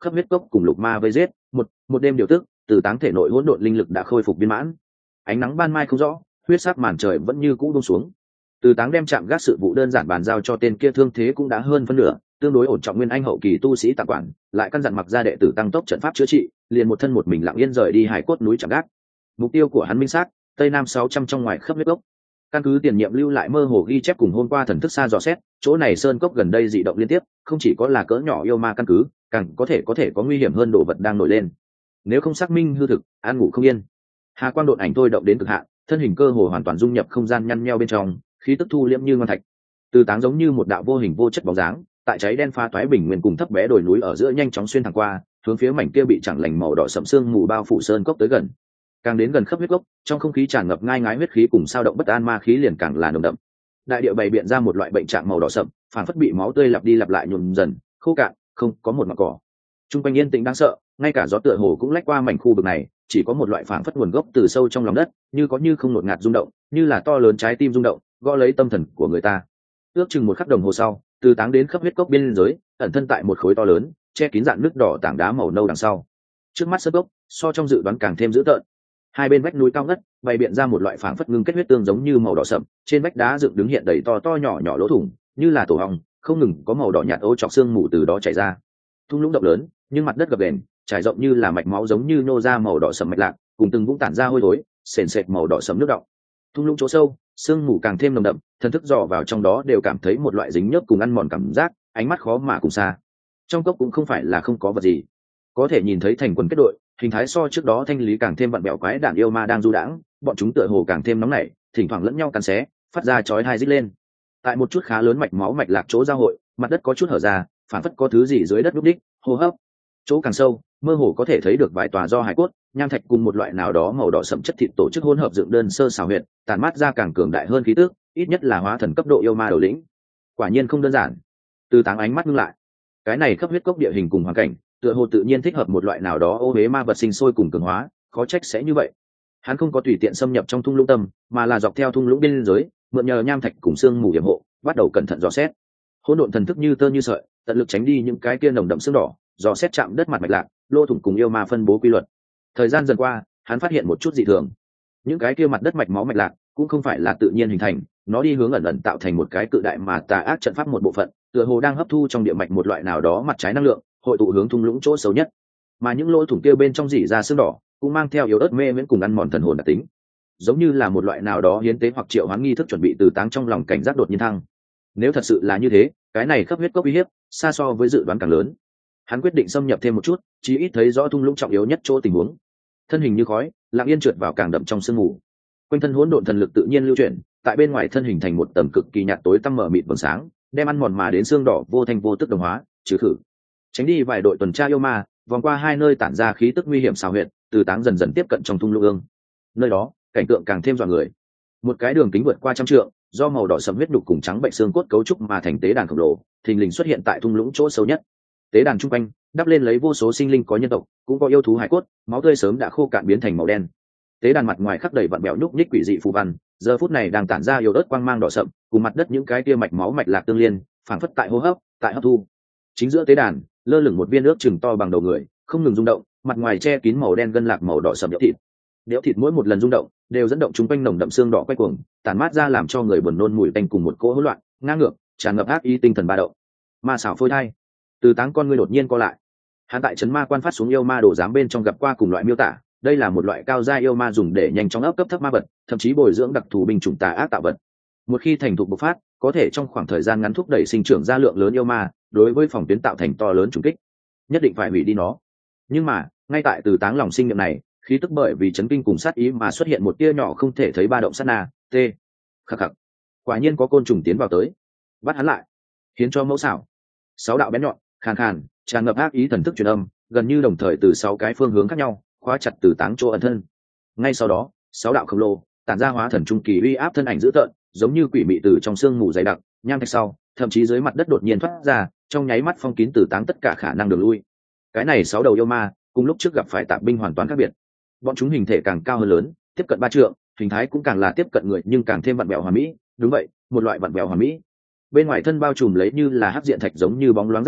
khắp huyết cốc cùng lục ma vây giết. Một đêm điều tức, Từ Táng thể nội hỗn độn linh lực đã khôi phục viên mãn. Ánh nắng ban mai không rõ, huyết sắc màn trời vẫn như cũ buông xuống. Từ Táng đem chạm gác sự vụ đơn giản bàn giao cho tên kia thương thế cũng đã hơn phân nửa, tương đối ổn trọng nguyên anh hậu kỳ tu sĩ tạm quản, lại căn dặn mặc ra đệ tử tăng tốc trận pháp chữa trị, liền một thân một mình lặng yên rời đi hải cốt núi chạm gác. Mục tiêu của hắn minh xác, tây nam 600 trong ngoài khắp huyết cốc. Căn cứ tiền nhiệm lưu lại mơ hồ ghi chép cùng hôm qua thần thức xa dò xét, chỗ này sơn cốc gần đây dị động liên tiếp, không chỉ có là cỡ nhỏ yêu ma căn cứ, càng có thể có nguy hiểm hơn đồ vật đang nổi lên. Nếu không xác minh hư thực, an ngủ không yên. Hà quang độn ảnh thôi động đến cực hạn, thân hình cơ hồ hoàn toàn dung nhập không gian nhăn nheo bên trong, khí tức thu liễm như ngân thạch. Từ Táng giống như một đạo vô hình vô chất bóng dáng, tại cháy đen pha toái bình nguyên cùng thấp bé đồi núi ở giữa nhanh chóng xuyên thẳng qua, hướng phía mảnh kia bị chẳng lành màu đỏ sẫm sương mù bao phủ sơn cốc tới gần. Càng đến gần khắp huyết cốc, trong không khí tràn ngập ngai ngái huyết khí cùng sao động bất an ma khí liền càng là nồng đậm. Đại địa bày biện ra một loại bệnh trạng màu đỏ sậm, phản phất bị máu tươi lặp đi lặp lại nhuộm dần, khô cạn, không có một mảng cỏ. Trung quanh yên tĩnh đáng sợ, ngay cả gió tựa hồ cũng lách qua mảnh khu vực này, chỉ có một loại phản phất nguồn gốc từ sâu trong lòng đất, như có như không ngột ngạt rung động, như là to lớn trái tim rung động, gõ lấy tâm thần của người ta. Ước chừng một khắc đồng hồ sau, Từ Táng đến khắp huyết cốc biên giới, ẩn thân tại một khối to lớn, che kín dạn nước đỏ tảng đá màu nâu đằng sau. Trước mắt sơn cốc, so trong dự đoán càng thêm dữ tợn. Hai bên vách núi cao ngất, bày biện ra một loại phảng phất ngưng kết huyết tương giống như màu đỏ sậm, trên vách đá dựng đứng hiện đầy to to nhỏ nhỏ lỗ thủng, như là tổ hong, không ngừng có màu đỏ nhạt ô chọc xương mù từ đó chảy ra. Thung lũng động lớn, nhưng mặt đất gập ghềnh, trải rộng như là mạch máu giống như nô ra màu đỏ sậm mạch lạc, cùng từng vũng tản ra hôi thối, sền sệt màu đỏ sậm nước đọng. Thung lũng chỗ sâu, sương mù càng thêm nồng đậm, thần thức dò vào trong đó đều cảm thấy một loại dính nhớp cùng ăn mòn cảm giác, ánh mắt khó mà cùng xa. Trong cốc cũng không phải là không có vật gì, có thể nhìn thấy thành quần kết đội, hình thái so trước đó thanh lý càng thêm vặn bẹo quái đản yêu ma đang du đãng, bọn chúng tựa hồ càng thêm nóng nảy, thỉnh thoảng lẫn nhau cắn xé, phát ra chói tai rít lên. Tại một chút khá lớn mạch máu mạch lạc chỗ giao hội, mặt đất có chút hở ra, phản phất có thứ gì dưới đất núp đích, hô hấp. Chỗ càng sâu, mơ hồ có thể thấy được vài tòa do hải cốt, nham thạch cùng một loại nào đó màu đỏ sẫm chất thịt tổ chức hỗn hợp dựng đơn sơ xảo huyệt, tàn mát ra càng cường đại hơn khí tức, ít nhất là hóa thần cấp độ yêu ma đầu lĩnh. Quả nhiên không đơn giản. Từ Táng ánh mắt ngưng lại. Cái này khắp huyết cốc địa hình cùng hoàn cảnh, tựa hồ tự nhiên thích hợp một loại nào đó ô huế ma vật sinh sôi cùng cường hóa, khó trách sẽ như vậy. Hắn không có tùy tiện xâm nhập trong thung lũng tâm, mà là dọc theo thung lũng biên giới, mượn nhờ nham thạch cùng xương mù hiểm hộ, bắt đầu cẩn thận dò xét. Hỗn độn thần thức như tơ như sợi, tận lực tránh đi những cái kia nồng đậm xương đỏ, dò xét chạm đất mặt mạch lạc, lô thủng cùng yêu ma phân bố quy luật. Thời gian dần qua, hắn phát hiện một chút dị thường. Những cái kia mặt đất mạch máu mạch lạc cũng không phải là tự nhiên hình thành, nó đi hướng ẩn ẩn tạo thành một cái cự đại mà tà ác trận pháp một bộ phận, tựa hồ đang hấp thu trong địa mạch một loại nào đó mặt trái năng lượng, hội tụ hướng thung lũng chỗ xấu nhất. Mà những lỗ thủng kia bên trong rỉ ra xương đỏ, cũng mang theo yếu ớt mê miễn cùng ăn mòn thần hồn đặc tính, giống như là một loại nào đó hiến tế hoặc triệu hoán nghi thức chuẩn bị Từ Táng trong lòng cảnh giác đột nhiên thăng. Nếu thật sự là như thế, cái này khắp huyết cốc uy hiếp xa so với dự đoán càng lớn. Hắn quyết định xâm nhập thêm một chút, chí ít thấy rõ thung lũng trọng yếu nhất chỗ tình huống. Thân hình như khói, lặng yên trượt vào càng đậm trong sương mù. Quanh thân hỗn độn thần lực tự nhiên lưu chuyển, tại bên ngoài thân hình thành một tầng cực kỳ nhạt tối tăm mở mịt vầng sáng, đem ăn mòn mà đến xương đỏ vô thanh vô tức đồng hóa, trừ khử. Tránh đi vài đội tuần tra yêu ma, vòng qua hai nơi tản ra khí tức nguy hiểm xào huyệt, Từ Táng dần dần tiếp cận trong thung lũng ương. Nơi đó, cảnh tượng càng thêm dọa người. Một cái đường kính vượt qua 100 trượng, do màu đỏ sẫm huyết đục cùng trắng bệnh xương cốt cấu trúc mà thành tế đàn khổng lồ, thình lình xuất hiện tại thung lũng chỗ sâu nhất. Tế đàn trung quanh đắp lên lấy vô số sinh linh có nhân tộc, cũng có yêu thú hải cốt, máu tươi sớm đã khô cạn biến thành màu đen. Tế đàn mặt ngoài khắc đầy vặn bẹo nhúc nhích quỷ dị phù văn, giờ phút này đang tản ra yếu ớt quang mang đỏ sậm, cùng mặt đất những cái kia mạch máu mạch lạc tương liên, phảng phất tại hô hấp, tại hấp thu. Chính giữa tế đàn, lơ lửng một viên ước chừng to bằng đầu người, không ngừng rung động, mặt ngoài che kín màu đen gân lạc màu đỏ sậm đẽo thịt. Đẽo thịt mỗi một lần rung động, đều dẫn động chúng quanh nồng đậm xương đỏ quay cuồng, tản mát ra làm cho người buồn nôn mùi tanh cùng một cỗ hỗn loạn, ngang ngược, tràn ngập ác ý tinh thần ba động. Ma xảo phôi thai. Từ Táng con ngươi đột nhiên co lại. Hắn tại trấn ma quan phát xuống yêu ma đồ giám bên trong gặp qua cùng loại miêu tả, đây là một loại cao gia yêu ma dùng để nhanh chóng ấp cấp thấp ma vật, thậm chí bồi dưỡng đặc thù binh chủng tà ác tạo vật. Một khi thành thục bộc phát, có thể trong khoảng thời gian ngắn thúc đẩy sinh trưởng ra lượng lớn yêu ma, đối với phòng tuyến tạo thành to lớn trùng kích. Nhất định phải hủy đi nó. Nhưng mà, ngay tại Từ Táng lòng sinh niệm này, khí tức bởi vì chấn kinh cùng sát ý mà xuất hiện một tia nhỏ không thể thấy ba động sát na, khắc khắc. Quả nhiên có côn trùng tiến vào tới. Bắt hắn lại, hiến cho mẫu xảo. 6 đạo bén nhọn, khàn khàn, tràn ngập ác ý thần thức truyền âm, gần như đồng thời từ 6 cái phương hướng khác nhau, khóa chặt Từ Táng chỗ ẩn thân. Ngay sau đó, 6 đạo khổng lồ tản ra hóa thần trung kỳ uy áp thân ảnh dữ tợn, giống như quỷ mị từ trong sương mù dày đặc, nham thạch sau, thậm chí dưới mặt đất đột nhiên thoát ra, trong nháy mắt phong kín Từ Táng tất cả khả năng đường lui. Cái này 6 đầu yêu ma, cùng lúc trước gặp phải tạp binh hoàn toàn khác biệt. Bọn chúng hình thể càng cao hơn lớn, tiếp cận 3 trượng, hình thái cũng càng là tiếp cận người nhưng càng thêm vặn vẹo hoàn mỹ, đúng vậy, một loại vặn vẹo hoàn mỹ. Bên ngoài thân bao trùm lấy như là hắc diện thạch giống như bóng loáng giáp xác,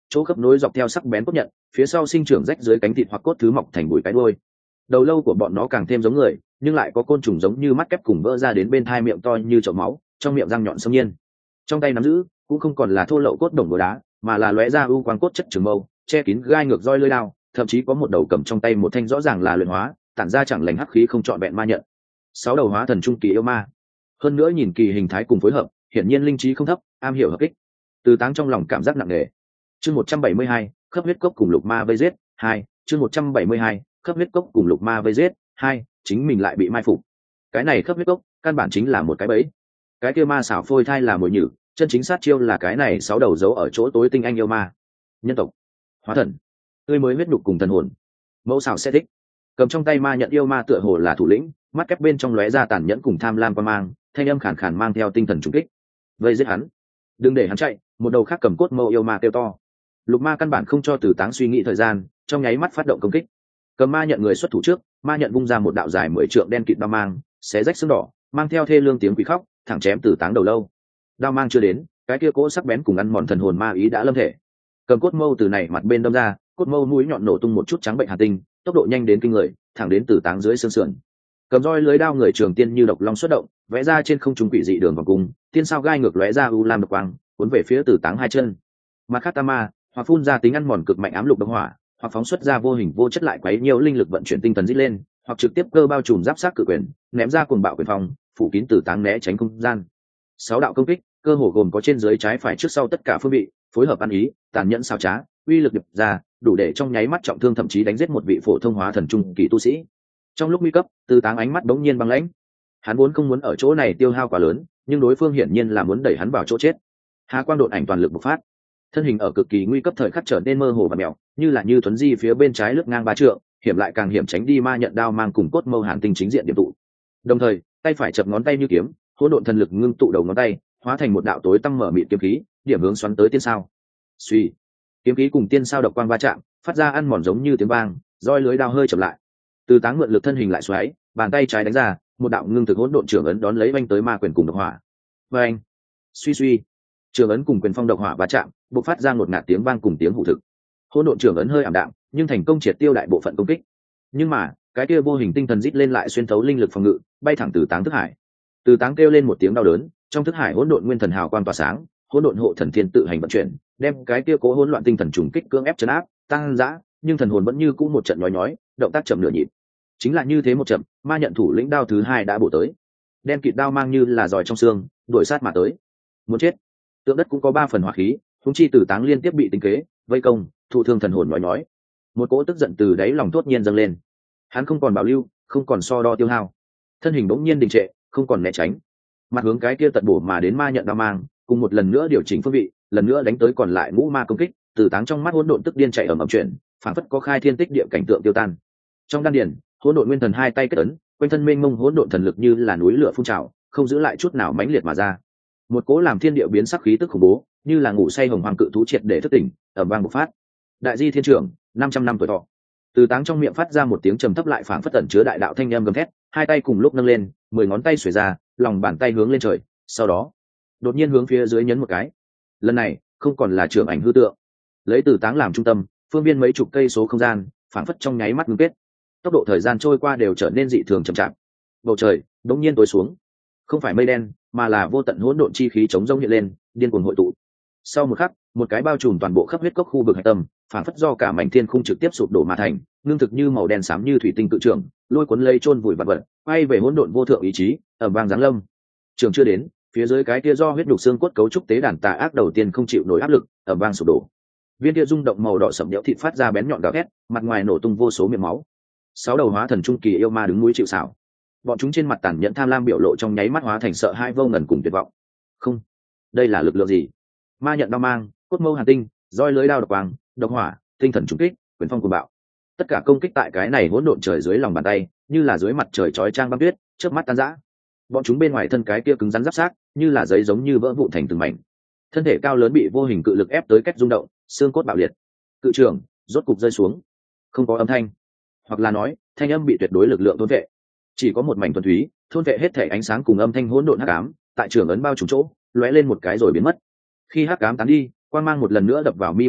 chỗ khớp nối dọc theo sắc bén cốt nhận, phía sau sinh trưởng rách dưới cánh thịt hoặc cốt thứ mọc thành bụi cái đuôi. Đầu lâu của bọn nó càng thêm giống người, nhưng lại có côn trùng giống như mắt kép cùng vỡ ra đến bên hai miệng to như chậu máu, trong miệng răng nhọn xâm nhiên. Trong tay nắm giữ cũng không còn là thô lậu cốt đồng đồ đá, mà là lóe ra ưu quang cốt chất trường mâu, che kín gai ngược roi lưỡi đao, thậm chí có một đầu cầm trong tay một thanh rõ ràng là luyện hóa, tản ra chẳng lành hắc khí không trọn vẹn ma nhận. 6 đầu hóa thần trung kỳ yêu ma, hơn nữa nhìn kỳ hình thái cùng phối hợp, hiển nhiên linh trí không thấp, am hiểu hợp kích. Từ Táng trong lòng cảm giác nặng nề. Chương 172, khớp huyết cốc cùng lục ma vây giết 2. Chương 172, khớp huyết cốc cùng lục ma vây giết 2. Chính mình lại bị mai phục. Cái này khớp huyết cốc căn bản chính là một cái bẫy. Cái kia ma xảo phôi thai là mồi nhử, chân chính sát chiêu là cái này 6 đầu giấu ở chỗ tối tinh anh yêu ma. Nhân tộc, hóa thần, tươi mới huyết nhục cùng thần hồn. Mẫu xảo sẽ thích. Cầm trong tay ma nhận yêu ma tựa hồ là thủ lĩnh, mắt kép bên trong lóe ra tàn nhẫn cùng tham lam qua mang, thanh âm khàn khàn mang theo tinh thần trùng kích. Vây giết hắn, đừng để hắn chạy. Một đầu khác cầm cốt mâu yêu ma kêu to. Lục ma căn bản không cho Từ Táng suy nghĩ thời gian, trong nháy mắt phát động công kích. Cầm ma nhận người xuất thủ trước, ma nhận vung ra một đạo dài 10 trượng đen kịt đao mang, xé rách xương đỏ, mang theo thê lương tiếng quỷ khóc, thẳng chém Từ Táng đầu lâu. Đao mang chưa đến, cái kia cỗ sắc bén cùng ăn mòn thần hồn ma ý đã lâm thể. Cầm cốt mâu từ này mặt bên đâm ra, cốt mâu mũi nhọn nổ tung một chút trắng bệnh hàn tinh, tốc độ nhanh đến kinh người, thẳng đến Từ Táng dưới xương sườn. Cầm roi lưới đao người trường tiên như độc long xuất động, vẽ ra trên không trung quỷ dị đường vòng cung, tiên sao gai ngược lóe ra u lam độc quang, cuốn về phía Từ Táng hai chân. Mặt khác ma, hoặc phun ra tính ăn mòn cực mạnh ám lục độc hỏa, hoặc phóng xuất ra vô hình vô chất lại quấy nhiều linh lực vận chuyển tinh thần dít lên, hoặc trực tiếp cơ bao trùm giáp sát cự quyền, ném ra cuồng bạo quyền phong, phủ kín Từ Táng né tránh không gian. 6 đạo công kích, cơ hồ gồm có trên dưới trái phải trước sau tất cả phương vị, phối hợp ăn ý, tàn nhẫn xảo trá, uy lực đập ra, đủ để trong nháy mắt trọng thương thậm chí đánh giết một vị phổ thông hóa thần trung kỳ tu sĩ. Trong lúc nguy cấp, Từ Táng ánh mắt bỗng nhiên băng lãnh. Hắn vốn không muốn ở chỗ này tiêu hao quá lớn, nhưng đối phương hiển nhiên là muốn đẩy hắn vào chỗ chết. Hà quang độn ảnh toàn lực bộc phát, thân hình ở cực kỳ nguy cấp thời khắc trở nên mơ hồ và mèo, như thuấn di phía bên trái lướt ngang 3 trượng, hiểm lại càng hiểm tránh đi ma nhận đao mang cùng cốt mâu hàn tinh chính diện điểm tụ. Đồng thời, tay phải chập ngón tay như kiếm, hỗn độn thần lực ngưng tụ đầu ngón tay, hóa thành một đạo tối tăm mở mịt kiếm khí, điểm hướng xoắn tới tiên sao. Suy, kiếm khí cùng tiên sao độc quang va chạm, phát ra ăn mòn giống như tiếng vang, roi lưới đao hơi chậm lại. Từ Táng mượn lực thân hình lại xoáy, bàn tay trái đánh ra, một đạo ngưng thực hỗn độn trưởng ấn đón lấy vanh tới ma quyền cùng độc hỏa. Và anh, suy, trưởng ấn cùng quyền phong độc hỏa va chạm, bộc phát ra một ngạt tiếng vang cùng tiếng hủ thực. Hỗn độn trưởng ấn hơi ảm đạm, nhưng thành công triệt tiêu đại bộ phận công kích. Nhưng mà, cái kia vô hình tinh thần rít lên lại xuyên thấu linh lực phòng ngự, bay thẳng Từ Táng thức hải. Từ Táng kêu lên một tiếng đau đớn, trong thức hải hỗn độn nguyên thần hào quang tỏa sáng, hỗn độn hộ thần thiên tự hành vận chuyển, đem cái kia cố hỗn loạn tinh thần trùng kích cưỡng ép chấn áp, tăng dã, nhưng thần hồn vẫn như cũ một trận nhói nhói, động tác chậm nửa nhịp. Chính là như thế một chậm, ma nhận thủ lĩnh đao thứ 2 đã bổ tới. Đen kịt đao mang như là giỏi trong xương, đuổi sát mà tới. Muốn chết. Tượng đất cũng có 3 phần hỏa khí, huống chi Từ Táng liên tiếp bị tính kế, vây công, thụ thương thần hồn nhói nhói. Một cỗ tức giận từ đáy lòng thốt nhiên dâng lên. Hắn không còn bảo lưu, không còn so đo tiêu hao. Thân hình bỗng nhiên đình trệ, không còn né tránh. Mặt hướng cái kia tận bổ mà đến ma nhận đao mang, cùng một lần nữa điều chỉnh phương vị, lần nữa đánh tới còn lại ngũ ma công kích. Từ Táng trong mắt hỗn độn tức điên chạy ầm ầm chuyển, phảng phất có khai thiên tích địa cảnh tượng tiêu tan. Trong đan điền, hỗn độn nguyên thần 2 tay kết ấn, quanh thân mênh mông hỗn độn thần lực như là núi lửa phun trào, không giữ lại chút nào mãnh liệt mà ra. Một cỗ làm thiên địa biến sắc khí tức khủng bố, như là ngủ say hồng hoàng cự thú triệt để thức tỉnh, ầm vang bộc phát. Đại di thiên trưởng, 500 năm tuổi thọ. Từ Táng trong miệng phát ra một tiếng trầm thấp lại phảng phất tẩn chứa đại đạo thanh âm gầm thét, 2 tay cùng lúc nâng lên, 10 ngón tay xuề ra, lòng bàn tay hướng lên trời, sau đó đột nhiên hướng phía dưới nhấn một cái. Lần này, không còn là trưởng ảnh hư tượng. Lấy Từ Táng làm trung tâm, phương viên mấy chục cây số không gian, phảng phất trong nháy mắt ngưng kết. Tốc độ thời gian trôi qua đều trở nên dị thường chậm chạp. Bầu trời đột nhiên tối xuống, không phải mây đen, mà là vô tận hỗn độn chi khí chống rông hiện lên, điên cuồng hội tụ. Sau một khắc, một cái bao trùm toàn bộ khắp huyết cốc khu vực hạch tâm, phảng phất do cả mảnh thiên khung trực tiếp sụp đổ mà thành, ngưng thực như màu đen xám như thủy tinh tự trưởng, lôi cuốn lấy chôn vùi vật vật, quay về hỗn độn vô thượng ý chí, ầm vang giáng lâm. Trường chưa đến, phía dưới cái kia do huyết nhục xương cốt cấu trúc tế đàn tà ác đầu tiên không chịu nổi áp lực, ầm vang sụp đổ. Viên kia rung động màu đỏ sẫm đẽo thịt phát ra bén nhọn gào thét, mặt ngoài nổ tung vô số miệng máu. 6 đầu hóa thần trung kỳ yêu ma đứng núi chịu sào. Bọn chúng trên mặt tàn nhẫn tham lam biểu lộ trong nháy mắt hóa thành sợ hãi vô ngần cùng tuyệt vọng. Không, đây là lực lượng gì? Ma nhận đao mang, cốt mâu hàn tinh, roi lưới đao độc quang, độc hỏa, tinh thần trùng kích, quyền phong cuồng bạo. Tất cả công kích tại cái này hỗn độn trời dưới lòng bàn tay, như là dưới mặt trời chói chang băng tuyết, chớp mắt tan rã. Bọn chúng bên ngoài thân cái kia cứng rắn giáp xác, như là giấy giống như vỡ vụn thành từng mảnh. Thân thể cao lớn bị vô hình cự lực ép tới cách rung động, xương cốt bạo liệt. Cự trưởng rốt cục rơi xuống, không có âm thanh, hoặc là nói thanh âm bị tuyệt đối lực lượng thôn vệ, chỉ có một mảnh thuần túy thôn vệ hết thể ánh sáng cùng âm thanh hỗn độn hắc ám, tại trường ấn bao trùm chỗ lóe lên một cái rồi biến mất. Khi hắc ám tán đi, quang mang một lần nữa đập vào mi mắt lúc,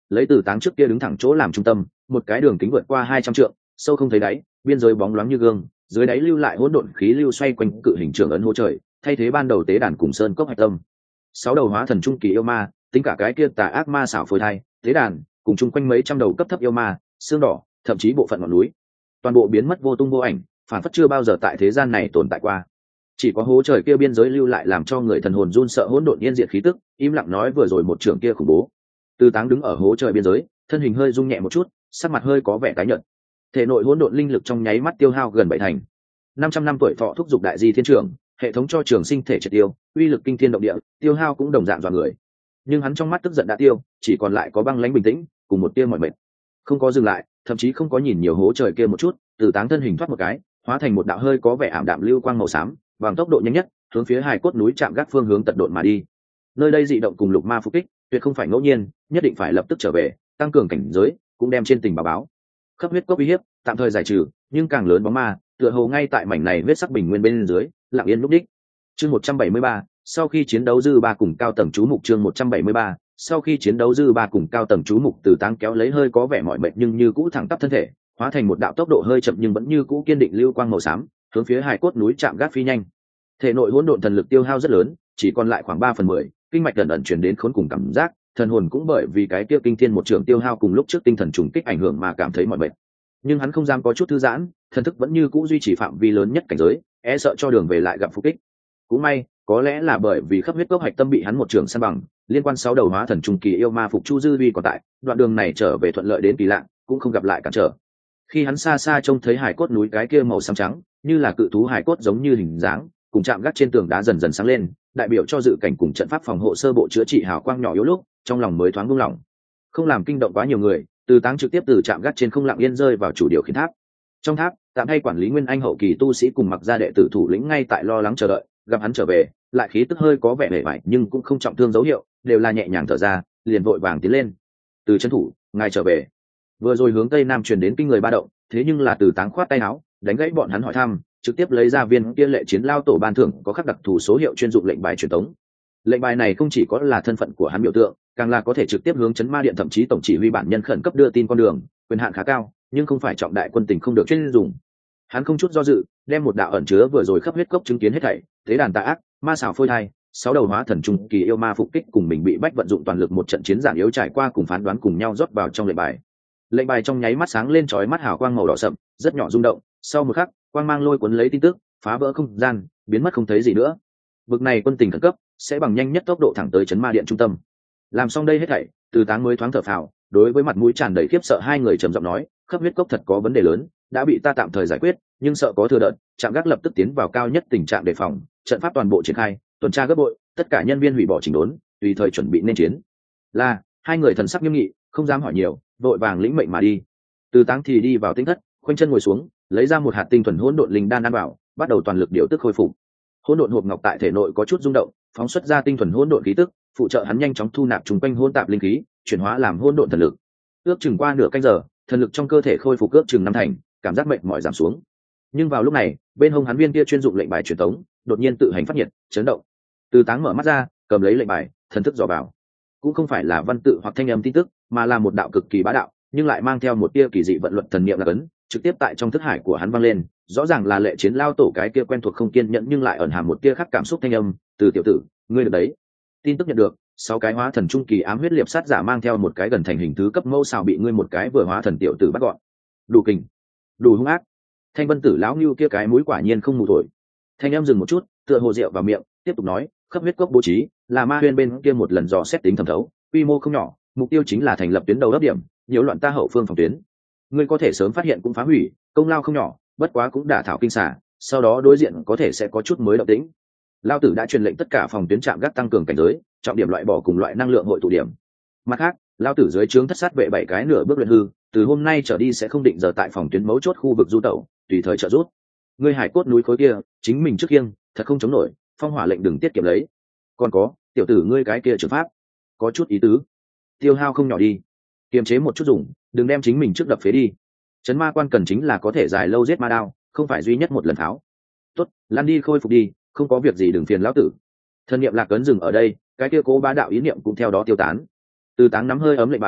lấy Từ Táng trước kia đứng thẳng chỗ làm trung tâm, một cái đường kính vượt qua 200 trượng, sâu không thấy đáy, biên giới bóng loáng như gương, dưới đáy lưu lại hỗn độn khí lưu xoay quanh cự hình trường ấn hô trời, thay thế ban đầu tế đàn cùng sơn cốc hạch tâm. 6 đầu hóa thần trung kỳ yêu ma, tính cả cái kia tà ác ma xảo phôi thai, tế đàn, cùng chung quanh mấy trăm đầu cấp thấp yêu ma, xương đỏ, thậm chí bộ phận ngọn núi, toàn bộ biến mất vô tung vô ảnh, phản phất chưa bao giờ tại thế gian này tồn tại qua. Chỉ có hố trời kia biên giới lưu lại làm cho người thần hồn run sợ hỗn độn yên diệt khí tức, im lặng nói vừa rồi một trưởng kia khủng bố. Từ Táng đứng ở hố trời biên giới, thân hình hơi rung nhẹ một chút, sắc mặt hơi có vẻ tái nhợt. Thể nội hỗn độn linh lực trong nháy mắt tiêu hao gần 7 thành. 500 năm tuổi thọ thúc giục đại di thiên trưởng, hệ thống cho trường sinh thể triệt tiêu, uy lực kinh thiên động địa, tiêu hao cũng đồng dạng dọa người. Nhưng hắn trong mắt tức giận đã tiêu, chỉ còn lại có băng lãnh bình tĩnh, cùng một tia mỏi mệt. Không có dừng lại, thậm chí không có nhìn nhiều hố trời kia một chút, Từ Táng thân hình thoát một cái, hóa thành một đạo hơi có vẻ ảm đạm lưu quang màu xám, bằng tốc độ nhanh nhất, hướng phía hài cốt núi chạm gác phương hướng tật độn mà đi. Nơi đây dị động cùng lục ma phục kích, tuyệt không phải ngẫu nhiên, nhất định phải lập tức trở về, tăng cường cảnh giới, cũng đem trên tình báo. Khắp huyết cốc uy hiếp, tạm thời giải trừ, nhưng càng lớn bóng ma, tựa hồ ngay tại mảnh này huyết sắc bình nguyên bên dưới, lặng yên lúc đích. Chương 173, sau khi chiến đấu dư ba cùng cao tầng chú mục chương 173, sau khi chiến đấu dư ba cùng cao tầng chú mục Từ Táng kéo lấy hơi có vẻ mỏi mệt nhưng như cũ thẳng tắp thân thể, hóa thành một đạo tốc độ hơi chậm nhưng vẫn như cũ kiên định lưu quang màu xám, hướng phía hài cốt núi chạm gác phi nhanh. Thể nội hỗn độn thần lực tiêu hao rất lớn, chỉ còn lại khoảng 3/10, kinh mạch dần ẩn chuyển đến khốn cùng cảm giác, thần hồn cũng bởi vì cái kia kinh thiên một trường tiêu hao cùng lúc trước tinh thần trùng kích ảnh hưởng mà cảm thấy mỏi mệt. Nhưng hắn không dám có chút thư giãn, thần thức vẫn như cũ duy trì phạm vi lớn nhất cảnh giới, e sợ cho đường về lại gặp phục kích. Cũng may, có lẽ là bởi vì khắp huyết cốc hạch tâm bị hắn một trường san bằng, liên quan 6 đầu hóa thần trung kỳ yêu ma phục chu dư uy còn tại, đoạn đường này trở về thuận lợi đến kỳ lạ, cũng không gặp lại cản trở. Khi hắn xa xa trông thấy hải cốt núi cái kia màu xám trắng, như là cự thú hải cốt giống như hình dáng, cùng chạm gác trên tường đá dần dần sáng lên, đại biểu cho dự cảnh cùng trận pháp phòng hộ sơ bộ chữa trị hào quang nhỏ yếu lúc, trong lòng mới thoáng buông lỏng. Không làm kinh động quá nhiều người, Từ Táng trực tiếp từ chạm gác trên không lặng yên rơi vào chủ điều khiển tháp. Trong tháp, tạm hay quản lý nguyên anh hậu kỳ tu sĩ cùng mặc gia đệ tử thủ lĩnh ngay tại lo lắng chờ đợi, gặp hắn trở về, lại khí tức hơi có vẻ hề vải nhưng cũng không trọng thương dấu hiệu, đều là nhẹ nhàng thở ra, liền vội vàng tiến lên. Từ trấn thủ, ngài trở về. Vừa rồi hướng tây nam truyền đến kinh người ba động, thế nhưng là Từ Táng khoát tay áo, đánh gãy bọn hắn hỏi thăm, trực tiếp lấy ra viên kia lệ chiến lao tổ ban thưởng có khắc đặc thù số hiệu chuyên dụng lệnh bài truyền tống. Lệnh bài này không chỉ có là thân phận của hắn biểu tượng, càng là có thể trực tiếp hướng chấn ma điện thậm chí tổng chỉ huy bản nhân khẩn cấp đưa tin con đường, quyền hạn khá cao, nhưng không phải trọng đại quân tình không được chuyên dùng. Hắn không chút do dự, đem một đạo ẩn chứa vừa rồi khắp huyết cốc chứng kiến hết thảy, thế đàn tà ác, ma xảo phôi thai, 6 đầu hóa thần trung kỳ yêu ma phục kích cùng mình bị bách vận dụng toàn lực một trận chiến giản yếu trải qua cùng phán đoán cùng nhau rót vào trong lệnh bài. Lệnh bài trong nháy mắt sáng lên chói mắt hào quang màu đỏ sậm, rất nhỏ rung động, sau một khắc, quang mang lôi cuốn lấy tin tức, phá vỡ không gian, biến mất không thấy gì nữa. Vực này quân tình khẩn cấp, sẽ bằng nhanh nhất tốc độ thẳng tới chấn ma điện trung tâm. Làm xong đây hết thảy, Từ Táng mới thoáng thở phào, đối với mặt mũi tràn đầy khiếp sợ hai người trầm giọng nói, khắp huyết cốc thật có vấn đề lớn, đã bị ta tạm thời giải quyết, nhưng sợ có thừa đợt, trạm gác lập tức tiến vào cao nhất tình trạng đề phòng, trận pháp toàn bộ triển khai, tuần tra gấp bội, tất cả nhân viên hủy bỏ chỉnh đốn, tùy thời chuẩn bị nên chiến. Là, hai người thần sắc nghiêm nghị, không dám hỏi nhiều, vội vàng lĩnh mệnh mà đi. Từ Táng thì đi vào tinh thất, khoanh chân ngồi xuống, lấy ra một hạt tinh thuần hỗn độn linh đan ăn vào, bắt đầu toàn lực điều tức khôi phục. Hỗn độn hộp ngọc tại thể nội có chút rung động, phóng xuất ra tinh thuần hỗn độn khí tức, phụ trợ hắn nhanh chóng thu nạp trùng quanh hỗn tạp linh khí, chuyển hóa làm hỗn độn thần lực. Ước chừng qua nửa canh giờ, thần lực trong cơ thể khôi phục ước chừng 5 thành, cảm giác mệt mỏi giảm xuống. Nhưng vào lúc này, bên hông hắn viên kia chuyên dụng lệnh bài truyền tống, đột nhiên tự hành phát nhiệt, chấn động. Từ Táng mở mắt ra, cầm lấy lệnh bài, thần thức dò vào. Cũng không phải là văn tự hoặc thanh âm tin tức, mà là một đạo cực kỳ bá đạo, nhưng lại mang theo một tia kỳ dị vận luật thần niệm là cấn, trực tiếp tại trong thức hải của hắn vang lên, rõ ràng là lệ chiến lao tổ cái kia quen thuộc không kiên nhẫn nhưng lại ẩn hàm một tia khác cảm xúc thanh âm, "Từ tiểu tử, ngươi được đấy." Tin tức nhận được, 6 cái hóa thần trung kỳ ám huyết liệp sát giả mang theo một cái gần thành hình thứ cấp mâu xào bị ngươi một cái vừa hóa thần tiểu tử bắt gọn. Đủ kình, đủ hung ác. Thanh Vân Tử lão nưu kia cái mũi quả nhiên không mù thổi. Thanh em dừng một chút, tựa hồ rượu vào miệng, tiếp tục nói, khắp huyết cốc bố trí, là ma huyên bên kia một lần dò xét tính thẩm thấu, quy mô không nhỏ, mục tiêu chính là thành lập tuyến đầu ấp điểm, nhiễu loạn ta hậu phương phòng tuyến. Ngươi có thể sớm phát hiện cũng phá hủy, công lao không nhỏ, bất quá cũng đả thảo kinh xả, sau đó đối diện có thể sẽ có chút mới động tĩnh. Lao tử đã truyền lệnh tất cả phòng tuyến trạm gác tăng cường cảnh giới, trọng điểm loại bỏ cùng loại năng lượng hội tụ điểm. Mặt khác, lao tử dưới trướng thất sát vệ 7 cái nửa bước luyện hư, từ hôm nay trở đi sẽ không định giờ tại phòng tuyến mấu chốt khu vực du tẩu, tùy thời trợ giúp. Ngươi hải cốt núi khối kia, chính mình trước khiêng, thật không chống nổi, phong hỏa lệnh đừng tiết kiệm lấy. Còn có, tiểu tử ngươi cái kia trường pháp, có chút ý tứ, tiêu hao không nhỏ đi, kiềm chế một chút dùng, đừng đem chính mình trước đập phế đi. Trấn ma quan cần chính là có thể dài lâu giết ma đao, không phải duy nhất một lần tháo. Tốt, lăn đi khôi phục đi, không có việc gì đừng phiền lão tử. Thân niệm lạc cấn dừng ở đây, cái kia cố bá đạo ý niệm cũng theo đó tiêu tán. Từ Táng nắm hơi ấm lệnh bài,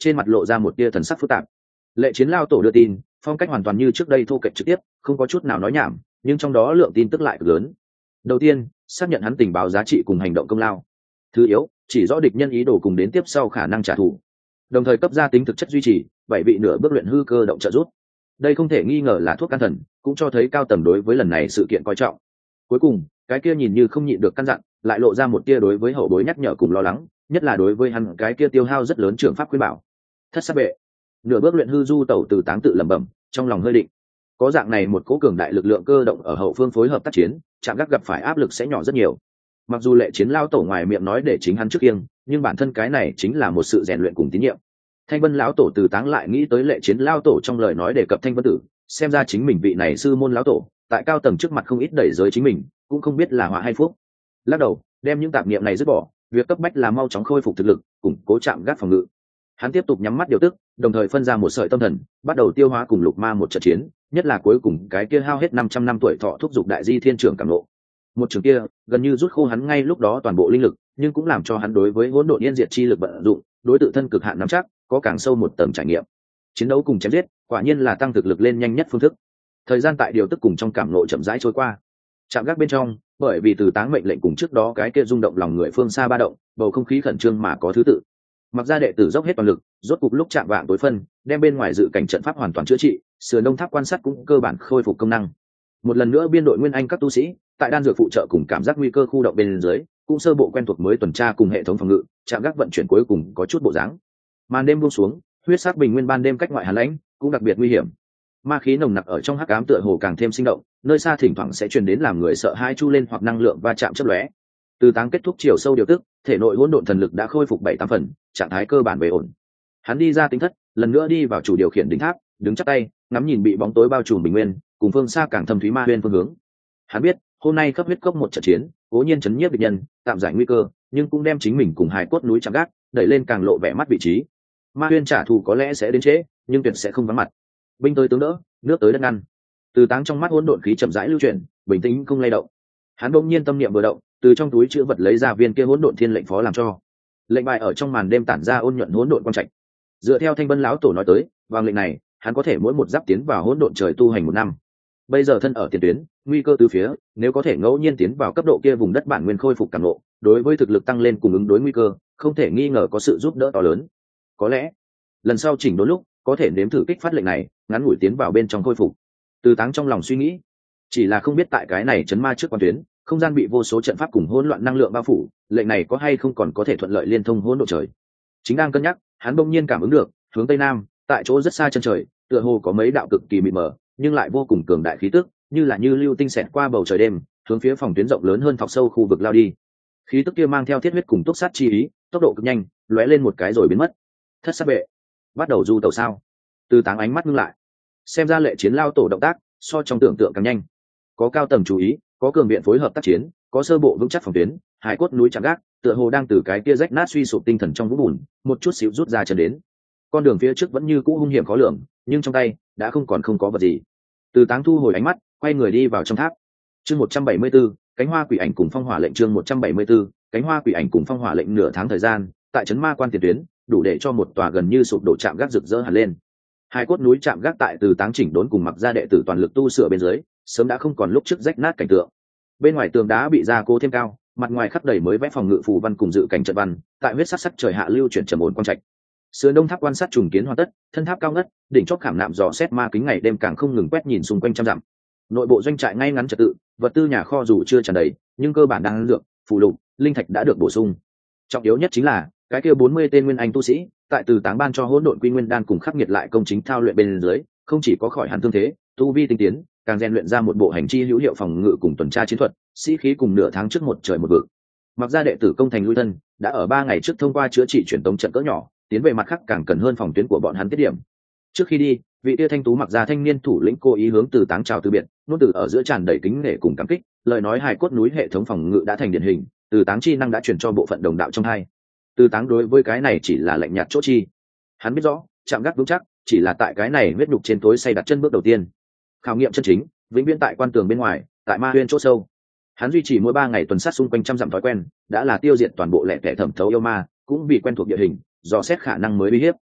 trên mặt lộ ra một tia thần sắc phức tạp. Lệ Chiến lao tổ đưa tin, phong cách hoàn toàn như trước đây thô kệch trực tiếp, không có chút nào nói nhảm, nhưng trong đó lượng tin tức lại cực lớn. Đầu tiên, xác nhận hắn tình báo giá trị cùng hành động công lao. Thứ yếu, chỉ rõ địch nhân ý đồ cùng đến tiếp sau khả năng trả thù. Đồng thời cấp ra tính thực chất duy trì, 7 vị nửa bước luyện hư cơ động trợ giúp. Đây không thể nghi ngờ là thuốc can thần, cũng cho thấy cao tầng đối với lần này sự kiện coi trọng. Cuối cùng, cái kia nhìn như không nhịn được căn dặn, lại lộ ra một tia đối với hậu bối nhắc nhở cùng lo lắng, nhất là đối với hắn cái kia tiêu hao rất lớn trường pháp khuyên bảo. Thất sát bệ, nửa bước luyện hư du tẩu từ táng tự lẩm bẩm, trong lòng hơi định. Có dạng này một cỗ cường đại lực lượng cơ động ở hậu phương phối hợp tác chiến, chạm gác gặp phải áp lực sẽ nhỏ rất nhiều. Mặc dù Lệ Chiến lao tổ ngoài miệng nói để chính hắn trước kiêng, nhưng bản thân cái này chính là một sự rèn luyện cùng tín nhiệm. Thanh Vân lão tổ từ táng lại nghĩ tới Lệ Chiến lao tổ trong lời nói đề cập Thanh Vân tử, xem ra chính mình vị này sư môn lão tổ, tại cao tầng trước mặt không ít đẩy giới chính mình, cũng không biết là họa hay phúc. Lắc đầu, đem những tạp niệm này dứt bỏ, việc cấp bách là mau chóng khôi phục thực lực, củng cố chạm gác phòng ngự. Hắn tiếp tục nhắm mắt điều tức, đồng thời phân ra một sợi tâm thần, bắt đầu tiêu hóa cùng lục ma một trận chiến, nhất là cuối cùng cái kia hao hết 500 năm tuổi thọ thúc dục đại di thiên trưởng cảm ngộ. Một trường kia gần như rút khô hắn ngay lúc đó toàn bộ linh lực, nhưng cũng làm cho hắn đối với hỗn độn yên diệt chi lực vận dụng, đối tự thân cực hạn nắm chắc, có càng sâu một tầng trải nghiệm. Chiến đấu cùng chém giết, quả nhiên là tăng thực lực lên nhanh nhất phương thức. Thời gian tại điều tức cùng trong cảm ngộ chậm rãi trôi qua. Trạm gác bên trong, bởi vì từ táng mệnh lệnh cùng trước đó cái kia rung động lòng người phương xa ba động, bầu không khí khẩn trương mà có thứ tự. Mặc ra đệ tử dốc hết toàn lực, rốt cục lúc chạm vạng tối phân, đem bên ngoài dự cảnh trận pháp hoàn toàn chữa trị, sườn đông tháp quan sát cũng cơ bản khôi phục công năng. Một lần nữa biên đội nguyên anh các tu sĩ, tại đan dược phụ trợ cùng cảm giác nguy cơ khu động bên dưới, cũng sơ bộ quen thuộc mới tuần tra cùng hệ thống phòng ngự, trạm gác vận chuyển cuối cùng có chút bộ dáng. Màn đêm buông xuống, huyết sắc bình nguyên ban đêm cách ngoại hàn lãnh, cũng đặc biệt nguy hiểm. Ma khí nồng nặc ở trong hắc ám tựa hồ càng thêm sinh động, nơi xa thỉnh thoảng sẽ truyền đến làm người sợ hãi chu lên hoặc năng lượng va chạm chớp lóe. Từ táng kết thúc chiều sâu điều tức, thể nội hỗn độn thần lực đã khôi phục 7-8 phần, trạng thái cơ bản về ổn. Hắn đi ra tính thất, lần nữa đi vào chủ điều khiển đỉnh tháp, đứng chắp tay, ngắm nhìn bị bóng tối bao trùm bình nguyên, cùng phương xa càng thâm thúy ma huyên phương hướng. Hắn biết, hôm nay khắp huyết cốc một trận chiến, cố nhiên chấn nhiếp địch nhân, tạm giải nguy cơ, nhưng cũng đem chính mình cùng hải cốt núi chạm gác, đẩy lên càng lộ vẻ mắt vị trí. Ma huyên trả thù có lẽ sẽ đến trễ, nhưng tuyệt sẽ không vắng mặt. Binh tới tướng đỡ, nước tới đất ngăn. Từ táng trong mắt hỗn độn khí chậm rãi lưu chuyển, bình tĩnh không lay động. Hắn bỗng nhiên tâm niệm vừa động, từ trong túi chữ vật lấy ra viên kia hỗn độn thiên lệnh phó làm cho. Lệnh bài ở trong màn đêm tản ra ôn nhuận hỗn độn quang trạch. Dựa theo Thanh Vân lão tổ nói tới, bằng lệnh này, hắn có thể mỗi một giáp tiến vào hỗn độn trời tu hành 1 năm. Bây giờ thân ở tiền tuyến, nguy cơ từ phía, nếu có thể ngẫu nhiên tiến vào cấp độ kia vùng đất bản nguyên khôi phục cảm ngộ, đối với thực lực tăng lên cùng ứng đối nguy cơ, không thể nghi ngờ có sự giúp đỡ to lớn. Có lẽ, lần sau chỉnh đốn lúc, có thể nếm thử kích phát lệnh này, ngắn ngủi tiến vào bên trong khôi phục. Từ táng trong lòng suy nghĩ, chỉ là không biết tại cái này chấn ma trước quan tuyến, không gian bị vô số trận pháp cùng hỗn loạn năng lượng bao phủ, lệnh này có hay không còn có thể thuận lợi liên thông hỗn độ trời. Chính đang cân nhắc, hắn bỗng nhiên cảm ứng được, hướng tây nam, tại chỗ rất xa chân trời, tựa hồ có mấy đạo cực kỳ mịt mờ, nhưng lại vô cùng cường đại khí tức, như là như lưu tinh xẹt qua bầu trời đêm, hướng phía phòng tuyến rộng lớn hơn thọc sâu khu vực lao đi. Khí tức kia mang theo thiết huyết cùng túc sát chi ý, tốc độ cực nhanh, lóe lên một cái rồi biến mất. Thất sát bệ, bắt đầu du tàu sao? Từ táng ánh mắt ngưng lại, xem ra Lệ Chiến lao tổ động tác so trong tưởng tượng càng nhanh. Có cao tầng chú ý, có cường viện phối hợp tác chiến, có sơ bộ vững chắc phòng tuyến, hải cốt núi chạm gác, tựa hồ đang từ cái kia rách nát suy sụp tinh thần trong vũng bùn, một chút xíu rút ra chân đến. Con đường phía trước vẫn như cũ hung hiểm khó lường, nhưng trong tay đã không có vật gì. Từ táng thu hồi ánh mắt, quay người đi vào trong tháp. Chương 174, cánh hoa quỷ ảnh cùng phong hỏa lệnh. Chương 174, cánh hoa quỷ ảnh cùng phong hỏa lệnh. Nửa tháng thời gian, tại trấn ma quan tiền tuyến, đủ để cho một tòa gần như sụp đổ trạm gác rực rỡ hẳn lên. Hai cốt núi trạm gác tại Từ táng chỉnh đốn cùng mặc ra đệ tử toàn lực tu sửa bên dưới, sớm đã không còn lúc trước rách nát cảnh tượng. Bên ngoài tường đá bị gia cố thêm cao, mặt ngoài khắc đầy mới vẽ phòng ngự phù văn cùng dự cảnh trận văn, tại huyết sắc sắc trời hạ lưu chuyển trầm ổn quang trạch. Sườn đông tháp quan sát trùng kiến hoàn tất, thân tháp cao ngất, đỉnh chóp khảm nạm dò xét ma kính ngày đêm càng không ngừng quét nhìn xung quanh trăm dặm. Nội bộ doanh trại ngay ngắn trật tự, vật tư nhà kho dù chưa tràn đầy, nhưng cơ bản đang lượng, phù lục, linh thạch đã được bổ sung. Trọng yếu nhất chính là cái kia 40 tên nguyên anh tu sĩ, tại Từ táng ban cho hỗn độn quy nguyên đan cùng khắc nghiệt lại công chính thao luyện bên dưới, không chỉ có khỏi hẳn thương thế, tu vi tinh tiến, càng rèn luyện ra một bộ hành chi hữu hiệu phòng ngự cùng tuần tra chiến thuật, sĩ khí cùng nửa tháng trước một trời một vực. Mặc ra đệ tử công thành lui thân, đã ở 3 ngày trước thông qua chữa trị truyền tống trận cỡ nhỏ, tiến về mặt khác càng cần hơn phòng tuyến của bọn hắn tiết điểm. Trước khi đi, vị tia thanh tú mặc ra thanh niên thủ lĩnh cố ý hướng Từ táng chào từ biệt, nốt từ ở giữa tràn đầy kính nể cùng cảm kích, lời nói hài cốt núi hệ thống phòng ngự đã thành điển hình, Từ táng chi năng đã truyền cho bộ phận đồng đạo trong hai. Từ táng đối với cái này chỉ là lạnh nhạt chỗ chi. Hắn biết rõ, chạm gác vững chắc, chỉ là tại cái này huyết nhục trên tối say đặt chân bước đầu tiên. Khảo nghiệm chân chính, vĩnh viễn tại quan tường bên ngoài, tại ma huyên chỗ sâu. Hắn duy trì mỗi 3 ngày tuần sát xung quanh trăm dặm thói quen, đã là tiêu diệt toàn bộ lẻ tẻ thẩm thấu yêu ma, cũng vì quen thuộc địa hình, dò xét khả năng mới uy hiếp.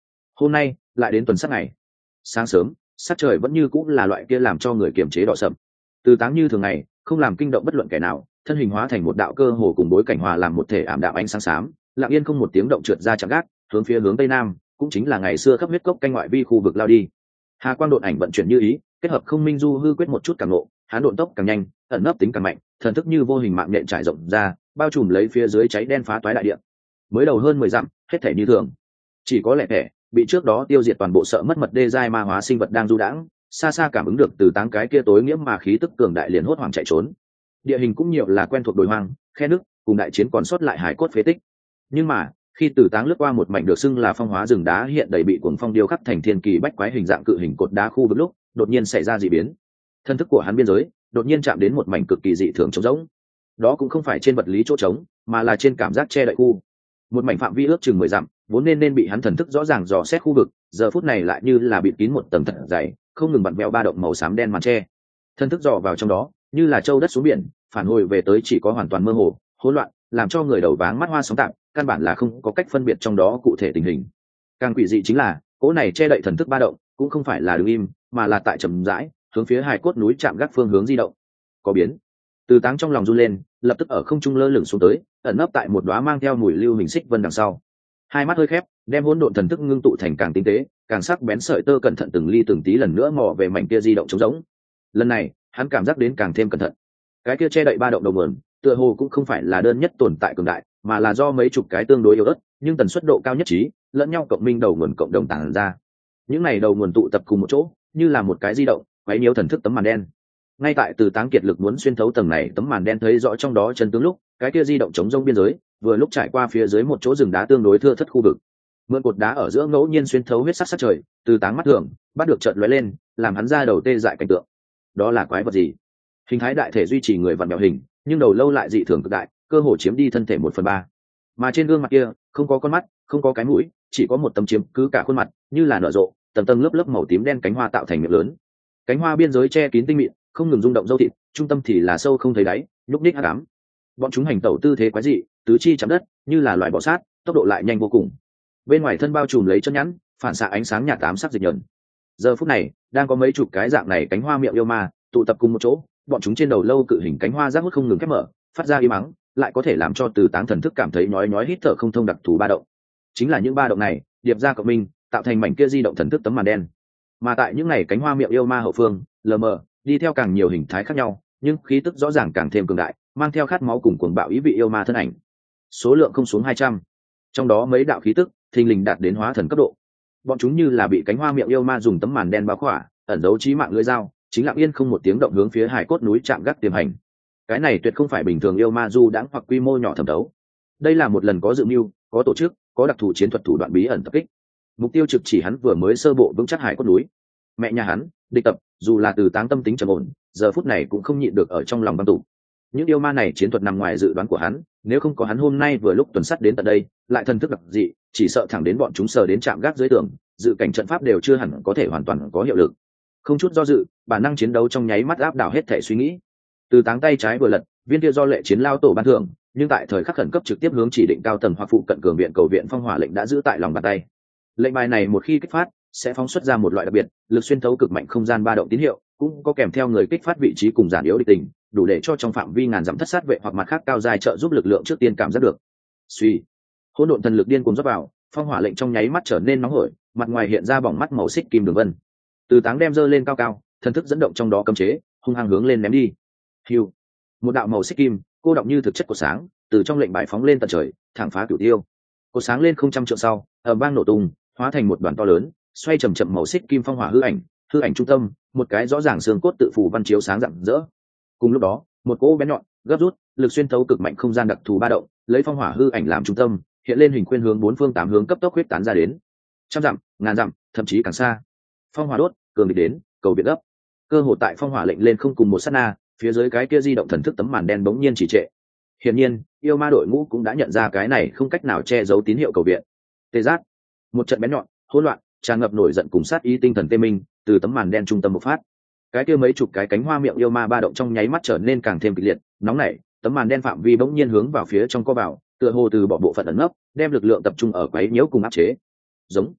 hôm nay lại đến tuần sát ngày. Sáng sớm sắc trời vẫn như cũng là loại kia làm cho người kiềm chế đỏ sậm. Từ Táng như thường ngày không làm kinh động bất luận kẻ nào, thân hình hóa thành một đạo cơ hồ cùng bối cảnh hòa làm một thể ảm đạm ánh sáng xám, lặng yên không một tiếng động trượt ra chạm gác, hướng tây nam, cũng chính là ngày xưa khắp huyết cốc canh ngoại vi khu vực lao đi. Hà quang độn ảnh vận chuyển như ý, kết hợp không minh du hư quyết một chút càng nộ, hắn độn tốc càng nhanh, ẩn nấp tính càng mạnh, thần thức như vô hình mạng nhện trải rộng ra, bao trùm lấy phía dưới cháy đen phá toái đại địa. Mới đầu hơn 10 dặm, hết thể như thường, chỉ có lẻ thẻ bị trước đó tiêu diệt toàn bộ sợ mất mật đê giai ma hóa sinh vật đang du đãng, xa xa cảm ứng được Từ Táng cái kia tối nghĩa mà khí tức cường đại liền hốt hoảng chạy trốn. Địa hình cũng nhiều là quen thuộc đồi hoang, khe nước, cùng đại chiến còn sót lại hải cốt phế tích. Nhưng mà khi Từ Táng lướt qua một mảnh được xưng là phong hóa rừng đá hiện đầy bị cuồng phong điêu khắc thành thiên kỳ bách quái hình dạng cự hình cột đá khu vực lúc, đột nhiên xảy ra dị biến. Thân thức của hắn biên giới đột nhiên chạm đến một mảnh cực kỳ dị thường trống rỗng. Đó cũng không phải trên vật lý chỗ trống, mà là trên cảm giác che đậy khu. Một mảnh phạm vi ước chừng 10 dặm, vốn nên bị hắn thần thức rõ ràng dò xét khu vực, giờ phút này lại như là bịt kín một tầng thật dày, không ngừng vặn vẹo ba động màu xám đen màn che. Thần thức dò vào trong đó, như là châu đất xuống biển, phản hồi về tới chỉ có hoàn toàn mơ hồ, hỗn loạn, làm cho người đầu váng mắt hoa sóng tạm, căn bản là không có cách phân biệt trong đó cụ thể tình hình. Càng quỷ dị chính là, cỗ này che đậy thần thức ba động, cũng không phải là đứng im, mà là tại chậm rãi, hướng phía hai cốt núi chạm gác phương hướng di động. Có biến. Từ Táng trong lòng run lên, lập tức ở không trung lơ lửng xuống tới, ẩn nấp tại một đóa mang theo mùi lưu hình xích vân đằng sau. Hai mắt hơi khép, đem hỗn độn thần thức ngưng tụ thành càng tinh tế, càng sắc bén sợi tơ cẩn thận từng ly từng tí lần nữa mò về mảnh kia di động trống rỗng. Lần này, hắn cảm giác đến càng thêm cẩn thận. Cái kia che đậy ba động đầu nguồn, tựa hồ cũng không phải là đơn nhất tồn tại cường đại, mà là do mấy chục cái tương đối yếu ớt, nhưng tần suất độ cao nhất trí, lẫn nhau cộng minh đầu nguồn cộng đồng tàng ra. Những này đầu nguồn tụ tập cùng một chỗ, như là một cái di động, quấy nhiễu thần thức tấm màn đen. Ngay tại Từ Táng kiệt lực muốn xuyên thấu tầng này tấm màn đen thấy rõ trong đó chân tướng lúc, cái kia di động chống rông biên giới, vừa lúc trải qua phía dưới một chỗ rừng đá tương đối thưa thớt khu vực. Mượn cột đá ở giữa ngẫu nhiên xuyên thấu huyết sắc sắc trời, Từ Táng mắt thường bắt được chợt lóe lên, làm hắn ra đầu tê dại cảnh tượng. Đó là quái vật gì? Hình thái đại thể duy trì người vặn vẹo hình, nhưng đầu lâu lại dị thường cực đại, cơ hồ chiếm đi thân thể 1/3. Mà trên gương mặt kia, không có con mắt, không có cái mũi, chỉ có một tấm chiếm cứ cả khuôn mặt, như là nở rộ, tầng tầng lớp lớp màu tím đen cánh hoa tạo thành miệng lớn. Cánh hoa biên giới che kín tinh mịn, không ngừng rung động râu thịt, trung tâm thì là sâu không thấy đáy, nhúc nhích hắc ám. Bọn chúng hành tẩu tư thế quái dị, tứ chi chạm đất, như là loài bò sát, tốc độ lại nhanh vô cùng. Bên ngoài thân bao trùm lấy chân nhẵn, phản xạ ánh sáng nhạt ám sắc dịch nhẫn. Giờ phút này, đang có mấy chục cái dạng này cánh hoa miệng yêu ma tụ tập cùng một chỗ, bọn chúng trên đầu lâu cự hình cánh hoa rác hút không ngừng khép mở, phát ra im mắng, lại có thể làm cho Từ Táng thần thức cảm thấy nhói nhói hít thở không thông đặc thù ba động. Chính là những ba động này, điệp ra cộng minh, tạo thành mảnh kia di động thần thức tấm màn đen. Mà tại những này cánh hoa miệng yêu ma hậu phương, lờ mờ, đi theo càng nhiều hình thái khác nhau, nhưng khí tức rõ ràng càng thêm cường đại, mang theo khát máu cùng cuồng bạo ý vị yêu ma thân ảnh. Số lượng không xuống 200. Trong đó mấy đạo khí tức, thình lình đạt đến hóa thần cấp độ. Bọn chúng như là bị cánh hoa miệng yêu ma dùng tấm màn đen bao khỏa, ẩn giấu chí mạng lưỡi dao, chính lặng yên không một tiếng động hướng phía hải cốt núi chạm gác tiềm hành. Cái này tuyệt không phải bình thường yêu ma du đãng hoặc quy mô nhỏ thẩm thấu. Đây là một lần có dự mưu, có tổ chức, có đặc thù chiến thuật thủ đoạn bí ẩn tập kích. Mục tiêu trực chỉ hắn vừa mới sơ bộ vững chắc hải cốt núi. Mẹ nhà hắn, địch tập, dù là Từ Táng tâm tính trầm ổn, giờ phút này cũng không nhịn được ở trong lòng băng tụ. Những yêu ma này chiến thuật nằm ngoài dự đoán của hắn, nếu không có hắn hôm nay vừa lúc tuần sắt đến tận đây, lại thần thức đặc dị, chỉ sợ thẳng đến bọn chúng sờ đến chạm gác dưới tường, dự cảnh trận pháp đều chưa hẳn có thể hoàn toàn có hiệu lực. Không chút do dự, bản năng chiến đấu trong nháy mắt áp đảo hết thể suy nghĩ. Từ Táng tay trái vừa lật, viên kia do lệ chiến lao tổ ban thưởng, nhưng tại thời khắc khẩn cấp trực tiếp hướng chỉ định cao tầng hoặc phụ cận cường viện cầu viện phong hỏa lệnh đã giữ tại lòng bàn tay. Lệnh bài này một khi kích phát, sẽ phóng xuất ra một loại đặc biệt, lực xuyên thấu cực mạnh không gian ba động tín hiệu, cũng có kèm theo người kích phát vị trí cùng giản yếu địch tình, đủ để cho trong phạm vi ngàn dặm thất sát vệ hoặc mặt khác cao dài trợ giúp lực lượng trước tiên cảm giác được. Suy, hỗn độn thần lực điên cuồng rót vào, phong hỏa lệnh trong nháy mắt trở nên nóng hổi, mặt ngoài hiện ra bỏng mắt màu xích kim đường vân. Từ Táng đem giơ lên cao cao, thần thức dẫn động trong đó cấm chế, hung hăng hướng lên ném đi. Hưu, một đạo màu xích kim, cô động như thực chất của sáng, từ trong lệnh bài phóng lên tận trời, thẳng phá cửu tiêu. Cột sáng lên không trăm trượng sau, ầm vang nổ tung, hóa thành một đoàn to lớn, xoay chậm chậm màu xích kim phong hỏa hư ảnh trung tâm, một cái rõ ràng xương cốt tự phủ văn chiếu sáng rạng rỡ. Cùng lúc đó, một cỗ bén nhọn, gấp rút, lực xuyên thấu cực mạnh không gian đặc thù ba động, lấy phong hỏa hư ảnh làm trung tâm, hiện lên hình khuyên hướng bốn phương tám hướng cấp tốc huyết tán ra đến. Trăm dặm, ngàn dặm, thậm chí càng xa. Phong hỏa đốt, cường địch đến, cầu viện gấp. Cơ hội tại phong hỏa lệnh lên không cùng một sát na, phía dưới cái kia di động thần thức tấm màn đen bỗng nhiên chỉ trệ. Hiển nhiên, yêu ma đội ngũ cũng đã nhận ra cái này không cách nào che giấu tín hiệu cầu viện. Tê giác, một trận bén nhọn, hỗn loạn, tràn ngập nổi giận cùng sát ý tinh thần tê minh, từ tấm màn đen trung tâm bộc phát. Cái kia mấy chục cái cánh hoa miệng yêu ma ba động trong nháy mắt trở nên càng thêm kịch liệt, nóng nảy, tấm màn đen phạm vi bỗng nhiên hướng vào phía trong co vào, tựa hồ từ bỏ bộ phận ẩn nấp, đem lực lượng tập trung ở quấy nhiễu cùng áp chế. Giống,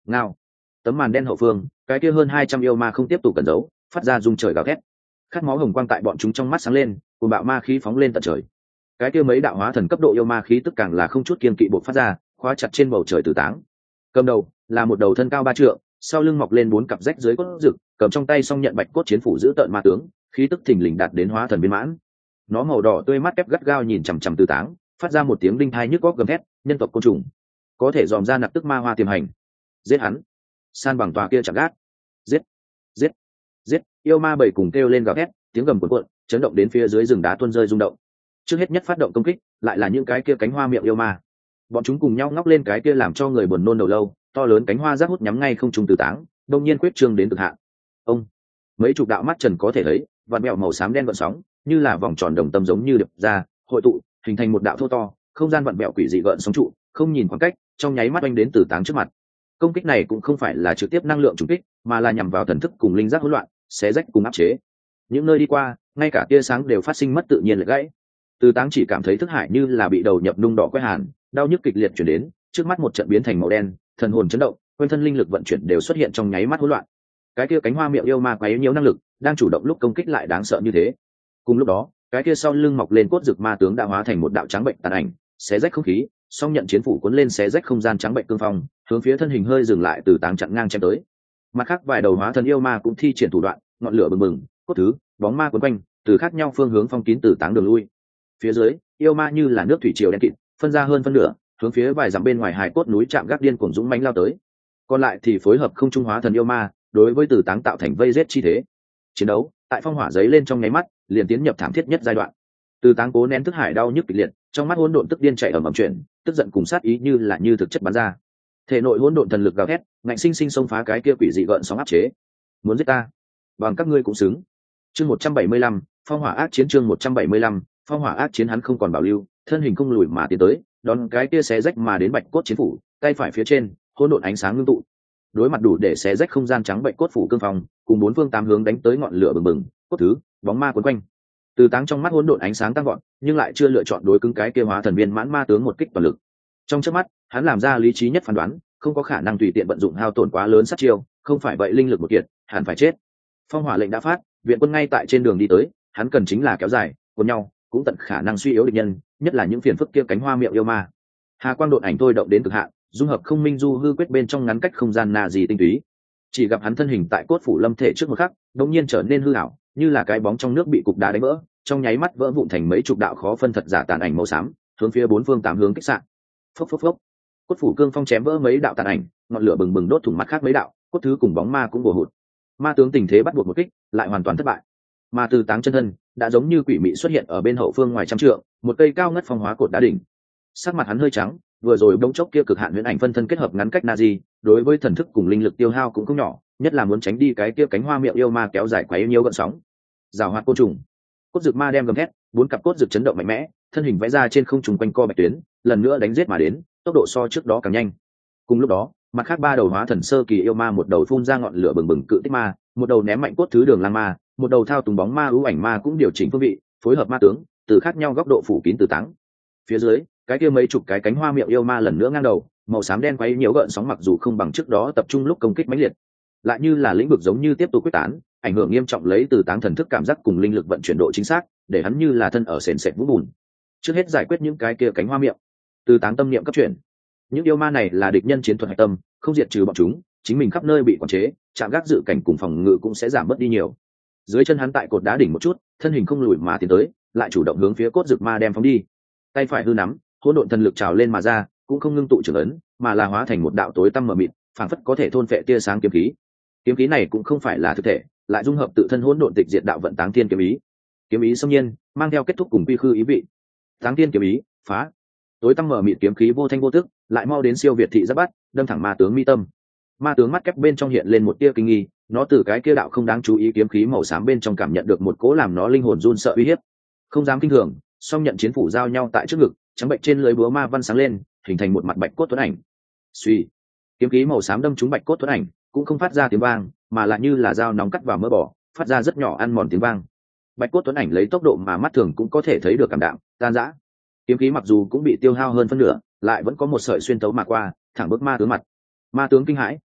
ngao. Tấm màn đen hậu phương, cái kia hơn 200 yêu ma không tiếp tục cẩn giấu, phát ra rung trời gào thét. Khát máu hồng quang tại bọn chúng trong mắt sáng lên, cuồng bạo ma khí phóng lên tận trời. Cái kia mấy đạo hóa thần cấp độ yêu ma khí tức càng là không chút kiên kỵ bộc phát ra, khóa chặt trên bầu trời tử táng. Cầm đầu là một đầu thân cao 3 trượng, sau lưng mọc lên 4 cặp rách dưới cốt rực, cầm trong tay song nhận bạch cốt chiến phủ giữ tợn ma tướng, khí tức thình lình đạt đến hóa thần viên mãn. Nó màu đỏ tươi mắt ép gắt gao nhìn chằm chằm tử táng, phát ra một tiếng đinh thai nhức óc gầm thét, nhân tộc côn trùng, có thể dòm ra nặc tức ma hoa tiềm hành. Giết hắn, san bằng tòa kia chạm gác. Giết, giết, giết. Yêu ma bảy cùng kêu lên gào thét, tiếng gầm cuộn cuộn, chấn động đến phía dưới rừng đá tuôn rơi rung động. Trước hết nhất phát động công kích lại là những cái kia cánh hoa miệng yêu ma. Bọn chúng cùng nhau ngóc lên cái kia làm cho người buồn nôn đầu lâu, to lớn cánh hoa rác hút nhắm ngay không trung tử táng, đông nhiên quyết trương đến cực hạn. Ông, mấy chục đạo mắt trần có thể thấy, vạt mèo màu xám đen gợn sóng, như là vòng tròn đồng tâm giống như đập ra, hội tụ, hình thành một đạo thô to, không gian vặn vẹo quỷ dị gợn sóng trụ, không nhìn khoảng cách, trong nháy mắt oanh đến tử táng trước mặt. Công kích này cũng không phải là trực tiếp năng lượng trùng kích, mà là nhằm vào thần thức cùng linh giác hỗn loạn, xé rách cùng áp chế. Những nơi đi qua, ngay cả tia sáng đều phát sinh mất tự nhiên lệch gãy. Từ Táng chỉ cảm thấy thức hải như là bị đầu nhập nung đỏ quét hàn, đau nhức kịch liệt chuyển đến, trước mắt một trận biến thành màu đen, thần hồn chấn động, quanh thân linh lực vận chuyển đều xuất hiện trong nháy mắt hỗn loạn. Cái kia cánh hoa miệng yêu ma quá yếu nhiều năng lực, đang chủ động lúc công kích lại đáng sợ như thế. Cùng lúc đó, cái kia sau lưng mọc lên cốt rực ma tướng đã hóa thành một đạo trắng bệnh tàn ảnh, xé rách không khí, song nhận chiến phủ cuốn lên xé rách không gian trắng bệnh cương phong, hướng phía thân hình hơi dừng lại Từ Táng chặn ngang chém tới. Mặt khác vài đầu hóa thần yêu ma cũng thi triển thủ đoạn, ngọn lửa bừng bừng, cốt thứ, bóng ma cuốn quanh, từ khác nhau phương hướng phong kín Từ Táng đường lui. Phía dưới, yêu ma như là nước thủy triều đen kịt, phân ra hơn phân nửa, hướng phía vài dặm bên ngoài hải cốt núi chạm gác điên cuồng dũng mãnh lao tới. Còn lại thì phối hợp không trung hóa thần yêu ma, đối với Từ Táng tạo thành vây giết chi thế. Chiến đấu tại phong hỏa giấy lên trong nháy mắt, liền tiến nhập thảm thiết nhất giai đoạn. Từ Táng cố nén thức hải đau nhức kịch liệt, trong mắt hỗn độn tức điên chạy ầm ầm chuyển, tức giận cùng sát ý như là như thực chất bắn ra. Thể nội hỗn độn thần lực gào thét, ngạnh sinh sinh xông phá cái kia quỷ dị gợn sóng áp chế. Muốn giết ta, bằng các ngươi cũng xứng. Chương 175, phong hỏa ác chiến. Chương 175, phong hỏa ác chiến. Hắn không còn bảo lưu, thân hình không lùi mà tiến tới, đón cái kia xé rách mà đến bạch cốt chiến phủ, tay phải phía trên, hỗn độn ánh sáng ngưng tụ. Đối mặt đủ để xé rách không gian trắng bệnh cốt phủ cương phong, cùng bốn phương tám hướng đánh tới ngọn lửa bừng bừng, cốt thứ, bóng ma cuốn quanh. Từ Táng trong mắt hỗn độn ánh sáng tăng vọt, nhưng lại chưa lựa chọn đối cứng cái kia hóa thần viên mãn ma tướng một kích toàn lực. Trong chớp mắt, hắn làm ra lý trí nhất phán đoán, không có khả năng tùy tiện vận dụng hao tổn quá lớn sát chiêu, không phải vậy linh lực một kiệt, hẳn phải chết. Phong hỏa lệnh đã phát, viện quân ngay tại trên đường đi tới, hắn cần chính là kéo dài, cuốn nhau, cũng tận khả năng suy yếu địch nhân, nhất là những phiền phức kia cánh hoa miệng yêu ma. Hà quang độn ảnh thôi động đến cực hạn, dung hợp không minh du hư quyết bên trong ngắn cách không gian na gì tinh túy. Chỉ gặp hắn thân hình tại cốt phủ lâm thể trước một khắc, đột nhiên trở nên hư ảo, như là cái bóng trong nước bị cục đá đánh vỡ, trong nháy mắt vỡ vụn thành mấy chục đạo khó phân thật giả tàn ảnh màu xám, hướng phía bốn phương tám hướng kích xạ. Phốc phốc phốc. Cốt phủ cương phong chém vỡ mấy đạo tàn ảnh, ngọn lửa bừng bừng đốt thủng mặt khác mấy đạo, cốt thứ cùng bóng ma cũng bổ hụt. Ma tướng tình thế bắt buộc một kích, lại hoàn toàn thất bại. Mà Từ Táng chân thân đã giống như quỷ mị xuất hiện ở bên hậu phương ngoài trăm trượng, một cây cao ngất phong hóa cột đá đỉnh. Sắc mặt hắn hơi trắng, vừa rồi bỗng chốc kia cực hạn huyễn ảnh phân thân kết hợp ngắn cách Nazi, đối với thần thức cùng linh lực tiêu hao cũng không nhỏ, nhất là muốn tránh đi cái kia cánh hoa miệng yêu ma kéo dài quá yêu nhiều gợn sóng. Rào hoạt côn trùng, cốt dược ma đem gầm thét, bốn cặp cốt dược chấn động mạnh mẽ, thân hình vẽ ra trên không trung quanh co bạch tuyến, lần nữa đánh giết mà đến, tốc độ so trước đó càng nhanh. Cùng lúc đó, mặt khác ba đầu hóa thần sơ kỳ yêu ma, một đầu phun ra ngọn lửa bừng bừng cự tích ma, một đầu ném mạnh cốt thứ đường lang ma, một đầu thao túng bóng ma ưu ảnh ma cũng điều chỉnh phương vị, phối hợp ma tướng, từ khác nhau góc độ phủ kín Từ Táng. Phía dưới, cái kia mấy chục cái cánh hoa miệng yêu ma lần nữa ngang đầu, màu xám đen quấy nhiễu gợn sóng mặc dù không bằng trước đó tập trung lúc công kích mãnh liệt, lại như là lĩnh vực giống như tiếp tục quyết tán, ảnh hưởng nghiêm trọng lấy Từ Táng thần thức cảm giác cùng linh lực vận chuyển độ chính xác, để hắn như là thân ở sền sệt vũng bùn. Trước hết giải quyết những cái kia cánh hoa miệng, Từ Táng tâm niệm cấp chuyển. Những yêu ma này là địch nhân chiến thuật hạch tâm, không diệt trừ bọn chúng, chính mình khắp nơi bị quản chế, chạm gác dự cảnh cùng phòng ngự cũng sẽ giảm bớt đi nhiều. Dưới chân hắn tại cột đá đỉnh một chút, thân hình không lùi mà tiến tới, lại chủ động hướng phía cốt dược ma đem phóng đi. Tay phải hư nắm, hỗn độn thần lực trào lên mà ra, cũng không ngưng tụ trưởng ấn, mà là hóa thành một đạo tối tăm mờ mịt, phảng phất có thể thôn phệ tia sáng kiếm khí. Kiếm khí này cũng không phải là thực thể, lại dung hợp tự thân hỗn độn tịch diệt đạo vận táng thiên kiếm ý. Kiếm ý xâm nhiên, mang theo kết thúc cùng quy khư ý vị. Táng thiên kiếm ý, phá. Tối tăm mờ mịt kiếm khí vô thanh vô tức, lại mau đến siêu việt thị giáp bắt, đâm thẳng ma tướng mi tâm. Ma tướng mắt kép bên trong hiện lên một tia kinh nghi, nó từ cái kia đạo không đáng chú ý kiếm khí màu xám bên trong cảm nhận được một cỗ làm nó linh hồn run sợ uy hiếp. Không dám kinh thường, song nhận chiến phủ giao nhau tại trước ngực, trắng bệnh trên lưới búa ma văn sáng lên, hình thành một mặt bạch cốt tuấn ảnh. Suy, kiếm khí màu xám đâm trúng bạch cốt tuấn ảnh, cũng không phát ra tiếng vang, mà lại như là dao nóng cắt vào mỡ bò, phát ra rất nhỏ ăn mòn tiếng vang. Bạch cốt tuấn ảnh lấy tốc độ mà mắt thường cũng có thể thấy được cảm đạm, tan rã. Kiếm khí mặc dù cũng bị tiêu hao hơn phân nửa, lại vẫn có một sợi xuyên tấu mà qua, thẳng bước ma tướng mặt. Ma tướng kinh hãi,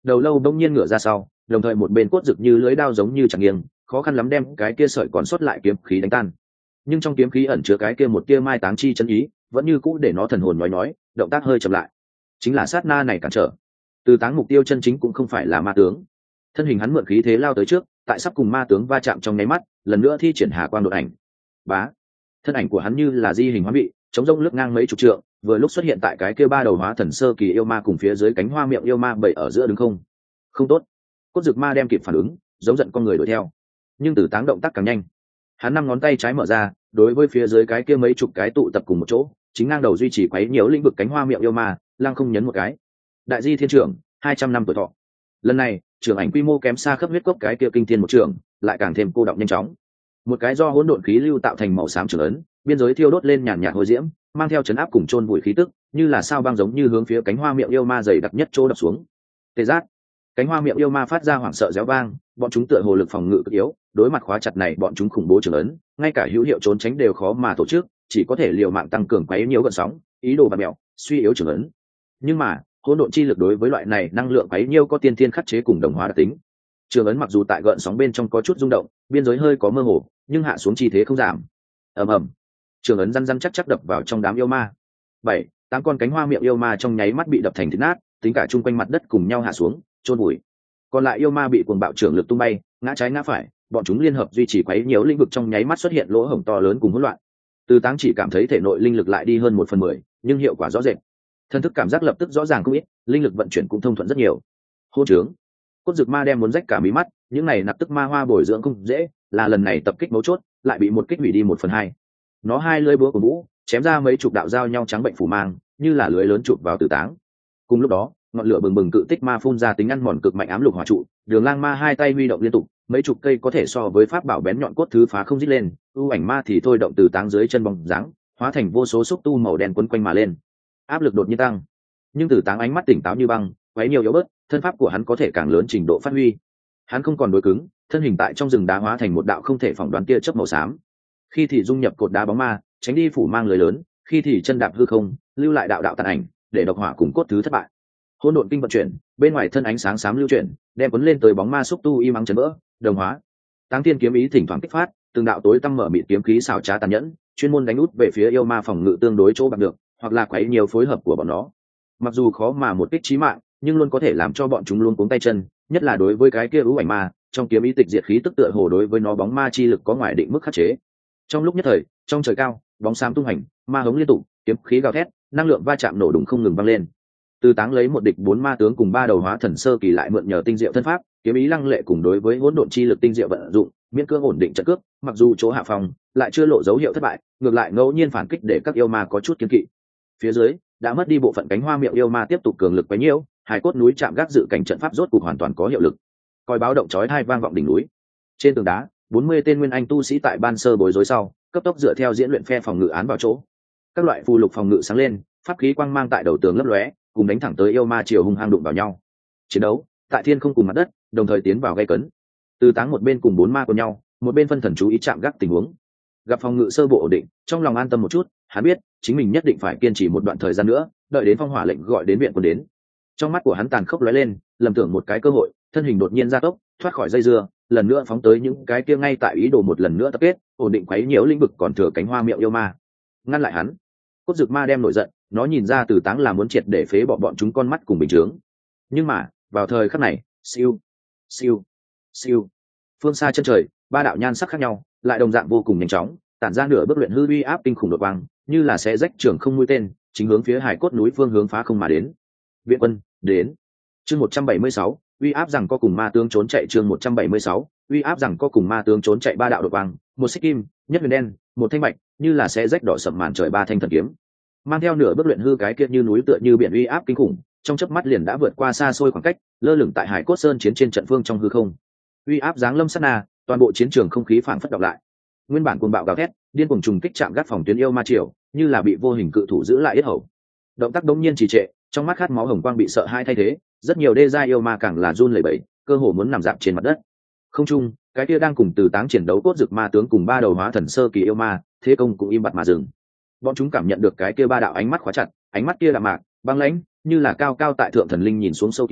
đầu lâu đông nhiên ngửa ra sau, đồng thời một bên cốt rực như lưới đao giống như chẳng nghiêng, khó khăn lắm đem cái kia sợi còn sót lại kiếm khí đánh tan. Nhưng trong kiếm khí ẩn chứa cái kia một tia mai táng chi chân ý, vẫn như cũ để nó thần hồn nói, động tác hơi chậm lại. Chính là sát na này cản trở. Từ Táng mục tiêu chân chính cũng không phải là ma tướng. Thân hình hắn mượn khí thế lao tới trước, tại sắp cùng ma tướng va chạm trong nháy mắt, lần nữa thi triển hà quang đột ảnh. Bá, thân ảnh của hắn như là di hình hóa bị, chống rông lướt ngang mấy chục trượng, vừa lúc xuất hiện tại cái kia ba đầu hóa thần sơ kỳ yêu ma cùng phía dưới cánh hoa miệng yêu ma bảy ở giữa đứng không. Không tốt. Cốt Dực Ma đem kịp phản ứng, giống giận con người đuổi theo. Nhưng Từ Táng động tác càng nhanh. Hắn năm ngón tay trái mở ra, đối với phía dưới cái kia mấy chục cái tụ tập cùng một chỗ, chính ngang đầu duy trì quấy nhiều lĩnh vực cánh hoa miệng yêu ma, lăng không nhấn một cái. Đại di thiên trưởng, 200 năm tuổi thọ. Lần này, trưởng ảnh quy mô kém xa khắp huyết cốc cái kia kinh thiên một trường, lại càng thêm cô động nhanh chóng. Một cái do hỗn độn khí lưu tạo thành màu xám trường ấn, biên giới thiêu đốt lên nhàn nhạt hồi diễm, mang theo chấn áp cùng chôn vùi khí tức, như là sao băng giống như hướng phía cánh hoa miệng yêu ma dày đặc nhất chỗ đập xuống. Tê giác, cánh hoa miệng yêu ma phát ra hoảng sợ réo vang, bọn chúng tựa hồ lực phòng ngự cực yếu, đối mặt khóa chặt này bọn chúng khủng bố trường ấn, ngay cả hữu hiệu trốn tránh đều khó mà tổ chức, chỉ có thể liều mạng tăng cường quấy nhiễu gợn sóng, ý đồ bạt mèo, suy yếu trường ấn. Nhưng mà hỗn độn chi lực đối với loại này năng lượng quấy nhiễu có tiên thiên khắc chế cùng đồng hóa đặc tính. Trường ấn mặc dù tại gợn sóng bên trong có chút rung động, biên giới hơi có mơ hồ, nhưng hạ xuống chi thế không giảm. ầm ầm, trường ấn răn răn chắc chắc đập vào trong đám yêu ma. 7, 8 con cánh hoa miệng yêu ma trong nháy mắt bị đập thành thịt nát, tính cả chung quanh mặt đất cùng nhau hạ xuống, chôn vùi. Còn lại yêu ma bị cuồng bạo trường lực tung bay, ngã trái ngã phải, bọn chúng liên hợp duy trì quấy nhiễu lĩnh vực trong nháy mắt xuất hiện lỗ hổng to lớn cùng hỗn loạn. Từ Táng chỉ cảm thấy thể nội linh lực lại đi hơn 1/10, nhưng hiệu quả rõ rệt. Thân thức cảm giác lập tức rõ ràng không ít, linh lực vận chuyển cũng thông thuận rất nhiều. Hô trướng, Cốt Dực Ma đem muốn rách cả mí mắt, những này nạp tức ma hoa bồi dưỡng không dễ, là lần này tập kích mấu chốt, lại bị một kích hủy đi 1/2. Nó hai lưỡi búa của vũ, chém ra mấy chục đạo giao nhau trắng bệnh phủ mang, như là lưới lớn chụp vào Từ Táng. Cùng lúc đó, ngọn lửa bừng bừng cự tích ma phun ra tính ăn mòn cực mạnh ám lục hỏa trụ, Đường Lang Ma hai tay huy động liên tục, mấy chục cây có thể so với pháp bảo bén nhọn cốt thứ phá không rít lên, ưu ảnh ma thì thôi động Từ Táng dưới chân bóng dáng, hóa thành vô số xúc tu màu đen quấn quanh mà lên. Áp lực đột nhiên tăng, nhưng Từ Táng ánh mắt tỉnh táo như băng, quấy nhiều yếu bớt, thân pháp của hắn có thể càng lớn trình độ phát huy. Hắn không còn đối cứng, thân hình tại trong rừng đá hóa thành một đạo không thể phỏng đoán tia chớp màu xám. Khi thì dung nhập cột đá bóng ma, tránh đi phủ mang lưới lớn, khi thì chân đạp hư không, lưu lại đạo đạo tàn ảnh, để độc hỏa cùng cốt thứ thất bại. Hỗn độn kinh vận chuyển, bên ngoài thân ánh sáng xám lưu chuyển, đem cuốn lên tới bóng ma xúc tu y mắng chấn vỡ, đồng hóa. Táng Thiên kiếm ý thỉnh thoảng kích phát, từng đạo tối tăm mở mịt kiếm khí xảo trá tàn nhẫn, chuyên môn đánh út về phía yêu ma phòng ngự tương đối chỗ bằng được, hoặc là quấy nhiều phối hợp của bọn nó. Mặc dù khó mà một kích chí mạng, nhưng luôn có thể làm cho bọn chúng luôn cuống tay chân, nhất là đối với cái kia ưu ảnh ma, trong kiếm ý tịch diệt khí tức tựa hồ đối với nó bóng ma chi lực có ngoài định mức khắc chế. Trong lúc nhất thời, trong trời cao, bóng xám tung hành, ma hống liên tục, kiếm khí gào thét, năng lượng va chạm nổ đùng không ngừng vang lên. Từ Táng lấy một địch 4 ma tướng cùng 3 đầu hóa thần sơ kỳ lại mượn nhờ tinh diệu thân pháp, kiếm ý lăng lệ cùng đối với hỗn độn chi lực tinh diệu vận dụng, miễn cưỡng ổn định trận cước, mặc dù chỗ hạ phòng lại chưa lộ dấu hiệu thất bại, ngược lại ngẫu nhiên phản kích để các yêu ma có chút kiêng kỵ. Phía dưới đã mất đi bộ phận cánh hoa miệng yêu ma tiếp tục cường lực quấy nhiễu, hải cốt núi chạm gác dự cảnh trận pháp rốt cục hoàn toàn có hiệu lực. Còi báo động chói tai vang vọng đỉnh núi. Trên tường đá, 40 tên nguyên anh tu sĩ tại ban sơ bối rối sau, cấp tốc dựa theo diễn luyện phe phòng ngự án vào chỗ. Các loại phù lục phòng ngự sáng lên, pháp khí quang mang tại đầu tường lấp lóe, cùng đánh thẳng tới yêu ma chiều hung hăng đụng vào nhau. Chiến đấu tại thiên không cùng mặt đất, đồng thời tiến vào gay cấn. Từ Táng một bên cùng 4 ma của nhau, một bên phân thần chú ý chạm gác tình huống. Gặp phòng ngự sơ bộ ổn định, trong lòng an tâm một chút, hắn biết chính mình nhất định phải kiên trì một đoạn thời gian nữa, đợi đến phong hỏa lệnh gọi đến viện quân đến. Trong mắt của hắn tàn khốc lóe lên, lầm tưởng một cái cơ hội, thân hình đột nhiên gia tốc, thoát khỏi dây dưa, lần nữa phóng tới những cái kia ngay tại ý đồ một lần nữa tập kết, ổn định quấy nhiễu lĩnh vực còn thừa cánh hoa miệng yêu ma. Ngăn lại hắn. Cốt Dực Ma đem nổi giận, nó nhìn ra Từ Táng là muốn triệt để phế bỏ bọn chúng con mắt cùng bình chướng. Nhưng mà vào thời khắc này, siêu siêu siêu, phương xa chân trời, 3 đạo nhan sắc khác nhau, lại đồng dạng vô cùng nhanh chóng, tản ra nửa bước luyện hư uy áp kinh khủng đột quang, như là sẽ rách trường không mũi tên, chính hướng phía hải cốt núi phương hướng phá không mà đến. Viện quân đến. Chương 176, uy áp rằng có cùng ma tướng trốn chạy. Chương 176, uy áp rằng có cùng ma tướng trốn chạy. 3 đạo đột quang, một xích kim, nhất huyền đen, một thanh bạch, như là sẽ rách đỏ sậm màn trời 3 thanh thần kiếm, mang theo nửa bước luyện hư cái kia như núi tựa như biển uy áp kinh khủng, trong chớp mắt liền đã vượt qua xa xôi khoảng cách, lơ lửng tại hải cốt sơn chiến trên trận phương trong hư không. Uy áp giáng lâm sát na, toàn bộ chiến trường không khí phảng phất đọc lại. Nguyên bản cuồng bạo gào thét, điên cuồng trùng kích chạm gác phòng tuyến yêu ma triều, như là bị vô hình cự thủ giữ lại yết hầu. Động tác đống nhiên trì trệ, trong mắt khát máu hồng quang bị sợ hai thay thế, rất nhiều đê gia yêu ma càng là run lẩy bẩy, cơ hồ muốn nằm dạp trên mặt đất. Không trung, cái kia đang cùng Từ Táng chiến đấu Cốt Dực Ma tướng cùng 3 đầu hóa thần sơ kỳ yêu ma, thế công cũng im bặt mà dừng. Bọn chúng cảm nhận được cái kia 3 đạo ánh mắt khóa chặt, ánh mắt kia đạm mạc, băng lãnh, như là cao cao tại thượng thần linh nhìn xuống sâu kiến,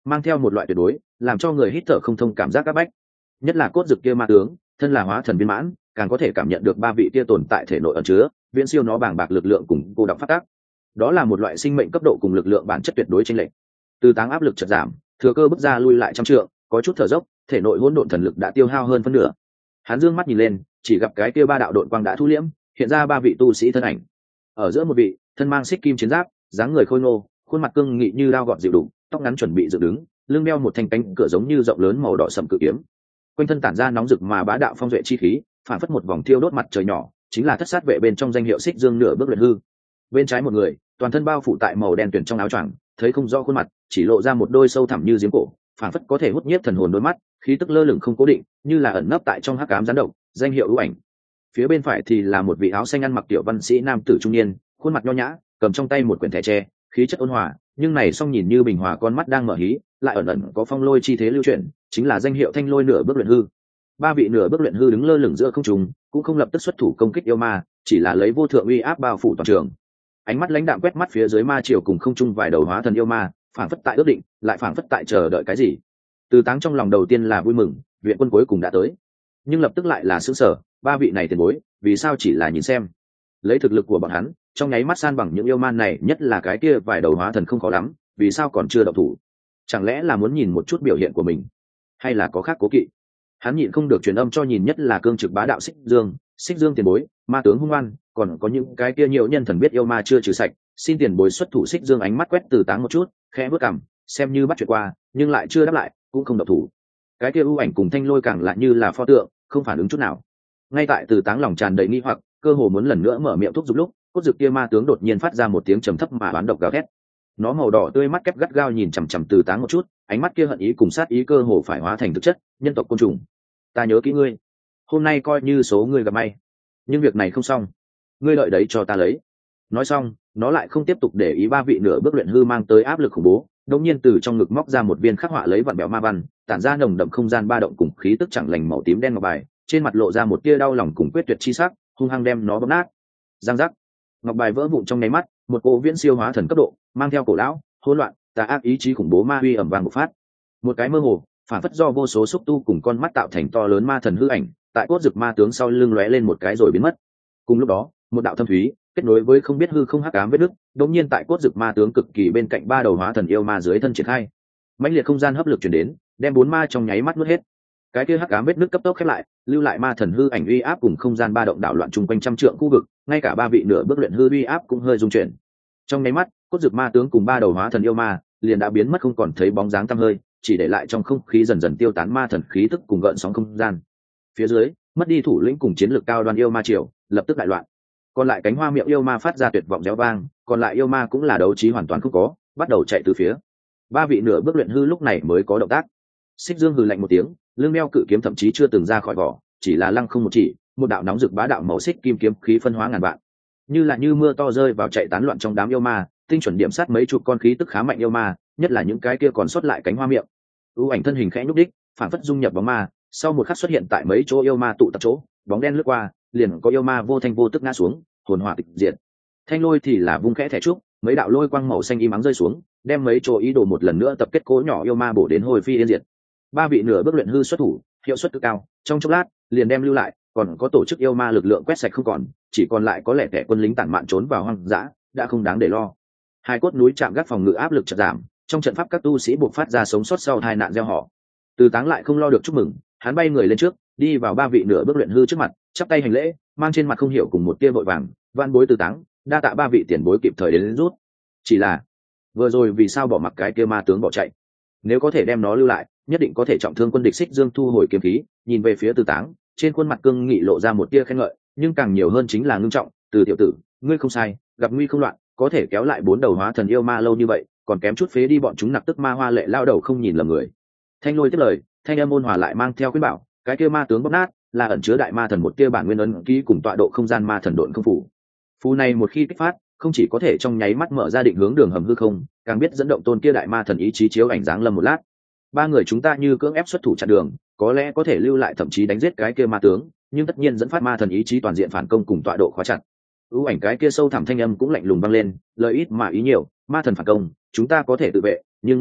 mang theo một loại tuyệt đối làm cho người hít thở không thông cảm giác áp bách. Nhất là cốt dực kia ma tướng thân là hóa thần viên mãn, càng có thể cảm nhận được ba vị kia tồn tại thể nội ẩn chứa viễn siêu nó bàng bạc lực lượng cùng cô đọng phát tác. Đó là một loại sinh mệnh cấp độ cùng lực lượng bản chất tuyệt đối chênh lệch. Từ Táng áp lực chợt giảm, thừa cơ bước ra lui lại trăm trượng, có chút thở dốc, thể nội hỗn độn thần lực đã tiêu hao hơn phân nửa. Hắn dương mắt nhìn lên, chỉ gặp cái kia ba đạo độn quang đã thu liễm, hiện ra ba vị tu sĩ thân ảnh. Ở giữa một vị, thân mang xích kim chiến giáp, dáng người khôi ngô, khuôn mặt cương nghị như dao gọt dịu đụng, tóc ngắn chuẩn bị dựng đứng, lưng đeo một thanh cánh cửa giống như rộng lớn màu đỏ sẫm cự kiếm. Quanh thân tản ra nóng rực mà bá đạo phong duệ chi khí, phản phất một vòng thiêu đốt mặt trời nhỏ, chính là thất sát vệ bên trong danh hiệu Xích Dương nửa bước luyện hư. Bên trái một người, toàn thân bao phủ tại màu đen tuyển trong áo choàng, thấy không rõ khuôn mặt, chỉ lộ ra một đôi sâu thẳm như giếng cổ, phản phất có thể hút nhiếp thần hồn đôi mắt, khí tức lơ lửng không cố định, như là ẩn nấp tại trong hắc ám gián độc, danh hiệu ưu ảnh. Phía bên phải thì là một vị áo xanh ăn mặc tiểu văn sĩ nam tử trung niên, khuôn mặt nho nhã, cầm trong tay một quyển thẻ tre, khí chất ôn hòa, nhưng này song nhìn như bình hòa con mắt đang mở hí, lại ẩn ẩn có phong lôi chi thế lưu chuyển, chính là danh hiệu Thanh Lôi nửa bước luyện hư. Ba vị nửa bước luyện hư đứng lơ lửng giữa không trung, cũng không lập tức xuất thủ công kích yêu ma, chỉ là lấy vô thượng uy áp bao phủ toàn trường. Ánh mắt lãnh đạm quét mắt phía dưới ma triều cùng không trung vài đầu hóa thần yêu ma, phảng phất tại ước định, lại phảng phất tại chờ đợi cái gì. Từ Táng trong lòng đầu tiên là vui mừng, viện quân cuối cùng đã tới, nhưng lập tức lại là sửng sở, ba vị này tiền bối, vì sao chỉ là nhìn xem? Lấy thực lực của bọn hắn, trong nháy mắt san bằng những yêu ma này, nhất là cái kia vài đầu hóa thần không khó lắm, vì sao còn chưa động thủ? Chẳng lẽ là muốn nhìn một chút biểu hiện của mình, hay là có khác cố kỵ? Hắn nhịn không được truyền âm cho nhìn nhất là cương trực bá đạo Xích Dương tiền bối, ma tướng hung oan, còn có những cái kia nhiều nhân thần biết yêu ma chưa trừ sạch, xin tiền bối xuất thủ. Xích Dương ánh mắt quét Từ Táng một chút, khẽ bước cằm, xem như bắt chuyện qua, nhưng lại chưa đáp lại, cũng không động thủ. Cái kia ưu ảnh cùng Thanh Lôi càng lại như là pho tượng, không phản ứng chút nào. Ngay tại Từ Táng lòng tràn đầy nghi hoặc, cơ hồ muốn lần nữa mở miệng thúc giục lúc, cốt dực kia ma tướng đột nhiên phát ra một tiếng trầm thấp mà oán độc gào thét. Nó màu đỏ tươi mắt kép gắt gao nhìn chằm chằm Từ Táng một chút, ánh mắt kia hận ý cùng sát ý cơ hồ phải hóa thành thực chất, nhân tộc côn trùng. Ta nhớ kỹ ngươi, hôm nay coi như số ngươi gặp may, nhưng việc này không xong, ngươi đợi đấy cho ta lấy. Nói xong, nó lại không tiếp tục để ý ba vị nửa bước luyện hư mang tới áp lực khủng bố, đột nhiên từ trong ngực móc ra một viên khắc họa lấy vặn bẹo ma văn, tản ra nồng đậm không gian ba động cùng khí tức chẳng lành màu tím đen ngọc bài, trên mặt lộ ra một tia đau lòng cùng quyết tuyệt chi sắc, hung hăng đem nó bóp nát. Giang giác, ngọc bài vỡ vụn trong nháy mắt, một cỗ viễn siêu hóa thần cấp độ, mang theo cổ lão, hỗn loạn, tà ác ý chí khủng bố ma uy ầm vang bộc phát. Một cái mơ hồ, phản phất do vô số xúc tu cùng con mắt tạo thành to lớn ma thần hư ảnh, tại cốt dực ma tướng sau lưng lóe lên một cái rồi biến mất. Cùng lúc đó, một đạo thâm thúy kết nối với không biết hư không hắc ám vết nứt, đột nhiên tại cốt dực ma tướng cực kỳ bên cạnh ba đầu hóa thần yêu ma dưới thân triển khai. Mãnh liệt không gian hấp lực truyền đến, đem bốn ma trong nháy mắt nuốt hết. Cái kia hắc ám vết nứt cấp tốc khép lại, lưu lại ma thần hư ảnh uy áp cùng không gian ba động đảo loạn chung quanh trăm trượng khu vực, ngay cả ba vị nửa bước luyện hư uy áp cũng hơi rung chuyển. Trong nháy mắt, cốt dực ma tướng cùng ba đầu hóa thần yêu ma liền đã biến mất không còn thấy bóng dáng tăm hơi, chỉ để lại trong không khí dần dần tiêu tán ma thần khí tức cùng gợn sóng không gian. Phía dưới, mất đi thủ lĩnh cùng chiến lược cao đoan yêu ma triều, lập tức đại loạn. Còn lại cánh hoa miệng yêu ma phát ra tuyệt vọng réo vang, còn lại yêu ma cũng là đấu trí hoàn toàn không có, bắt đầu chạy từ phía. Ba vị nửa bước luyện hư lúc này mới có động tác. Xích Dương hừ lạnh một tiếng, lưng đeo cự kiếm thậm chí chưa từng ra khỏi vỏ, chỉ là lăng không một chỉ, một đạo nóng rực bá đạo màu xích kim kiếm khí phân hóa ngàn vạn, như mưa to rơi vào chạy tán loạn trong đám yêu ma, tinh chuẩn điểm sát mấy chục con khí tức khá mạnh yêu ma, nhất là những cái kia còn sót lại cánh hoa miệng. ưu ảnh thân hình khẽ nhúc đích, phản phất dung nhập bóng ma, sau một khắc xuất hiện tại mấy chỗ yêu ma tụ tập chỗ, bóng đen lướt qua, liền có yêu ma vô thanh vô tức ngã xuống, hồn hỏa tịch diệt. Thanh Lôi thì là vung khẽ thẻ trúc, mấy đạo lôi quang màu xanh im ắng rơi xuống, đem mấy chỗ ý đồ một lần nữa tập kết cố nhỏ yêu ma bổ đến hồi phi yên diệt. Ba vị nửa bước luyện hư xuất thủ, hiệu suất cực cao, trong chốc lát liền đem lưu lại, còn có tổ chức yêu ma lực lượng quét sạch không còn, chỉ còn lại có lẻ tẻ quân lính tản mạn trốn vào hoang dã, đã không đáng để lo. Hai cốt núi chạm gác phòng ngự áp lực chợt giảm, trong trận pháp các tu sĩ buộc phát ra sống sót sau tai nạn gieo họ. Từ Táng lại không lo được chúc mừng, hắn bay người lên trước, đi vào ba vị nửa bước luyện hư trước mặt, chắp tay hành lễ, mang trên mặt không hiểu cùng một tia vội vàng, van bối Từ Táng, đa tạ ba vị tiền bối kịp thời đến rút. Chỉ là vừa rồi vì sao bỏ mặc cái kia ma tướng bỏ chạy? Nếu có thể đem nó lưu lại, nhất định có thể trọng thương quân địch. Xích Dương thu hồi kiếm khí, nhìn về phía Từ Táng, trên khuôn mặt cương nghị lộ ra một tia khen ngợi, nhưng càng nhiều hơn chính là ngưng trọng. Từ tiểu tử, ngươi không sai, gặp nguy không loạn, có thể kéo lại bốn đầu hóa thần yêu ma lâu như vậy, còn kém chút phế đi bọn chúng nặc tức ma hoa lệ lao đầu không nhìn lầm người. Thanh Lôi tiếp lời, thanh âm ôn hòa lại mang theo khuyên bảo, cái kia ma tướng bóp nát là ẩn chứa đại ma thần một tia bản nguyên ấn ký cùng tọa độ không gian ma thần độn không phủ. Phù này một khi kích phát, không chỉ có thể trong nháy mắt mở ra định hướng đường hầm hư không, càng biết dẫn động tôn kia đại ma thần ý chí chiếu ảnh dáng lâm một lát. Ba người chúng ta như cưỡng ép xuất thủ chặn đường, có lẽ có thể lưu lại thậm chí đánh giết cái kia ma tướng, nhưng tất nhiên dẫn phát ma thần ý chí toàn diện phản công cùng tọa độ khóa chặt. ưu ảnh cái kia sâu thẳm thanh âm cũng lạnh lùng vang lên, lời ít mà ý nhiều, ma thần phản công, chúng ta có thể tự vệ, nhưng ngươi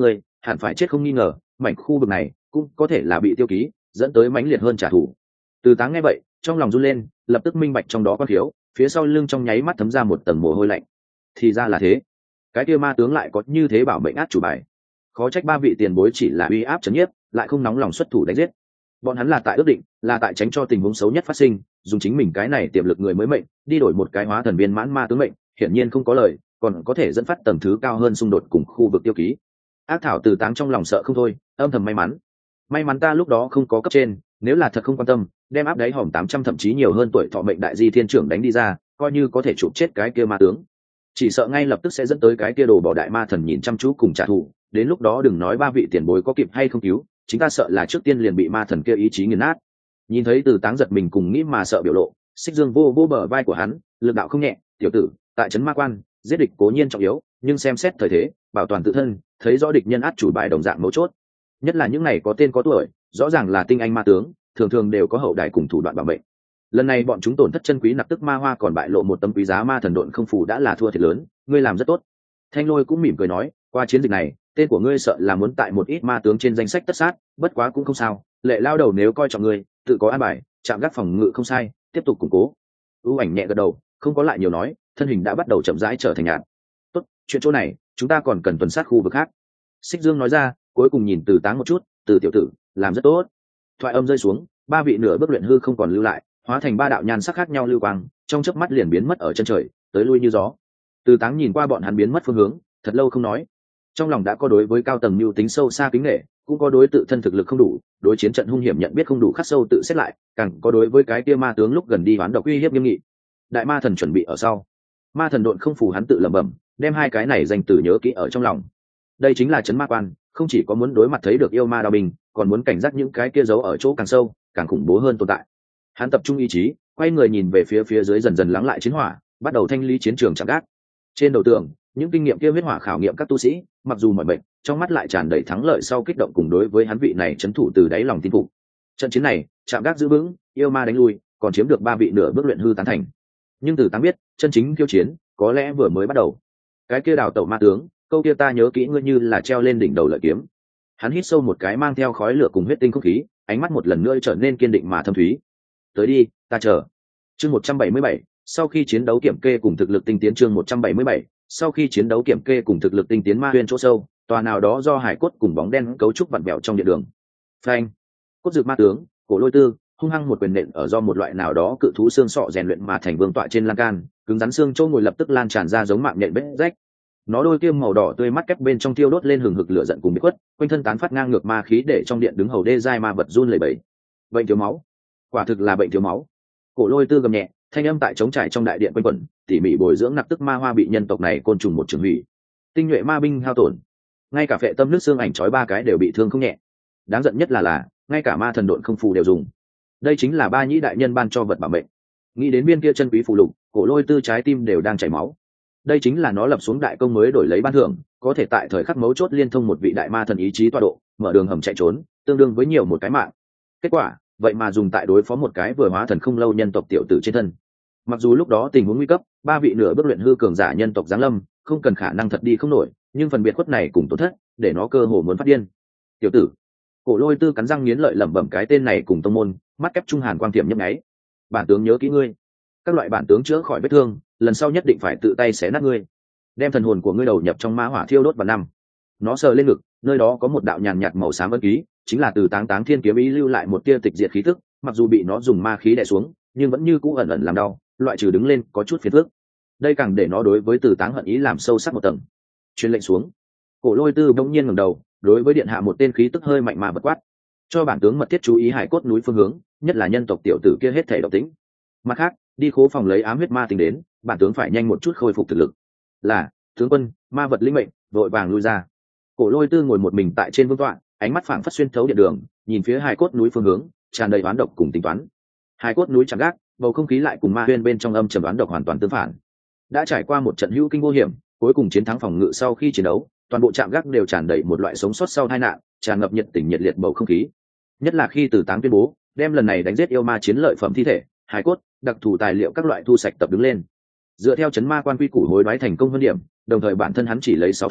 hẳn phải chết không nghi ngờ, mảnh khu vực này cũng có thể là bị tiêu ký, dẫn tới mãnh liệt hơn trả thù. Từ Táng nghe vậy, trong lòng run lên, lập tức minh bạch trong đó có thiếu, phía sau lưng trong nháy mắt thấm ra một tầng mồ hôi lạnh. Thì ra là thế, cái kia ma tướng lại có như thế bảo mệnh át chủ bài. Khó trách ba vị tiền bối chỉ là uy áp trấn nhiếp, lại không nóng lòng xuất thủ đánh giết. Bọn hắn là tại ước định, là tại tránh cho tình huống xấu nhất phát sinh, dùng chính mình cái này tiềm lực người mới mệnh đi đổi một cái hóa thần viên mãn ma tướng mệnh, hiển nhiên không có lời, còn có thể dẫn phát tầng thứ cao hơn xung đột cùng khu vực tiêu ký. Ác thảo Từ Táng trong lòng sợ không thôi, âm thầm may mắn ta lúc đó không có cấp trên, nếu là thật không quan tâm, đem áp đáy hòm 800 thậm chí nhiều hơn tuổi thọ mệnh đại di thiên trưởng đánh đi ra, coi như có thể chụp chết cái kia ma tướng, chỉ sợ ngay lập tức sẽ dẫn tới cái kia đồ bỏ đại ma thần nhìn chăm chú cùng trả thù, đến lúc đó đừng nói ba vị tiền bối có kịp hay không cứu, chính ta sợ là trước tiên liền bị ma thần kia ý chí nghiền nát. Nhìn thấy Từ Táng giật mình cùng nghĩ mà sợ biểu lộ, Xích Dương vô vô bờ vai của hắn, lực đạo không nhẹ, tiểu tử, tại trấn ma quan, giết địch cố nhiên trọng yếu, nhưng xem xét thời thế, bảo toàn tự thân, thấy rõ địch nhân át chủ bài đồng dạng mấu chốt. Nhất là những này có tên có tuổi, rõ ràng là tinh anh ma tướng, thường thường đều có hậu đài cùng thủ đoạn bảo mệnh. Lần này bọn chúng tổn thất chân quý nạp tức ma hoa còn bại lộ một tấm quý giá ma thần độn không phù đã là thua thiệt lớn, ngươi làm rất tốt. Thanh Lôi cũng mỉm cười nói, qua chiến dịch này, tên của ngươi sợ là muốn tại một ít ma tướng trên danh sách tất sát, bất quá cũng không sao, Lệ lao đầu nếu coi trọng ngươi, tự có an bài, chạm gác phòng ngự không sai, tiếp tục củng cố. ưu ảnh nhẹ gật đầu, không có lại nhiều nói, thân hình đã bắt đầu chậm rãi trở thành nhạt. Tốt, chuyện chỗ này chúng ta còn cần tuần sát khu vực khác. Xích Dương nói ra, cuối cùng nhìn Từ Táng một chút, Từ tiểu tử làm rất tốt. Thoại âm rơi xuống, ba vị nửa bước luyện hư không còn lưu lại, hóa thành ba đạo nhan sắc khác nhau lưu quang, trong chớp mắt liền biến mất ở chân trời, tới lui như gió. Từ Táng nhìn qua bọn hắn biến mất phương hướng, thật lâu không nói. Trong lòng đã có đối với cao tầng mưu tính sâu xa kính nể, cũng có đối tự thân thực lực không đủ, đối chiến trận hung hiểm nhận biết không đủ khắc sâu tự xét lại, càng có đối với cái kia ma tướng lúc gần đi hoán độc uy hiếp nghiêm nghị. Đại ma thần chuẩn bị ở sau. Ma thần độn không phù hắn tự lẩm bẩm, đem hai cái này danh từ nhớ kỹ ở trong lòng. Đây chính là trấn ma quan, không chỉ có muốn đối mặt thấy được yêu ma đao binh, còn muốn cảnh giác những cái kia giấu ở chỗ càng sâu, càng khủng bố hơn tồn tại. Hắn tập trung ý chí, quay người nhìn về phía dưới dần dần lắng lại chiến hỏa, bắt đầu thanh lý chiến trường chạm gác. Trên đầu tường, những kinh nghiệm kia huyết hỏa khảo nghiệm các tu sĩ, mặc dù mỏi mệt, trong mắt lại tràn đầy thắng lợi sau kích động cùng đối với hắn vị này trấn thủ từ đáy lòng tin phục. Trận chiến này, chạm gác giữ vững, yêu ma đánh lui, còn chiếm được ba vị nửa bước luyện hư tán thành. Nhưng Từ Táng biết, chân chính khiêu chiến có lẽ vừa mới bắt đầu. Cái kia đào tẩu ma tướng, câu kia ta nhớ kỹ ngươi như là treo lên đỉnh đầu lợi kiếm. Hắn hít sâu một cái mang theo khói lửa cùng huyết tinh không khí, ánh mắt một lần nữa trở nên kiên định mà thâm thúy. Tới đi, ta chờ. Chương 177, sau khi chiến đấu kiểm kê cùng thực lực tinh tiến chương 177, sau khi chiến đấu kiểm kê cùng thực lực tinh tiến ma huyên chỗ sâu, tòa nào đó do hải cốt cùng bóng đen cấu trúc vặn vẹo trong điện đường. Phanh, cốt dược ma tướng, Cổ Lôi Tư, hung hăng một quyền nện ở do một loại nào đó cự thú xương sọ rèn luyện mà thành vương tọa trên lan can, cứng rắn xương châu ngồi lập tức lan tràn ra giống mạng nhện vết rách. Nó đôi kia màu đỏ tươi mắt kép bên trong thiêu đốt lên hừng hực lửa giận cùng bị quất, quanh thân tán phát ngang ngược ma khí để trong điện đứng hầu đê giai ma vật run lẩy bẩy. Bệnh thiếu máu, quả thực là bệnh thiếu máu. Cổ Lôi Tư gầm nhẹ, thanh âm tại trống trải trong đại điện quanh quẩn, tỉ mỉ bồi dưỡng nạp tức ma hoa bị nhân tộc này côn trùng một trường hủy, tinh nhuệ ma binh hao tổn, ngay cả phệ tâm nước xương ảnh trói ba cái đều bị thương không nhẹ. Đáng giận nhất là ngay cả ma thần độn không phù đều dùng. Đây chính là ba nhĩ đại nhân ban cho vật bảo mệnh. Nghĩ đến viên kia chân quý phù lục, Cổ Lôi Tư trái tim đều đang chảy máu. Đây chính là nó lập xuống đại công mới đổi lấy ban thưởng, có thể tại thời khắc mấu chốt liên thông một vị đại ma thần ý chí tọa độ, mở đường hầm chạy trốn, tương đương với nhiều một cái mạng. Kết quả, vậy mà dùng tại đối phó một cái vừa hóa thần không lâu nhân tộc tiểu tử trên thân. Mặc dù lúc đó tình huống nguy cấp, ba vị nửa bước luyện hư cường giả nhân tộc giáng lâm, không cần khả năng thật đi không nổi, nhưng phần biệt khuất này cùng tổn thất, để nó cơ hồ muốn phát điên. Tiểu tử, Cổ Lôi Tư cắn răng nghiến lợi lẩm bẩm cái tên này cùng tông môn, mắt kép trung hàn quang tiệm nhấp nháy. Bản tướng nhớ kỹ ngươi. Các loại bản tướng chữa khỏi vết thương, lần sau nhất định phải tự tay xé nát ngươi. Đem thần hồn của ngươi đầu nhập trong ma hỏa thiêu đốt vào năm. Nó sờ lên ngực, nơi đó có một đạo nhàn nhạt màu xám ấn ký, chính là Từ Táng Thiên kiếm ý lưu lại một tia tịch diệt khí tức, mặc dù bị nó dùng ma khí đè xuống, nhưng vẫn như cũ ẩn ẩn làm đau, loại trừ đứng lên có chút phiền phức. Đây càng để nó đối với Từ Táng hận ý làm sâu sắc một tầng. Truyền lệnh xuống. Cổ Lôi Tư bỗng nhiên ngẩng đầu, đối với điện hạ một tên khí tức hơi mạnh mà bật quát, cho bản tướng mật thiết chú ý hải cốt núi phương hướng, nhất là nhân tộc tiểu tử kia hết thể độc tính. Mặt khác, đi khố phòng lấy ám huyết ma tình đến, bản tướng phải nhanh một chút khôi phục thực lực. Là, tướng quân. Ma vật linh mệnh, vội vàng lui ra. Cổ Lôi Tư ngồi một mình tại trên vương tọa, ánh mắt phảng phất xuyên thấu điện đường, nhìn phía hải cốt núi phương hướng, tràn đầy oán độc cùng tính toán. Hải cốt núi chạm gác, bầu không khí lại cùng ma huyên bên trong âm trầm oán độc hoàn toàn tương phản. Đã trải qua một trận hữu kinh vô hiểm, cuối cùng chiến thắng phòng ngự sau khi chiến đấu, toàn bộ trạm gác đều tràn đầy một loại sống sót sau tai nạn, tràn ngập nhiệt tình nhiệt liệt bầu không khí. Nhất là khi Từ Táng tuyên bố đem lần này đánh giết yêu ma chiến lợi phẩm thi thể, hài cốt, đặc thù tài liệu các loại thu sạch tập đứng lên. Dựa theo chấn ma quan quy củ hối đoái thành công hơn điểm, đồng thời bản thân hắn chỉ lấy 6 thành,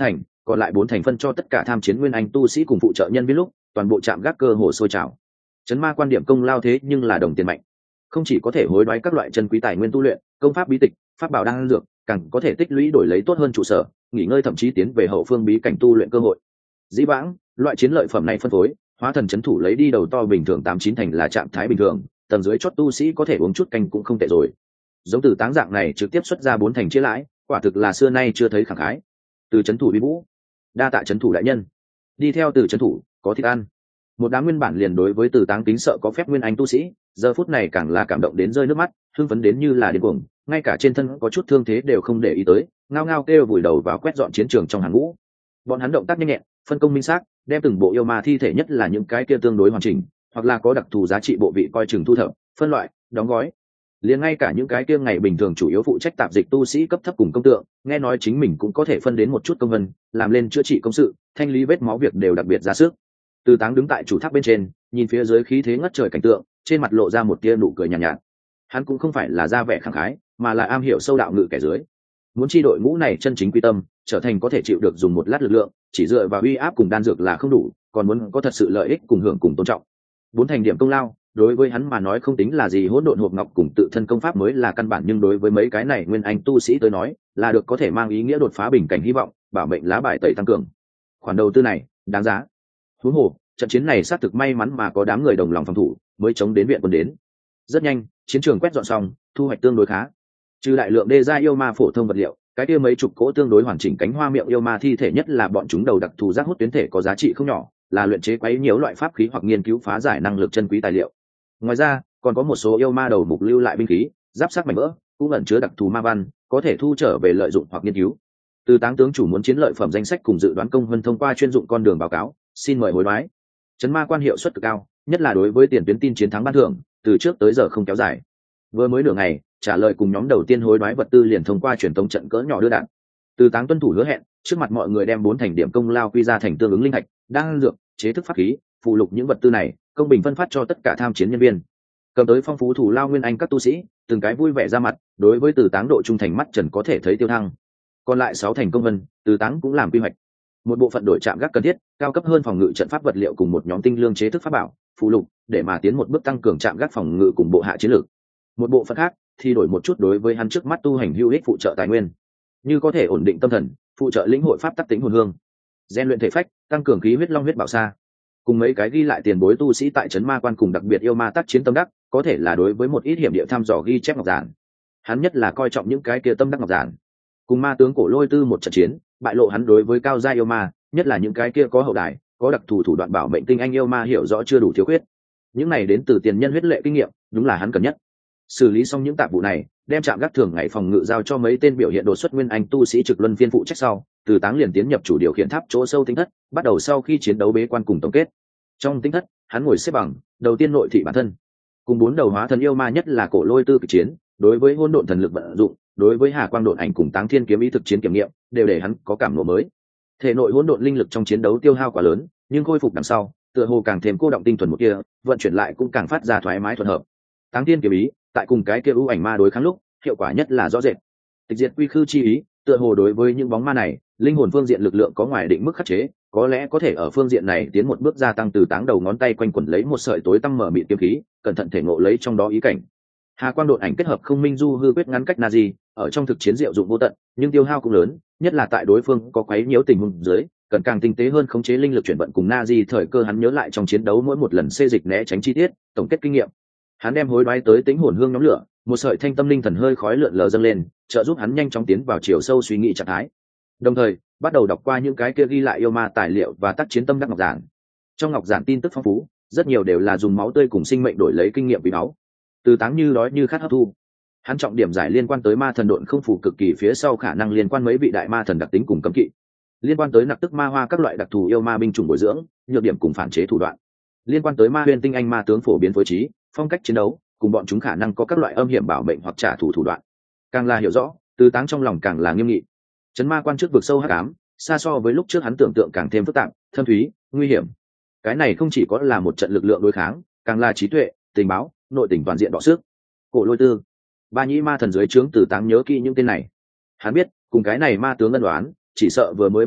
còn lại 4 thành phân cho tất cả tham chiến nguyên anh tu sĩ cùng phụ trợ nhân viên lúc toàn bộ trạm gác cơ hồ sôi trào. Chấn ma quan điểm công lao thế nhưng là đồng tiền mạnh, không chỉ có thể hối đoái các loại chân quý tài nguyên tu luyện, công pháp bí tịch, pháp bảo đan dược, càng có thể tích lũy đổi lấy tốt hơn trụ sở, nghỉ ngơi, thậm chí tiến về hậu phương bí cảnh tu luyện cơ hội. Dĩ vãng, loại chiến lợi phẩm này phân phối, hóa thần chấn thủ lấy đi đầu to bình thường 8-9 thành là trạng thái bình thường, tầng dưới chót tu sĩ có thể uống chút canh cũng không tệ rồi. Giống Từ Táng dạng này trực tiếp xuất ra 4 thành chia lãi, quả thực là xưa nay chưa thấy khẳng khái. Từ chấn thủ uy vũ, đa tạ chấn thủ đại nhân. Đi theo Từ chấn thủ, có thịt ăn. Một đám nguyên bản liền đối với Từ Táng kính sợ có phép nguyên anh tu sĩ, giờ phút này càng là cảm động đến rơi nước mắt, hưng phấn đến như là điên cuồng, ngay cả trên thân có chút thương thế đều không để ý tới, ngao ngao kêu vùi đầu vào quét dọn chiến trường trong hàng ngũ. Bọn hắn động tác nhanh nhẹn, phân công minh xác, đem từng bộ yêu ma thi thể, nhất là những cái kia tương đối hoàn chỉnh hoặc là có đặc thù giá trị bộ vị coi chừng thu thập, phân loại, đóng gói. Liền ngay cả những cái kia ngày bình thường chủ yếu phụ trách tạp dịch tu sĩ cấp thấp cùng công tượng, nghe nói chính mình cũng có thể phân đến một chút công vân, làm lên chữa trị công sự, thanh lý vết máu việc đều đặc biệt ra sức. Từ Táng đứng tại chủ tháp bên trên, nhìn phía dưới khí thế ngất trời cảnh tượng, trên mặt lộ ra một tia nụ cười nhàn nhạt. Hắn cũng không phải là ra vẻ khẳng khái, mà là am hiểu sâu đạo ngự kẻ dưới. Muốn chi đội ngũ này chân chính quy tâm, trở thành có thể chịu được dùng một lát lực lượng, chỉ dựa vào uy áp cùng đan dược là không đủ, còn muốn có thật sự lợi ích cùng hưởng cùng tôn trọng. 4 thành điểm công lao, đối với hắn mà nói không tính là gì, hỗn độn hộp ngọc cùng tự thân công pháp mới là căn bản, nhưng đối với mấy cái này nguyên anh tu sĩ tới nói, là được có thể mang ý nghĩa đột phá bình cảnh hy vọng, bảo mệnh lá bài tẩy tăng cường. Khoản đầu tư này, đáng giá. Huống hồ, trận chiến này xác thực may mắn mà có đám người đồng lòng phòng thủ, mới chống đến viện quân đến. Rất nhanh, chiến trường quét dọn xong, thu hoạch tương đối khá. Trừ đại lượng đê gia yêu ma phổ thông vật liệu, cái kia mấy chục cỗ tương đối hoàn chỉnh cánh hoa miệng yêu ma thi thể, nhất là bọn chúng đầu đặc thù giác hút tuyến thể có giá trị không nhỏ, là luyện chế quấy nhiều loại pháp khí hoặc nghiên cứu phá giải năng lực chân quý tài liệu. Ngoài ra, còn có một số yêu ma đầu mục lưu lại binh khí, giáp sắc mảnh vỡ, cũng ẩn chứa đặc thù ma văn, có thể thu trở về lợi dụng hoặc nghiên cứu. Từ Táng tướng chủ muốn chiến lợi phẩm danh sách cùng dự đoán công vân thông qua chuyên dụng con đường báo cáo, xin mời hối đoái. Chấn ma quan hiệu suất cực cao, nhất là đối với tiền tuyến tin chiến thắng ban thưởng, từ trước tới giờ không kéo dài. Vừa mới nửa ngày, trả lời cùng nhóm đầu tiên hối đoái vật tư liền thông qua truyền tống trận cỡ nhỏ đưa đạn. Từ Táng tuân thủ hứa hẹn, trước mặt mọi người đem 4 thành điểm công lao quy ra thành tương ứng linh thạch, đan dược, chế thức pháp khí, phụ lục, những vật tư này công bình phân phát cho tất cả tham chiến nhân viên. Cầm tới phong phú thủ lao nguyên anh các tu sĩ, từng cái vui vẻ ra mặt, đối với Từ Táng độ trung thành mắt trần có thể thấy tiêu thăng. Còn lại 6 thành công vân, Từ Táng cũng làm quy hoạch. Một bộ phận đổi trạm gác cần thiết, cao cấp hơn phòng ngự trận pháp vật liệu cùng một nhóm tinh lương chế thức pháp bảo, phụ lục, để mà tiến một bước tăng cường trạm gác phòng ngự cùng bộ hạ chiến lược. Một bộ phận khác thì đổi một chút đối với hắn trước mắt tu hành hữu ích phụ trợ tài nguyên, như có thể ổn định tâm thần, phụ trợ lĩnh hội pháp tắc tính hồn hương, rèn luyện thể phách, tăng cường khí huyết long huyết bảo sa, cùng mấy cái ghi lại tiền bối tu sĩ tại trấn ma quan cùng đặc biệt yêu ma tác chiến tâm đắc, có thể là đối với một ít hiểm địa thăm dò ghi chép ngọc giản. Hắn nhất là coi trọng những cái kia tâm đắc ngọc giản. Cùng ma tướng Cổ Lôi Tư một trận chiến, bại lộ hắn đối với cao gia yêu ma, nhất là những cái kia có hậu đài, có đặc thù thủ đoạn bảo mệnh tinh anh yêu ma hiểu rõ chưa đủ thiếu khuyết. Những này đến từ tiền nhân huyết lệ kinh nghiệm, đúng là hắn cần nhất. Xử lý xong những tạp vụ này, đem trạm gác thường ngày phòng ngự giao cho mấy tên biểu hiện đột xuất nguyên anh tu sĩ trực luân phiên phụ trách sau, Từ Táng liền tiến nhập chủ điều khiển tháp chỗ sâu tinh thất, bắt đầu sau khi chiến đấu bế quan cùng tổng kết. Trong tinh thất, hắn ngồi xếp bằng, đầu tiên nội thị bản thân, cùng 4 đầu hóa thần yêu ma, nhất là Cổ Lôi Tư kịch chiến, đối với hỗn độn thần lực vận dụng, đối với Hà Quang độn ảnh cùng Táng Thiên kiếm ý thực chiến kiểm nghiệm, đều để hắn có cảm ngộ mới. Thể nội hỗn độn linh lực trong chiến đấu tiêu hao quá lớn, nhưng khôi phục đằng sau, tựa hồ càng thêm cô động tinh thuần một kia, vận chuyển lại cũng càng phát ra thoải mái thuận hợp. Táng Thiên kiếm ý, tại cùng cái kia ưu ảnh ma đối kháng lúc, hiệu quả nhất là rõ rệt. Tịch diệt quy khư chi ý, tựa hồ đối với những bóng ma này, linh hồn phương diện lực lượng có ngoài định mức khắc chế, có lẽ có thể ở phương diện này tiến một bước gia tăng. Từ Táng đầu ngón tay quanh quẩn lấy một sợi tối tăm mở mịt kiếm khí, cẩn thận thể ngộ lấy trong đó ý cảnh. Hà Quang độn ảnh kết hợp không minh du hư quyết ngắn cách Nazi, ở trong thực chiến diệu dụng vô tận, nhưng tiêu hao cũng lớn, nhất là tại đối phương có quấy nhiễu tình huống dưới, cần càng tinh tế hơn khống chế linh lực chuyển vận cùng Nazi thời cơ. Hắn nhớ lại trong chiến đấu mỗi một lần xê dịch né tránh chi tiết, tổng kết kinh nghiệm. Hắn đem hối đoái tới tính hồn hương nhóm lửa, một sợi thanh tâm linh thần hơi khói lượn lờ dâng lên, trợ giúp hắn nhanh chóng tiến vào chiều sâu suy nghĩ trạng thái. Đồng thời, bắt đầu đọc qua những cái kia ghi lại yêu ma tài liệu và tác chiến tâm đắc ngọc giản. Trong ngọc giản tin tức phong phú, rất nhiều đều là dùng máu tươi cùng sinh mệnh đổi lấy kinh nghiệm quý báu. Từ Táng như đói như khát hấp thu. Hắn trọng điểm giải liên quan tới ma thần độn không phù cực kỳ phía sau khả năng liên quan mấy vị đại ma thần đặc tính cùng cấm kỵ, liên quan tới nặc tức ma hoa các loại đặc thù yêu ma binh chủng bồi dưỡng, nhược điểm cùng phản chế thủ đoạn, liên quan tới ma huyền tinh anh ma tướng phổ biến phối trí, phong cách chiến đấu, cùng bọn chúng khả năng có các loại âm hiểm bảo mệnh hoặc trả thù thủ đoạn. Càng là hiểu rõ, Từ Táng trong lòng càng là nghiêm nghị. Trấn ma quan trước vực sâu hắc ám, xa so với lúc trước hắn tưởng tượng càng thêm phức tạp, thâm thúy, nguy hiểm. Cái này không chỉ có là một trận lực lượng đối kháng, càng là trí tuệ, tình báo, nội tình toàn diện đọ sức. Cổ Lôi Tư, Ba Nhĩ ma thần dưới trướng. Từ Táng nhớ kỹ những tên này. Hắn biết, cùng cái này ma tướng ân đoán, chỉ sợ vừa mới bắt đầu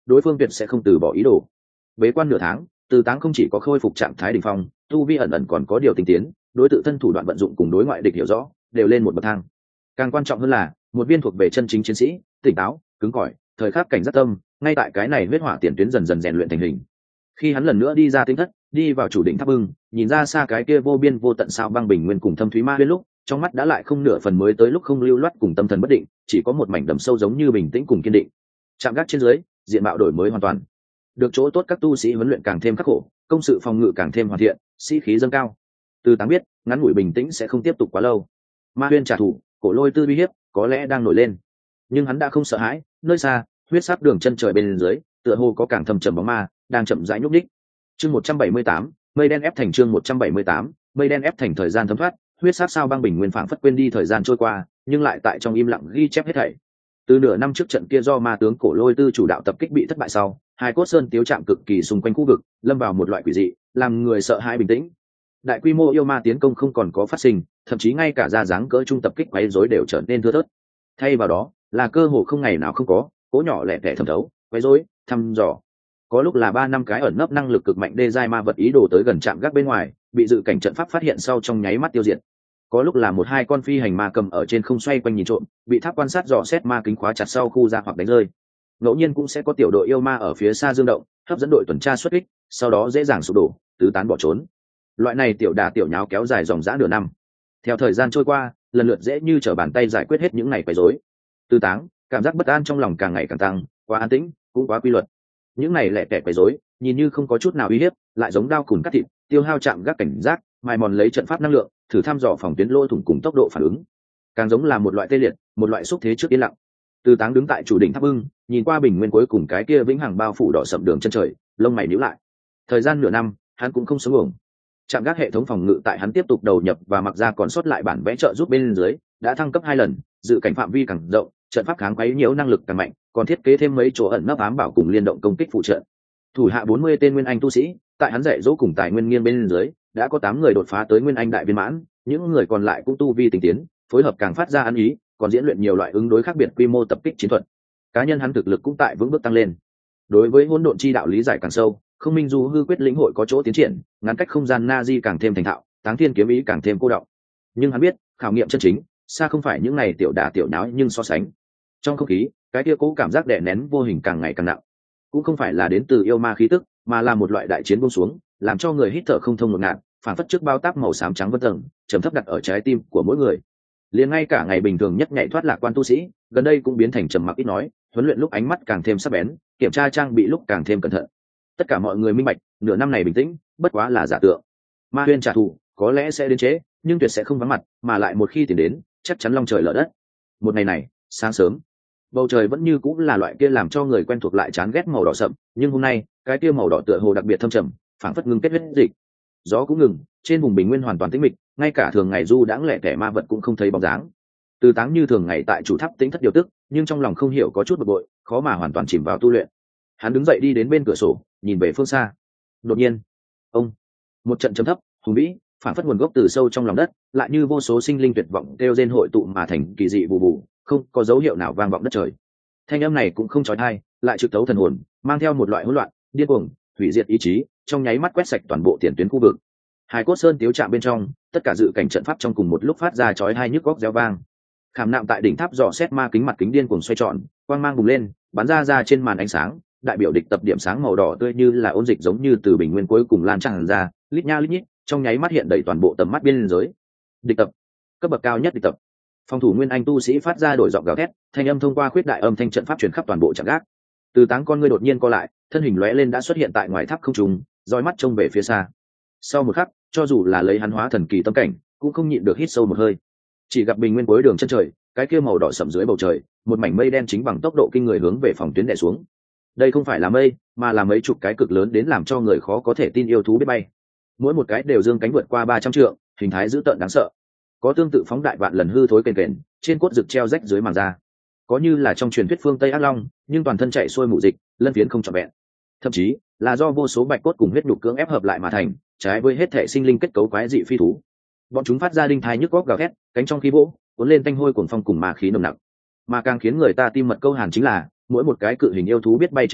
đối phương tuyệt sẽ không từ bỏ ý đồ. Bế quan nửa tháng, Từ Táng không chỉ có khôi phục trạng thái đỉnh phong, tu vi ẩn ẩn còn có điều tinh tiến, đối tự thân thủ đoạn vận dụng cùng đối ngoại địch hiểu rõ, đều lên một bậc thang. Càng quan trọng hơn là, một viên thuộc về chân chính chiến sĩ, tỉnh táo, cứng cỏi, thời khắc cảnh giác tâm, ngay tại cái này huyết hỏa tiền tuyến dần dần rèn luyện thành hình. Khi hắn lần nữa đi ra tinh thất, đi vào chủ đỉnh tháp bưng, nhìn ra xa cái kia vô biên vô tận sao băng bình nguyên cùng thâm thúy ma huyên lúc, trong mắt đã lại không nửa phần mới tới lúc không lưu loát cùng tâm thần bất định, chỉ có một mảnh đầm sâu giống như bình tĩnh cùng kiên định. Chạm gác trên dưới, diện mạo đổi mới hoàn toàn. Được chỗ tốt các tu sĩ huấn luyện càng thêm khắc khổ, công sự phòng ngự càng thêm hoàn thiện, sĩ khí dâng cao. Từ Táng biết, ngắn ngủi bình tĩnh sẽ không tiếp tục quá lâu. Ma huyên trả thù, cổ lôi tư uy hiếp, có lẽ đang nổi lên. Nhưng hắn đã không sợ hãi, nơi xa, huyết sắc đường chân trời bên dưới, tựa hồ có càng thâm trầm bóng ma đang chậm rãi nhúc nhích. Chương 178, mây đen ép thành chương 178, mây đen ép thành thời gian thấm thoát, huyết sắc sao băng bình nguyên phảng phất quên đi thời gian trôi qua, nhưng lại tại trong im lặng ghi chép hết thảy. Từ nửa năm trước trận kia do ma tướng cổ lôi tư chủ đạo tập kích bị thất bại sau, hai cốt sơn tiếu chạm cực kỳ xung quanh khu vực, lâm vào một loại quỷ dị, làm người sợ hãi bình tĩnh. Đại quy mô yêu ma tiến công không còn có phát sinh, thậm chí ngay cả ra dáng cỡ trung tập kích quấy rối đều trở nên thưa thớt. Thay vào đó, là cơ hồ không ngày nào không có, cố nhỏ lẻ tẻ thẩm thấu, quấy rối, thăm dò. Có lúc là 3 năm cái ẩn nấp năng lực cực mạnh đê giai ma vật ý đồ tới gần trạm gác bên ngoài, bị dự cảnh trận pháp phát hiện sau trong nháy mắt tiêu diệt. Có lúc là 1-2 con phi hành ma cầm ở trên không xoay quanh nhìn trộm, bị tháp quan sát dò xét ma kính khóa chặt sau khu ra hoặc đánh rơi. Ngẫu nhiên cũng sẽ có tiểu đội yêu ma ở phía xa dương động, hấp dẫn đội tuần tra xuất kích, sau đó dễ dàng sụp đổ, tứ tán bỏ trốn. Loại này tiểu đả tiểu nháo kéo dài dòng dã nửa năm. Theo thời gian trôi qua, lần lượt dễ như trở bàn tay giải quyết hết những ngày quấy rối. Từ Táng, cảm giác bất an trong lòng càng ngày càng tăng, quá an tĩnh, cũng quá quy luật. Những này lẻ tẻ quấy rối, nhìn như không có chút nào uy hiếp, lại giống đao cùn cắt thịt, tiêu hao chạm gác cảnh giác, mài mòn lấy trận pháp năng lượng, thử thăm dò phòng tuyến lỗ thủng cùng tốc độ phản ứng. Càng giống là một loại tê liệt, một loại xúc thế trước yên lặng. Từ Táng đứng tại chủ đỉnh tháp bưng, nhìn qua bình nguyên cuối cùng cái kia vĩnh hằng bao phủ đỏ sậm đường chân trời, lông mày nhíu lại. Thời gian nửa năm, hắn cũng không sống uổng. Trạm gác hệ thống phòng ngự tại hắn tiếp tục đầu nhập và mặc ra còn sót lại bản vẽ trợ giúp bên dưới, đã thăng cấp 2 lần, dự cảnh phạm vi càng rộng, trận pháp kháng quấy nhiễu năng lực càng mạnh, còn thiết kế thêm mấy chỗ ẩn nấp ám bảo cùng liên động công kích phụ trợ. Thủ hạ 40 tên nguyên anh tu sĩ, tại hắn dạy dỗ cùng tài nguyên nghiêng bên dưới, đã có 8 người đột phá tới nguyên anh đại viên mãn, những người còn lại cũng tu vi tinh tiến, phối hợp càng phát ra ăn ý, còn diễn luyện nhiều loại ứng đối khác biệt quy mô tập kích chiến thuật. Cá nhân hắn thực lực cũng tại vững bước tăng lên. Đối với hỗn độn chi đạo lý giải càng sâu, không minh du hư quyết lĩnh hội có chỗ tiến triển, ngắn cách không gian na di càng thêm thành thạo, táng thiên kiếm ý càng thêm cô đọng. Nhưng hắn biết, khảo nghiệm chân chính, xa không phải những này tiểu đả tiểu nháo nhưng so sánh. Trong không khí, cái kia cố cảm giác đè nén vô hình càng ngày càng nặng. Cũng không phải là đến từ yêu ma khí tức, mà là một loại đại chiến buông xuống, làm cho người hít thở không thông ngột ngạt, phản phất trước bao táp màu xám trắng vân tầng, trầm thấp đặt ở trái tim của mỗi người. Liền ngay cả ngày bình thường nhất nhảy thoát lạc quan tu sĩ, gần đây cũng biến thành trầm mặc ít nói, huấn luyện lúc ánh mắt càng thêm sắc bén, kiểm tra trang bị lúc càng thêm cẩn thận. Tất cả mọi người minh bạch, nửa năm này bình tĩnh, bất quá là giả tượng. Ma huyên trả thù, có lẽ sẽ đến chế, nhưng tuyệt sẽ không vắng mặt, mà lại một khi tìm đến, chắc chắn long trời lở đất. Một ngày này, sáng sớm, bầu trời vẫn như cũng là loại kia làm cho người quen thuộc lại chán ghét màu đỏ sậm, nhưng hôm nay, cái kia màu đỏ tựa hồ đặc biệt thâm trầm, phảng phất ngưng kết huyết dịch. Gió cũng ngừng, trên vùng bình nguyên hoàn toàn tĩnh mịch, ngay cả thường ngày du đãng lẻ tẻ ma vật cũng không thấy bóng dáng. Từ Táng như thường ngày tại chủ tháp tĩnh thất điều tức, nhưng trong lòng không hiểu có chút bực bội, khó mà hoàn toàn chìm vào tu luyện. Hắn đứng dậy đi đến bên cửa sổ, nhìn về phương xa. Đột nhiên, ông, một trận trầm thấp, hùng vĩ, phản phất nguồn gốc từ sâu trong lòng đất, lại như vô số sinh linh tuyệt vọng kêu rên hội tụ mà thành kỳ dị vụ vụ, không có dấu hiệu nào vang vọng đất trời. Thanh âm này cũng không chói tai, lại trực tấu thần hồn, mang theo một loại hỗn loạn, điên cuồng, hủy diệt ý chí, trong nháy mắt quét sạch toàn bộ tiền tuyến khu vực. Hải cốt sơn tiếu chạm bên trong, tất cả dự cảnh trận pháp trong cùng một lúc phát ra chói tai nhức góc réo vang. Khảm nạm tại đỉnh tháp dò xét ma kính mặt kính điên cuồng xoay tròn, quang mang bùng lên, bắn ra trên màn ánh sáng, đại biểu địch tập điểm sáng màu đỏ tươi như là ôn dịch giống như từ bình nguyên cuối cùng lan tràn ra, lít nha lít nhít, trong nháy mắt hiện đầy toàn bộ tầm mắt biên giới. Địch tập, cấp bậc cao nhất địch tập. Phòng thủ nguyên anh tu sĩ phát ra đổi giọng gào thét, thanh âm thông qua khuyết đại âm thanh trận pháp truyền khắp toàn bộ trận gác. Từ Táng con ngươi đột nhiên co lại, thân hình lóe lên đã xuất hiện tại ngoài tháp không trung, dõi mắt trông về phía xa. Sau một khắc, cho dù là lấy hắn hóa thần kỳ tâm cảnh, cũng không nhịn được hít sâu một hơi. Chỉ gặp bình nguyên cuối đường chân trời, cái kia màu đỏ sẫm dưới bầu trời, một mảnh mây đen chính bằng tốc độ kinh người hướng về phòng tuyến đè xuống. Đây không phải là mây, mà là mấy chục cái cực lớn đến làm cho người khó có thể tin yêu thú biết bay. Mỗi một cái đều dương cánh vượt qua 300 trượng, hình thái dữ tợn đáng sợ. Có tương tự phóng đại vạn lần hư thối kềnh kềnh, trên cốt rực treo rách dưới màng da. Có như là trong truyền thuyết phương Tây ác long, nhưng toàn thân chạy xuôi mù dịch, lân phiến không trọn vẹn. Thậm chí là do vô số bạch cốt cùng huyết nhục cưỡng ép hợp lại mà thành, trái với hết thể sinh linh kết cấu quái dị phi thú. Bọn chúng phát ra đinh thai nhức góc gào thét, cánh trong khí vỗ, cuốn lên tanh hôi cuồng phong cùng ma khí nồng nặc. Mà càng khiến người ta tim mật câu hàn chính là, mỗi một cái cự hình yêu thú biết bay trên lưng,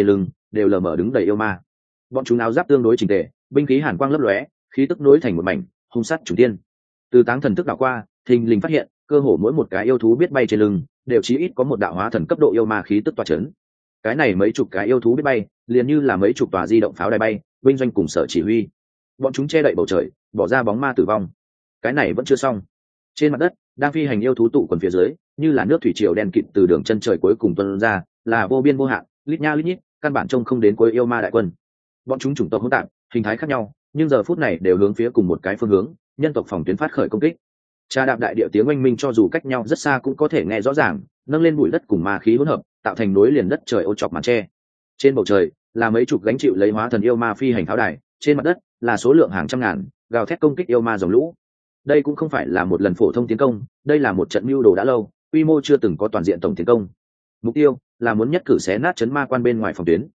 đều lờ mờ đứng đầy yêu ma. Bọn chúng áo giáp tương đối chỉnh tề, binh khí hàn quang lấp lóe, khí tức nối thành một mảnh, hung sát chủ tiên. Từ Táng thần thức đảo qua, thình lình phát hiện cơ hồ mỗi một cái yêu thú biết bay trên lưng đều chí ít có một đạo hóa thần cấp độ yêu ma khí tức tỏa chấn. Cái này mấy chục cái yêu thú biết bay liền như là mấy chục tòa di động pháo đài bay, binh doanh cùng sở chỉ huy. Bọn chúng che đậy bầu trời, bỏ ra bóng ma tử vong. Cái này vẫn chưa xong. Trên mặt đất đang phi hành yêu thú tụ quần phía dưới, như là nước thủy triều đen kịt từ đường chân trời cuối cùng tuôn ra, là vô biên vô hạn, lít nha lít nhít, căn bản trông không đến cuối yêu ma đại quân. Bọn chúng chủng tộc hỗn tạp, hình thái khác nhau, nhưng giờ phút này đều hướng phía cùng một cái phương hướng, nhân tộc phòng tuyến phát khởi công kích. Trà đạp đại địa tiếng oanh minh cho dù cách nhau rất xa cũng có thể nghe rõ ràng, nâng lên bụi đất cùng ma khí hỗn hợp, tạo thành nối liền đất trời ô chọc màn tre. Trên bầu trời là mấy chục gánh chịu lấy hóa thần yêu ma phi hành tháo đài, trên mặt đất là số lượng hàng trăm ngàn gào thét công kích yêu ma dòng lũ. Đây cũng không phải là một lần phổ thông tiến công, đây là một trận mưu đồ đã lâu, quy mô chưa từng có toàn diện tổng tiến công. Mục tiêu là muốn nhất cử xé nát chấn ma quan bên ngoài phòng tuyến.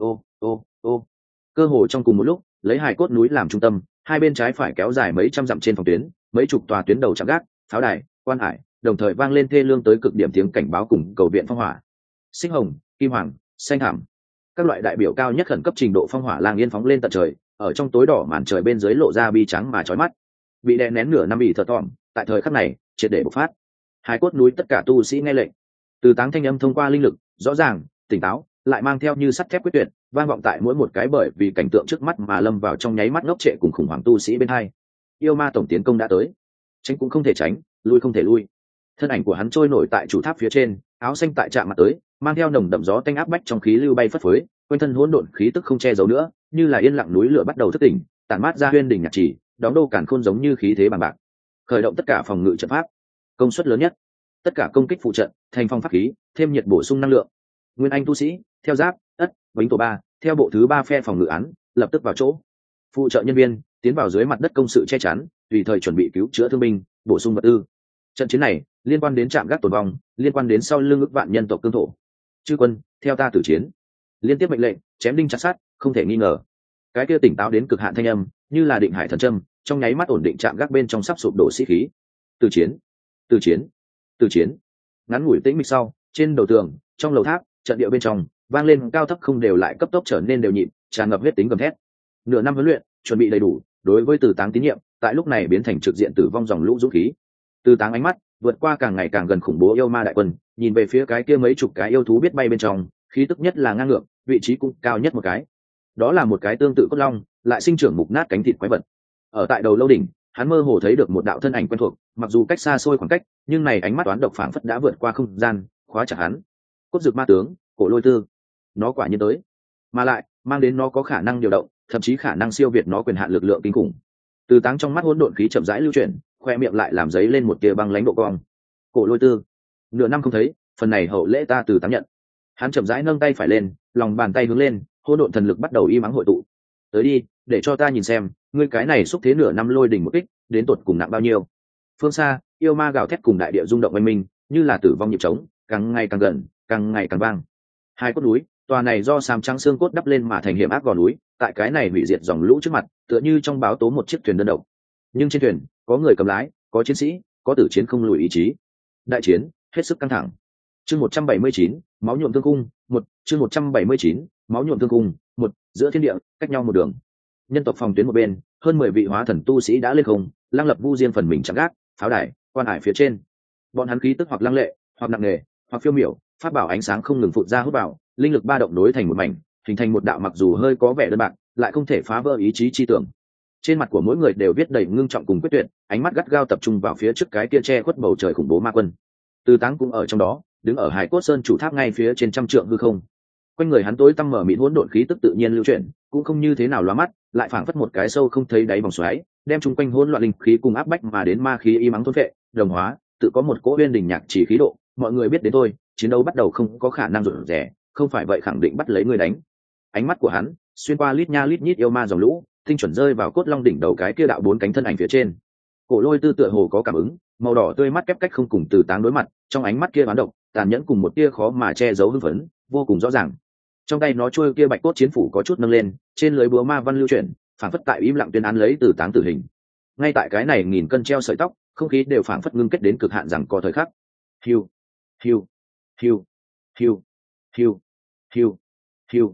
Ô, cơ hồ trong cùng một lúc, lấy hài cốt núi làm trung tâm, hai bên trái phải kéo dài mấy trăm dặm trên phòng tuyến, mấy chục tòa tuyến đầu chạm gác, pháo đài, quan hải, đồng thời vang lên thê lương tới cực điểm tiếng cảnh báo cùng cầu viện phong hỏa. Xích hồng, kim hoàng, xanh thảm, các loại đại biểu cao nhất khẩn cấp trình độ phong hỏa lang yên phóng lên tận trời, ở trong tối đỏ màn trời bên dưới lộ ra bi trắng mà chói mắt. Bị đè nén nửa năm bị thở thỏm, tại thời khắc này triệt để bộc phát. Hài cốt núi tất cả tu sĩ nghe lệnh. Từ Táng thanh âm thông qua linh lực, rõ ràng, tỉnh táo, lại mang theo như sắt thép quyết tuyệt, vang vọng tại mỗi một cái bởi vì cảnh tượng trước mắt mà lâm vào trong nháy mắt ngốc trệ cùng khủng hoảng tu sĩ bên hai. Yêu ma tổng tiến công đã tới, tránh cũng không thể tránh, lui không thể lui. Thân ảnh của hắn trôi nổi tại chủ tháp phía trên, áo xanh tại chạm mặt tới, mang theo nồng đậm gió tanh áp bách trong khí lưu bay phất phới, quanh thân hỗn độn khí tức không che giấu nữa, như là yên lặng núi lửa bắt đầu thức tỉnh, tản mát ra huyên đỉnh nhạc chỉ, đóng đô càn khôn giống như khí thế bằng bạc. Khởi động tất cả phòng ngự trận pháp, công suất lớn nhất, tất cả công kích phụ trận, thành phong pháp khí, thêm nhiệt bổ sung năng lượng. Nguyên anh tu sĩ, theo giáp, ất, bính tổ ba, theo bộ thứ ba phe phòng ngự án, lập tức vào chỗ. Phụ trợ nhân viên tiến vào dưới mặt đất công sự che chắn, tùy thời chuẩn bị cứu chữa thương binh, bổ sung vật tư. Trận chiến này liên quan đến trạm gác tồn vong, liên quan đến sau lưng ức vạn nhân tộc cương thổ. Chư quân, theo ta tử chiến. Liên tiếp mệnh lệnh, chém đinh chặt sắt, không thể nghi ngờ. Cái kia tỉnh táo đến cực hạn thanh âm, như là định hải thần châm, trong nháy mắt ổn định trạm gác bên trong sắp sụp đổ sĩ khí. Từ chiến, từ chiến, từ chiến. Ngắn ngủi tĩnh mịch sau, trên đầu tường, trong lầu tháp, trận địa bên trong vang lên cao thấp không đều lại cấp tốc trở nên đều nhịp, tràn ngập huyết tính gầm thét. Nửa năm huấn luyện, chuẩn bị đầy đủ, đối với Từ Táng tín nhiệm, tại lúc này biến thành trực diện tử vong dòng lũ dũng khí. Từ Táng ánh mắt vượt qua càng ngày càng gần khủng bố yêu ma đại quân, nhìn về phía cái kia mấy chục cái yêu thú biết bay bên trong, khí tức nhất là ngang ngược, vị trí cũng cao nhất một cái. Đó là một cái tương tự cốt long, lại sinh trưởng mục nát cánh thịt quái vật. Ở tại đầu lâu đỉnh, hắn mơ hồ thấy được một đạo thân ảnh quen thuộc, mặc dù cách xa xôi khoảng cách, nhưng này ánh mắt toán độc phảng phất đã vượt qua không gian, khóa chặt hắn. Cốt dược ma tướng, Cổ Lôi Tư. Nó quả nhiên tới, mà lại mang đến nó có khả năng điều động, thậm chí khả năng siêu việt nó quyền hạn lực lượng kinh khủng. Từ Táng trong mắt hỗn độn khí chậm rãi lưu chuyển, khoe miệng lại làm giấy lên một tia băng lãnh độ cong. Cổ Lôi Tư, nửa năm không thấy, phần này hậu lễ ta Từ Táng nhận. Hắn chậm rãi nâng tay phải lên, lòng bàn tay hướng lên, hỗn độn thần lực bắt đầu im ắng hội tụ. Tới đi, để cho ta nhìn xem, ngươi cái này xúc thế nửa năm lôi đỉnh một kích, đến tột cùng nặng bao nhiêu. Phương xa, yêu ma gào thét cùng đại địa rung động oanh minh, như là tử vong nhịp trống, càng ngày càng gần, càng ngày càng vang. Hai cốt núi, tòa này do sám trắng xương cốt đắp lên mà thành hiểm ác gò núi, tại cái này hủy diệt dòng lũ trước mặt, tựa như trong báo tố một chiếc thuyền đơn độc. Nhưng trên thuyền, có người cầm lái, có chiến sĩ, có tử chiến không lùi ý chí. Đại chiến hết sức căng thẳng. Chương 179, máu nhuộm thương cung, chương 179, máu nhuộm thương cung, giữa thiên địa, cách nhau một đường. Nhân tộc phòng tuyến một bên, hơn 10 vị hóa thần tu sĩ đã lên không, lăng lập vu riêng phần mình chạm gác, pháo đài, quan hải phía trên. Bọn hắn khí tức hoặc lăng lệ, hoặc nặng nề, hoặc phiêu miểu, pháp bảo ánh sáng không ngừng phụt ra hút vào, linh lực ba động nối thành một mảnh, hình thành một đạo mặc dù hơi có vẻ đơn bạc, lại không thể phá vỡ ý chí chi tưởng. Trên mặt của mỗi người đều viết đầy ngưng trọng cùng quyết tuyệt, ánh mắt gắt gao tập trung vào phía trước cái kia che khuất bầu trời khủng bố ma quân. Từ Táng cũng ở trong đó, đứng ở Hải Cốt Sơn chủ tháp ngay phía trên trăm trượng hư không. Quanh người hắn tối tăm mở mịt hỗn độn khí tức tự nhiên lưu chuyển, cũng không như thế nào lóa mắt, lại phảng phất một cái sâu không thấy đáy vòng xoáy, đem chung quanh hỗn loạn linh khí cùng áp bách mà đến ma khí y mắng thôn phệ, đồng hóa, tự có một cỗ uyên đỉnh nhạc chỉ khí độ, mọi người biết đến thôi, chiến đấu bắt đầu không có khả năng rụt rè, không phải vậy khẳng định bắt lấy người đánh. Ánh mắt của hắn xuyên qua lít nha lít nhít yêu ma dòng lũ, tinh chuẩn rơi vào cốt long đỉnh đầu cái kia đạo bốn cánh thân ảnh phía trên. Cổ Lôi Tư tựa hồ có cảm ứng, màu đỏ tươi mắt kép cách không cùng Từ Táng đối mặt, trong ánh mắt kia bán độc, tàn nhẫn cùng một tia khó mà che giấu hưng phấn, vô cùng rõ ràng. Trong tay nó trôi kia bạch cốt chiến phủ có chút nâng lên, trên lưới búa ma văn lưu chuyển, phảng phất tại im lặng tuyên án lấy Từ Táng tử hình. Ngay tại cái này nghìn cân treo sợi tóc, không khí đều phảng phất ngưng kết đến cực hạn rằng có thời khắc. Hiu, hiu, hiu, hiu, hiu, hiu.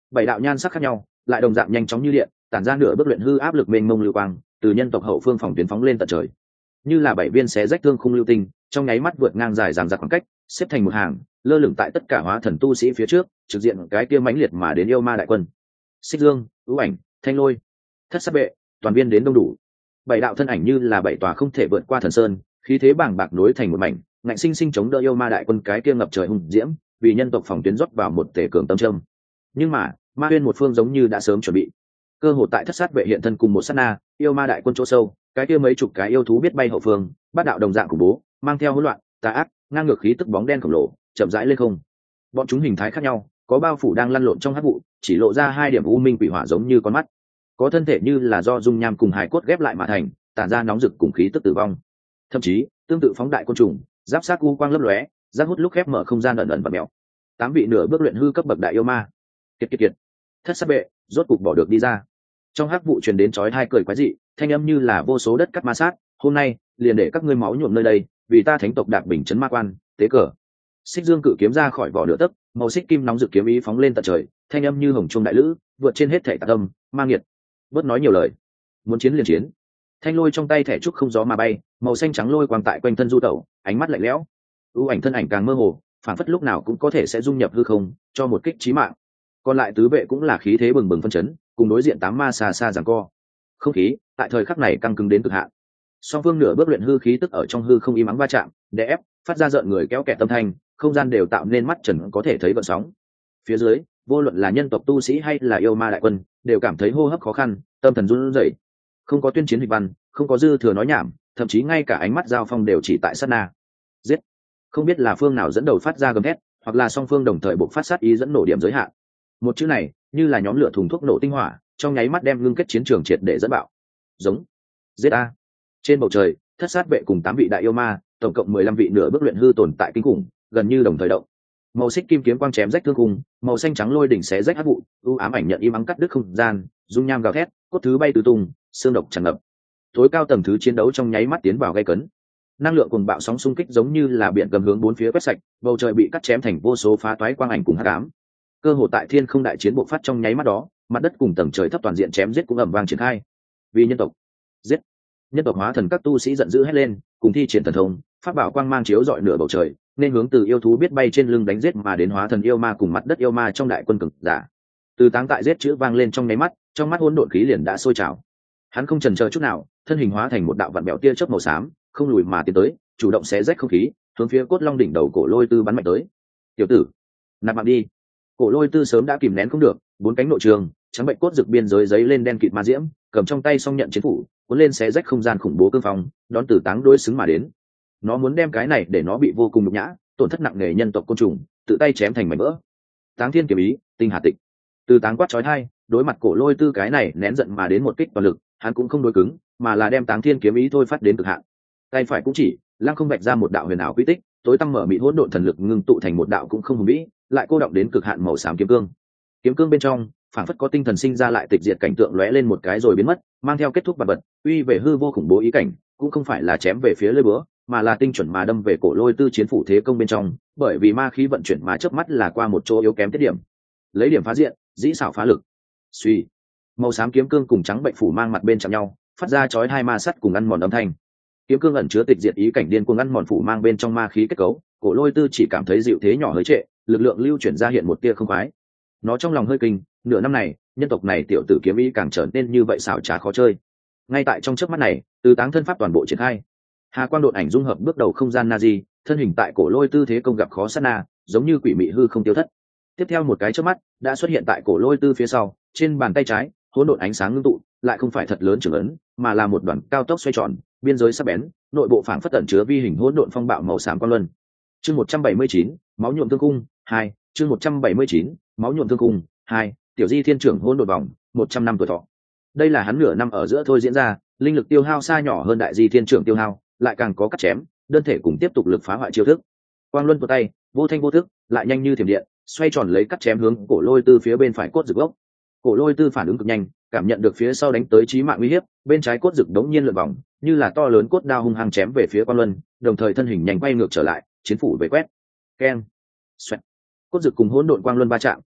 Bảy đạo nhan sắc khác nhau lại đồng dạng nhanh chóng như điện, tản ra nửa bước luyện hư áp lực mênh mông lưu quang, từ nhân tộc hậu phương phòng tuyến phóng lên tận trời, như là bảy viên xé rách thương khung lưu tinh, trong nháy mắt vượt ngang dài dằng dặc khoảng cách, xếp thành một hàng, lơ lửng tại tất cả hóa thần tu sĩ phía trước, trực diện cái kia mãnh liệt mà đến yêu ma đại quân. Xích Dương, Ưu Ảnh, Thanh Lôi, Thất Sát Vệ, toàn viên đến đông đủ. Bảy đạo thân ảnh như là bảy tòa không thể vượt qua thần sơn, khí thế bàng bạc nối thành một mảnh, ngạnh sinh sinh chống đỡ yêu ma đại quân cái kia ngập trời hùng diễm, vì nhân tộc phòng tuyến rót vào một tể cường tâm trâm. Nhưng mà ma huyên một phương giống như đã sớm chuẩn bị, cơ hội tại Thất Sát Vệ hiện thân cùng một sát na, yêu ma đại quân chỗ sâu, cái kia mấy chục cái yêu thú biết bay hậu phương, bát đạo đồng dạng khủng bố, mang theo hỗn loạn tà ác, ngang ngược khí tức bóng đen khổng lồ chậm rãi lên không. Bọn chúng hình thái khác nhau, có bao phủ đang lăn lộn trong hắc vụ, chỉ lộ ra hai điểm u minh quỷ hỏa giống như con mắt, có thân thể như là do dung nham cùng hài cốt ghép lại mà thành, tản ra nóng rực cùng khí tức tử vong. Thậm chí tương tự phóng đại côn trùng, giáp sát u quang lấp lóe, rác hút lúc khép mở không gian ẩn ẩn và mèo. Tám vị nửa bước luyện hư cấp bậc đại yêu ma, kiệt. Thất Sát Vệ rốt cục bỏ được đi ra. Trong hắc vụ truyền đến chói tai cười quái dị, thanh âm như là vô số đất cắt ma sát. Hôm nay liền để các ngươi máu nhuộm nơi đây, vì ta thánh tộc đạp bình chấn ma quan, tế cờ. Xích Dương cự kiếm ra khỏi vỏ nửa tấc, màu xích kim nóng rực kiếm ý phóng lên tận trời, thanh âm như hồng trung đại lữ, vượt trên hết thảy tà âm, ma nghiệt. Bớt nói nhiều lời, muốn chiến liền chiến. Thanh Lôi trong tay thẻ trúc không gió mà bay, màu xanh trắng lôi quang tại quanh thân du tẩu, ánh mắt lạnh lẽo. Ưu Ảnh thân ảnh càng mơ hồ, phản phất lúc nào cũng có thể sẽ dung nhập hư không, cho một kích chí mạng. Còn lại tứ vệ cũng là khí thế bừng bừng phân chấn, cùng đối diện tám ma xa xa giằng co. Không khí tại thời khắc này căng cứng đến cực hạn. Song phương nửa bước luyện hư khí tức ở trong hư không im ắng va chạm, đè ép, phát ra rợn người kéo kẹt tâm thanh, không gian đều tạo nên mắt trần có thể thấy gợn sóng. Phía dưới, vô luận là nhân tộc tu sĩ hay là yêu ma đại quân, đều cảm thấy hô hấp khó khăn, tâm thần run rẩy. Không có tuyên chiến hịch văn, không có dư thừa nói nhảm, thậm chí ngay cả ánh mắt giao phong đều chỉ tại sát na. Giết! Không biết là phương nào dẫn đầu phát ra gầm thét, hoặc là song phương đồng thời bộc phát sát ý dẫn nổ điểm giới hạn. Một chữ này, như là nhóm lửa thùng thuốc nổ tinh hỏa, trong nháy mắt đem ngưng kết chiến trường triệt để dẫn bạo. Giống! Giết a! Trên bầu trời, Thất Sát Vệ cùng 8 vị đại yêu ma, tổng cộng 15 vị nửa bước luyện hư tồn tại kinh khủng, gần như đồng thời động. Màu xích kim kiếm quang chém rách thương khung, màu xanh trắng lôi đỉnh xé rách hắc vụ, u ám ảnh nhận im ắng cắt đứt không gian, dung nham gào thét, cốt thứ bay tứ tung, xương độc tràn ngập. Tối cao tầng thứ chiến đấu trong nháy mắt tiến vào gay cấn. Năng lượng cuồng bạo sóng xung kích giống như là biển gầm hướng bốn phía quét sạch, bầu trời bị cắt chém thành vô số phá toái quang ảnh cùng hắc ám. Cơ hội tại thiên không đại chiến bộc phát trong nháy mắt đó, mặt đất cùng tầng trời thấp toàn diện chém giết cũng ầm vang triển khai. Vì nhân tộc, giết! Nhân tộc hóa thần các tu sĩ giận dữ hét lên, cùng thi triển thần thông, pháp bảo quang mang chiếu rọi nửa bầu trời, nên hướng từ yêu thú biết bay trên lưng đánh giết mà đến hóa thần yêu ma cùng mặt đất yêu ma trong đại quân cực giả. Từ táng tại giết chữ vang lên trong nháy mắt, trong mắt hỗn độn khí liền đã sôi trào. Hắn không chần chờ chút nào, thân hình hóa thành một đạo vạn bèo tia chớp màu xám, không lùi mà tiến tới, chủ động xé rách không khí, hướng phía Cốt Long đỉnh đầu Cổ Lôi Tư bắn mạnh tới. "Tiểu tử, nạp mạng đi!" Cổ Lôi Tư sớm đã kìm nén không được, bốn cánh nội trường, trắng bệnh cốt rực biên giới giấy lên đen kịt ma diễm, cầm trong tay song nhận chiến phủ, cuốn lên xé rách không gian khủng bố cương phong, đón Tử Táng đối xứng mà đến. Nó muốn đem cái này để nó bị vô cùng nhục nhã, tổn thất nặng nề nhân tộc côn trùng, tự tay chém thành mảnh vỡ. Táng Thiên kiếm ý, tinh hà tịch. Từ Táng quát chói tai, đối mặt Cổ Lôi Tư cái này nén giận mà đến một kích toàn lực, hắn cũng không đối cứng, mà là đem Táng Thiên kiếm ý thôi phát đến cực hạn. Tay phải cũng chỉ, lăng không vạch ra một đạo huyền ảo quy tích, tối tăm mở mịt hỗn độn thần lực ngưng tụ thành một đạo cũng không hùng vĩ, lại cô động đến cực hạn màu xám kiếm cương. Kiếm cương bên trong, phản phất có tinh thần sinh ra lại tịch diệt cảnh tượng lóe lên một cái rồi biến mất, mang theo kết thúc vật vật, uy về hư vô khủng bố ý cảnh, cũng không phải là chém về phía lưỡi búa, mà là tinh chuẩn mà đâm về Cổ Lôi Tư chiến phủ thế công bên trong, bởi vì ma khí vận chuyển mà chớp mắt là qua một chỗ yếu kém tiết điểm. Lấy điểm phá diện, dĩ xảo phá lực. Suy, màu xám kiếm cương cùng trắng bệnh phủ mang mặt bên chạm nhau, phát ra chói hai ma sắt cùng ăn mòn âm thanh. Kiếm cương ẩn chứa tịch diệt ý cảnh điên cuồng ăn mòn phủ mang bên trong ma khí kết cấu, Cổ Lôi Tư chỉ cảm thấy dịu thế nhỏ hơi trệ, lực lượng lưu chuyển ra hiện một tia không khoái. Nó trong lòng hơi kinh, nửa năm này, nhân tộc này tiểu tử kiếm ý càng trở nên như vậy xảo trá khó chơi. Ngay tại trong chớp mắt này, Từ Táng thân pháp toàn bộ triển khai. Hà quang độn ảnh dung hợp bước đầu không gian Nazi, thân hình tại Cổ Lôi Tư thế công gặp khó sát na, giống như quỷ mị hư không tiêu thất. Tiếp theo một cái chớp mắt, đã xuất hiện tại Cổ Lôi Tư phía sau, trên bàn tay trái, hỗn độn ánh sáng ngưng tụ, lại không phải thật lớn trưởng ấn, mà là một đoàn cao tốc xoay tròn, biên giới sắc bén, nội bộ phảng phất tẩn chứa vi hình hỗn độn phong bạo màu xám quang luân. Chương 179, máu nhuộm thương cung 2, chương 179, máu nhuộm thương cung 2, tiểu di thiên trưởng hỗn độn vòng, 100 năm tuổi thọ. Đây là hắn nửa năm ở giữa thôi diễn ra, linh lực tiêu hao xa nhỏ hơn đại di thiên trưởng tiêu hao, lại càng có cắt chém, đơn thể cùng tiếp tục lực phá hoại chiêu thức. Quang luân của tay, vô thanh vô thức, lại nhanh như thiểm điện, xoay tròn lấy cắt chém hướng Cổ Lôi Tư phía bên phải cốt rực gốc. Cổ Lôi Tư phản ứng cực nhanh, cảm nhận được phía sau đánh tới chí mạng uy hiếp, bên trái cốt rực đống nhiên lượn vòng, như là to lớn cốt đao hung hăng chém về phía Quang Luân, đồng thời thân hình nhanh quay ngược trở lại, chiến phủ về quét. Keng. Xoẹt. Cốt rực cùng hỗn độn quang luân va chạm,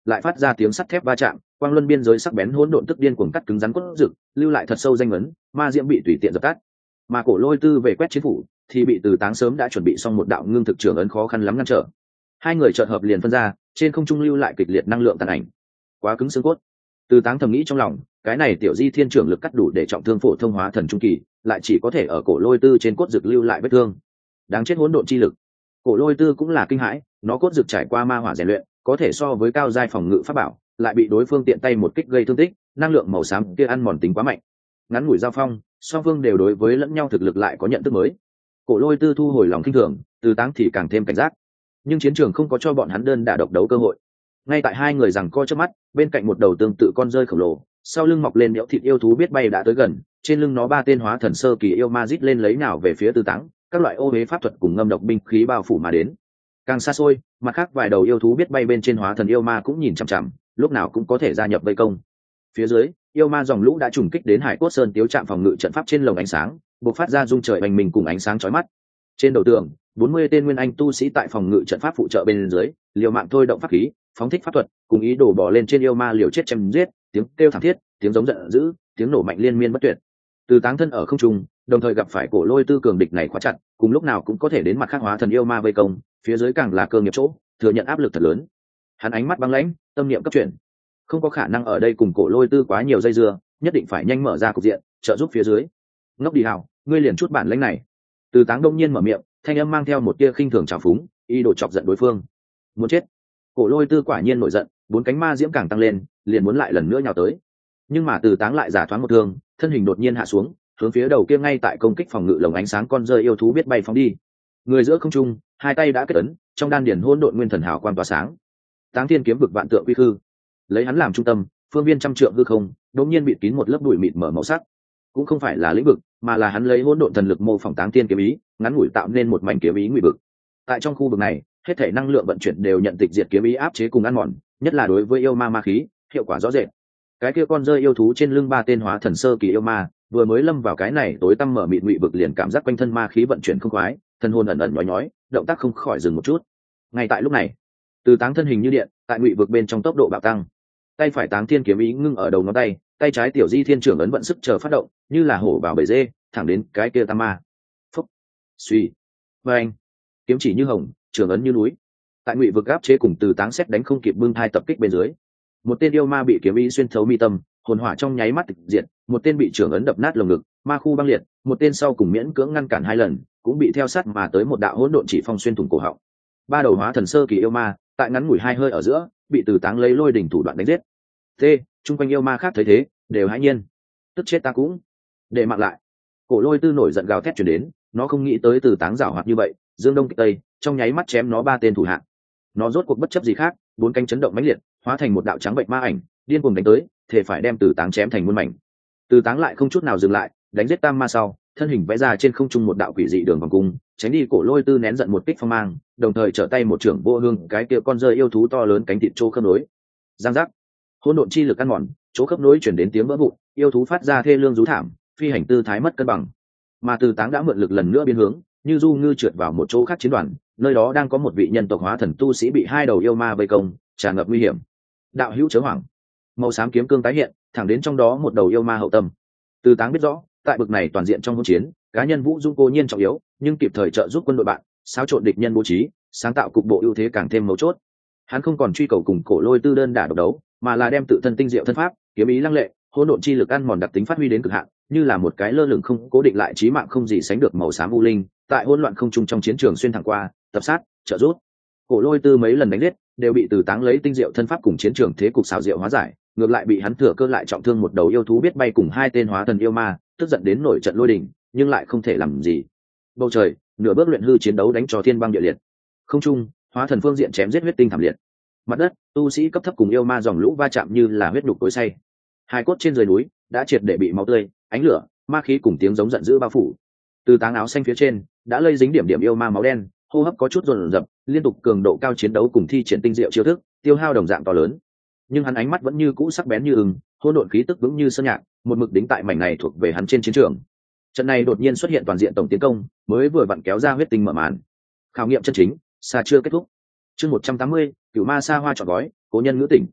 lại phát ra tiếng sắt thép va chạm, quang luân biên giới sắc bén hỗn độn tức điên cuồng cắt cứng rắn cốt rực, lưu lại thật sâu danh ấn, ma diễm bị tùy tiện dập tắt. Mà Cổ Lôi Tư về quét chiến phủ thì bị Từ Táng sớm đã chuẩn bị xong một đạo ngưng thực trường ấn khó khăn lắm ngăn trở. Hai người chợt hợp liền phân ra, trên không trung lưu lại kịch liệt năng lượng tàn ảnh. Quá cứng xương cốt. Từ Táng thầm nghĩ trong lòng, cái này tiểu di thiên trưởng lực cắt đủ để trọng thương phổ thông hóa thần trung kỳ, lại chỉ có thể ở Cổ Lôi Tư trên cốt dực lưu lại vết thương. Đáng chết hỗn độn chi lực. Cổ Lôi Tư cũng là kinh hãi, nó cốt dực trải qua ma hỏa rèn luyện, có thể so với cao giai phòng ngự pháp bảo, lại bị đối phương tiện tay một kích gây thương tích, năng lượng màu xám kia ăn mòn tính quá mạnh. Ngắn ngủi giao phong, song phương đều đối với lẫn nhau thực lực lại có nhận thức mới. Cổ Lôi Tư thu hồi lòng kinh thường, Từ Táng thì càng thêm cảnh giác. Nhưng chiến trường không có cho bọn hắn đơn đả độc đấu cơ hội. Ngay tại hai người giằng co trước mắt, bên cạnh một đầu tương tự con rơi khổng lồ, sau lưng mọc lên nhũ thịt yêu thú biết bay đã tới gần, trên lưng nó ba tên hóa thần sơ kỳ yêu ma rít lên lấy nào về phía Từ Táng, các loại ô hế pháp thuật cùng ngâm độc binh khí bao phủ mà đến. Càng xa xôi, mặt khác vài đầu yêu thú biết bay bên trên hóa thần yêu ma cũng nhìn chằm chằm, lúc nào cũng có thể gia nhập vây công. Phía dưới, yêu ma dòng lũ đã trùng kích đến Hải Cốt Sơn tiếu trạm phòng ngự trận pháp trên lồng ánh sáng, bộc phát ra dung trời bành mình cùng ánh sáng chói mắt. Trên đầu tường, 40 tên nguyên anh tu sĩ tại phòng ngự trận pháp phụ trợ bên dưới, liều mạng thôi động pháp khí, phóng thích pháp thuật, cùng ý đồ bỏ lên trên yêu ma liều chết chém giết, tiếng kêu thảm thiết, tiếng giống giận dữ, tiếng nổ mạnh liên miên bất tuyệt. Từ Táng thân ở không trung, đồng thời gặp phải Cổ Lôi Tư cường địch này khóa chặt, cùng lúc nào cũng có thể đến mặt khác hóa thần yêu ma vây công, phía dưới càng là cơ nghiệp chỗ, thừa nhận áp lực thật lớn. Hắn ánh mắt băng lãnh, tâm niệm cấp chuyển, không có khả năng ở đây cùng Cổ Lôi Tư quá nhiều dây dưa, nhất định phải nhanh mở ra cục diện, trợ giúp phía dưới. Ngốc đi hào, ngươi liền chút bản lĩnh này. Từ Táng đông nhiên mở miệng, thanh âm mang theo một tia khinh thường trào phúng, ý đồ chọc giận đối phương. Muốn chết. Cổ Lôi Tư quả nhiên nổi giận, bốn cánh ma diễm càng tăng lên, liền muốn lại lần nữa nhào tới. Nhưng mà Từ Táng lại giả thoáng một thương, thân hình đột nhiên hạ xuống, hướng phía đầu kia ngay tại công kích phòng ngự lồng ánh sáng con rơi yêu thú biết bay phóng đi. Người giữa không trung, hai tay đã kết ấn, trong đan điển hỗn độn nguyên thần hào quang tỏa sáng. Táng Thiên kiếm vực vạn tượng quy khư, lấy hắn làm trung tâm, phương viên trăm trượng hư không, đột nhiên bị kín một lớp bụi mịt mở màu sắc. Cũng không phải là lĩnh vực, mà là hắn lấy hỗn độn thần lực mô phỏng Táng Thiên kiếm ý, ngắn ngủi tạo nên một mảnh kiếm ý ngụy vực. Tại trong khu vực này, hết thể năng lượng vận chuyển đều nhận tịch diệt kiếm ý áp chế cùng ăn mòn, nhất là đối với yêu ma ma khí, hiệu quả rõ rệt. Cái kia con rơi yêu thú trên lưng ba tên hóa thần sơ kỳ yêu ma, vừa mới lâm vào cái này tối tăm mở mịt ngụy vực liền cảm giác quanh thân ma khí vận chuyển không khoái, thân hồn ẩn ẩn nhói nhói, động tác không khỏi dừng một chút. Ngay tại lúc này, Từ Táng thân hình như điện, tại ngụy vực bên trong tốc độ bạo tăng. Tay phải Táng Thiên kiếm ý ngưng ở đầu ngón tay, tay trái tiểu di thiên trưởng ấn vận sức chờ phát động, như là hổ vào bầy dê, thẳng đến cái kia tam ma. Phúc, suy, vang, kiếm chỉ như hồng, trường ấn như núi. Tại ngụy vực áp chế cùng Từ Táng xét đánh không kịp bưng thai tập kích bên dưới, một tên yêu ma bị kiếm ý xuyên thấu mi tâm, hồn hỏa trong nháy mắt tịch diệt, một tên bị trường ấn đập nát lồng ngực, ma khu băng liệt, một tên sau cùng miễn cưỡng ngăn cản hai lần, cũng bị theo sát mà tới một đạo hỗn độn chỉ phong xuyên thủng cổ họng. Ba đầu hóa thần sơ kỳ yêu ma, tại ngắn ngủi hai hơi ở giữa, bị Từ Táng lấy lôi đỉnh thủ đoạn đánh giết. Chung quanh yêu ma khác thấy thế, đều hãi nhiên. Tức chết ta cũng. Để mạng lại. Cổ Lôi Tư nổi giận gào thét truyền đến, nó không nghĩ tới Từ Táng giảo hoạt như vậy, dương đông kích tây, trong nháy mắt chém nó ba tên thủ hạ. Nó rốt cuộc bất chấp gì khác, bốn cánh chấn động mãnh liệt, hóa thành một đạo trắng bệnh ma ảnh, điên cuồng đánh tới, thể phải đem Từ Táng chém thành muôn mảnh. Từ Táng lại không chút nào dừng lại, đánh giết tam ma sau, thân hình vẽ ra trên không trung một đạo quỷ dị đường vòng cung, tránh đi Cổ Lôi Tư nén giận một kích phong mang, đồng thời trở tay một trưởng vô hương cái kia con rơi yêu thú to lớn cánh thịt trô khớp nối. Giang giác, hỗn độn chi lực ăn mòn, chỗ khớp nối chuyển đến tiếng vỡ vụn, yêu thú phát ra thê lương rú thảm, phi hành tư thái mất cân bằng. Mà Từ Táng đã mượn lực lần nữa biến hướng, như du ngư trượt vào một chỗ khác chiến đoàn, nơi đó đang có một vị nhân tộc hóa thần tu sĩ bị hai đầu yêu ma vây công, tràn ngập nguy hiểm. Đạo hữu chớ hoảng. Màu xám kiếm cương tái hiện, thẳng đến trong đó một đầu yêu ma hậu tâm. Từ Táng biết rõ, tại bực này toàn diện trong hỗn chiến, cá nhân Vũ Dung cô nhiên trọng yếu, nhưng kịp thời trợ giúp quân đội bạn, xáo trộn địch nhân bố trí, sáng tạo cục bộ ưu thế càng thêm mấu chốt. Hắn không còn truy cầu cùng Cổ Lôi Tư đơn đả độc đấu, mà là đem tự thân tinh diệu thân pháp, kiếm ý lăng lệ, hỗn độn chi lực ăn mòn đặc tính phát huy đến cực hạn, như là một cái lơ lửng không cố định lại chí mạng không gì sánh được màu xám u linh, tại hỗn loạn không trung trong chiến trường xuyên thẳng qua, tập sát, trợ giúp. Cổ Lôi Tư mấy lần đánh giết, đều bị Từ Táng lấy tinh diệu thân pháp cùng chiến trường thế cục xảo diệu hóa giải, ngược lại bị hắn thừa cơ lại trọng thương một đầu yêu thú biết bay cùng hai tên hóa thần yêu ma, tức giận đến nổi trận lôi đình, nhưng lại không thể làm gì. Bầu trời, nửa bước luyện hư chiến đấu đánh cho thiên băng địa liệt. Không trung, hóa thần phương diện chém giết huyết tinh thảm liệt. Mặt đất, tu sĩ cấp thấp cùng yêu ma dòng lũ va chạm như là huyết nhục tối say. Hai cốt trên rời núi đã triệt để bị máu tươi, ánh lửa, ma khí cùng tiếng giống giận dữ bao phủ. Từ Táng áo xanh phía trên đã lây dính điểm điểm yêu ma máu đen, hô hấp có chút dồn dập, liên tục cường độ cao chiến đấu cùng thi triển tinh diệu chiêu thức, tiêu hao đồng dạng to lớn. Nhưng hắn ánh mắt vẫn như cũ sắc bén như ưng, hỗn độn khí tức vững như sơn nhạc, một mực đính tại mảnh này thuộc về hắn trên chiến trường. Trận này đột nhiên xuất hiện toàn diện tổng tiến công, mới vừa vặn kéo ra huyết tinh mở màn. Khảo nghiệm chân chính, xa chưa kết thúc. Chương 180, Cửu Ma Sa Hoa trọn gói, cố nhân ngữ tỉnh,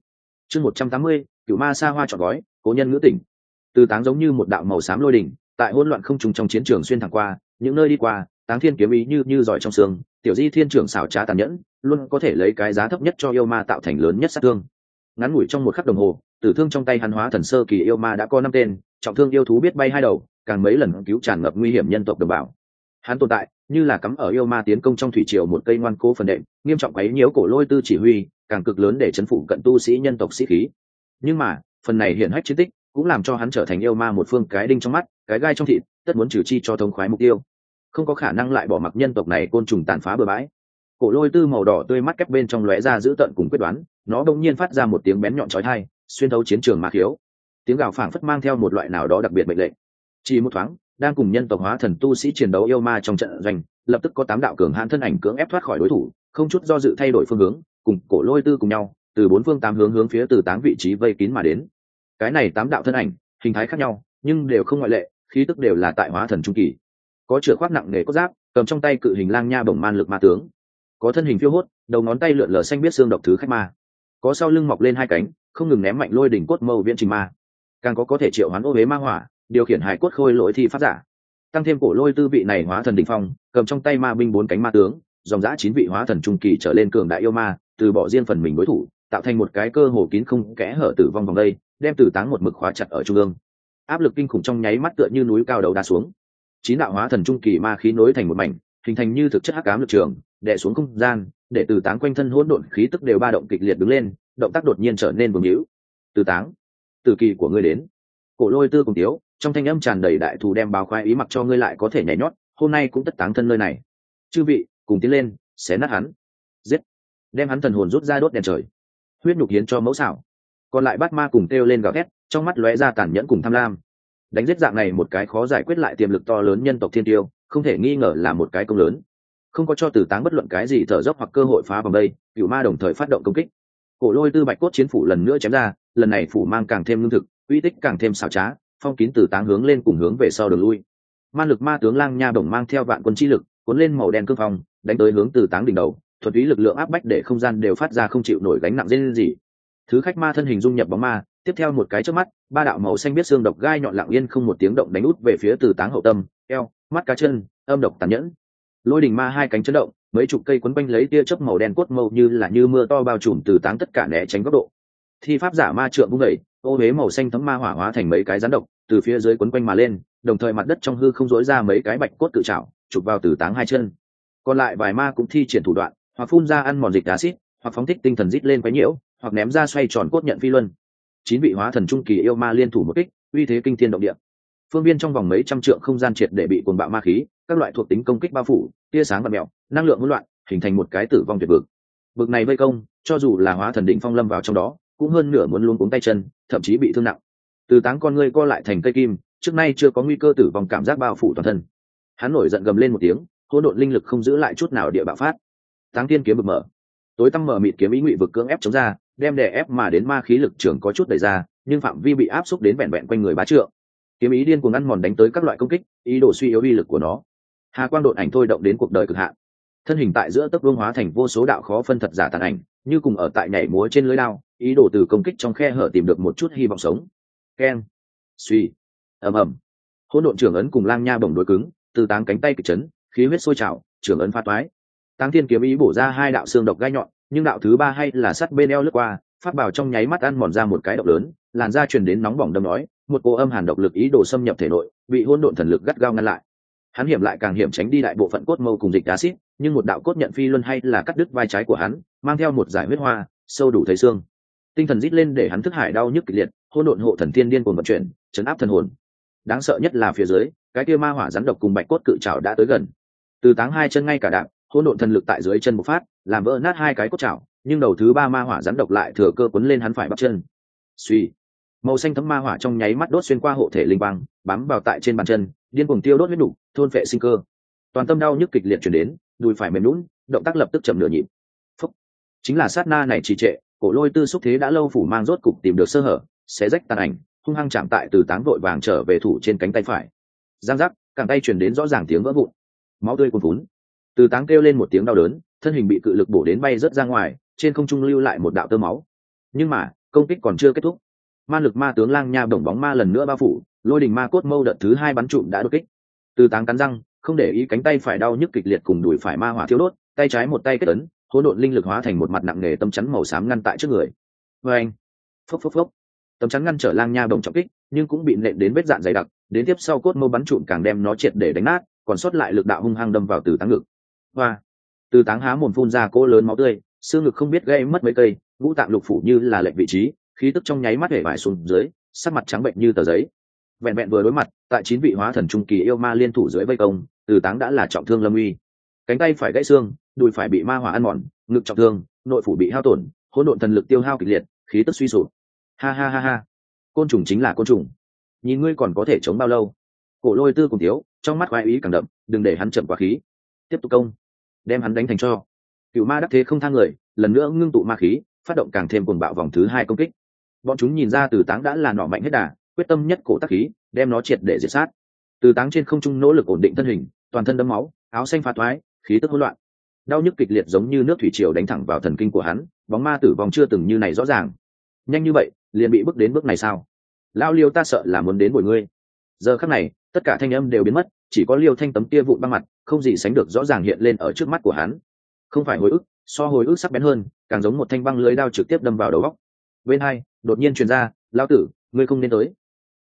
Chương 180, cửu ma sa hoa trọn gói, cố nhân ngữ tỉnh. Từ Táng giống như một đạo màu xám lôi đỉnh, tại hỗn loạn không trùng trong chiến trường xuyên thẳng qua, những nơi đi qua, Táng Thiên kiếm ý như giỏi trong xương, tiểu di thiên trưởng xảo trá tàn nhẫn, luôn có thể lấy cái giá thấp nhất cho yêu ma tạo thành lớn nhất sát thương. Ngắn ngủi trong một khắc đồng hồ, tử thương trong tay hắn hóa thần sơ kỳ yêu ma đã có 5 tên, trọng thương yêu thú biết bay 2 đầu, càng mấy lần cứu tràn ngập nguy hiểm nhân tộc đồng bào. Hắn tồn tại như là cắm ở yêu ma tiến công trong thủy triều một cây ngoan cố phần đệm, nghiêm trọng quấy nhiễu cổ lôi tư chỉ huy, càng cực lớn để chấn phủ cận tu sĩ nhân tộc sĩ khí. Nhưng mà phần này hiển hách chiến tích cũng làm cho hắn trở thành yêu ma một phương cái đinh trong mắt, cái gai trong thịt, tất muốn trừ chi cho thống khoái mục tiêu, không có khả năng lại bỏ mặc nhân tộc này côn trùng tàn phá bừa bãi. Cổ lôi tư màu đỏ tươi mắt kép bên trong lóe ra giữ tận cùng quyết đoán, nó đột nhiên phát ra một tiếng bén nhọn chói tai, xuyên thấu chiến trường ma khiếu. Tiếng gào phảng phất mang theo một loại nào đó đặc biệt mệnh lệnh. Chỉ một thoáng, đang cùng nhân tộc hóa thần tu sĩ chiến đấu yêu ma trong trận doanh, lập tức có 8 đạo cường hãn thân ảnh cưỡng ép thoát khỏi đối thủ, không chút do dự thay đổi phương hướng, cùng cổ lôi tư cùng nhau, từ 4 phương 8 hướng phía Từ Táng vị trí vây kín mà đến. Cái này 8 đạo thân ảnh, hình thái khác nhau, nhưng đều không ngoại lệ, khí tức đều là tại hóa thần trung kỳ. Có chửa khoác nặng nề cốt giáp, cầm trong tay cự hình lang nha bổng man lực ma tướng, có thân hình phiêu hốt, đầu ngón tay lượn lờ xanh biết xương độc thứ khách ma, có sau lưng mọc lên 2 cánh, không ngừng ném mạnh lôi đỉnh cốt mâu viễn trình ma, càng có thể triệu hoán ô huế ma hỏa, điều khiển hài cốt khôi lỗi thi pháp giả. Tăng thêm cổ lôi tư vị này hóa thần đỉnh phong, cầm trong tay ma binh 4 cánh ma tướng, dòng dã 9 vị hóa thần trung kỳ trở lên cường đại yêu ma, từ bỏ riêng phần mình đối thủ, tạo thành một cái cơ hồ kín không kẽ hở tử vong vòng đây, đem Từ Táng một mực khóa chặt ở trung ương. Áp lực kinh khủng trong nháy mắt tựa như núi cao đầu đá xuống. 9 đạo hóa thần trung kỳ ma khí nối thành một mảnh, hình thành như thực chất hắc ám lực trường, đè xuống không gian, để Từ Táng quanh thân hỗn độn khí tức đều ba động kịch liệt đứng lên, động tác đột nhiên trở nên vương hữu. Từ Táng, tử kỳ của ngươi đến. Cổ lôi tư cùng tiếu, trong thanh âm tràn đầy đại thù đem báo khoái ý mặc cho ngươi lại có thể nhảy nhót, hôm nay cũng tất táng thân nơi này. Chư vị, cùng tiến lên, xé nát hắn, giết, đem hắn thần hồn rút ra đốt đèn trời, huyết nhục hiến cho mẫu xảo. Còn lại bát ma cùng kêu lên gào thét, trong mắt lóe ra tàn nhẫn cùng tham lam. Đánh giết dạng này một cái khó giải quyết lại tiềm lực to lớn nhân tộc thiên tiêu, không thể nghi ngờ là một cái công lớn. Không có cho Từ Táng bất luận cái gì thở dốc hoặc cơ hội phá vòng đây, cửu ma đồng thời phát động công kích. Cổ lôi tư bạch cốt chiến phủ lần nữa chém ra, lần này phủ mang càng thêm lương thực, uy tích càng thêm xảo trá, phong kín Từ Táng hướng lên cùng hướng về sau đường lui. Man lực ma tướng lang nha đồng mang theo vạn quân chi lực, cuốn lên màu đen cương phong, đánh tới hướng Từ Táng đỉnh đầu, thuật ý lực lượng áp bách để không gian đều phát ra không chịu nổi gánh nặng dên gì. Thứ khách ma thân hình dung nhập bóng ma, tiếp theo một cái chớp mắt, 3 đạo màu xanh biết xương độc gai nhọn lặng yên không một tiếng động đánh út về phía Từ Táng hậu tâm, eo, mắt cá chân, âm độc tàn nhẫn. Lôi đỉnh ma 2 cánh chấn động, mấy chục cây quấn quanh lấy tia chớp màu đen cốt màu như mưa to bao trùm Từ Táng tất cả né tránh góc độ. Thi pháp giả ma trượng vung đẩy, ô huế màu xanh thấm ma hỏa hóa thành mấy cái rắn độc, từ phía dưới quấn quanh mà lên, đồng thời mặt đất trong hư không rỗi ra mấy cái bạch cốt cự trảo, chụp vào Từ Táng 2 chân. Còn lại vài ma cũng thi triển thủ đoạn, hoặc phun ra ăn mòn dịch acid, hoặc phóng thích tinh thần rít lên quấy nhiễu, hoặc ném ra xoay tròn cốt nhận phi luân. 9 vị hóa thần trung kỳ yêu ma liên thủ một kích, uy thế kinh thiên động địa. Phương viên trong vòng mấy trăm trượng không gian triệt để bị cuồng bạo ma khí, các loại thuộc tính công kích bao phủ, tia sáng và mèo, năng lượng hỗn loạn, hình thành một cái tử vong tuyệt vực. Vực này vây công, cho dù là hóa thần đỉnh phong lâm vào trong đó, cũng hơn nửa muốn luống cuống tay chân, thậm chí bị thương nặng. Từ Táng con ngươi co lại thành cây kim, trước nay chưa có nguy cơ tử vong cảm giác bao phủ toàn thân. Hắn nổi giận gầm lên một tiếng, hỗn độn linh lực không giữ lại chút nào địa bạo phát. Táng Thiên kiếm bực mở, tối tăm mở mịt kiếm ý ngụy vực cưỡng ép chống ra, đem đè ép mà đến ma khí lực trưởng có chút đẩy ra, nhưng phạm vi bị áp xúc đến vẹn vẹn quanh người bá trượng. Kiếm ý điên cuồng ăn mòn đánh tới các loại công kích, ý đồ suy yếu uy lực của nó. Hà quang độn ảnh thôi động đến cuộc đời cực hạn, thân hình tại giữa tấc vương hóa thành vô số đạo khó phân thật giả tàn ảnh, như cùng ở tại nhảy múa trên lưới lao, ý đồ từ công kích trong khe hở tìm được một chút hy vọng sống. Keng, suy, ầm ầm, hỗn độn trưởng ấn cùng lang nha bổng đối cứng, Từ Táng cánh tay kịch chấn, khí huyết sôi trào, trưởng ấn phá toái. Táng Thiên kiếm ý bổ ra 2 đạo xương độc gai nhọn, nhưng đạo thứ 3 hay là sắt bên eo lướt qua, pháp bảo trong nháy mắt ăn mòn ra một cái động lớn, làn da truyền đến nóng bỏng đâm nói, một cỗ âm hàn độc lực ý đồ xâm nhập thể nội, bị hỗn độn thần lực gắt gao ngăn lại. Hắn hiểm lại càng hiểm tránh đi đại bộ phận cốt mâu cùng dịch acid, nhưng một đạo cốt nhận phi luân hay là cắt đứt vai trái của hắn, mang theo một giải huyết hoa, sâu đủ thấy xương. Tinh thần rít lên để hắn thức hải đau nhức kịch liệt, hỗn độn hộ thần thiên điên cuồng vận chuyển, chấn áp thần hồn. Đáng sợ nhất là phía dưới, cái kia ma hỏa rắn độc cùng bạch cốt cự trảo đã tới gần. Từ Táng 2 chân ngay cả đạp, hỗn độn thần lực tại dưới chân bộc phát, làm vỡ nát 2 cái cốt trảo, nhưng đầu thứ 3 ma hỏa rắn độc lại thừa cơ cuốn lên hắn phải bắp chân. Suy, màu xanh thấm ma hỏa trong nháy mắt đốt xuyên qua hộ thể linh quang, bám vào tại trên bàn chân, điên cuồng tiêu đốt huyết đủ, thôn phệ sinh cơ. Toàn tâm đau nhức kịch liệt truyền đến, đùi phải mềm nhũn, động tác lập tức chậm nửa nhịp. Phúc. Chính là sát na này trì trệ, cổ lôi tư xúc thế đã lâu phủ mang rốt cục tìm được sơ hở, xé rách tàn ảnh, hung hăng chạm tại Từ Táng vội vàng trở về thủ trên cánh tay phải. Giang giác, cẳng tay truyền đến rõ ràng tiếng vỡ vụn, máu tươi cuồn phún. Từ Táng kêu lên một tiếng đau đớn, thân hình bị cự lực bổ đến bay rớt ra ngoài, trên không trung lưu lại một đạo tơ máu. Nhưng mà công kích còn chưa kết thúc, ma lực ma tướng lang nha bổng bóng ma lần nữa bao phủ, lôi đình ma cốt mâu đợt thứ hai bắn trụm đã đột kích. Từ Táng cắn răng, không để ý cánh tay phải đau nhức kịch liệt cùng đùi phải ma hỏa thiêu đốt, tay trái một tay kết ấn, hỗn độn linh lực hóa thành một mặt nặng nề tấm chắn màu xám ngăn tại trước người. Anh, phốc phốc phốc, tấm chắn ngăn trở lang nha bổng trọng kích, nhưng cũng bị nện đến vết dạn dày đặc, đến tiếp sau cốt mâu bắn trụm càng đem nó triệt để đánh nát, còn sót lại lực đạo hung hăng đâm vào Từ Táng ngực. Và Từ Táng há mồm phun ra cỗ lớn máu tươi, xương ngực không biết gây mất mấy cây, ngũ tạng lục phủ như là lệch vị trí, khí tức trong nháy mắt hể vải xuống dưới, sắc mặt trắng bệnh như tờ giấy. Vẹn vẹn vừa đối mặt, tại 9 vị hóa thần trung kỳ yêu ma liên thủ dưới vây công, Từ Táng đã là trọng thương lâm uy. Cánh tay phải gãy xương, đùi phải bị ma hỏa ăn mòn, ngực trọng thương, nội phủ bị hao tổn, hỗn độn thần lực tiêu hao kịch liệt, khí tức suy sụp. Ha ha ha ha, côn trùng chính là côn trùng, nhìn ngươi còn có thể chống bao lâu? Cổ Lôi Tư cùng thiếu, trong mắt khoái ý càng đậm, đừng để hắn chậm quá khí, tiếp tục công, đem hắn đánh thành cho. Cửu ma đắc thế không thang người, lần nữa ngưng tụ ma khí, phát động càng thêm cuồng bạo vòng thứ hai công kích. Bọn chúng nhìn ra Từ Táng đã là nọ mạnh hết đà, quyết tâm nhất cổ tác khí, đem nó triệt để diệt sát. Từ Táng trên không trung nỗ lực ổn định thân hình, toàn thân đẫm máu, áo xanh phá thoái, khí tức hỗn loạn, đau nhức kịch liệt giống như nước thủy triều đánh thẳng vào thần kinh của hắn. Bóng ma tử vong chưa từng như này rõ ràng, nhanh như vậy liền bị bước đến bước này sao? Lao Liêu ta sợ là muốn đến bồi ngươi. Giờ khắc này, tất cả thanh âm đều biến mất, chỉ có Liêu Thanh tấm kia vụn băng mặt, không gì sánh được rõ ràng hiện lên ở trước mắt của hắn. Không phải hồi ức, so hồi ức sắc bén hơn, càng giống một thanh băng lưới đao trực tiếp đâm vào đầu óc. Bên hai, đột nhiên truyền ra, "Lão tử, ngươi không nên tới."